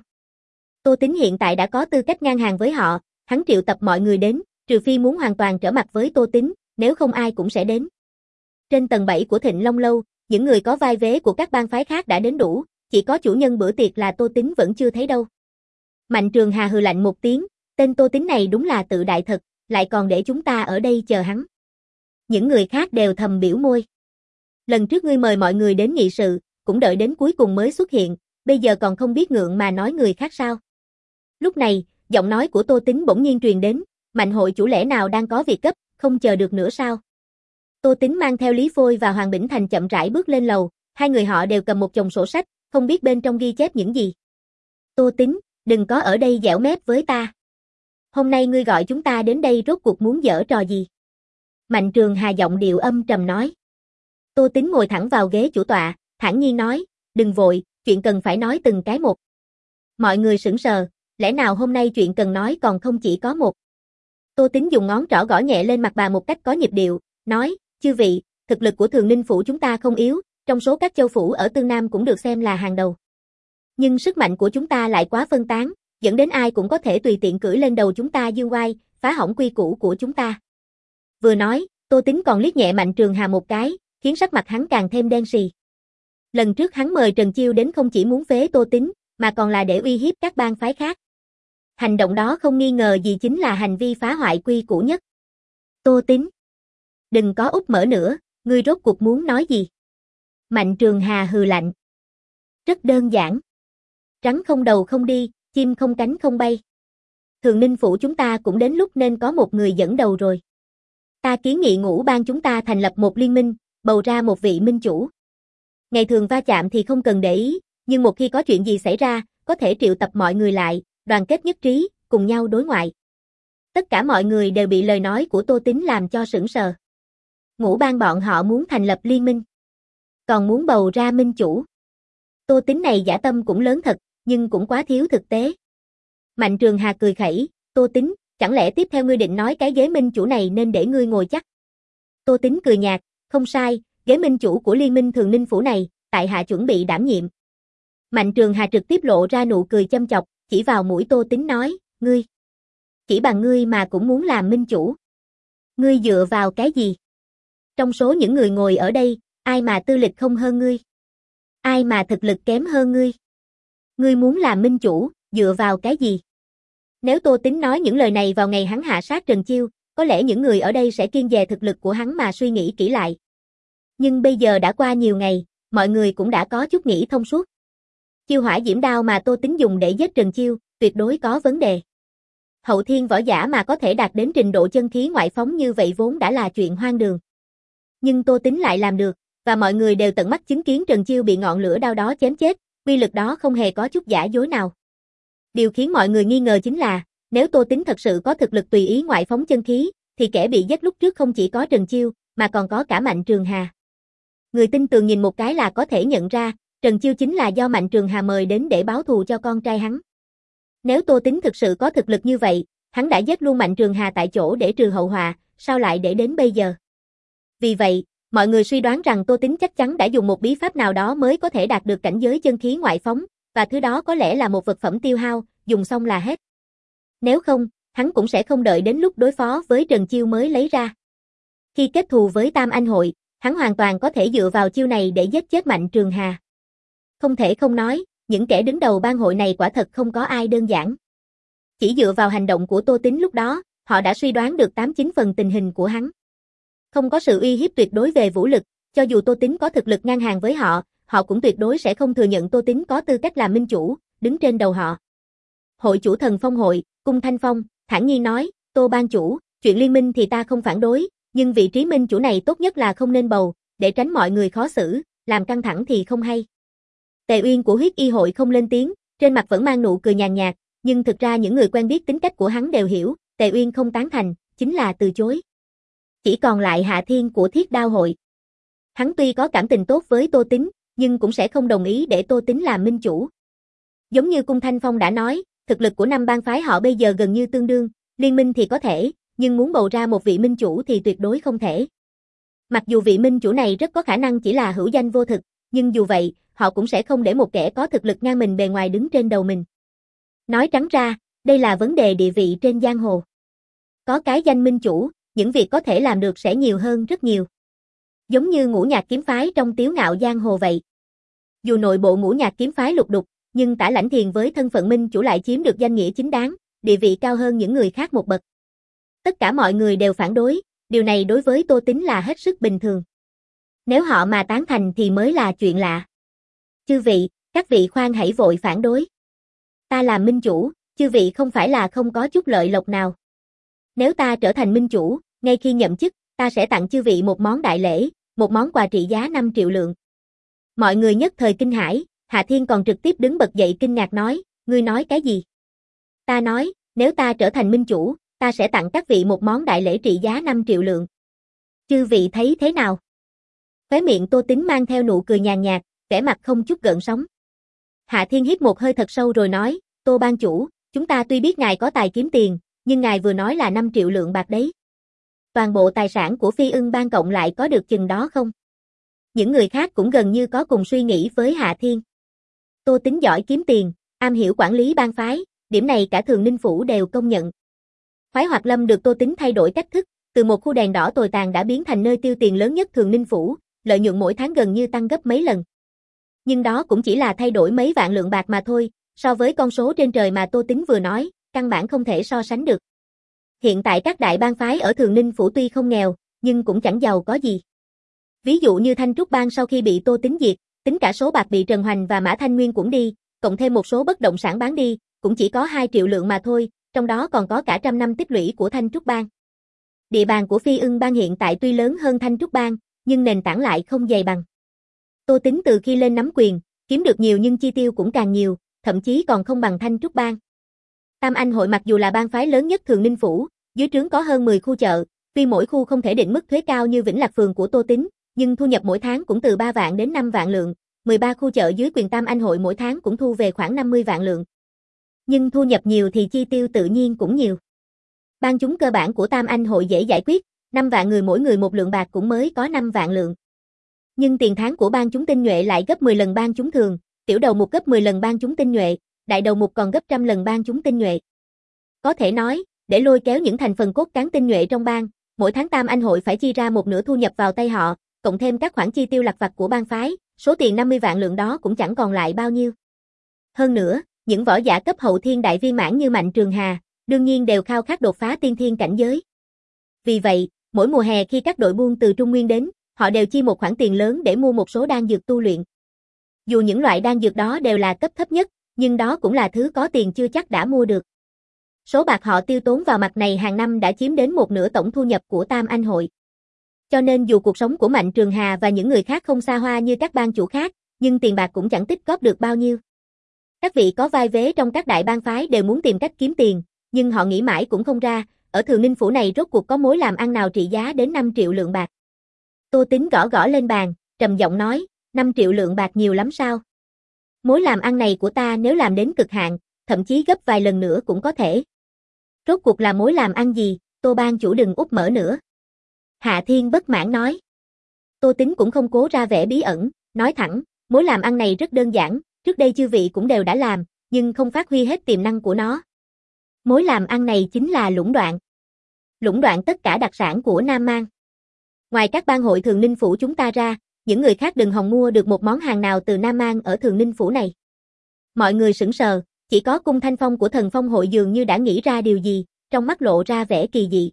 Tô Tín hiện tại đã có tư cách ngang hàng với họ, hắn triệu tập mọi người đến, trừ phi muốn hoàn toàn trở mặt với Tô Tín, nếu không ai cũng sẽ đến. Trên tầng bảy của Thịnh Long lâu, những người có vai vế của các bang phái khác đã đến đủ, chỉ có chủ nhân bữa tiệc là Tô Tín vẫn chưa thấy đâu. Mạnh Trường Hà hừ lạnh một tiếng, tên Tô Tín này đúng là tự đại thật, lại còn để chúng ta ở đây chờ hắn. Những người khác đều thầm biểu môi. Lần trước ngươi mời mọi người đến nghị sự, cũng đợi đến cuối cùng mới xuất hiện, bây giờ còn không biết ngượng mà nói người khác sao. Lúc này, giọng nói của Tô Tín bỗng nhiên truyền đến, Mạnh hội chủ lẽ nào đang có việc cấp, không chờ được nữa sao? Tô Tín mang theo Lý Phôi và Hoàng Bỉnh Thành chậm rãi bước lên lầu, hai người họ đều cầm một chồng sổ sách, không biết bên trong ghi chép những gì. Tô Tín, đừng có ở đây dẻo mép với ta. Hôm nay ngươi gọi chúng ta đến đây rốt cuộc muốn giở trò gì? Mạnh Trường Hà giọng điệu âm trầm nói. Tô Tín ngồi thẳng vào ghế chủ tọa, thản nhiên nói, đừng vội, chuyện cần phải nói từng cái một. Mọi người sững sờ, lẽ nào hôm nay chuyện cần nói còn không chỉ có một. Tô Tín dùng ngón trỏ gõ nhẹ lên mặt bà một cách có nhịp điệu, nói, chư vị, thực lực của Thường Ninh phủ chúng ta không yếu, trong số các châu phủ ở Tương Nam cũng được xem là hàng đầu. Nhưng sức mạnh của chúng ta lại quá phân tán, dẫn đến ai cũng có thể tùy tiện cưỡi lên đầu chúng ta dương oai, phá hỏng quy củ của chúng ta. Vừa nói, Tô Tín còn liếc nhẹ Mạnh Trường Hà một cái, khiến sắc mặt hắn càng thêm đen sì. Lần trước hắn mời Trần Chiêu đến không chỉ muốn phế Tô Tín, mà còn là để uy hiếp các bang phái khác. Hành động đó không nghi ngờ gì chính là hành vi phá hoại quy củ nhất. Tô Tín, đừng có úp mở nữa, ngươi rốt cuộc muốn nói gì? Mạnh Trường Hà hừ lạnh. Rất đơn giản. Rắn không đầu không đi, chim không cánh không bay. Thường Ninh phủ chúng ta cũng đến lúc nên có một người dẫn đầu rồi. Ta kiến nghị Ngũ bang chúng ta thành lập một liên minh, bầu ra một vị minh chủ. Ngày thường va chạm thì không cần để ý, nhưng một khi có chuyện gì xảy ra, có thể triệu tập mọi người lại, đoàn kết nhất trí, cùng nhau đối ngoại. Tất cả mọi người đều bị lời nói của Tô Tín làm cho sững sờ. Ngũ bang bọn họ muốn thành lập liên minh, còn muốn bầu ra minh chủ. Tô Tín này dã tâm cũng lớn thật, nhưng cũng quá thiếu thực tế. Mạnh Trường Hà cười khẩy, Tô Tín, Chẳng lẽ tiếp theo ngươi định nói cái ghế minh chủ này nên để ngươi ngồi chắc? Tô Tính cười nhạt, không sai, ghế minh chủ của liên minh Thường Ninh Phủ này, tại hạ chuẩn bị đảm nhiệm. Mạnh Trường Hà trực tiếp lộ ra nụ cười châm chọc, chỉ vào mũi Tô Tính nói, ngươi. Chỉ bằng ngươi mà cũng muốn làm minh chủ. Ngươi dựa vào cái gì? Trong số những người ngồi ở đây, ai mà tư lịch không hơn ngươi? Ai mà thực lực kém hơn ngươi? Ngươi muốn làm minh chủ, dựa vào cái gì? Nếu Tô Tính nói những lời này vào ngày hắn hạ sát Trần Chiêu, có lẽ những người ở đây sẽ kiêng dè thực lực của hắn mà suy nghĩ kỹ lại. Nhưng bây giờ đã qua nhiều ngày, mọi người cũng đã có chút nghĩ thông suốt. Chiêu hỏa diễm đao mà Tô Tính dùng để giết Trần Chiêu, tuyệt đối có vấn đề. Hậu thiên võ giả mà có thể đạt đến trình độ chân khí ngoại phóng như vậy vốn đã là chuyện hoang đường. Nhưng Tô Tính lại làm được, và mọi người đều tận mắt chứng kiến Trần Chiêu bị ngọn lửa đao đó chém chết, uy lực đó không hề có chút giả dối nào. Điều khiến mọi người nghi ngờ chính là, nếu Tô Tính thật sự có thực lực tùy ý ngoại phóng chân khí, thì kẻ bị giết lúc trước không chỉ có Trần Chiêu, mà còn có cả Mạnh Trường Hà. Người tin tường nhìn một cái là có thể nhận ra, Trần Chiêu chính là do Mạnh Trường Hà mời đến để báo thù cho con trai hắn. Nếu Tô Tính thực sự có thực lực như vậy, hắn đã giết luôn Mạnh Trường Hà tại chỗ để trừ hậu họa, sao lại để đến bây giờ? Vì vậy, mọi người suy đoán rằng Tô Tính chắc chắn đã dùng một bí pháp nào đó mới có thể đạt được cảnh giới chân khí ngoại phóng, và thứ đó có lẽ là một vật phẩm tiêu hao, dùng xong là hết. Nếu không, hắn cũng sẽ không đợi đến lúc đối phó với Trần Chiêu mới lấy ra. Khi kết thù với Tam Anh Hội, hắn hoàn toàn có thể dựa vào chiêu này để giết chết Mạnh Trường Hà. Không thể không nói, những kẻ đứng đầu bang hội này quả thật không có ai đơn giản. Chỉ dựa vào hành động của Tô Tính lúc đó, họ đã suy đoán được tám chín phần tình hình của hắn. Không có sự uy hiếp tuyệt đối về vũ lực, cho dù Tô Tính có thực lực ngang hàng với họ, họ cũng tuyệt đối sẽ không thừa nhận Tô Tính có tư cách làm minh chủ, đứng trên đầu họ. Hội chủ Thần Phong hội, Cung Thanh Phong, thản nhiên nói, Tô ban chủ, chuyện liên minh thì ta không phản đối, nhưng vị trí minh chủ này tốt nhất là không nên bầu, để tránh mọi người khó xử, làm căng thẳng thì không hay. Tề Uyên của huyết y hội không lên tiếng, trên mặt vẫn mang nụ cười nhàn nhạt, nhưng thực ra những người quen biết tính cách của hắn đều hiểu, Tề Uyên không tán thành, chính là từ chối. Chỉ còn lại Hạ Thiên của Thiết Đao hội. Hắn tuy có cảm tình tốt với Tô Tính, nhưng cũng sẽ không đồng ý để Tô Tính làm minh chủ. Giống như Cung Thanh Phong đã nói, thực lực của năm bang phái họ bây giờ gần như tương đương, liên minh thì có thể, nhưng muốn bầu ra một vị minh chủ thì tuyệt đối không thể. Mặc dù vị minh chủ này rất có khả năng chỉ là hữu danh vô thực, nhưng dù vậy, họ cũng sẽ không để một kẻ có thực lực ngang mình bề ngoài đứng trên đầu mình. Nói trắng ra, đây là vấn đề địa vị trên giang hồ. Có cái danh minh chủ, những việc có thể làm được sẽ nhiều hơn rất nhiều. Giống như Ngũ Nhạc kiếm phái trong Tiếu Ngạo giang hồ vậy. Dù nội bộ Ngũ Nhạc kiếm phái lục đục, nhưng Tả Lãnh Thiền với thân phận minh chủ lại chiếm được danh nghĩa chính đáng, địa vị cao hơn những người khác một bậc. Tất cả mọi người đều phản đối, điều này đối với Tô Tính là hết sức bình thường. Nếu họ mà tán thành thì mới là chuyện lạ. Chư vị, các vị khoan hãy vội phản đối. Ta làm minh chủ, chư vị không phải là không có chút lợi lộc nào. Nếu ta trở thành minh chủ, ngay khi nhậm chức, ta sẽ tặng chư vị một món đại lễ, một món quà trị giá năm triệu lượng. Mọi người nhất thời kinh hãi, Hạ Thiên còn trực tiếp đứng bật dậy kinh ngạc nói, ngươi nói cái gì? Ta nói, nếu ta trở thành minh chủ, ta sẽ tặng các vị một món đại lễ trị giá năm triệu lượng. Chư vị thấy thế nào? Khóe miệng Tô Tính mang theo nụ cười nhàn nhạt, vẻ mặt không chút gợn sóng. Hạ Thiên hít một hơi thật sâu rồi nói, Tô ban chủ, chúng ta tuy biết ngài có tài kiếm tiền, nhưng ngài vừa nói là năm triệu lượng bạc đấy. Toàn bộ tài sản của Phi Ưng bang cộng lại có được chừng đó không? Những người khác cũng gần như có cùng suy nghĩ với Hạ Thiên. Tô Tính giỏi kiếm tiền, am hiểu quản lý bang phái, điểm này cả Thường Ninh Phủ đều công nhận. Khoái Hoạt Lâm được Tô Tính thay đổi cách thức, từ một khu đèn đỏ tồi tàn đã biến thành nơi tiêu tiền lớn nhất Thường Ninh Phủ, lợi nhuận mỗi tháng gần như tăng gấp mấy lần. Nhưng đó cũng chỉ là thay đổi mấy vạn lượng bạc mà thôi, so với con số trên trời mà Tô Tính vừa nói, căn bản không thể so sánh được. Hiện tại các đại bang phái ở Thường Ninh Phủ tuy không nghèo, nhưng cũng chẳng giàu có gì. Ví dụ như Thanh Trúc Bang sau khi bị Tô Tính diệt, tính cả số bạc bị Trần Hoành và Mã Thanh Nguyên cũng đi, cộng thêm một số bất động sản bán đi, cũng chỉ có hai triệu lượng mà thôi, trong đó còn có cả trăm năm tích lũy của Thanh Trúc Bang. Địa bàn của Phi Ưng Bang hiện tại tuy lớn hơn Thanh Trúc Bang, nhưng nền tảng lại không dày bằng. Tô Tính từ khi lên nắm quyền, kiếm được nhiều nhưng chi tiêu cũng càng nhiều, thậm chí còn không bằng Thanh Trúc Bang. Tam Anh hội mặc dù là bang phái lớn nhất Thường Ninh Phủ, dưới trướng có hơn mười khu chợ, tuy mỗi khu không thể định mức thuế cao như Vĩnh Lạc phường của Tô Tính, nhưng thu nhập mỗi tháng cũng từ ba vạn đến năm vạn lượng, mười ba khu chợ dưới quyền Tam Anh hội mỗi tháng cũng thu về khoảng năm mươi vạn lượng. Nhưng thu nhập nhiều thì chi tiêu tự nhiên cũng nhiều. Ban chúng cơ bản của Tam Anh hội dễ giải quyết, năm vạn người mỗi người một lượng bạc cũng mới có năm vạn lượng. Nhưng tiền tháng của ban chúng tinh nhuệ lại gấp mười lần ban chúng thường, tiểu đầu mục gấp mười lần ban chúng tinh nhuệ, đại đầu mục còn gấp trăm lần ban chúng tinh nhuệ. Có thể nói, để lôi kéo những thành phần cốt cán tinh nhuệ trong bang, mỗi tháng Tam Anh hội phải chi ra một nửa thu nhập vào tay họ, cộng thêm các khoản chi tiêu lặt vặt của bang phái, số tiền năm mươi vạn lượng đó cũng chẳng còn lại bao nhiêu. Hơn nữa, những võ giả cấp hậu thiên đại viên mãn như Mạnh Trường Hà, đương nhiên đều khao khát đột phá tiên thiên cảnh giới. Vì vậy, mỗi mùa hè khi các đội buôn từ Trung Nguyên đến, họ đều chi một khoản tiền lớn để mua một số đan dược tu luyện. Dù những loại đan dược đó đều là cấp thấp nhất, nhưng đó cũng là thứ có tiền chưa chắc đã mua được. Số bạc họ tiêu tốn vào mặt này hàng năm đã chiếm đến một nửa tổng thu nhập của Tam Anh hội. Cho nên dù cuộc sống của Mạnh Trường Hà và những người khác không xa hoa như các bang chủ khác, nhưng tiền bạc cũng chẳng tích góp được bao nhiêu. Các vị có vai vế trong các đại bang phái đều muốn tìm cách kiếm tiền, nhưng họ nghĩ mãi cũng không ra, ở Thường Ninh Phủ này rốt cuộc có mối làm ăn nào trị giá đến năm triệu lượng bạc. Tô Tính gõ gõ lên bàn, trầm giọng nói, năm triệu lượng bạc nhiều lắm sao? Mối làm ăn này của ta nếu làm đến cực hạn, thậm chí gấp vài lần nữa cũng có thể. Rốt cuộc là mối làm ăn gì, Tô ban chủ đừng úp mở nữa. Hạ Thiên bất mãn nói. Tô Tính cũng không cố ra vẻ bí ẩn, nói thẳng, mối làm ăn này rất đơn giản, trước đây chư vị cũng đều đã làm, nhưng không phát huy hết tiềm năng của nó. Mối làm ăn này chính là lũng đoạn. Lũng đoạn tất cả đặc sản của Nam Mang. Ngoài các bang hội Thường Ninh Phủ chúng ta ra, những người khác đừng hòng mua được một món hàng nào từ Nam Mang ở Thường Ninh Phủ này. Mọi người sững sờ, chỉ có Cung Thanh Phong của Thần Phong hội dường như đã nghĩ ra điều gì, trong mắt lộ ra vẻ kỳ dị.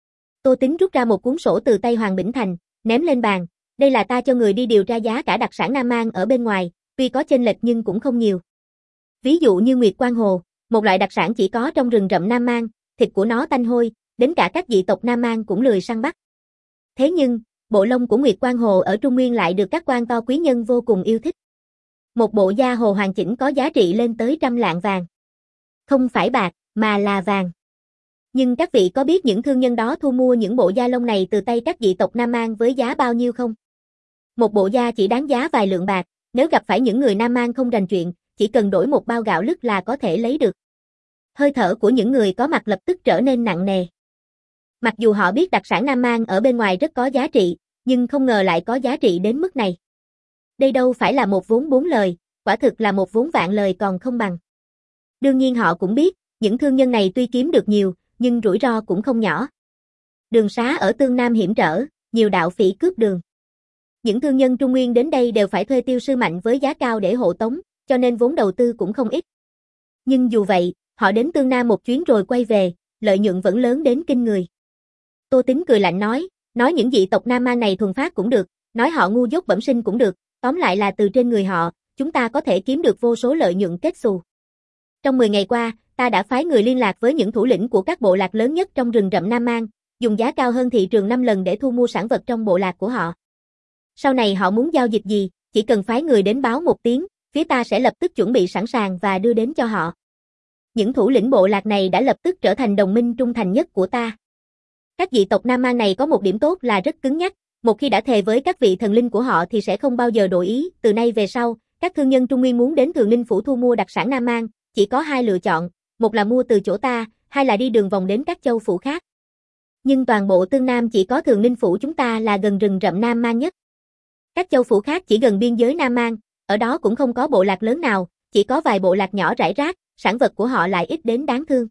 Tô Tính rút ra một cuốn sổ từ tay Hoàng Bỉnh Thành, ném lên bàn, đây là ta cho người đi điều tra giá cả đặc sản Nam Mang ở bên ngoài, tuy có chênh lệch nhưng cũng không nhiều. Ví dụ như Nguyệt Quang Hồ, một loại đặc sản chỉ có trong rừng rậm Nam Mang, thịt của nó tanh hôi, đến cả các dị tộc Nam Mang cũng lười săn bắt. Thế nhưng, bộ lông của Nguyệt Quang Hồ ở Trung Nguyên lại được các quan to quý nhân vô cùng yêu thích. Một bộ da hồ hoàn chỉnh có giá trị lên tới trăm lạng vàng. Không phải bạc, mà là vàng. Nhưng các vị có biết những thương nhân đó thu mua những bộ da lông này từ tay các dị tộc Nam Mang với giá bao nhiêu không? Một bộ da chỉ đáng giá vài lượng bạc, nếu gặp phải những người Nam Mang không rành chuyện, chỉ cần đổi một bao gạo lứt là có thể lấy được. Hơi thở của những người có mặt lập tức trở nên nặng nề. Mặc dù họ biết đặc sản Nam Mang ở bên ngoài rất có giá trị, nhưng không ngờ lại có giá trị đến mức này. Đây đâu phải là một vốn bốn lời, quả thực là một vốn vạn lời còn không bằng. Đương nhiên họ cũng biết, những thương nhân này tuy kiếm được nhiều, nhưng rủi ro cũng không nhỏ. Đường xá ở Tương Nam hiểm trở, nhiều đạo phỉ cướp đường. Những thương nhân Trung Nguyên đến đây đều phải thuê tiêu sư mạnh với giá cao để hộ tống, cho nên vốn đầu tư cũng không ít. Nhưng dù vậy, họ đến Tương Nam một chuyến rồi quay về, lợi nhuận vẫn lớn đến kinh người. Tô Tính cười lạnh nói, nói những dị tộc Nam Mang này thuần phát cũng được, nói họ ngu dốt bẩm sinh cũng được, tóm lại là từ trên người họ, chúng ta có thể kiếm được vô số lợi nhuận kết xù. Trong mười ngày qua, ta đã phái người liên lạc với những thủ lĩnh của các bộ lạc lớn nhất trong rừng rậm Nam Mang, dùng giá cao hơn thị trường năm lần để thu mua sản vật trong bộ lạc của họ. Sau này họ muốn giao dịch gì, chỉ cần phái người đến báo một tiếng, phía ta sẽ lập tức chuẩn bị sẵn sàng và đưa đến cho họ. Những thủ lĩnh bộ lạc này đã lập tức trở thành đồng minh trung thành nhất của ta. Các dị tộc Nam Mang này có một điểm tốt là rất cứng nhắc, một khi đã thề với các vị thần linh của họ thì sẽ không bao giờ đổi ý, từ nay về sau, các thương nhân Trung Nguyên muốn đến Thường Ninh Phủ thu mua đặc sản Nam Mang, chỉ có hai lựa chọn, một là mua từ chỗ ta, hai là đi đường vòng đến các châu phủ khác. Nhưng toàn bộ Tương Nam chỉ có Thường Ninh Phủ chúng ta là gần rừng rậm Nam Mang nhất. Các châu phủ khác chỉ gần biên giới Nam Mang, ở đó cũng không có bộ lạc lớn nào, chỉ có vài bộ lạc nhỏ rải rác, sản vật của họ lại ít đến đáng thương.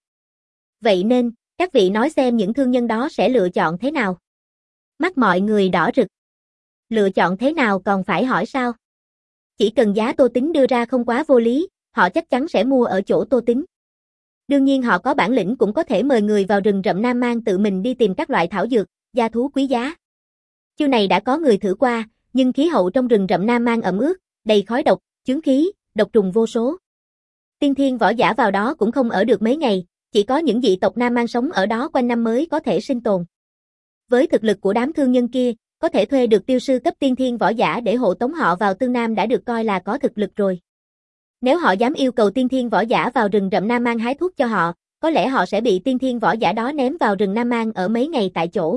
Vậy nên, các vị nói xem những thương nhân đó sẽ lựa chọn thế nào? Mắt mọi người đỏ rực. Lựa chọn thế nào còn phải hỏi sao? Chỉ cần giá Tô Tính đưa ra không quá vô lý, họ chắc chắn sẽ mua ở chỗ Tô Tính. Đương nhiên họ có bản lĩnh cũng có thể mời người vào rừng rậm Nam Mang tự mình đi tìm các loại thảo dược, gia thú quý giá. Chiêu này đã có người thử qua, nhưng khí hậu trong rừng rậm Nam Mang ẩm ướt, đầy khói độc, chướng khí, độc trùng vô số. Tiên thiên võ giả vào đó cũng không ở được mấy ngày, chỉ có những dị tộc Nam Mang sống ở đó quanh năm mới có thể sinh tồn. Với thực lực của đám thương nhân kia, có thể thuê được tiêu sư cấp tiên thiên võ giả để hộ tống họ vào Tương Nam đã được coi là có thực lực rồi. Nếu họ dám yêu cầu tiên thiên võ giả vào rừng rậm Nam Mang hái thuốc cho họ, có lẽ họ sẽ bị tiên thiên võ giả đó ném vào rừng Nam Mang ở mấy ngày tại chỗ.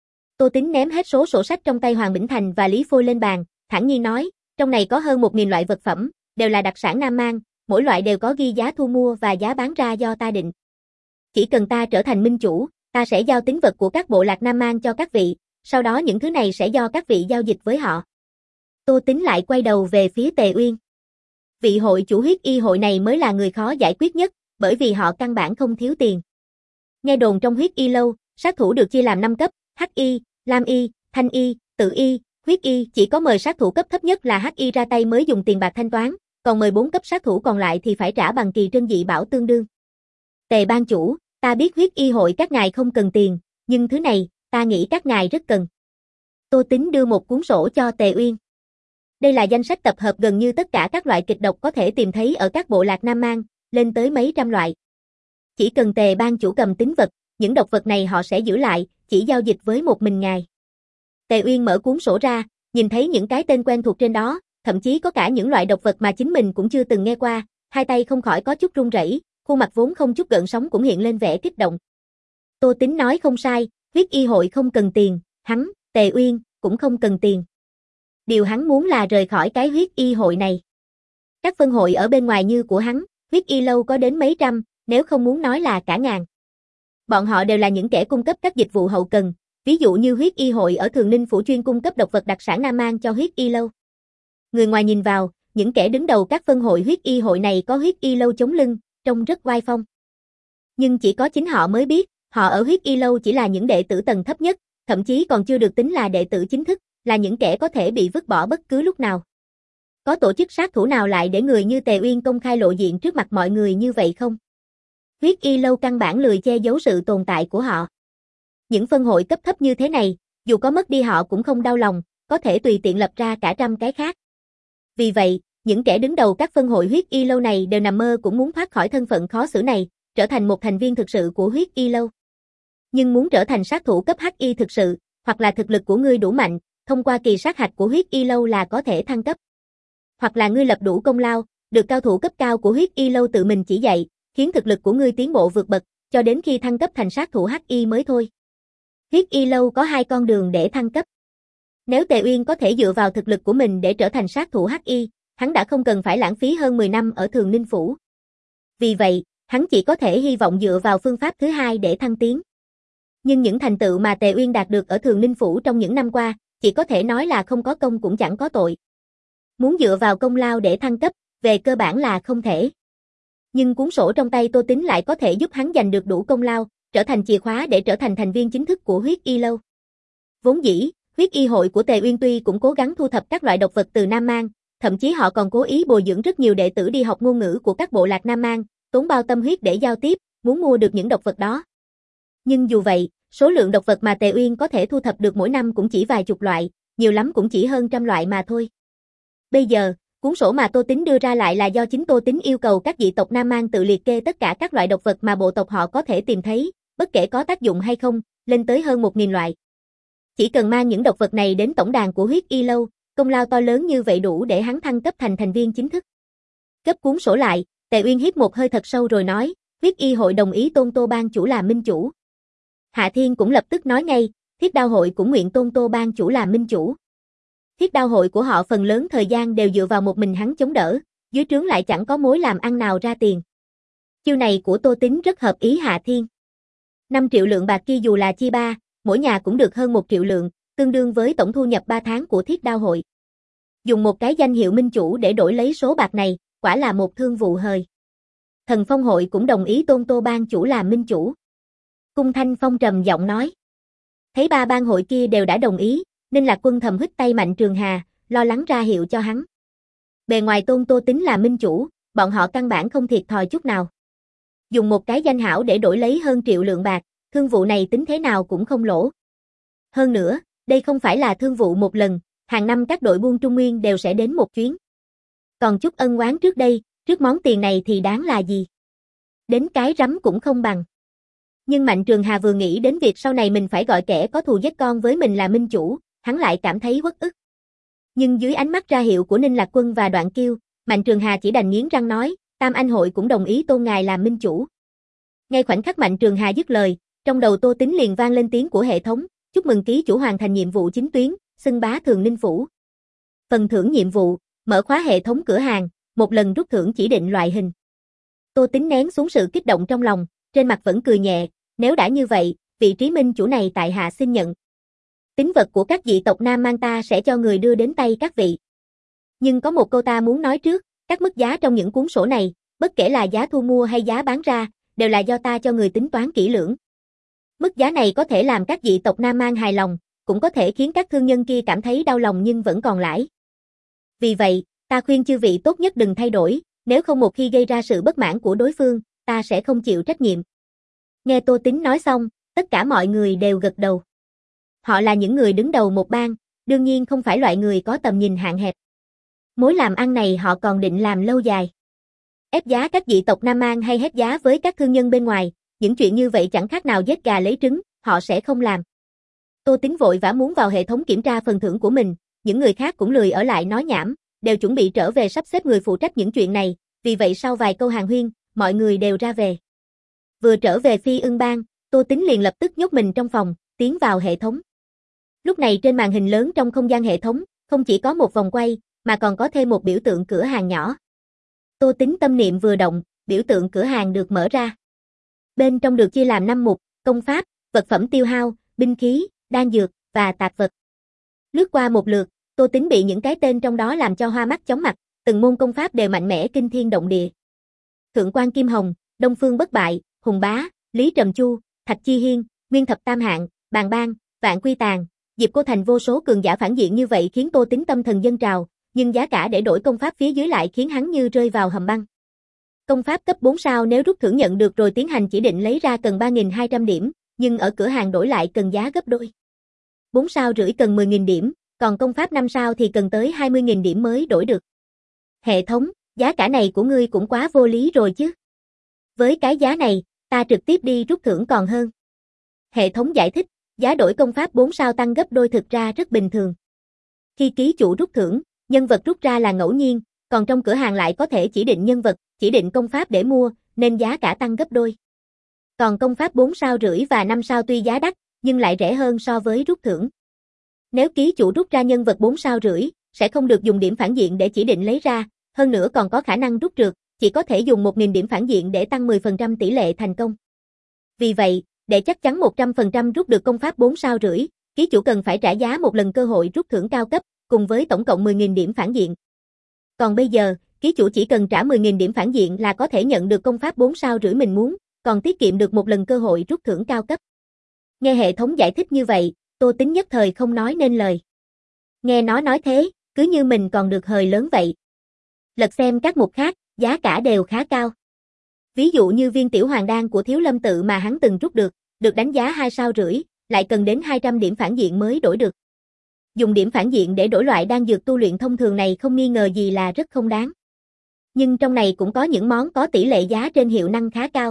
Tô Tính ném hết số sổ sách trong tay Hoàng Bỉnh Thành và Lý Phôi lên bàn, thản nhiên nói, trong này có hơn một nghìn loại vật phẩm, đều là đặc sản Nam Mang, mỗi loại đều có ghi giá thu mua và giá bán ra do ta định. Chỉ cần ta trở thành minh chủ, Ta sẽ giao tín vật của các bộ lạc Nam Mang cho các vị, sau đó những thứ này sẽ do các vị giao dịch với họ. Tô Tính lại quay đầu về phía Tề Uyên. Vị hội chủ huyết y hội này mới là người khó giải quyết nhất, bởi vì họ căn bản không thiếu tiền. Nghe đồn trong huyết y lâu, sát thủ được chia làm năm cấp, hắc y, lam y, thanh y, tự y, huyết y, chỉ có mời sát thủ cấp thấp nhất là hắc y ra tay mới dùng tiền bạc thanh toán, còn mười bốn cấp sát thủ còn lại thì phải trả bằng kỳ trân dị bảo tương đương. Tề ban chủ, ta biết huyết y hội các ngài không cần tiền, nhưng thứ này, ta nghĩ các ngài rất cần. Tô Tính đưa một cuốn sổ cho Tề Uyên. Đây là danh sách tập hợp gần như tất cả các loại kịch độc có thể tìm thấy ở các bộ lạc Nam Mang, lên tới mấy trăm loại. Chỉ cần Tề ban chủ cầm tín vật, những độc vật này họ sẽ giữ lại, chỉ giao dịch với một mình ngài. Tề Uyên mở cuốn sổ ra, nhìn thấy những cái tên quen thuộc trên đó, thậm chí có cả những loại độc vật mà chính mình cũng chưa từng nghe qua, hai tay không khỏi có chút run rẩy, khuôn mặt vốn không chút gợn sóng cũng hiện lên vẻ kích động. Tô Tính nói không sai, huyết y hội không cần tiền, hắn, Tề Uyên, cũng không cần tiền. Điều hắn muốn là rời khỏi cái huyết y hội này. Các phân hội ở bên ngoài như của hắn, huyết y lâu có đến mấy trăm, nếu không muốn nói là cả ngàn. Bọn họ đều là những kẻ cung cấp các dịch vụ hậu cần, ví dụ như huyết y hội ở Thường Ninh Phủ chuyên cung cấp độc vật đặc sản Nam Mang cho huyết y lâu. Người ngoài nhìn vào, những kẻ đứng đầu các phân hội huyết y hội này có huyết y lâu chống lưng, trông rất oai phong. Nhưng chỉ có chính họ mới biết, họ ở huyết y lâu chỉ là những đệ tử tầng thấp nhất, thậm chí còn chưa được tính là đệ tử chính thức, là những kẻ có thể bị vứt bỏ bất cứ lúc nào. Có tổ chức sát thủ nào lại để người như Tề Uyên công khai lộ diện trước mặt mọi người như vậy không? Huyết y lâu căn bản lười che giấu sự tồn tại của họ. Những phân hội cấp thấp như thế này, dù có mất đi họ cũng không đau lòng, có thể tùy tiện lập ra cả trăm cái khác. Vì vậy, những kẻ đứng đầu các phân hội huyết y lâu này đều nằm mơ cũng muốn thoát khỏi thân phận khó xử này, trở thành một thành viên thực sự của huyết y lâu. Nhưng muốn trở thành sát thủ cấp hắc y thực sự, hoặc là thực lực của ngươi đủ mạnh, thông qua kỳ sát hạch của huyết y lâu là có thể thăng cấp. Hoặc là ngươi lập đủ công lao, được cao thủ cấp cao của huyết y lâu tự mình chỉ dạy, khiến thực lực của ngươi tiến bộ vượt bậc, cho đến khi thăng cấp thành sát thủ hắc y mới thôi. Huyết y lâu có hai con đường để thăng cấp. Nếu Tề Uyên có thể dựa vào thực lực của mình để trở thành sát thủ hắc y, hắn đã không cần phải lãng phí hơn mười năm ở Thường Ninh Phủ. Vì vậy, hắn chỉ có thể hy vọng dựa vào phương pháp thứ hai để thăng tiến. Nhưng những thành tựu mà Tề Uyên đạt được ở Thường Ninh Phủ trong những năm qua, chỉ có thể nói là không có công cũng chẳng có tội. Muốn dựa vào công lao để thăng cấp, về cơ bản là không thể. Nhưng cuốn sổ trong tay Tô Tính lại có thể giúp hắn giành được đủ công lao, trở thành chìa khóa để trở thành thành viên chính thức của huyết y lâu. Vốn dĩ, huyết y hội của Tề Uyên tuy cũng cố gắng thu thập các loại độc vật từ Nam Mang, thậm chí họ còn cố ý bồi dưỡng rất nhiều đệ tử đi học ngôn ngữ của các bộ lạc Nam Mang, tốn bao tâm huyết để giao tiếp, muốn mua được những độc vật đó. Nhưng dù vậy, số lượng độc vật mà Tề Uyên có thể thu thập được mỗi năm cũng chỉ vài chục loại, nhiều lắm cũng chỉ hơn trăm loại mà thôi. Bây giờ, cuốn sổ mà Tô Tính đưa ra lại là do chính Tô Tính yêu cầu các dị tộc Nam Mang tự liệt kê tất cả các loại độc vật mà bộ tộc họ có thể tìm thấy, bất kể có tác dụng hay không, lên tới hơn một nghìn loại. Chỉ cần mang những độc vật này đến tổng đàn của huyết y lâu, công lao to lớn như vậy đủ để hắn thăng cấp thành thành viên chính thức. Gấp cuốn sổ lại, Tề Uyên hít một hơi thật sâu rồi nói, huyết y hội đồng ý tôn Tô ban chủ là minh chủ. Hạ Thiên cũng lập tức nói ngay, Thiết Đao hội cũng nguyện tôn Tô ban chủ là minh chủ. Thiết Đao hội của họ phần lớn thời gian đều dựa vào một mình hắn chống đỡ, dưới trướng lại chẳng có mối làm ăn nào ra tiền. Chiêu này của Tô Tính rất hợp ý Hạ Thiên. năm triệu lượng bạc kia dù là chia ba, mỗi nhà cũng được hơn một triệu lượng, tương đương với tổng thu nhập ba tháng của Thiết Đao hội. Dùng một cái danh hiệu minh chủ để đổi lấy số bạc này, quả là một thương vụ hời. Thần Phong hội cũng đồng ý tôn Tô ban chủ là minh chủ. Cung Thanh Phong trầm giọng nói. Thấy ba bang hội kia đều đã đồng ý, nên Lạc Quân thầm hít tay Mạnh Trường Hà, lo lắng ra hiệu cho hắn. Bề ngoài tôn Tô Tính là minh chủ, bọn họ căn bản không thiệt thòi chút nào. Dùng một cái danh hảo để đổi lấy hơn triệu lượng bạc, thương vụ này tính thế nào cũng không lỗ. Hơn nữa, đây không phải là thương vụ một lần, hàng năm các đội buôn Trung Nguyên đều sẽ đến một chuyến. Còn chút ân oán trước đây, trước món tiền này thì đáng là gì? Đến cái rắm cũng không bằng. Nhưng Mạnh Trường Hà vừa nghĩ đến việc sau này mình phải gọi kẻ có thù giết con với mình là minh chủ, hắn lại cảm thấy uất ức. Nhưng dưới ánh mắt ra hiệu của Ninh Lạc Quân và Đoạn Kiêu, Mạnh Trường Hà chỉ đành nghiến răng nói, Tam Anh hội cũng đồng ý tôn ngài làm minh chủ. Ngay khoảnh khắc Mạnh Trường Hà dứt lời, trong đầu Tô Tính liền vang lên tiếng của hệ thống, chúc mừng ký chủ hoàn thành nhiệm vụ chính tuyến, xưng bá Thường Ninh Phủ. Phần thưởng nhiệm vụ, mở khóa hệ thống cửa hàng, một lần rút thưởng chỉ định loại hình. Tô Tính nén xuống sự kích động trong lòng, trên mặt vẫn cười nhẹ, nếu đã như vậy, vị trí minh chủ này tại hạ xin nhận. Tín vật của các dị tộc Nam Mang ta sẽ cho người đưa đến tay các vị. Nhưng có một câu ta muốn nói trước, các mức giá trong những cuốn sổ này, bất kể là giá thu mua hay giá bán ra, đều là do ta cho người tính toán kỹ lưỡng. Mức giá này có thể làm các dị tộc Nam Mang hài lòng, cũng có thể khiến các thương nhân kia cảm thấy đau lòng nhưng vẫn còn lãi. Vì vậy, ta khuyên chư vị tốt nhất đừng thay đổi, nếu không một khi gây ra sự bất mãn của đối phương, ta sẽ không chịu trách nhiệm. Nghe Tô Tín nói xong, tất cả mọi người đều gật đầu. Họ là những người đứng đầu một bang, đương nhiên không phải loại người có tầm nhìn hạn hẹp. Mối làm ăn này họ còn định làm lâu dài. Ép giá các dị tộc Nam Mang hay ép giá với các thương nhân bên ngoài, những chuyện như vậy chẳng khác nào giết gà lấy trứng, họ sẽ không làm. Tô Tín vội vã muốn vào hệ thống kiểm tra phần thưởng của mình, những người khác cũng lười ở lại nói nhảm, đều chuẩn bị trở về sắp xếp người phụ trách những chuyện này, vì vậy sau vài câu hàn huyên, mọi người đều ra về. Vừa trở về Phi Ưng Bang, Tô Tín liền lập tức nhốt mình trong phòng, tiến vào hệ thống. Lúc này trên màn hình lớn trong không gian hệ thống, không chỉ có một vòng quay, mà còn có thêm một biểu tượng cửa hàng nhỏ. Tô Tín tâm niệm vừa động, biểu tượng cửa hàng được mở ra. Bên trong được chia làm năm mục, công pháp, vật phẩm tiêu hao, binh khí, đan dược, và tạp vật. Lướt qua một lượt, Tô Tín bị những cái tên trong đó làm cho hoa mắt chóng mặt, từng môn công pháp đều mạnh mẽ kinh thiên động địa. Thượng quan Kim Hồng, Đông Phương Bất Bại, Hùng Bá, Lý Trầm Chu, Thạch Chi Hiên, Nguyên Thập Tam Hạng, Bàn Bang, Vạn Quy Tàn, Diệp Cô Thành vô số cường giả phản diện như vậy khiến Tô Tín tâm thần dâng trào, nhưng giá cả để đổi công pháp phía dưới lại khiến hắn như rơi vào hầm băng. Công pháp cấp bốn sao nếu rút thưởng nhận được rồi tiến hành chỉ định lấy ra cần ba nghìn hai trăm điểm, nhưng ở cửa hàng đổi lại cần giá gấp đôi. bốn sao rưỡi cần mười nghìn điểm, còn công pháp năm sao thì cần tới hai mươi nghìn điểm mới đổi được. Hệ thống, giá cả này của ngươi cũng quá vô lý rồi chứ. Với cái giá này, ta trực tiếp đi rút thưởng còn hơn. Hệ thống giải thích, giá đổi công pháp bốn sao tăng gấp đôi thực ra rất bình thường. Khi ký chủ rút thưởng, nhân vật rút ra là ngẫu nhiên, còn trong cửa hàng lại có thể chỉ định nhân vật, chỉ định công pháp để mua, nên giá cả tăng gấp đôi. Còn công pháp bốn sao rưỡi và năm sao tuy giá đắt, nhưng lại rẻ hơn so với rút thưởng. Nếu ký chủ rút ra nhân vật bốn sao rưỡi, sẽ không được dùng điểm phản diện để chỉ định lấy ra, hơn nữa còn có khả năng rút trượt, chỉ có thể dùng một nghìn điểm phản diện để tăng mười phần trăm tỷ lệ thành công. Vì vậy, để chắc chắn một trăm phần trăm rút được công pháp bốn sao rưỡi, ký chủ cần phải trả giá một lần cơ hội rút thưởng cao cấp, cùng với tổng cộng mười nghìn điểm phản diện. Còn bây giờ, ký chủ chỉ cần trả mười nghìn điểm phản diện là có thể nhận được công pháp bốn sao rưỡi mình muốn, còn tiết kiệm được một lần cơ hội rút thưởng cao cấp. Nghe hệ thống giải thích như vậy, Tô Tín nhất thời không nói nên lời. Nghe nó nói thế, cứ như mình còn được hời lớn vậy. Lật xem các mục khác, giá cả đều khá cao. Ví dụ như viên tiểu hoàng đan của Thiếu Lâm Tự mà hắn từng rút được, được đánh giá hai sao rưỡi, lại cần đến hai trăm điểm phản diện mới đổi được. Dùng điểm phản diện để đổi loại đan dược tu luyện thông thường này không nghi ngờ gì là rất không đáng. Nhưng trong này cũng có những món có tỷ lệ giá trên hiệu năng khá cao.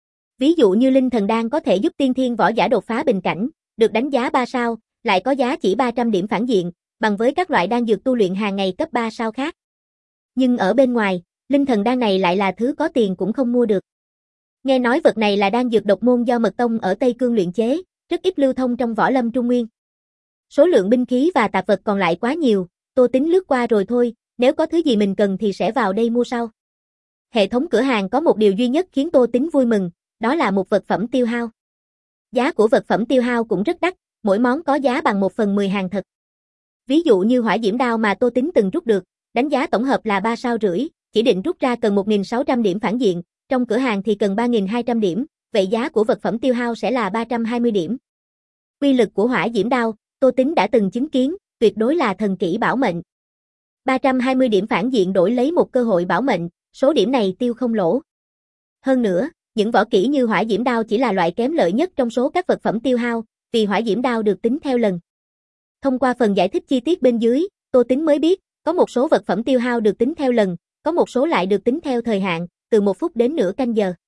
Ví dụ như Linh Thần Đan có thể giúp tiên thiên võ giả đột phá bình cảnh, được đánh giá ba sao, lại có giá chỉ ba trăm điểm phản diện, bằng với các loại đan dược tu luyện hàng ngày cấp ba sao khác. Nhưng ở bên ngoài, Linh Thần Đan này lại là thứ có tiền cũng không mua được. Nghe nói vật này là đan dược độc môn do Mật Tông ở Tây Cương luyện chế, rất ít lưu thông trong võ lâm Trung Nguyên. Số lượng binh khí và tạp vật còn lại quá nhiều, Tô Tín lướt qua rồi thôi, nếu có thứ gì mình cần thì sẽ vào đây mua sau. Hệ thống cửa hàng có một điều duy nhất khiến Tô Tín vui mừng, đó là một vật phẩm tiêu hao. Giá của vật phẩm tiêu hao cũng rất đắt, mỗi món có giá bằng một phần mười hàng thật. Ví dụ như hỏa diễm đao mà Tô Tín từng rút được, đánh giá tổng hợp là ba sao rưỡi, chỉ định rút ra cần một nghìn sáu trăm điểm phản diện, trong cửa hàng thì cần ba nghìn hai trăm điểm, vậy giá của vật phẩm tiêu hao sẽ là ba trăm hai mươi điểm. Quy lực của hỏa diễm đao, Tô Tín đã từng chứng kiến, tuyệt đối là thần kỹ bảo mệnh. ba trăm hai mươi điểm phản diện đổi lấy một cơ hội bảo mệnh, số điểm này tiêu không lỗ. Hơn nữa, những võ kỹ như hỏa diễm đao chỉ là loại kém lợi nhất trong số các vật phẩm tiêu hao, vì hỏa diễm đao được tính theo lần. Thông qua phần giải thích chi tiết bên dưới, Tô Tín mới biết, có một số vật phẩm tiêu hao được tính theo lần, có một số lại được tính theo thời hạn, từ một phút đến nửa canh giờ.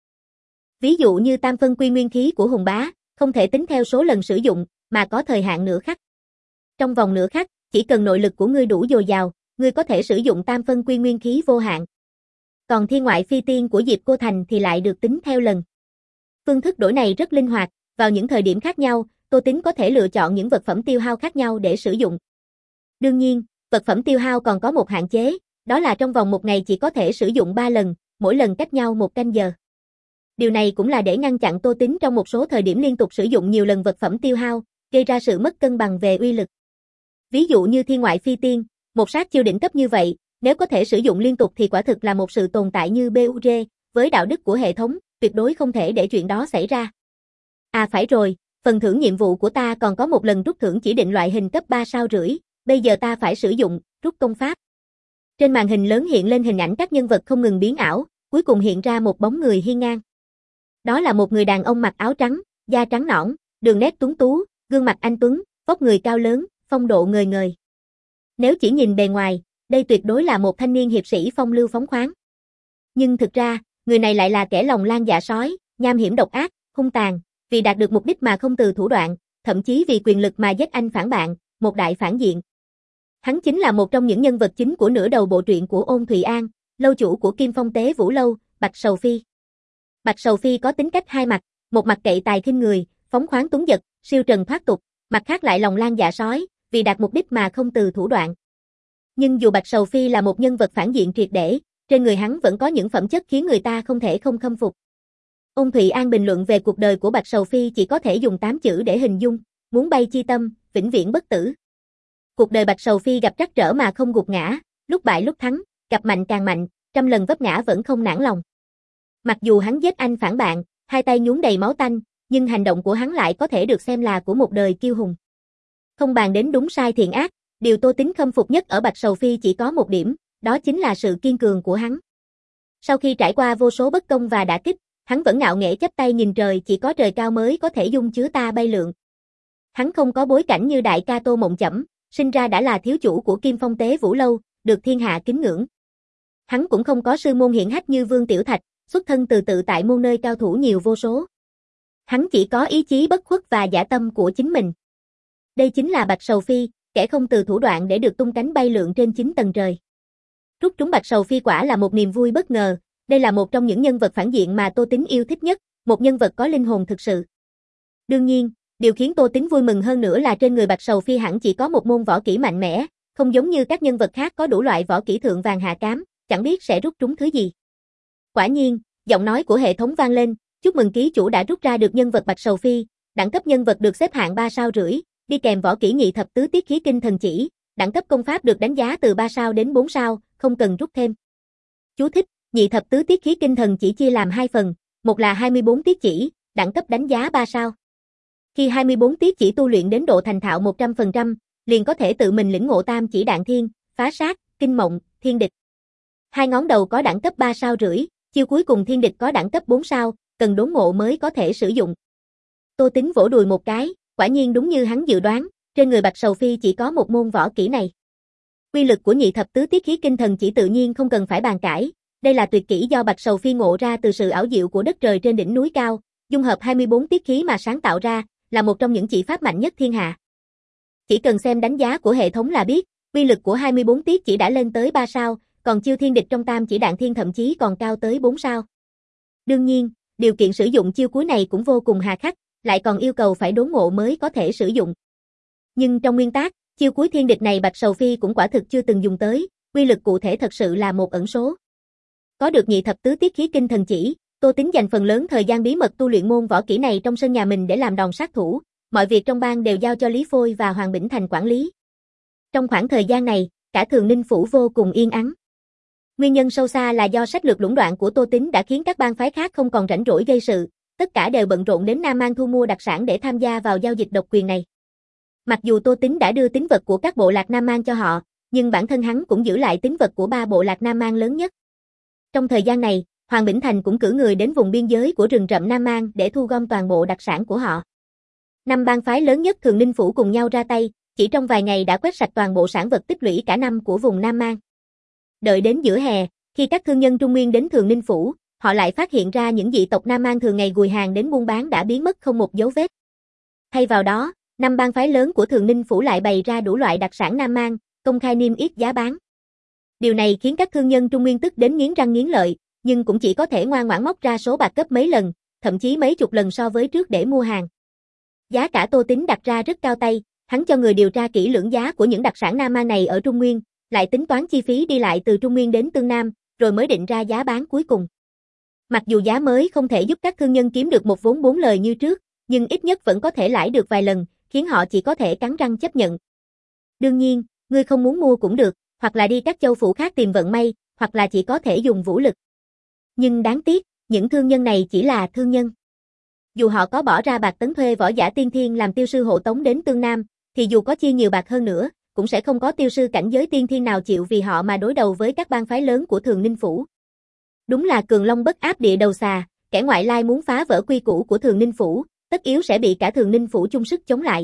Ví dụ như tam phân quy nguyên khí của Hùng Bá, không thể tính theo số lần sử dụng, mà có thời hạn nửa khắc. Trong vòng nửa khắc, chỉ cần nội lực của ngươi đủ dồi dào, ngươi có thể sử dụng tam phân quy nguyên khí vô hạn. Còn thiên ngoại phi tiên của Diệp Cô Thành thì lại được tính theo lần. Phương thức đổi này rất linh hoạt, vào những thời điểm khác nhau, Tô Tín có thể lựa chọn những vật phẩm tiêu hao khác nhau để sử dụng. Đương nhiên, vật phẩm tiêu hao còn có một hạn chế, đó là trong vòng một ngày chỉ có thể sử dụng ba lần, mỗi lần cách nhau một canh giờ. Điều này cũng là để ngăn chặn Tô Tín trong một số thời điểm liên tục sử dụng nhiều lần vật phẩm tiêu hao, gây ra sự mất cân bằng về uy lực. Ví dụ như thiên ngoại phi tiên, một sát chiêu đỉnh cấp như vậy, nếu có thể sử dụng liên tục thì quả thực là một sự tồn tại như bê u rê, với đạo đức của hệ thống, tuyệt đối không thể để chuyện đó xảy ra. À phải rồi, phần thưởng nhiệm vụ của ta còn có một lần rút thưởng chỉ định loại hình cấp ba sao rưỡi, bây giờ ta phải sử dụng, rút công pháp. Trên màn hình lớn hiện lên hình ảnh các nhân vật không ngừng biến ảo, cuối cùng hiện ra một bóng người hiên ngang. Đó là một người đàn ông mặc áo trắng, da trắng nõn, đường nét tuấn tú, gương mặt anh tuấn, vóc người cao lớn, phong độ ngời ngời. Nếu chỉ nhìn bề ngoài, đây tuyệt đối là một thanh niên hiệp sĩ phong lưu phóng khoáng. Nhưng thực ra, người này lại là kẻ lòng lang dạ sói, nham hiểm độc ác, hung tàn, vì đạt được mục đích mà không từ thủ đoạn, thậm chí vì quyền lực mà giết anh phản bạn, một đại phản diện. Hắn chính là một trong những nhân vật chính của nửa đầu bộ truyện của Ôn Thụy An, lâu chủ của Kim Phong Tế Vũ Lâu, Bạch Sầu Phi. Bạch Sầu Phi có tính cách hai mặt, một mặt cậy tài khinh người, phóng khoáng tuấn giật, siêu trần thoát tục, mặt khác lại lòng lang dạ sói, vì đạt mục đích mà không từ thủ đoạn. Nhưng dù Bạch Sầu Phi là một nhân vật phản diện triệt để, trên người hắn vẫn có những phẩm chất khiến người ta không thể không khâm phục. Ôn Thụy An bình luận về cuộc đời của Bạch Sầu Phi chỉ có thể dùng tám chữ để hình dung, muốn bay chi tâm, vĩnh viễn bất tử. Cuộc đời Bạch Sầu Phi gặp trắc trở mà không gục ngã, lúc bại lúc thắng, gặp mạnh càng mạnh, trăm lần vấp ngã vẫn không nản lòng. Mặc dù hắn giết anh phản bạn, hai tay nhuốm đầy máu tanh, nhưng hành động của hắn lại có thể được xem là của một đời kiêu hùng. Không bàn đến đúng sai thiện ác, điều Tô Tín khâm phục nhất ở Bạch Sầu Phi chỉ có một điểm, đó chính là sự kiên cường của hắn. Sau khi trải qua vô số bất công và đả kích, hắn vẫn ngạo nghễ chắp tay nhìn trời, chỉ có trời cao mới có thể dung chứa ta bay lượn. Hắn không có bối cảnh như đại ca Tô Mộng Chẩm, sinh ra đã là thiếu chủ của Kim Phong Tế Vũ Lâu, được thiên hạ kính ngưỡng. Hắn cũng không có sư môn hiển hách như Vương Tiểu Thạch, xuất thân từ tự tại môn nơi cao thủ nhiều vô số. Hắn chỉ có ý chí bất khuất và dã tâm của chính mình. Đây chính là Bạch Sầu Phi, kẻ không từ thủ đoạn để được tung cánh bay lượn trên chín tầng trời. Rút trúng Bạch Sầu Phi quả là một niềm vui bất ngờ, đây là một trong những nhân vật phản diện mà Tô Tín yêu thích nhất, một nhân vật có linh hồn thực sự. Đương nhiên, điều khiến Tô Tín vui mừng hơn nữa là trên người Bạch Sầu Phi hẳn chỉ có một môn võ kỹ mạnh mẽ, không giống như các nhân vật khác có đủ loại võ kỹ thượng vàng hạ cám, chẳng biết sẽ rút trúng thứ gì. Quả nhiên, giọng nói của hệ thống vang lên, chúc mừng ký chủ đã rút ra được nhân vật Bạch Sầu Phi, đẳng cấp nhân vật được xếp hạng ba sao rưỡi, đi kèm võ kỹ nhị thập tứ tiết khí kinh thần chỉ, đẳng cấp công pháp được đánh giá từ ba sao đến bốn sao, không cần rút thêm. Chú thích, nhị thập tứ tiết khí kinh thần chỉ chia làm hai phần, một là hai mươi bốn tiết chỉ, đẳng cấp đánh giá ba sao. Khi hai mươi bốn tiết chỉ tu luyện đến độ thành thạo một trăm phần trăm, liền có thể tự mình lĩnh ngộ tam chỉ đạn thiên, phá sát, kinh mộng, thiên địch. Hai ngón đầu có đẳng cấp ba sao rưỡi, chiêu cuối cùng thiên địch có đẳng cấp bốn sao, cần đốn ngộ mới có thể sử dụng. Tô Tín vỗ đùi một cái, quả nhiên đúng như hắn dự đoán, trên người Bạch Sầu Phi chỉ có một môn võ kỹ này. Quy lực của nhị thập tứ tiết khí kinh thần chỉ tự nhiên không cần phải bàn cãi, đây là tuyệt kỹ do Bạch Sầu Phi ngộ ra từ sự ảo diệu của đất trời trên đỉnh núi cao, dung hợp hai mươi bốn tiết khí mà sáng tạo ra, là một trong những chỉ pháp mạnh nhất thiên hạ. Chỉ cần xem đánh giá của hệ thống là biết, quy lực của hai mươi bốn tiết chỉ đã lên tới ba sao, còn chiêu thiên địch trong tam chỉ đạn thiên thậm chí còn cao tới bốn sao. Đương nhiên, điều kiện sử dụng chiêu cuối này cũng vô cùng hà khắc, lại còn yêu cầu phải đốn ngộ mới có thể sử dụng. Nhưng trong nguyên tắc, chiêu cuối thiên địch này Bạch Sầu Phi cũng quả thực chưa từng dùng tới, quy lực cụ thể thật sự là một ẩn số. Có được nhị thập tứ tiết khí kinh thần chỉ, Tô Tín dành phần lớn thời gian bí mật tu luyện môn võ kỹ này trong sân nhà mình để làm đòn sát thủ, mọi việc trong bang đều giao cho Lý Phôi và Hoàng Bỉnh Thành quản lý. Trong khoảng thời gian này, cả Thường Ninh Phủ vô cùng yên ắng. Nguyên nhân sâu xa là do sách lược lũng đoạn của Tô Tín đã khiến các bang phái khác không còn rảnh rỗi gây sự, tất cả đều bận rộn đến Nam Mang thu mua đặc sản để tham gia vào giao dịch độc quyền này. Mặc dù Tô Tín đã đưa tín vật của các bộ lạc Nam Mang cho họ, nhưng bản thân hắn cũng giữ lại tín vật của ba bộ lạc Nam Mang lớn nhất. Trong thời gian này, Hoàng Bỉnh Thành cũng cử người đến vùng biên giới của rừng rậm Nam Mang để thu gom toàn bộ đặc sản của họ. Năm bang phái lớn nhất Thường Ninh Phủ cùng nhau ra tay, chỉ trong vài ngày đã quét sạch toàn bộ sản vật tích lũy cả năm của vùng Nam Mang. Đợi đến giữa hè, khi các thương nhân Trung Nguyên đến Thường Ninh Phủ, họ lại phát hiện ra những dị tộc Nam Mang thường ngày gùi hàng đến buôn bán đã biến mất không một dấu vết. Thay vào đó, năm bang phái lớn của Thường Ninh Phủ lại bày ra đủ loại đặc sản Nam Mang, công khai niêm yết giá bán. Điều này khiến các thương nhân Trung Nguyên tức đến nghiến răng nghiến lợi, nhưng cũng chỉ có thể ngoan ngoãn móc ra số bạc gấp mấy lần, thậm chí mấy chục lần so với trước để mua hàng. Giá cả Tô Tín đặt ra rất cao tay, hắn cho người điều tra kỹ lưỡng giá của những đặc sản Nam Mang này ở Trung Nguyên, lại tính toán chi phí đi lại từ Trung Nguyên đến Tương Nam, rồi mới định ra giá bán cuối cùng. Mặc dù giá mới không thể giúp các thương nhân kiếm được một vốn bốn lời như trước, nhưng ít nhất vẫn có thể lãi được vài lần, khiến họ chỉ có thể cắn răng chấp nhận. Đương nhiên, ngươi không muốn mua cũng được, hoặc là đi các châu phủ khác tìm vận may, hoặc là chỉ có thể dùng vũ lực. Nhưng đáng tiếc, những thương nhân này chỉ là thương nhân. Dù họ có bỏ ra bạc tấn thuê võ giả tiên thiên làm tiêu sư hộ tống đến Tương Nam, thì dù có chia nhiều bạc hơn nữa, cũng sẽ không có tiêu sư cảnh giới tiên thiên nào chịu vì họ mà đối đầu với các bang phái lớn của Thường Ninh Phủ. Đúng là cường long bất áp địa đầu xà, kẻ ngoại lai muốn phá vỡ quy củ của Thường Ninh Phủ, tất yếu sẽ bị cả Thường Ninh Phủ chung sức chống lại.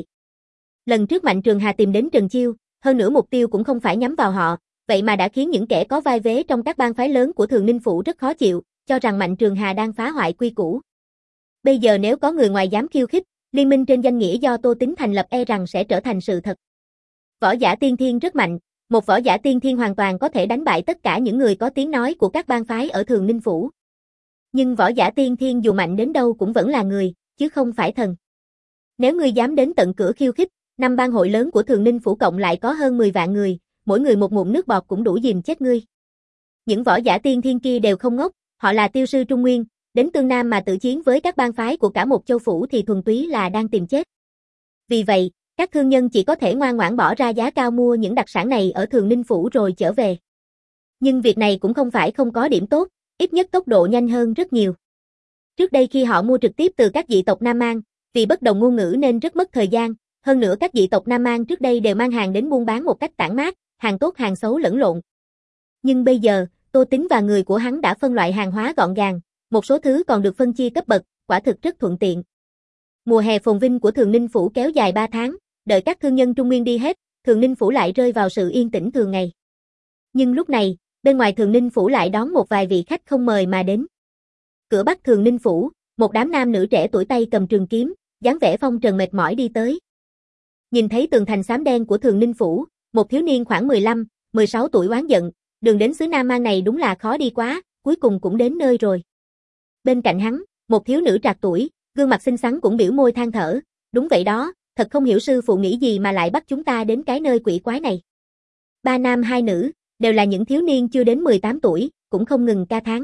Lần trước Mạnh Trường Hà tìm đến Trần Chiêu, hơn nữa mục tiêu cũng không phải nhắm vào họ, vậy mà đã khiến những kẻ có vai vế trong các bang phái lớn của Thường Ninh Phủ rất khó chịu, cho rằng Mạnh Trường Hà đang phá hoại quy củ. Bây giờ nếu có người ngoài dám khiêu khích, liên minh trên danh nghĩa do Tô Tín thành lập e rằng sẽ trở thành sự thật. Võ giả tiên thiên rất mạnh, một võ giả tiên thiên hoàn toàn có thể đánh bại tất cả những người có tiếng nói của các bang phái ở Thường Ninh Phủ. Nhưng võ giả tiên thiên dù mạnh đến đâu cũng vẫn là người, chứ không phải thần. Nếu ngươi dám đến tận cửa khiêu khích, năm bang hội lớn của Thường Ninh Phủ cộng lại có hơn mười vạn người, mỗi người một ngụm nước bọt cũng đủ dìm chết ngươi. Những võ giả tiên thiên kia đều không ngốc, họ là tiêu sư Trung Nguyên, đến Tương Nam mà tự chiến với các bang phái của cả một châu phủ thì thuần túy là đang tìm chết. Vì vậy, các thương nhân chỉ có thể ngoan ngoãn bỏ ra giá cao mua những đặc sản này ở Thường Ninh Phủ rồi trở về. Nhưng việc này cũng không phải không có điểm tốt, ít nhất tốc độ nhanh hơn rất nhiều. Trước đây khi họ mua trực tiếp từ các dị tộc Nam Mang, vì bất đồng ngôn ngữ nên rất mất thời gian, hơn nữa các dị tộc Nam Mang trước đây đều mang hàng đến buôn bán một cách tản mát, hàng tốt hàng xấu lẫn lộn. Nhưng bây giờ, Tô Tín và người của hắn đã phân loại hàng hóa gọn gàng, một số thứ còn được phân chia cấp bậc, quả thực rất thuận tiện. Mùa hè phồn vinh của Thường Ninh Phủ kéo dài ba tháng, đợi các thương nhân Trung Nguyên đi hết, Thường Ninh Phủ lại rơi vào sự yên tĩnh thường ngày. Nhưng lúc này, bên ngoài Thường Ninh Phủ lại đón một vài vị khách không mời mà đến. Cửa Bắc Thường Ninh Phủ, một đám nam nữ trẻ tuổi tay cầm trường kiếm, dáng vẻ phong trần mệt mỏi đi tới. Nhìn thấy tường thành xám đen của Thường Ninh Phủ, một thiếu niên khoảng mười lăm, mười sáu tuổi oán giận, đường đến xứ Nam Mang này đúng là khó đi quá, cuối cùng cũng đến nơi rồi. Bên cạnh hắn, một thiếu nữ trạc tuổi, gương mặt xinh xắn cũng biểu môi than thở, đúng vậy đó, thật không hiểu sư phụ nghĩ gì mà lại bắt chúng ta đến cái nơi quỷ quái này. Ba nam hai nữ, đều là những thiếu niên chưa đến mười tám tuổi, cũng không ngừng ca thán.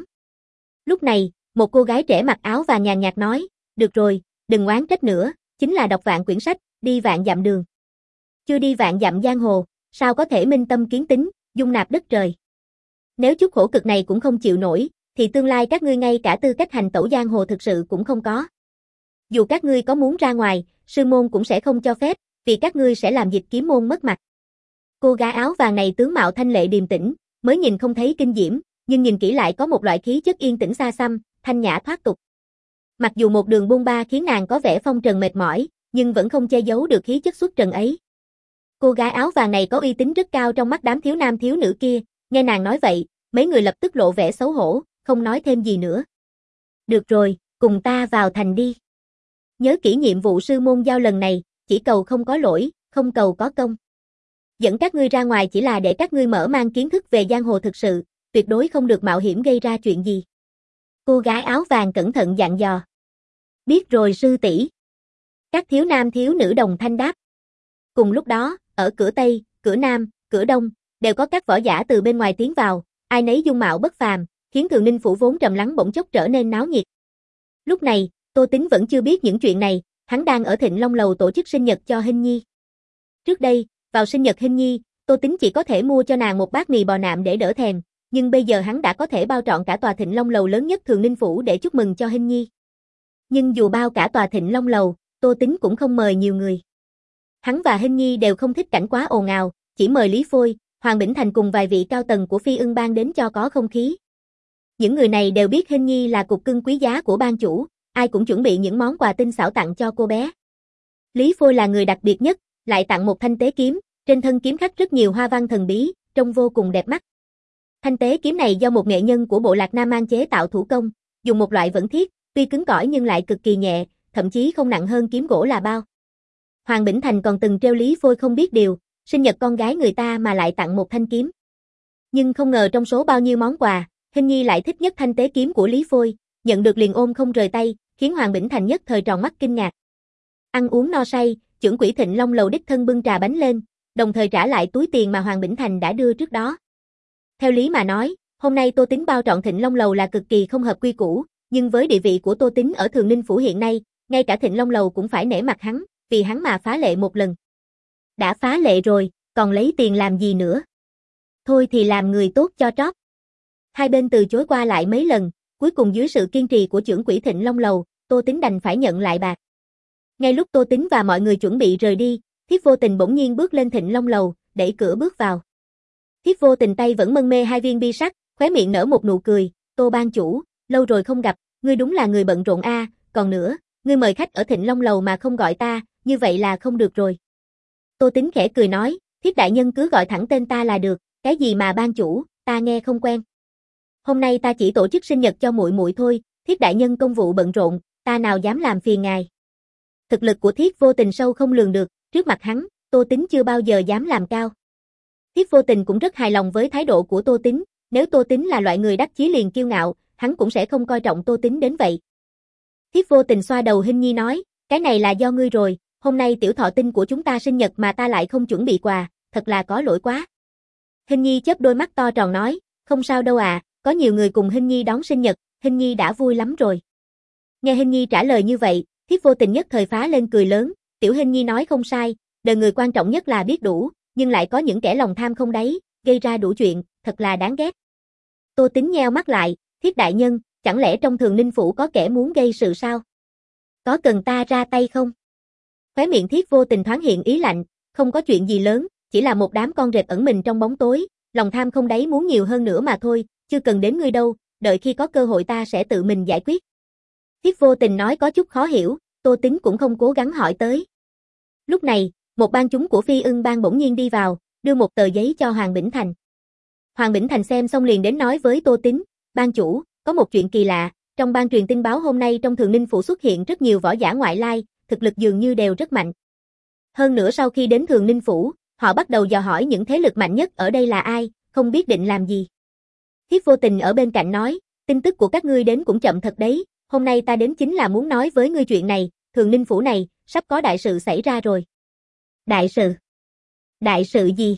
Lúc này, một cô gái trẻ mặc áo vàng nhàn nhạt nói, được rồi, đừng oán trách nữa, chính là đọc vạn quyển sách, đi vạn dặm đường. Chưa đi vạn dặm giang hồ, sao có thể minh tâm kiến tính, dung nạp đất trời. Nếu chút khổ cực này cũng không chịu nổi, thì tương lai các ngươi ngay cả tư cách hành tẩu giang hồ thực sự cũng không có. Dù các ngươi có muốn ra ngoài, sư môn cũng sẽ không cho phép, vì các ngươi sẽ làm Dịch Kiếm môn mất mặt. Cô gái áo vàng này tướng mạo thanh lệ điềm tĩnh, mới nhìn không thấy kinh diễm, nhưng nhìn kỹ lại có một loại khí chất yên tĩnh xa xăm, thanh nhã thoát tục. Mặc dù một đường bôn ba khiến nàng có vẻ phong trần mệt mỏi, nhưng vẫn không che giấu được khí chất xuất trần ấy. Cô gái áo vàng này có uy tín rất cao trong mắt đám thiếu nam thiếu nữ kia, nghe nàng nói vậy, mấy người lập tức lộ vẻ xấu hổ, không nói thêm gì nữa. Được rồi, cùng ta vào thành đi. Nhớ kỹ nhiệm vụ sư môn giao lần này, chỉ cầu không có lỗi, không cầu có công. Dẫn các ngươi ra ngoài chỉ là để các ngươi mở mang kiến thức về giang hồ thực sự, tuyệt đối không được mạo hiểm gây ra chuyện gì. Cô gái áo vàng cẩn thận dặn dò. Biết rồi sư tỷ. Các thiếu nam thiếu nữ đồng thanh đáp. Cùng lúc đó, ở cửa Tây, cửa Nam, cửa Đông, đều có các võ giả từ bên ngoài tiến vào, ai nấy dung mạo bất phàm, khiến Thường Ninh Phủ vốn trầm lắng bỗng chốc trở nên náo nhiệt. Lúc này, Tô Tín vẫn chưa biết những chuyện này, hắn đang ở Thịnh Long Lầu tổ chức sinh nhật cho Hinh Nhi. Trước đây, vào sinh nhật Hinh Nhi, Tô Tín chỉ có thể mua cho nàng một bát mì bò nạm để đỡ thèm, nhưng bây giờ hắn đã có thể bao trọn cả tòa Thịnh Long Lầu lớn nhất Thường Ninh Phủ để chúc mừng cho Hinh Nhi. Nhưng dù bao cả tòa Thịnh Long Lầu, Tô Tín cũng không mời nhiều người. Hắn và Hinh Nhi đều không thích cảnh quá ồn ào, chỉ mời Lý Phôi, Hoàng Bỉnh Thành cùng vài vị cao tầng của Phi Ưng Bang đến cho có không khí. Những người này đều biết Hinh Nhi là cục cưng quý giá của bang chủ, ai cũng chuẩn bị những món quà tinh xảo tặng cho cô bé. Lý Phôi là người đặc biệt nhất, lại tặng một thanh tế kiếm, trên thân kiếm khắc rất nhiều hoa văn thần bí, trông vô cùng đẹp mắt. Thanh tế kiếm này do một nghệ nhân của bộ lạc Nam Mang chế tạo thủ công, dùng một loại vẫn thiết, tuy cứng cỏi nhưng lại cực kỳ nhẹ, thậm chí không nặng hơn kiếm gỗ là bao. Hoàng Bỉnh Thành còn từng trêu Lý Phôi không biết điều, sinh nhật con gái người ta mà lại tặng một thanh kiếm. Nhưng không ngờ trong số bao nhiêu món quà, Hinh Nhi lại thích nhất thanh tế kiếm của Lý Phôi, nhận được liền ôm không rời tay, khiến Hoàng Bỉnh Thành nhất thời tròn mắt kinh ngạc. Ăn uống no say, trưởng quỹ Thịnh Long Lầu đích thân bưng trà bánh lên, đồng thời trả lại túi tiền mà Hoàng Bỉnh Thành đã đưa trước đó. Theo lý mà nói, hôm nay Tô Tín bao trọn Thịnh Long Lầu là cực kỳ không hợp quy củ, nhưng với địa vị của Tô Tín ở Thường Ninh Phủ hiện nay, ngay cả Thịnh Long Lầu cũng phải nể mặt hắn, vì hắn mà phá lệ một lần. Đã phá lệ rồi, còn lấy tiền làm gì nữa? Thôi thì làm người tốt cho trót. Hai bên từ chối qua lại mấy lần, cuối cùng dưới sự kiên trì của trưởng quỹ Thịnh Long Lầu, Tô Tín đành phải nhận lại bạc. Ngay lúc Tô Tín và mọi người chuẩn bị rời đi, Thiếp Vô Tình bỗng nhiên bước lên Thịnh Long Lầu, đẩy cửa bước vào. Thiếp Vô Tình tay vẫn mân mê hai viên bi sắt, khóe miệng nở một nụ cười, "Tô ban chủ, lâu rồi không gặp, ngươi đúng là người bận rộn a, à, còn nữa, ngươi mời khách ở Thịnh Long Lầu mà không gọi ta, như vậy là không được rồi." Tô Tín khẽ cười nói, "Thiếp đại nhân cứ gọi thẳng tên ta là được, cái gì mà ban chủ, ta nghe không quen. Hôm nay ta chỉ tổ chức sinh nhật cho muội muội thôi, Thiếp đại nhân công vụ bận rộn, ta nào dám làm phiền ngài." Thực lực của Thiếp Vô Tình sâu không lường được, trước mặt hắn, Tô Tín chưa bao giờ dám làm cao. Thiếp Vô Tình cũng rất hài lòng với thái độ của Tô Tín, nếu Tô Tín là loại người đắc chí liền kiêu ngạo, hắn cũng sẽ không coi trọng Tô Tín đến vậy. Thiếp Vô Tình xoa đầu Hinh Nhi nói, "Cái này là do ngươi rồi, hôm nay tiểu thọ tinh của chúng ta sinh nhật mà ta lại không chuẩn bị quà, thật là có lỗi quá." Hinh Nhi chớp đôi mắt to tròn nói, "Không sao đâu à, có nhiều người cùng Hinh Nhi đón sinh nhật, Hinh Nhi đã vui lắm rồi." Nghe Hinh Nhi trả lời như vậy, Thiếp Vô Tình nhất thời phá lên cười lớn, "Tiểu Hinh Nhi nói không sai, đời người quan trọng nhất là biết đủ, nhưng lại có những kẻ lòng tham không đáy, gây ra đủ chuyện, thật là đáng ghét." Tô Tín nheo mắt lại, "Thiếp đại nhân, chẳng lẽ trong Thường Ninh Phủ có kẻ muốn gây sự sao? Có cần ta ra tay không?" Khóe miệng Thiếp Vô Tình thoáng hiện ý lạnh, "Không có chuyện gì lớn, chỉ là một đám con rệp ẩn mình trong bóng tối, lòng tham không đáy muốn nhiều hơn nữa mà thôi, chưa cần đến ngươi đâu, đợi khi có cơ hội ta sẽ tự mình giải quyết." Thiếp Vô Tình nói có chút khó hiểu, Tô Tín cũng không cố gắng hỏi tới. Lúc này, một ban chúng của Phi Ưng Bang bỗng nhiên đi vào, đưa một tờ giấy cho Hoàng Bỉnh Thành. Hoàng Bỉnh Thành xem xong liền đến nói với Tô Tín, "Ban chủ, có một chuyện kỳ lạ, trong ban truyền tin báo hôm nay trong Thường Ninh Phủ xuất hiện rất nhiều võ giả ngoại lai, thực lực dường như đều rất mạnh. Hơn nữa sau khi đến Thường Ninh Phủ, họ bắt đầu dò hỏi những thế lực mạnh nhất ở đây là ai, không biết định làm gì." Thiếp Vô Tình ở bên cạnh nói, "Tin tức của các ngươi đến cũng chậm thật đấy, hôm nay ta đến chính là muốn nói với ngươi chuyện này, Thường Ninh Phủ này, sắp có đại sự xảy ra rồi." "Đại sự? Đại sự gì?"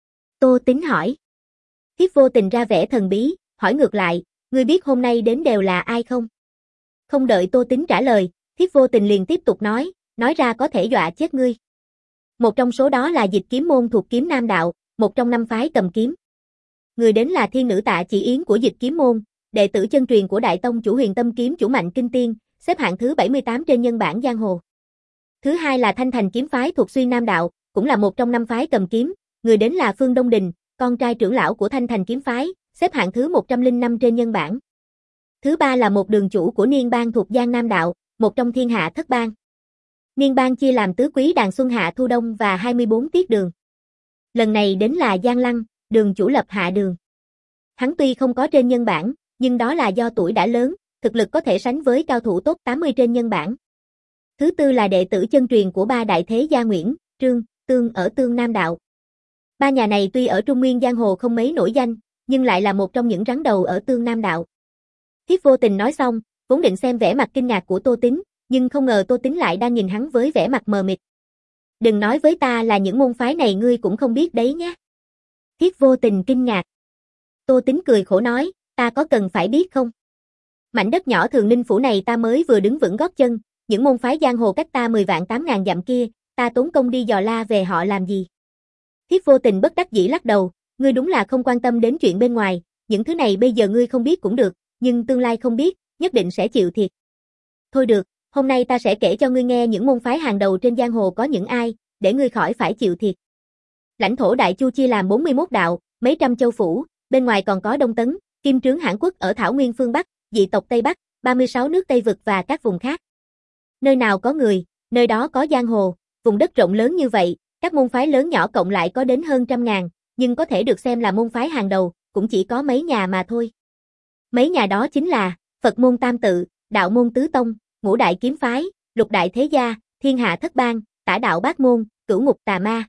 Tô Tín hỏi. Thiếp Vô Tình ra vẻ thần bí, hỏi ngược lại, "Ngươi biết hôm nay đến đều là ai không?" Không đợi Tô Tín trả lời, Thiếp Vô Tình liền tiếp tục nói, "Nói ra có thể dọa chết ngươi. Một trong số đó là Dịch Kiếm môn thuộc Kiếm Nam đạo, một trong năm phái cầm kiếm. Người đến là thiên nữ Tạ Chỉ Yến của Dịch Kiếm môn, đệ tử chân truyền của Đại tông chủ Huyền Tâm kiếm chủ Mạnh Kinh Tiên, xếp hạng thứ bảy mươi tám trên nhân bản giang hồ. Thứ hai là Thanh Thành kiếm phái thuộc Xuyên Nam đạo, cũng là một trong năm phái cầm kiếm, người đến là Phương Đông Đình, con trai trưởng lão của Thanh Thành kiếm phái, xếp hạng thứ một trăm lẻ năm trên nhân bản. Thứ ba là một đường chủ của Niên Bang thuộc Giang Nam đạo, một trong thiên hạ thất bang. Niên Bang chia làm tứ quý đàn xuân hạ thu đông và hai mươi bốn tiết đường. Lần này đến là Giang Lăng, đường chủ lập hạ đường. Hắn tuy không có trên nhân bản, nhưng đó là do tuổi đã lớn, thực lực có thể sánh với cao thủ top tám mươi trên nhân bản. Thứ tư là đệ tử chân truyền của ba đại thế gia Nguyễn, Trương, Tương ở Tương Nam đạo. Ba nhà này tuy ở Trung Nguyên giang hồ không mấy nổi danh, nhưng lại là một trong những rắn đầu ở Tương Nam đạo." Thiếp Vô Tình nói xong, vốn định xem vẻ mặt kinh ngạc của Tô Tín, nhưng không ngờ Tô Tín lại đang nhìn hắn với vẻ mặt mờ mịt. "Đừng nói với ta là những môn phái này ngươi cũng không biết đấy nhé." Thiếp Vô Tình kinh ngạc. Tô Tín cười khổ nói, "Ta có cần phải biết không? Mảnh đất nhỏ Thường Ninh Phủ này ta mới vừa đứng vững gót chân, những môn phái giang hồ cách ta mười vạn tám ngàn dặm kia, ta tốn công đi dò la về họ làm gì?" Thiếp Vô Tình bất đắc dĩ lắc đầu, "Ngươi đúng là không quan tâm đến chuyện bên ngoài, những thứ này bây giờ ngươi không biết cũng được, nhưng tương lai không biết, nhất định sẽ chịu thiệt. Thôi được, hôm nay ta sẽ kể cho ngươi nghe những môn phái hàng đầu trên giang hồ có những ai, để ngươi khỏi phải chịu thiệt. Lãnh thổ Đại Chu chia làm bốn mươi mốt đạo, mấy trăm châu phủ, bên ngoài còn có Đông Tấn, Kim Trướng Hãn Quốc ở Thảo Nguyên phương Bắc, dị tộc Tây Bắc, ba mươi sáu nước Tây vực và các vùng khác. Nơi nào có người, nơi đó có giang hồ, vùng đất rộng lớn như vậy, các môn phái lớn nhỏ cộng lại có đến hơn trăm ngàn, nhưng có thể được xem là môn phái hàng đầu, cũng chỉ có mấy nhà mà thôi. Mấy nhà đó chính là Phật môn Tam tự, Đạo môn Tứ tông, Ngũ đại kiếm phái, Lục đại thế gia, Thiên hạ thất bang, Tả đạo bát môn, Cửu ngục tà ma.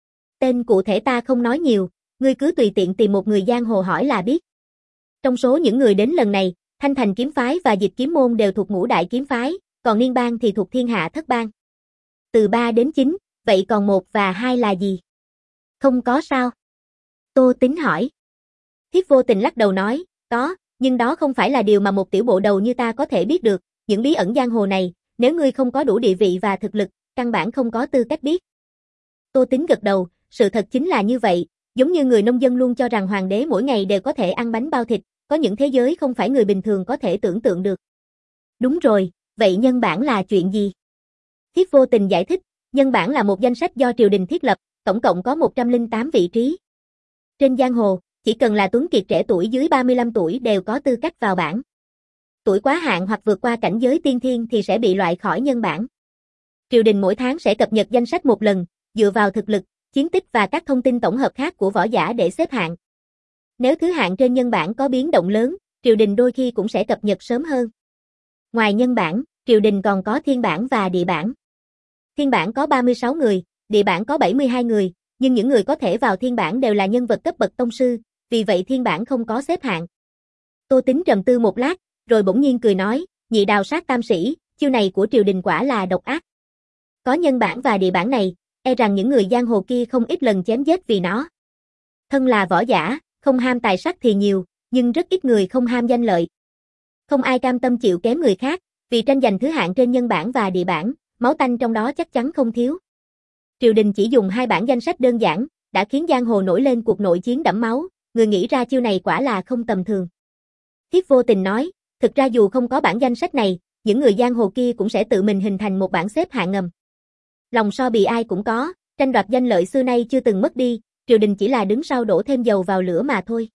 Tên cụ thể ta không nói nhiều, ngươi cứ tùy tiện tìm một người giang hồ hỏi là biết." Trong số những người đến lần này, Thanh Thành kiếm phái và Dịch kiếm môn đều thuộc Ngũ đại kiếm phái, còn Niên Bang thì thuộc Thiên hạ thất bang. Từ ba đến chín, vậy còn một và hai là gì? Không có sao? Tô Tín hỏi. Thiếp Vô Tình lắc đầu nói, có, nhưng đó không phải là điều mà một tiểu bộ đầu như ta có thể biết được, những bí ẩn giang hồ này, nếu ngươi không có đủ địa vị và thực lực, căn bản không có tư cách biết. Tô Tính gật đầu, sự thật chính là như vậy, giống như người nông dân luôn cho rằng hoàng đế mỗi ngày đều có thể ăn bánh bao thịt, có những thế giới không phải người bình thường có thể tưởng tượng được. Đúng rồi, vậy nhân bản là chuyện gì? Thiết Vô Tình giải thích, nhân bản là một danh sách do triều đình thiết lập, tổng cộng có một trăm lẻ tám vị trí. Trên giang hồ, chỉ cần là tuấn kiệt trẻ tuổi dưới ba mươi lăm tuổi đều có tư cách vào bảng. Tuổi quá hạn hoặc vượt qua cảnh giới tiên thiên thì sẽ bị loại khỏi nhân bản. Triều đình mỗi tháng sẽ cập nhật danh sách một lần, dựa vào thực lực, chiến tích và các thông tin tổng hợp khác của võ giả để xếp hạng. Nếu thứ hạng trên nhân bản có biến động lớn, triều đình đôi khi cũng sẽ cập nhật sớm hơn. Ngoài nhân bản, triều đình còn có thiên bản và địa bản. Thiên bản có ba mươi sáu người, địa bản có bảy mươi hai người, nhưng những người có thể vào thiên bản đều là nhân vật cấp bậc tông sư, vì vậy thiên bản không có xếp hạng. Tô Tính trầm tư một lát, rồi bỗng nhiên cười nói, nhị đào sát tam sĩ, chiêu này của triều đình quả là độc ác. Có nhân bản và địa bản này, e rằng những người giang hồ kia không ít lần chém giết vì nó. Thân là võ giả, không ham tài sắc thì nhiều, nhưng rất ít người không ham danh lợi. Không ai cam tâm chịu kém người khác, vì tranh giành thứ hạng trên nhân bản và địa bản, máu tanh trong đó chắc chắn không thiếu. Triều đình chỉ dùng hai bản danh sách đơn giản, đã khiến giang hồ nổi lên cuộc nội chiến đẫm máu, người nghĩ ra chiêu này quả là không tầm thường. Thiết Vô Tình nói, thực ra dù không có bản danh sách này, những người giang hồ kia cũng sẽ tự mình hình thành một bảng xếp hạng ngầm. Lòng so bì ai cũng có, tranh đoạt danh lợi xưa nay chưa từng mất đi, triều đình chỉ là đứng sau đổ thêm dầu vào lửa mà thôi.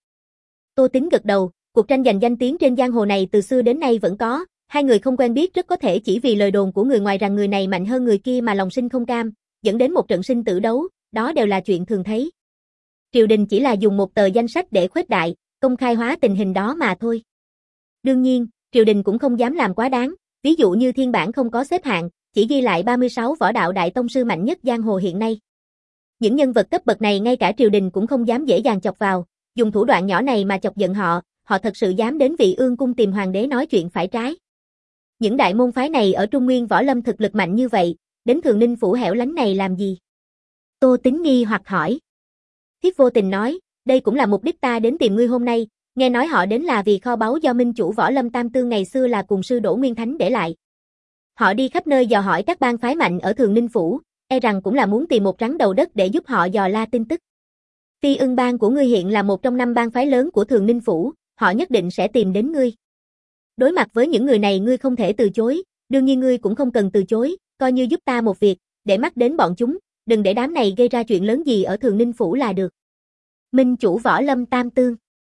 Tô Tính gật đầu, cuộc tranh giành danh tiếng trên giang hồ này từ xưa đến nay vẫn có, hai người không quen biết rất có thể chỉ vì lời đồn của người ngoài rằng người này mạnh hơn người kia mà lòng sinh không cam, dẫn đến một trận sinh tử đấu, đó đều là chuyện thường thấy. Triều đình chỉ là dùng một tờ danh sách để khuếch đại, công khai hóa tình hình đó mà thôi. Đương nhiên, triều đình cũng không dám làm quá đáng, ví dụ như thiên bản không có xếp hạng, chỉ ghi lại ba mươi sáu võ đạo đại tông sư mạnh nhất giang hồ hiện nay. Những nhân vật cấp bậc này ngay cả triều đình cũng không dám dễ dàng chọc vào, dùng thủ đoạn nhỏ này mà chọc giận họ, họ thật sự dám đến Vị Ương cung tìm hoàng đế nói chuyện phải trái. Những đại môn phái này ở Trung Nguyên võ lâm thực lực mạnh như vậy, đến Thường Ninh phủ hẻo lánh này làm gì? Tô Tính nghi hoặc hỏi. Thiết Vô Tình nói, đây cũng là mục đích ta đến tìm ngươi hôm nay, nghe nói họ đến là vì kho báu do minh chủ võ lâm Tam Tương ngày xưa là cùng sư Đỗ Nguyên Thánh để lại. Họ đi khắp nơi dò hỏi các bang phái mạnh ở Thường Ninh phủ, e rằng cũng là muốn tìm một rắn đầu đất để giúp họ dò la tin tức. Phi Ưng bang của ngươi hiện là một trong năm bang phái lớn của Thường Ninh phủ, họ nhất định sẽ tìm đến ngươi. Đối mặt với những người này ngươi không thể từ chối, đương nhiên ngươi cũng không cần từ chối, coi như giúp ta một việc, để mắt đến bọn chúng, đừng để đám này gây ra chuyện lớn gì ở Thường Ninh phủ là được. Minh chủ võ lâm Tam Tương.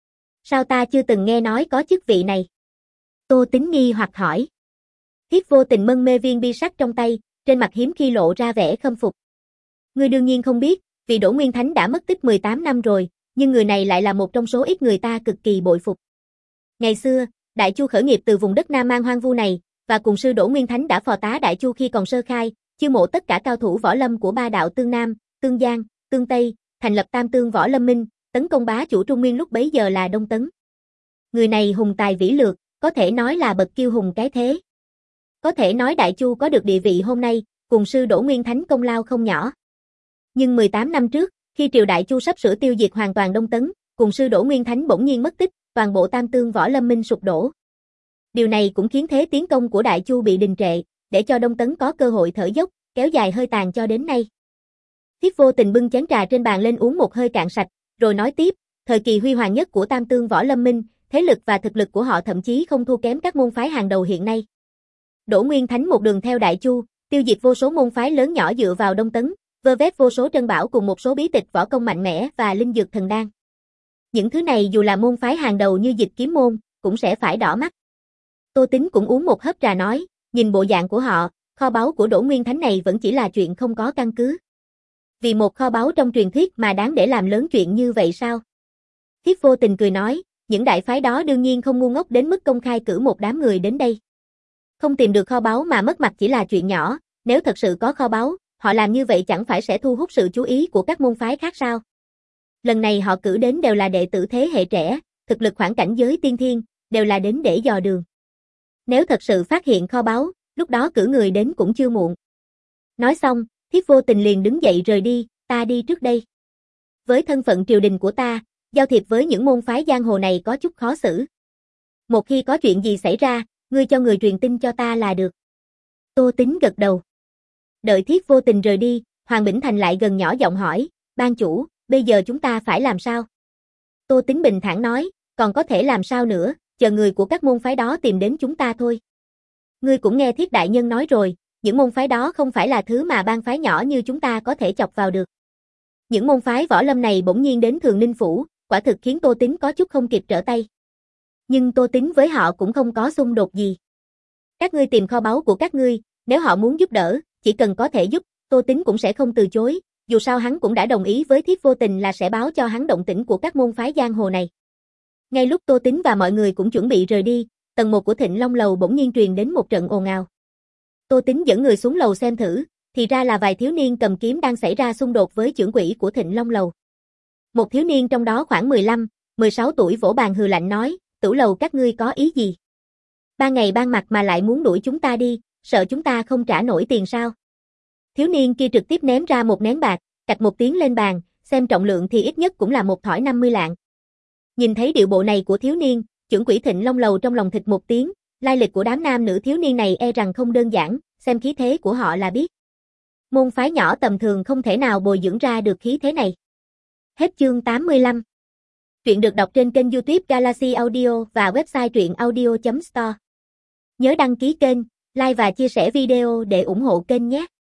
Sao ta chưa từng nghe nói có chức vị này? Tô Tính nghi hoặc hỏi. Thiết Vô Tình mân mê viên bi sắt trong tay, trên mặt hiếm khi lộ ra vẻ khâm phục. Ngươi đương nhiên không biết, vì Đỗ Nguyên Thánh đã mất tích mười tám năm rồi, nhưng người này lại là một trong số ít người ta cực kỳ bội phục. Ngày xưa, Đại Chu khởi nghiệp từ vùng đất Nam Mang hoang vu này, và cùng sư Đỗ Nguyên Thánh đã phò tá Đại Chu khi còn sơ khai, chiêu mộ tất cả cao thủ võ lâm của ba đạo Tương Nam, Tương Giang, Tương Tây, thành lập Tam Tương Võ Lâm Minh, tấn công bá chủ Trung Nguyên lúc bấy giờ là Đông Tấn. Người này hùng tài vĩ lược, có thể nói là bậc kiêu hùng cái thế. Có thể nói Đại Chu có được địa vị hôm nay, cùng sư Đỗ Nguyên Thánh công lao không nhỏ. Nhưng mười tám năm trước, khi triều Đại Chu sắp sửa tiêu diệt hoàn toàn Đông Tấn, cùng sư Đỗ Nguyên Thánh bỗng nhiên mất tích, toàn bộ Tam Tương Võ Lâm Minh sụp đổ. Điều này cũng khiến thế tiến công của Đại Chu bị đình trệ, để cho Đông Tấn có cơ hội thở dốc, kéo dài hơi tàn cho đến nay. Thiết Vô Tình bưng chén trà trên bàn lên uống một hơi cạn sạch, rồi nói tiếp, thời kỳ huy hoàng nhất của Tam Tương Võ Lâm Minh, thế lực và thực lực của họ thậm chí không thua kém các môn phái hàng đầu hiện nay. Đỗ Nguyên Thánh một đường theo Đại Chu, tiêu diệt vô số môn phái lớn nhỏ dựa vào Đông Tấn, vơ vét vô số trân bảo cùng một số bí tịch võ công mạnh mẽ và linh dược thần đan. Những thứ này dù là môn phái hàng đầu như Dịch Kiếm môn, cũng sẽ phải đỏ mắt. Tô Tính cũng uống một hớp trà nói, nhìn bộ dạng của họ, kho báu của Đỗ Nguyên Thánh này vẫn chỉ là chuyện không có căn cứ. Vì một kho báu trong truyền thuyết mà đáng để làm lớn chuyện như vậy sao? Thiết Vô Tình cười nói, những đại phái đó đương nhiên không ngu ngốc đến mức công khai cử một đám người đến đây. Không tìm được kho báu mà mất mặt chỉ là chuyện nhỏ, nếu thật sự có kho báu, họ làm như vậy chẳng phải sẽ thu hút sự chú ý của các môn phái khác sao? Lần này họ cử đến đều là đệ tử thế hệ trẻ, thực lực khoảng cảnh giới tiên thiên, đều là đến để dò đường. Nếu thật sự phát hiện kho báu, lúc đó cử người đến cũng chưa muộn. Nói xong, Thiết Vô Tình liền đứng dậy rời đi, ta đi trước đây. Với thân phận triều đình của ta, giao thiệp với những môn phái giang hồ này có chút khó xử. Một khi có chuyện gì xảy ra, ngươi cho người truyền tin cho ta là được. Tô Tính gật đầu. Đợi Thiết Vô Tình rời đi, Hoàng Bỉnh Thành lại gần nhỏ giọng hỏi, ban chủ, bây giờ chúng ta phải làm sao? Tô Tính bình thản nói, còn có thể làm sao nữa, chờ người của các môn phái đó tìm đến chúng ta thôi. Ngươi cũng nghe Thiết Đại Nhân nói rồi, những môn phái đó không phải là thứ mà bang phái nhỏ như chúng ta có thể chọc vào được. Những môn phái võ lâm này bỗng nhiên đến Thường Ninh Phủ, quả thực khiến Tô Tính có chút không kịp trở tay. Nhưng Tô Tính với họ cũng không có xung đột gì. Các ngươi tìm kho báu của các ngươi, nếu họ muốn giúp đỡ, chỉ cần có thể giúp, Tô Tính cũng sẽ không từ chối, dù sao hắn cũng đã đồng ý với Thiết Vô Tình là sẽ báo cho hắn động tĩnh của các môn phái giang hồ này. Ngay lúc Tô Tính và mọi người cũng chuẩn bị rời đi, tầng một của Thịnh Long Lầu bỗng nhiên truyền đến một trận ồn ào. Tô Tính dẫn người xuống lầu xem thử, thì ra là vài thiếu niên cầm kiếm đang xảy ra xung đột với trưởng quỹ của Thịnh Long Lầu. Một thiếu niên trong đó khoảng mười lăm, mười sáu tuổi vỗ bàn hừ lạnh nói, Tửu Lầu các ngươi có ý gì? Ban ngày ban mặt mà lại muốn đuổi chúng ta đi, sợ chúng ta không trả nổi tiền sao? Thiếu niên kia trực tiếp ném ra một nén bạc, cạch một tiếng lên bàn, xem trọng lượng thì ít nhất cũng là một thỏi năm mươi lạng. Nhìn thấy điệu bộ này của thiếu niên, trưởng quỹ Thịnh Long Lầu trong lòng thịch một tiếng, lai lịch của đám nam nữ thiếu niên này e rằng không đơn giản, xem khí thế của họ là biết. Môn phái nhỏ tầm thường không thể nào bồi dưỡng ra được khí thế này. Hết chương tám mươi lăm. Truyện được đọc trên kênh YouTube Galaxy Audio và website truyện audio chấm store. Nhớ đăng ký kênh, like và chia sẻ video để ủng hộ kênh nhé.